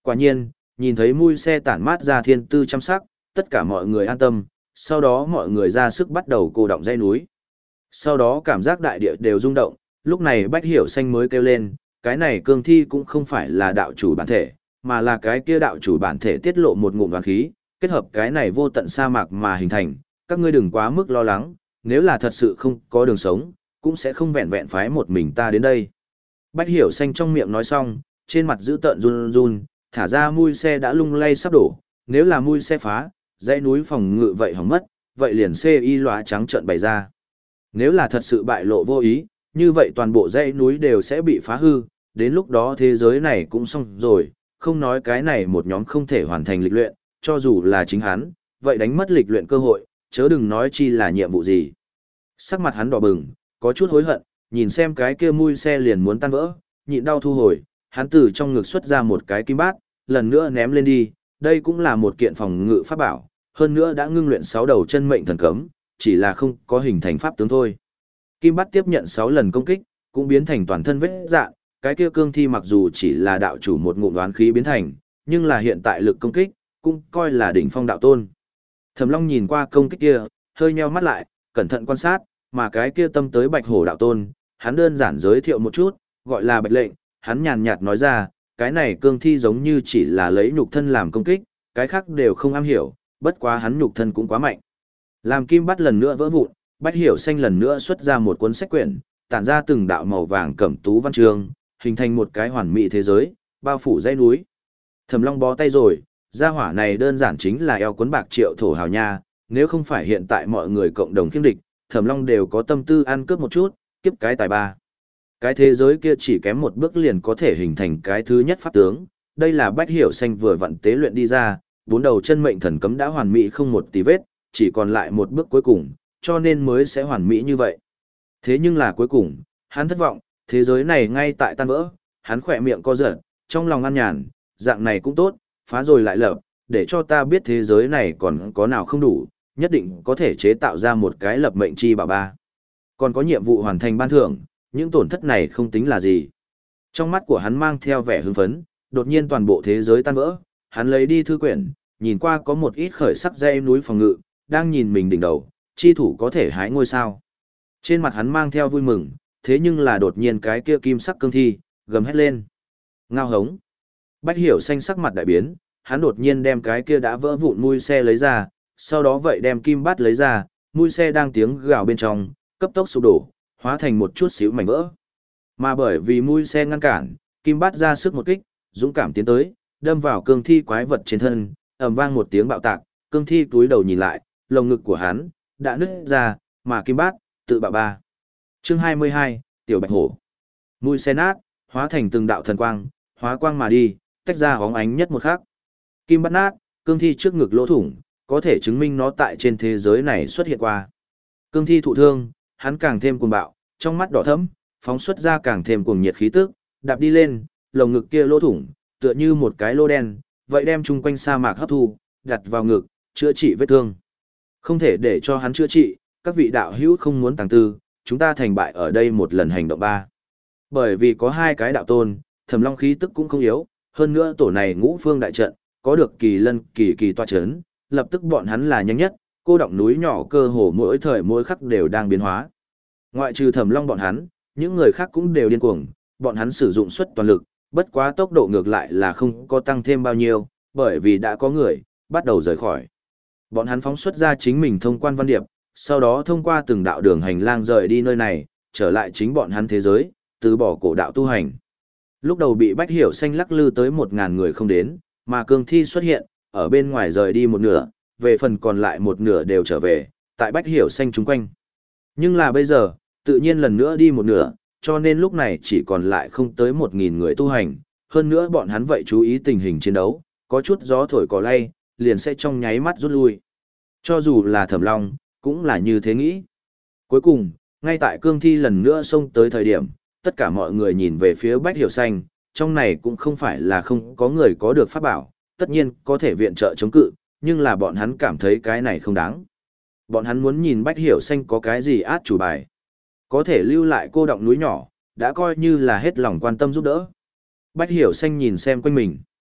Quả nhiên, nhìn thấy mui xe tản mát ra thiên tư chăm sắc, tất cả mọi người an tâm, sau đó mọi người ra sức bắt đầu cô động dãy núi. Sau đó cảm giác đại địa đều rung động, lúc này Bách Hiểu Xanh mới kêu lên, cái này cương thi cũng không phải là đạo chủ bản thể, mà là cái kia đạo chủ bản thể tiết lộ một ngụm đoán khí, kết hợp cái này vô tận sa mạc mà hình thành, các ngươi đừng quá mức lo lắng, nếu là thật sự không có đường sống, cũng sẽ không vẹn vẹn phái một mình ta đến đây. Bách Hiểu Xanh trong miệng nói xong, trên mặt giữ tợn run run, thả ra mui xe đã lung lay sắp đổ, nếu là mui xe phá, dãy núi phòng ngự vậy hỏng mất, vậy liền xê y lóa trắng trợn bày ra. Nếu là thật sự bại lộ vô ý, như vậy toàn bộ dãy núi đều sẽ bị phá hư, đến lúc đó thế giới này cũng xong rồi, không nói cái này một nhóm không thể hoàn thành lịch luyện, cho dù là chính hắn, vậy đánh mất lịch luyện cơ hội, chớ đừng nói chi là nhiệm vụ gì. Sắc mặt hắn đỏ bừng, có chút hối hận, nhìn xem cái kia mui xe liền muốn tan vỡ, nhịn đau thu hồi, hắn từ trong ngực xuất ra một cái kim bát, lần nữa ném lên đi, đây cũng là một kiện phòng ngự pháp bảo, hơn nữa đã ngưng luyện sáu đầu chân mệnh thần cấm, chỉ là không có hình thành pháp tướng thôi. Kim bát tiếp nhận sáu lần công kích, cũng biến thành toàn thân vết dạn, cái kia cương thi mặc dù chỉ là đạo chủ một ngụm đoán khí biến thành, nhưng là hiện tại lực công kích, cũng coi là đỉnh phong đạo tôn. Thẩm Long nhìn qua công kích kia, hơi nheo mắt lại, cẩn thận quan sát, mà cái kia tâm tới Bạch Hổ đạo tôn, hắn đơn giản giới thiệu một chút, gọi là Bạch lệnh, hắn nhàn nhạt nói ra, cái này cương thi giống như chỉ là lấy nhục thân làm công kích, cái khác đều không am hiểu, bất quá hắn nhục thân cũng quá mạnh. Làm kim bắt lần nữa vỡ vụn, Bách Hiểu Xanh lần nữa xuất ra một cuốn sách quyển, tản ra từng đạo màu vàng cẩm tú văn chương, hình thành một cái hoàn mỹ thế giới, bao phủ dãy núi. Thẩm Long bó tay rồi, gia hỏa này đơn giản chính là eo cuốn bạc triệu thổ hào nha, nếu không phải hiện tại mọi người cộng đồng khiêm địch, Thẩm Long đều có tâm tư ăn cướp một chút, kiếp cái tài ba. Cái thế giới kia chỉ kém một bước liền có thể hình thành cái thứ nhất pháp tướng, đây là Bách Hiểu Xanh vừa vặn tế luyện đi ra, bốn đầu chân mệnh thần cấm đã hoàn mỹ không một tí vết, chỉ còn lại một bước cuối cùng, cho nên mới sẽ hoàn mỹ như vậy. Thế nhưng là cuối cùng, hắn thất vọng, thế giới này ngay tại tan vỡ, hắn khỏe miệng co giật, trong lòng ăn nhàn, dạng này cũng tốt, phá rồi lại lập, để cho ta biết thế giới này còn có nào không đủ, nhất định có thể chế tạo ra một cái lập mệnh chi bảo ba. Còn có nhiệm vụ hoàn thành ban thưởng, những tổn thất này không tính là gì. Trong mắt của hắn mang theo vẻ hưng phấn, đột nhiên toàn bộ thế giới tan vỡ, hắn lấy đi thư quyển, nhìn qua có một ít khởi sắc dây núi phòng ngự, đang nhìn mình đỉnh đầu, chi thủ có thể hái ngôi sao. Trên mặt hắn mang theo vui mừng, thế nhưng là đột nhiên cái kia kim sắc cương thi, gầm hét lên. Ngao hống. Bách Hiểu Xanh sắc mặt đại biến, hắn đột nhiên đem cái kia đã vỡ vụn mui xe lấy ra, sau đó vậy đem kim bát lấy ra, mui xe đang tiếng gào bên trong, cấp tốc sụp đổ, hóa thành một chút xíu mảnh vỡ. Mà bởi vì mui xe ngăn cản, kim bát ra sức một kích, dũng cảm tiến tới, đâm vào cương thi quái vật trên thân, ầm vang một tiếng bạo tạc, cương thi túi đầu nhìn lại, lồng ngực của hắn đã nứt ra, mà kim bát tự bạo ba. Chương hai mươi hai, Tiểu Bạch Hổ. Mui xe nát, hóa thành từng đạo thần quang, hóa quang mà đi, tách ra hóng ánh nhất một khắc. Kim bát nát, cương thi trước ngực lỗ thủng, có thể chứng minh nó tại trên thế giới này xuất hiện qua. Cương thi thụ thương, hắn càng thêm cuồng bạo, trong mắt đỏ thẫm, phóng xuất ra càng thêm cuồng nhiệt khí tức, đạp đi lên, lồng ngực kia lỗ thủng, tựa như một cái lô đen, vậy đem chung quanh sa mạc hấp thu, đặt vào ngực, chữa trị vết thương. Không thể để cho hắn chữa trị, các vị đạo hữu không muốn tàng tư, chúng ta thành bại ở đây một lần hành động ba. Bởi vì có hai cái đạo tôn, Thẩm Long khí tức cũng không yếu, hơn nữa tổ này ngũ phương đại trận, có được kỳ lân kỳ kỳ toa chấn, lập tức bọn hắn là nhanh nhất, cô động núi nhỏ cơ hồ mỗi thời mỗi khắc đều đang biến hóa. Ngoại trừ Thẩm Long bọn hắn, những người khác cũng đều điên cuồng, bọn hắn sử dụng suất toàn lực, bất quá tốc độ ngược lại là không có tăng thêm bao nhiêu, bởi vì đã có người bắt đầu rời khỏi. Bọn hắn phóng xuất ra chính mình thông quan văn điệp, sau đó thông qua từng đạo đường hành lang rời đi nơi này, trở lại chính bọn hắn thế giới, từ bỏ cổ đạo tu hành. Lúc đầu bị Bách Hiểu Xanh lắc lư tới một ngàn người không đến, mà cương thi xuất hiện, ở bên ngoài rời đi một nửa, về phần còn lại một nửa đều trở về, tại Bách Hiểu Xanh chung quanh. Nhưng là bây giờ, tự nhiên lần nữa đi một nửa, cho nên lúc này chỉ còn lại không tới một nghìn người tu hành, hơn nữa bọn hắn vậy chú ý tình hình chiến đấu, có chút gió thổi cỏ lay, liền sẽ trong nháy mắt rút lui. Cho dù là Thẩm Long, cũng là như thế nghĩ. Cuối cùng, ngay tại cương thi lần nữa xông tới thời điểm, tất cả mọi người nhìn về phía Bách Hiểu Xanh, trong này cũng không phải là không có người có được pháp bảo, tất nhiên có thể viện trợ chống cự, nhưng là bọn hắn cảm thấy cái này không đáng. Bọn hắn muốn nhìn Bách Hiểu Xanh có cái gì át chủ bài. Có thể lưu lại cô động núi nhỏ, đã coi như là hết lòng quan tâm giúp đỡ. Bách Hiểu Xanh nhìn xem quanh mình.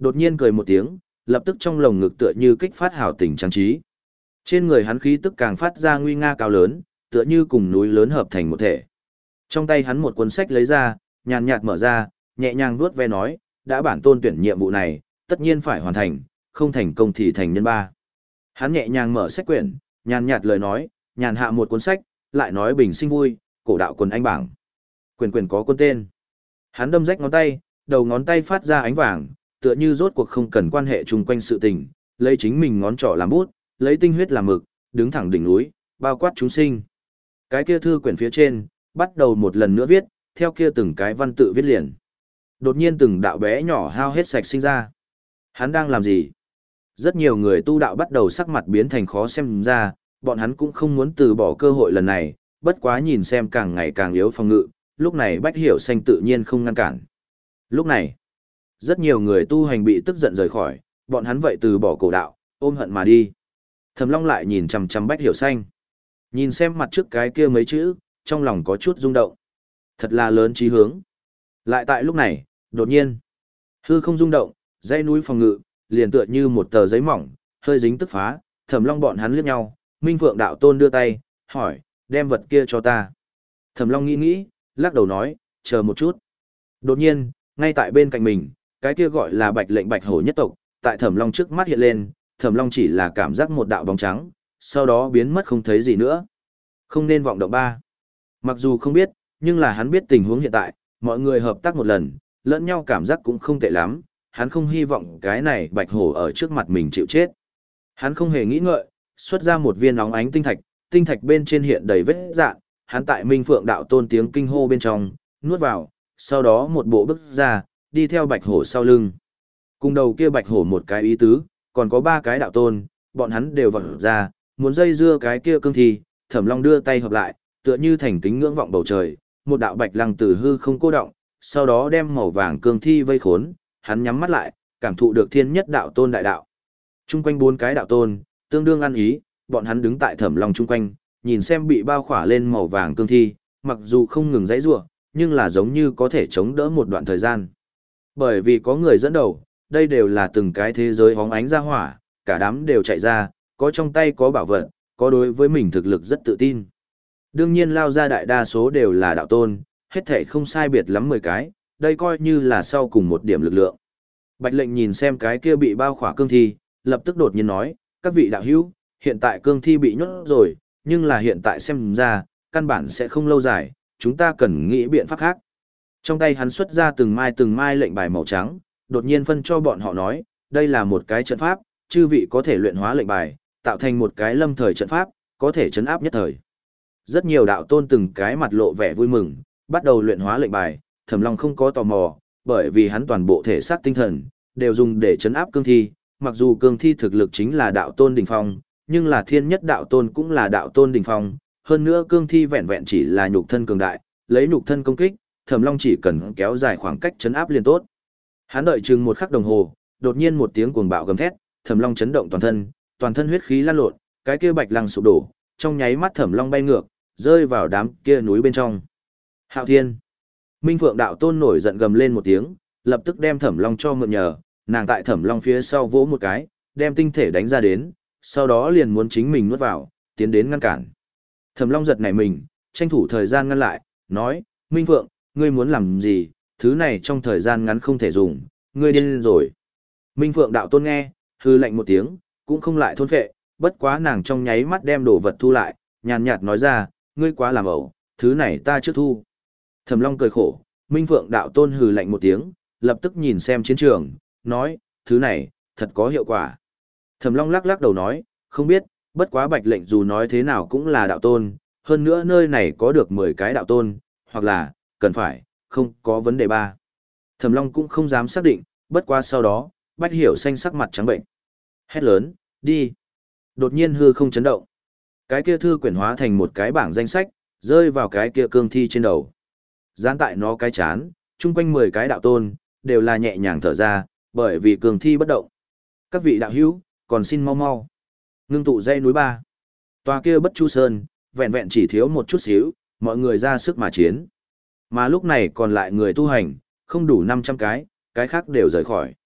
Đột nhiên cười một tiếng, lập tức trong lồng ngực tựa như kích phát hào tình trang trí. Trên người hắn khí tức càng phát ra nguy nga cao lớn, tựa như cùng núi lớn hợp thành một thể. Trong tay hắn một cuốn sách lấy ra, nhàn nhạt mở ra, nhẹ nhàng vuốt ve nói, đã bản tôn tuyển nhiệm vụ này, tất nhiên phải hoàn thành, không thành công thì thành nhân ba. Hắn nhẹ nhàng mở sách quyển, nhàn nhạt lời nói, nhàn hạ một cuốn sách, lại nói bình sinh vui, cổ đạo quần anh bảng. Quyển quyển có quân tên. Hắn đâm rách ngón tay, đầu ngón tay phát ra ánh vàng, tựa như rốt cuộc không cần quan hệ chung quanh sự tình, lấy chính mình ngón trỏ làm bút, lấy tinh huyết làm mực, đứng thẳng đỉnh núi, bao quát chúng sinh. Cái kia thư quyển phía trên, bắt đầu một lần nữa viết, theo kia từng cái văn tự viết liền. Đột nhiên từng đạo bé nhỏ hao hết sạch sinh ra. Hắn đang làm gì? Rất nhiều người tu đạo bắt đầu sắc mặt biến thành khó xem ra, bọn hắn cũng không muốn từ bỏ cơ hội lần này, bất quá nhìn xem càng ngày càng yếu phòng ngự, lúc này Bách Hiểu Xanh tự nhiên không ngăn cản. Lúc này, rất nhiều người tu hành bị tức giận rời khỏi, bọn hắn vậy từ bỏ cổ đạo, ôm hận mà đi. Thẩm Long lại nhìn chằm chằm Bách Hiểu Xanh. Nhìn xem mặt trước cái kia mấy chữ, trong lòng có chút rung động. Thật là lớn chí hướng. Lại tại lúc này, đột nhiên, hư không rung động, dãy núi phòng ngự, liền tựa như một tờ giấy mỏng, hơi dính tức phá, Thẩm Long bọn hắn liếc nhau, Minh Phượng đạo tôn đưa tay, hỏi, đem vật kia cho ta. Thẩm Long nghĩ nghĩ, lắc đầu nói, chờ một chút. Đột nhiên, ngay tại bên cạnh mình, cái kia gọi là Bạch Lệnh Bạch Hổ nhất tộc, tại Thẩm Long trước mắt hiện lên, Thẩm Long chỉ là cảm giác một đạo bóng trắng, sau đó biến mất không thấy gì nữa. Không nên vọng động ba. Mặc dù không biết, nhưng là hắn biết tình huống hiện tại, mọi người hợp tác một lần, lẫn nhau cảm giác cũng không tệ lắm, hắn không hy vọng cái này Bạch Hổ ở trước mặt mình chịu chết. Hắn không hề nghĩ ngợi, xuất ra một viên óng ánh tinh thạch, tinh thạch bên trên hiện đầy vết rạn, hắn tại Minh Phượng đạo tôn tiếng kinh hô bên trong, nuốt vào, sau đó một bộ bước ra, đi theo Bạch Hổ sau lưng. Cùng đầu kia Bạch Hổ một cái ý tứ, còn có ba cái đạo tôn, bọn hắn đều vọt ra, muốn dây dưa cái kia cương thi, Thẩm Long đưa tay hợp lại, tựa như thành kính ngưỡng vọng bầu trời, một đạo bạch lăng từ hư không cô động, sau đó đem màu vàng cương thi vây khốn, hắn nhắm mắt lại, cảm thụ được thiên nhất đạo tôn đại đạo. Trung quanh bốn cái đạo tôn, tương đương ăn ý, bọn hắn đứng tại Thẩm Long trung quanh, nhìn xem bị bao khỏa lên màu vàng cương thi, mặc dù không ngừng giãy giụa, nhưng là giống như có thể chống đỡ một đoạn thời gian. Bởi vì có người dẫn đầu, đây đều là từng cái thế giới hóng ánh ra hỏa, cả đám đều chạy ra, có trong tay có bảo vật, có đối với mình thực lực rất tự tin. Đương nhiên lao ra đại đa số đều là đạo tôn, hết thảy không sai biệt lắm mười cái, đây coi như là sau cùng một điểm lực lượng. Bạch Lệnh nhìn xem cái kia bị bao khỏa cương thi, lập tức đột nhiên nói, các vị đạo hữu, hiện tại cương thi bị nhốt rồi, nhưng là hiện tại xem ra, căn bản sẽ không lâu dài, chúng ta cần nghĩ biện pháp khác. Trong tay hắn xuất ra từng mai từng mai lệnh bài màu trắng, đột nhiên phân cho bọn họ nói, đây là một cái trận pháp, chư vị có thể luyện hóa lệnh bài, tạo thành một cái lâm thời trận pháp, có thể chấn áp nhất thời. Rất nhiều đạo tôn từng cái mặt lộ vẻ vui mừng, bắt đầu luyện hóa lệnh bài, Thẩm Long không có tò mò, bởi vì hắn toàn bộ thể xác tinh thần đều dùng để chấn áp cương thi, mặc dù cương thi thực lực chính là đạo tôn đỉnh phong, nhưng là thiên nhất đạo tôn cũng là đạo tôn đỉnh phong, hơn nữa cương thi vẹn vẹn chỉ là nhục thân cường đại, lấy nhục thân công kích, Thẩm Long chỉ cần kéo dài khoảng cách chấn áp liền tốt. Hắn đợi chừng một khắc đồng hồ, đột nhiên một tiếng cuồng bạo gầm thét, Thẩm Long chấn động toàn thân, toàn thân huyết khí lan lộn, cái kia bạch lăng sụp đổ, trong nháy mắt Thẩm Long bay ngược, rơi vào đám kia núi bên trong. Hạo Thiên, Minh Phượng đạo tôn nổi giận gầm lên một tiếng, lập tức đem Thẩm Long cho mượn nhờ, nàng tại Thẩm Long phía sau vỗ một cái, đem tinh thể đánh ra đến, sau đó liền muốn chính mình nuốt vào, tiến đến ngăn cản. Thẩm Long giật nảy mình, tranh thủ thời gian ngăn lại, nói, Minh Phượng, ngươi muốn làm gì, thứ này trong thời gian ngắn không thể dùng, ngươi điên rồi. Minh Phượng đạo tôn nghe, hư lạnh một tiếng, cũng không lại thôn phệ, bất quá nàng trong nháy mắt đem đồ vật thu lại, nhàn nhạt nói ra, ngươi quá làm ẩu, thứ này ta chưa thu. Thẩm Long cười khổ, Minh Phượng đạo tôn hừ lạnh một tiếng, lập tức nhìn xem chiến trường, nói, thứ này, thật có hiệu quả. Thẩm Long lắc lắc đầu nói, không biết, bất quá Bạch Lệnh dù nói thế nào cũng là đạo tôn, hơn nữa nơi này có được mười cái đạo tôn, hoặc là, cần phải, không có vấn đề ba. Thẩm Long cũng không dám xác định, bất quá sau đó, Bách Hiểu Xanh sắc mặt trắng bệnh. Hét lớn, đi. Đột nhiên hư không chấn động. Cái kia thư quyển hóa thành một cái bảng danh sách, rơi vào cái kia cương thi trên đầu. Dán tại nó cái chán, chung quanh mười cái đạo tôn, đều là nhẹ nhàng thở ra, bởi vì cương thi bất động. Các vị đạo hữu, còn xin mau mau. Ngưng tụ dây núi ba. Tòa kia Bất Chu Sơn, vẹn vẹn chỉ thiếu một chút xíu, mọi người ra sức mà chiến. Mà lúc này còn lại người tu hành, không đủ năm trăm cái, cái khác đều rời khỏi.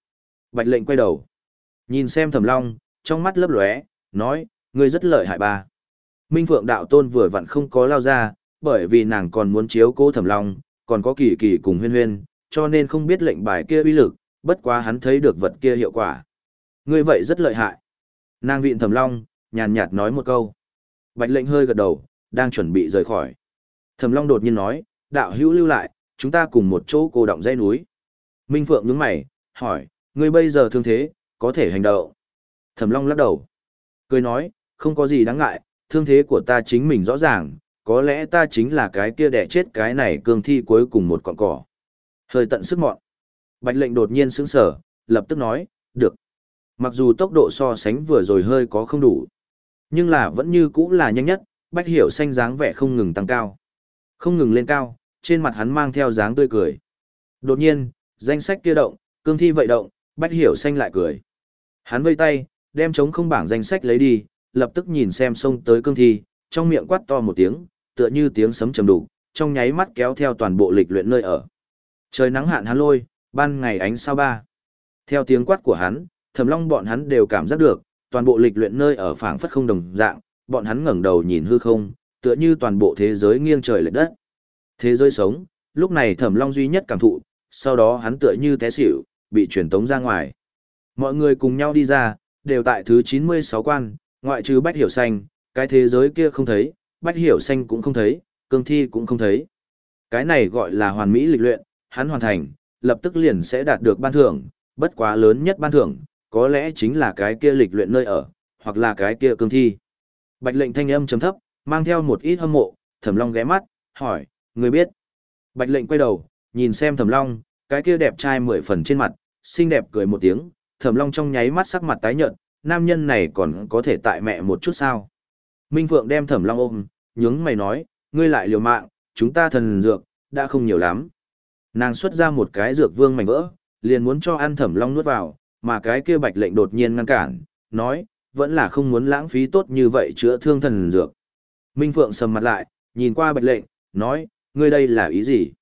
Bạch lệnh quay đầu. Nhìn xem Thẩm Long, trong mắt lấp lóe, nói, ngươi rất lợi hại ba. Minh Phượng đạo tôn vừa vặn không có lao ra, bởi vì nàng còn muốn chiếu cố Thẩm Long, còn có Kỳ Kỳ cùng Huyên Huyên, cho nên không biết lệnh bài kia uy lực, bất quá hắn thấy được vật kia hiệu quả. Ngươi vậy rất lợi hại. Nàng vịn Thẩm Long, nhàn nhạt nói một câu. Bạch lệnh hơi gật đầu, đang chuẩn bị rời khỏi. Thẩm Long đột nhiên nói, đạo hữu lưu lại, chúng ta cùng một chỗ cô động dãy núi. Minh Phượng nhướng mày, hỏi, ngươi bây giờ thương thế, có thể hành động. Thẩm Long lắc đầu. Cười nói, không có gì đáng ngại, thương thế của ta chính mình rõ ràng, có lẽ ta chính là cái kia đẻ chết cái này cương thi cuối cùng một cọng cỏ. Hơi tận sức mọn. Bạch lệnh đột nhiên sững sờ, lập tức nói, được. Mặc dù tốc độ so sánh vừa rồi hơi có không đủ, nhưng là vẫn như cũ là nhanh nhất, Bách Hiểu Xanh dáng vẻ không ngừng tăng cao. Không ngừng lên cao, trên mặt hắn mang theo dáng tươi cười. Đột nhiên, danh sách kia động, cương thi vậy động, Bách Hiểu Xanh lại cười. Hắn vây tay, đem trống không bảng danh sách lấy đi, lập tức nhìn xem xông tới cương thi, trong miệng quát to một tiếng, tựa như tiếng sấm trầm đục, trong nháy mắt kéo theo toàn bộ lịch luyện nơi ở. Trời nắng hạn hắn lôi, ban ngày ánh sao ba. Theo tiếng quát của hắn, Thẩm Long bọn hắn đều cảm giác được, toàn bộ lịch luyện nơi ở phảng phất không đồng dạng, bọn hắn ngẩng đầu nhìn hư không, tựa như toàn bộ thế giới nghiêng trời lệch đất. Thế giới sống, lúc này Thẩm Long duy nhất cảm thụ, sau đó hắn tựa như té xỉu, bị truyền tống ra ngoài. Mọi người cùng nhau đi ra, đều tại thứ chín mươi sáu quan, ngoại trừ Bách Hiểu Xanh, cái thế giới kia không thấy, Bách Hiểu Xanh cũng không thấy, cương thi cũng không thấy. Cái này gọi là hoàn mỹ lịch luyện, hắn hoàn thành, lập tức liền sẽ đạt được ban thưởng, bất quá lớn nhất ban thưởng, có lẽ chính là cái kia lịch luyện nơi ở, hoặc là cái kia cương thi. Bạch lệnh thanh âm trầm thấp, mang theo một ít hâm mộ, Thẩm Long ghé mắt, hỏi, người biết. Bạch lệnh quay đầu, nhìn xem Thẩm Long, cái kia đẹp trai mười phần trên mặt, xinh đẹp cười một tiếng, Thẩm Long trong nháy mắt sắc mặt tái nhợt, nam nhân này còn có thể tại mẹ một chút sao. Minh Phượng đem Thẩm Long ôm, nhướng mày nói, ngươi lại liều mạng, chúng ta thần dược, đã không nhiều lắm. Nàng xuất ra một cái dược vương mảnh vỡ, liền muốn cho ăn Thẩm Long nuốt vào, mà cái kia Bạch lệnh đột nhiên ngăn cản, nói, vẫn là không muốn lãng phí tốt như vậy chữa thương thần dược. Minh Phượng sầm mặt lại, nhìn qua Bạch lệnh, nói, ngươi đây là ý gì?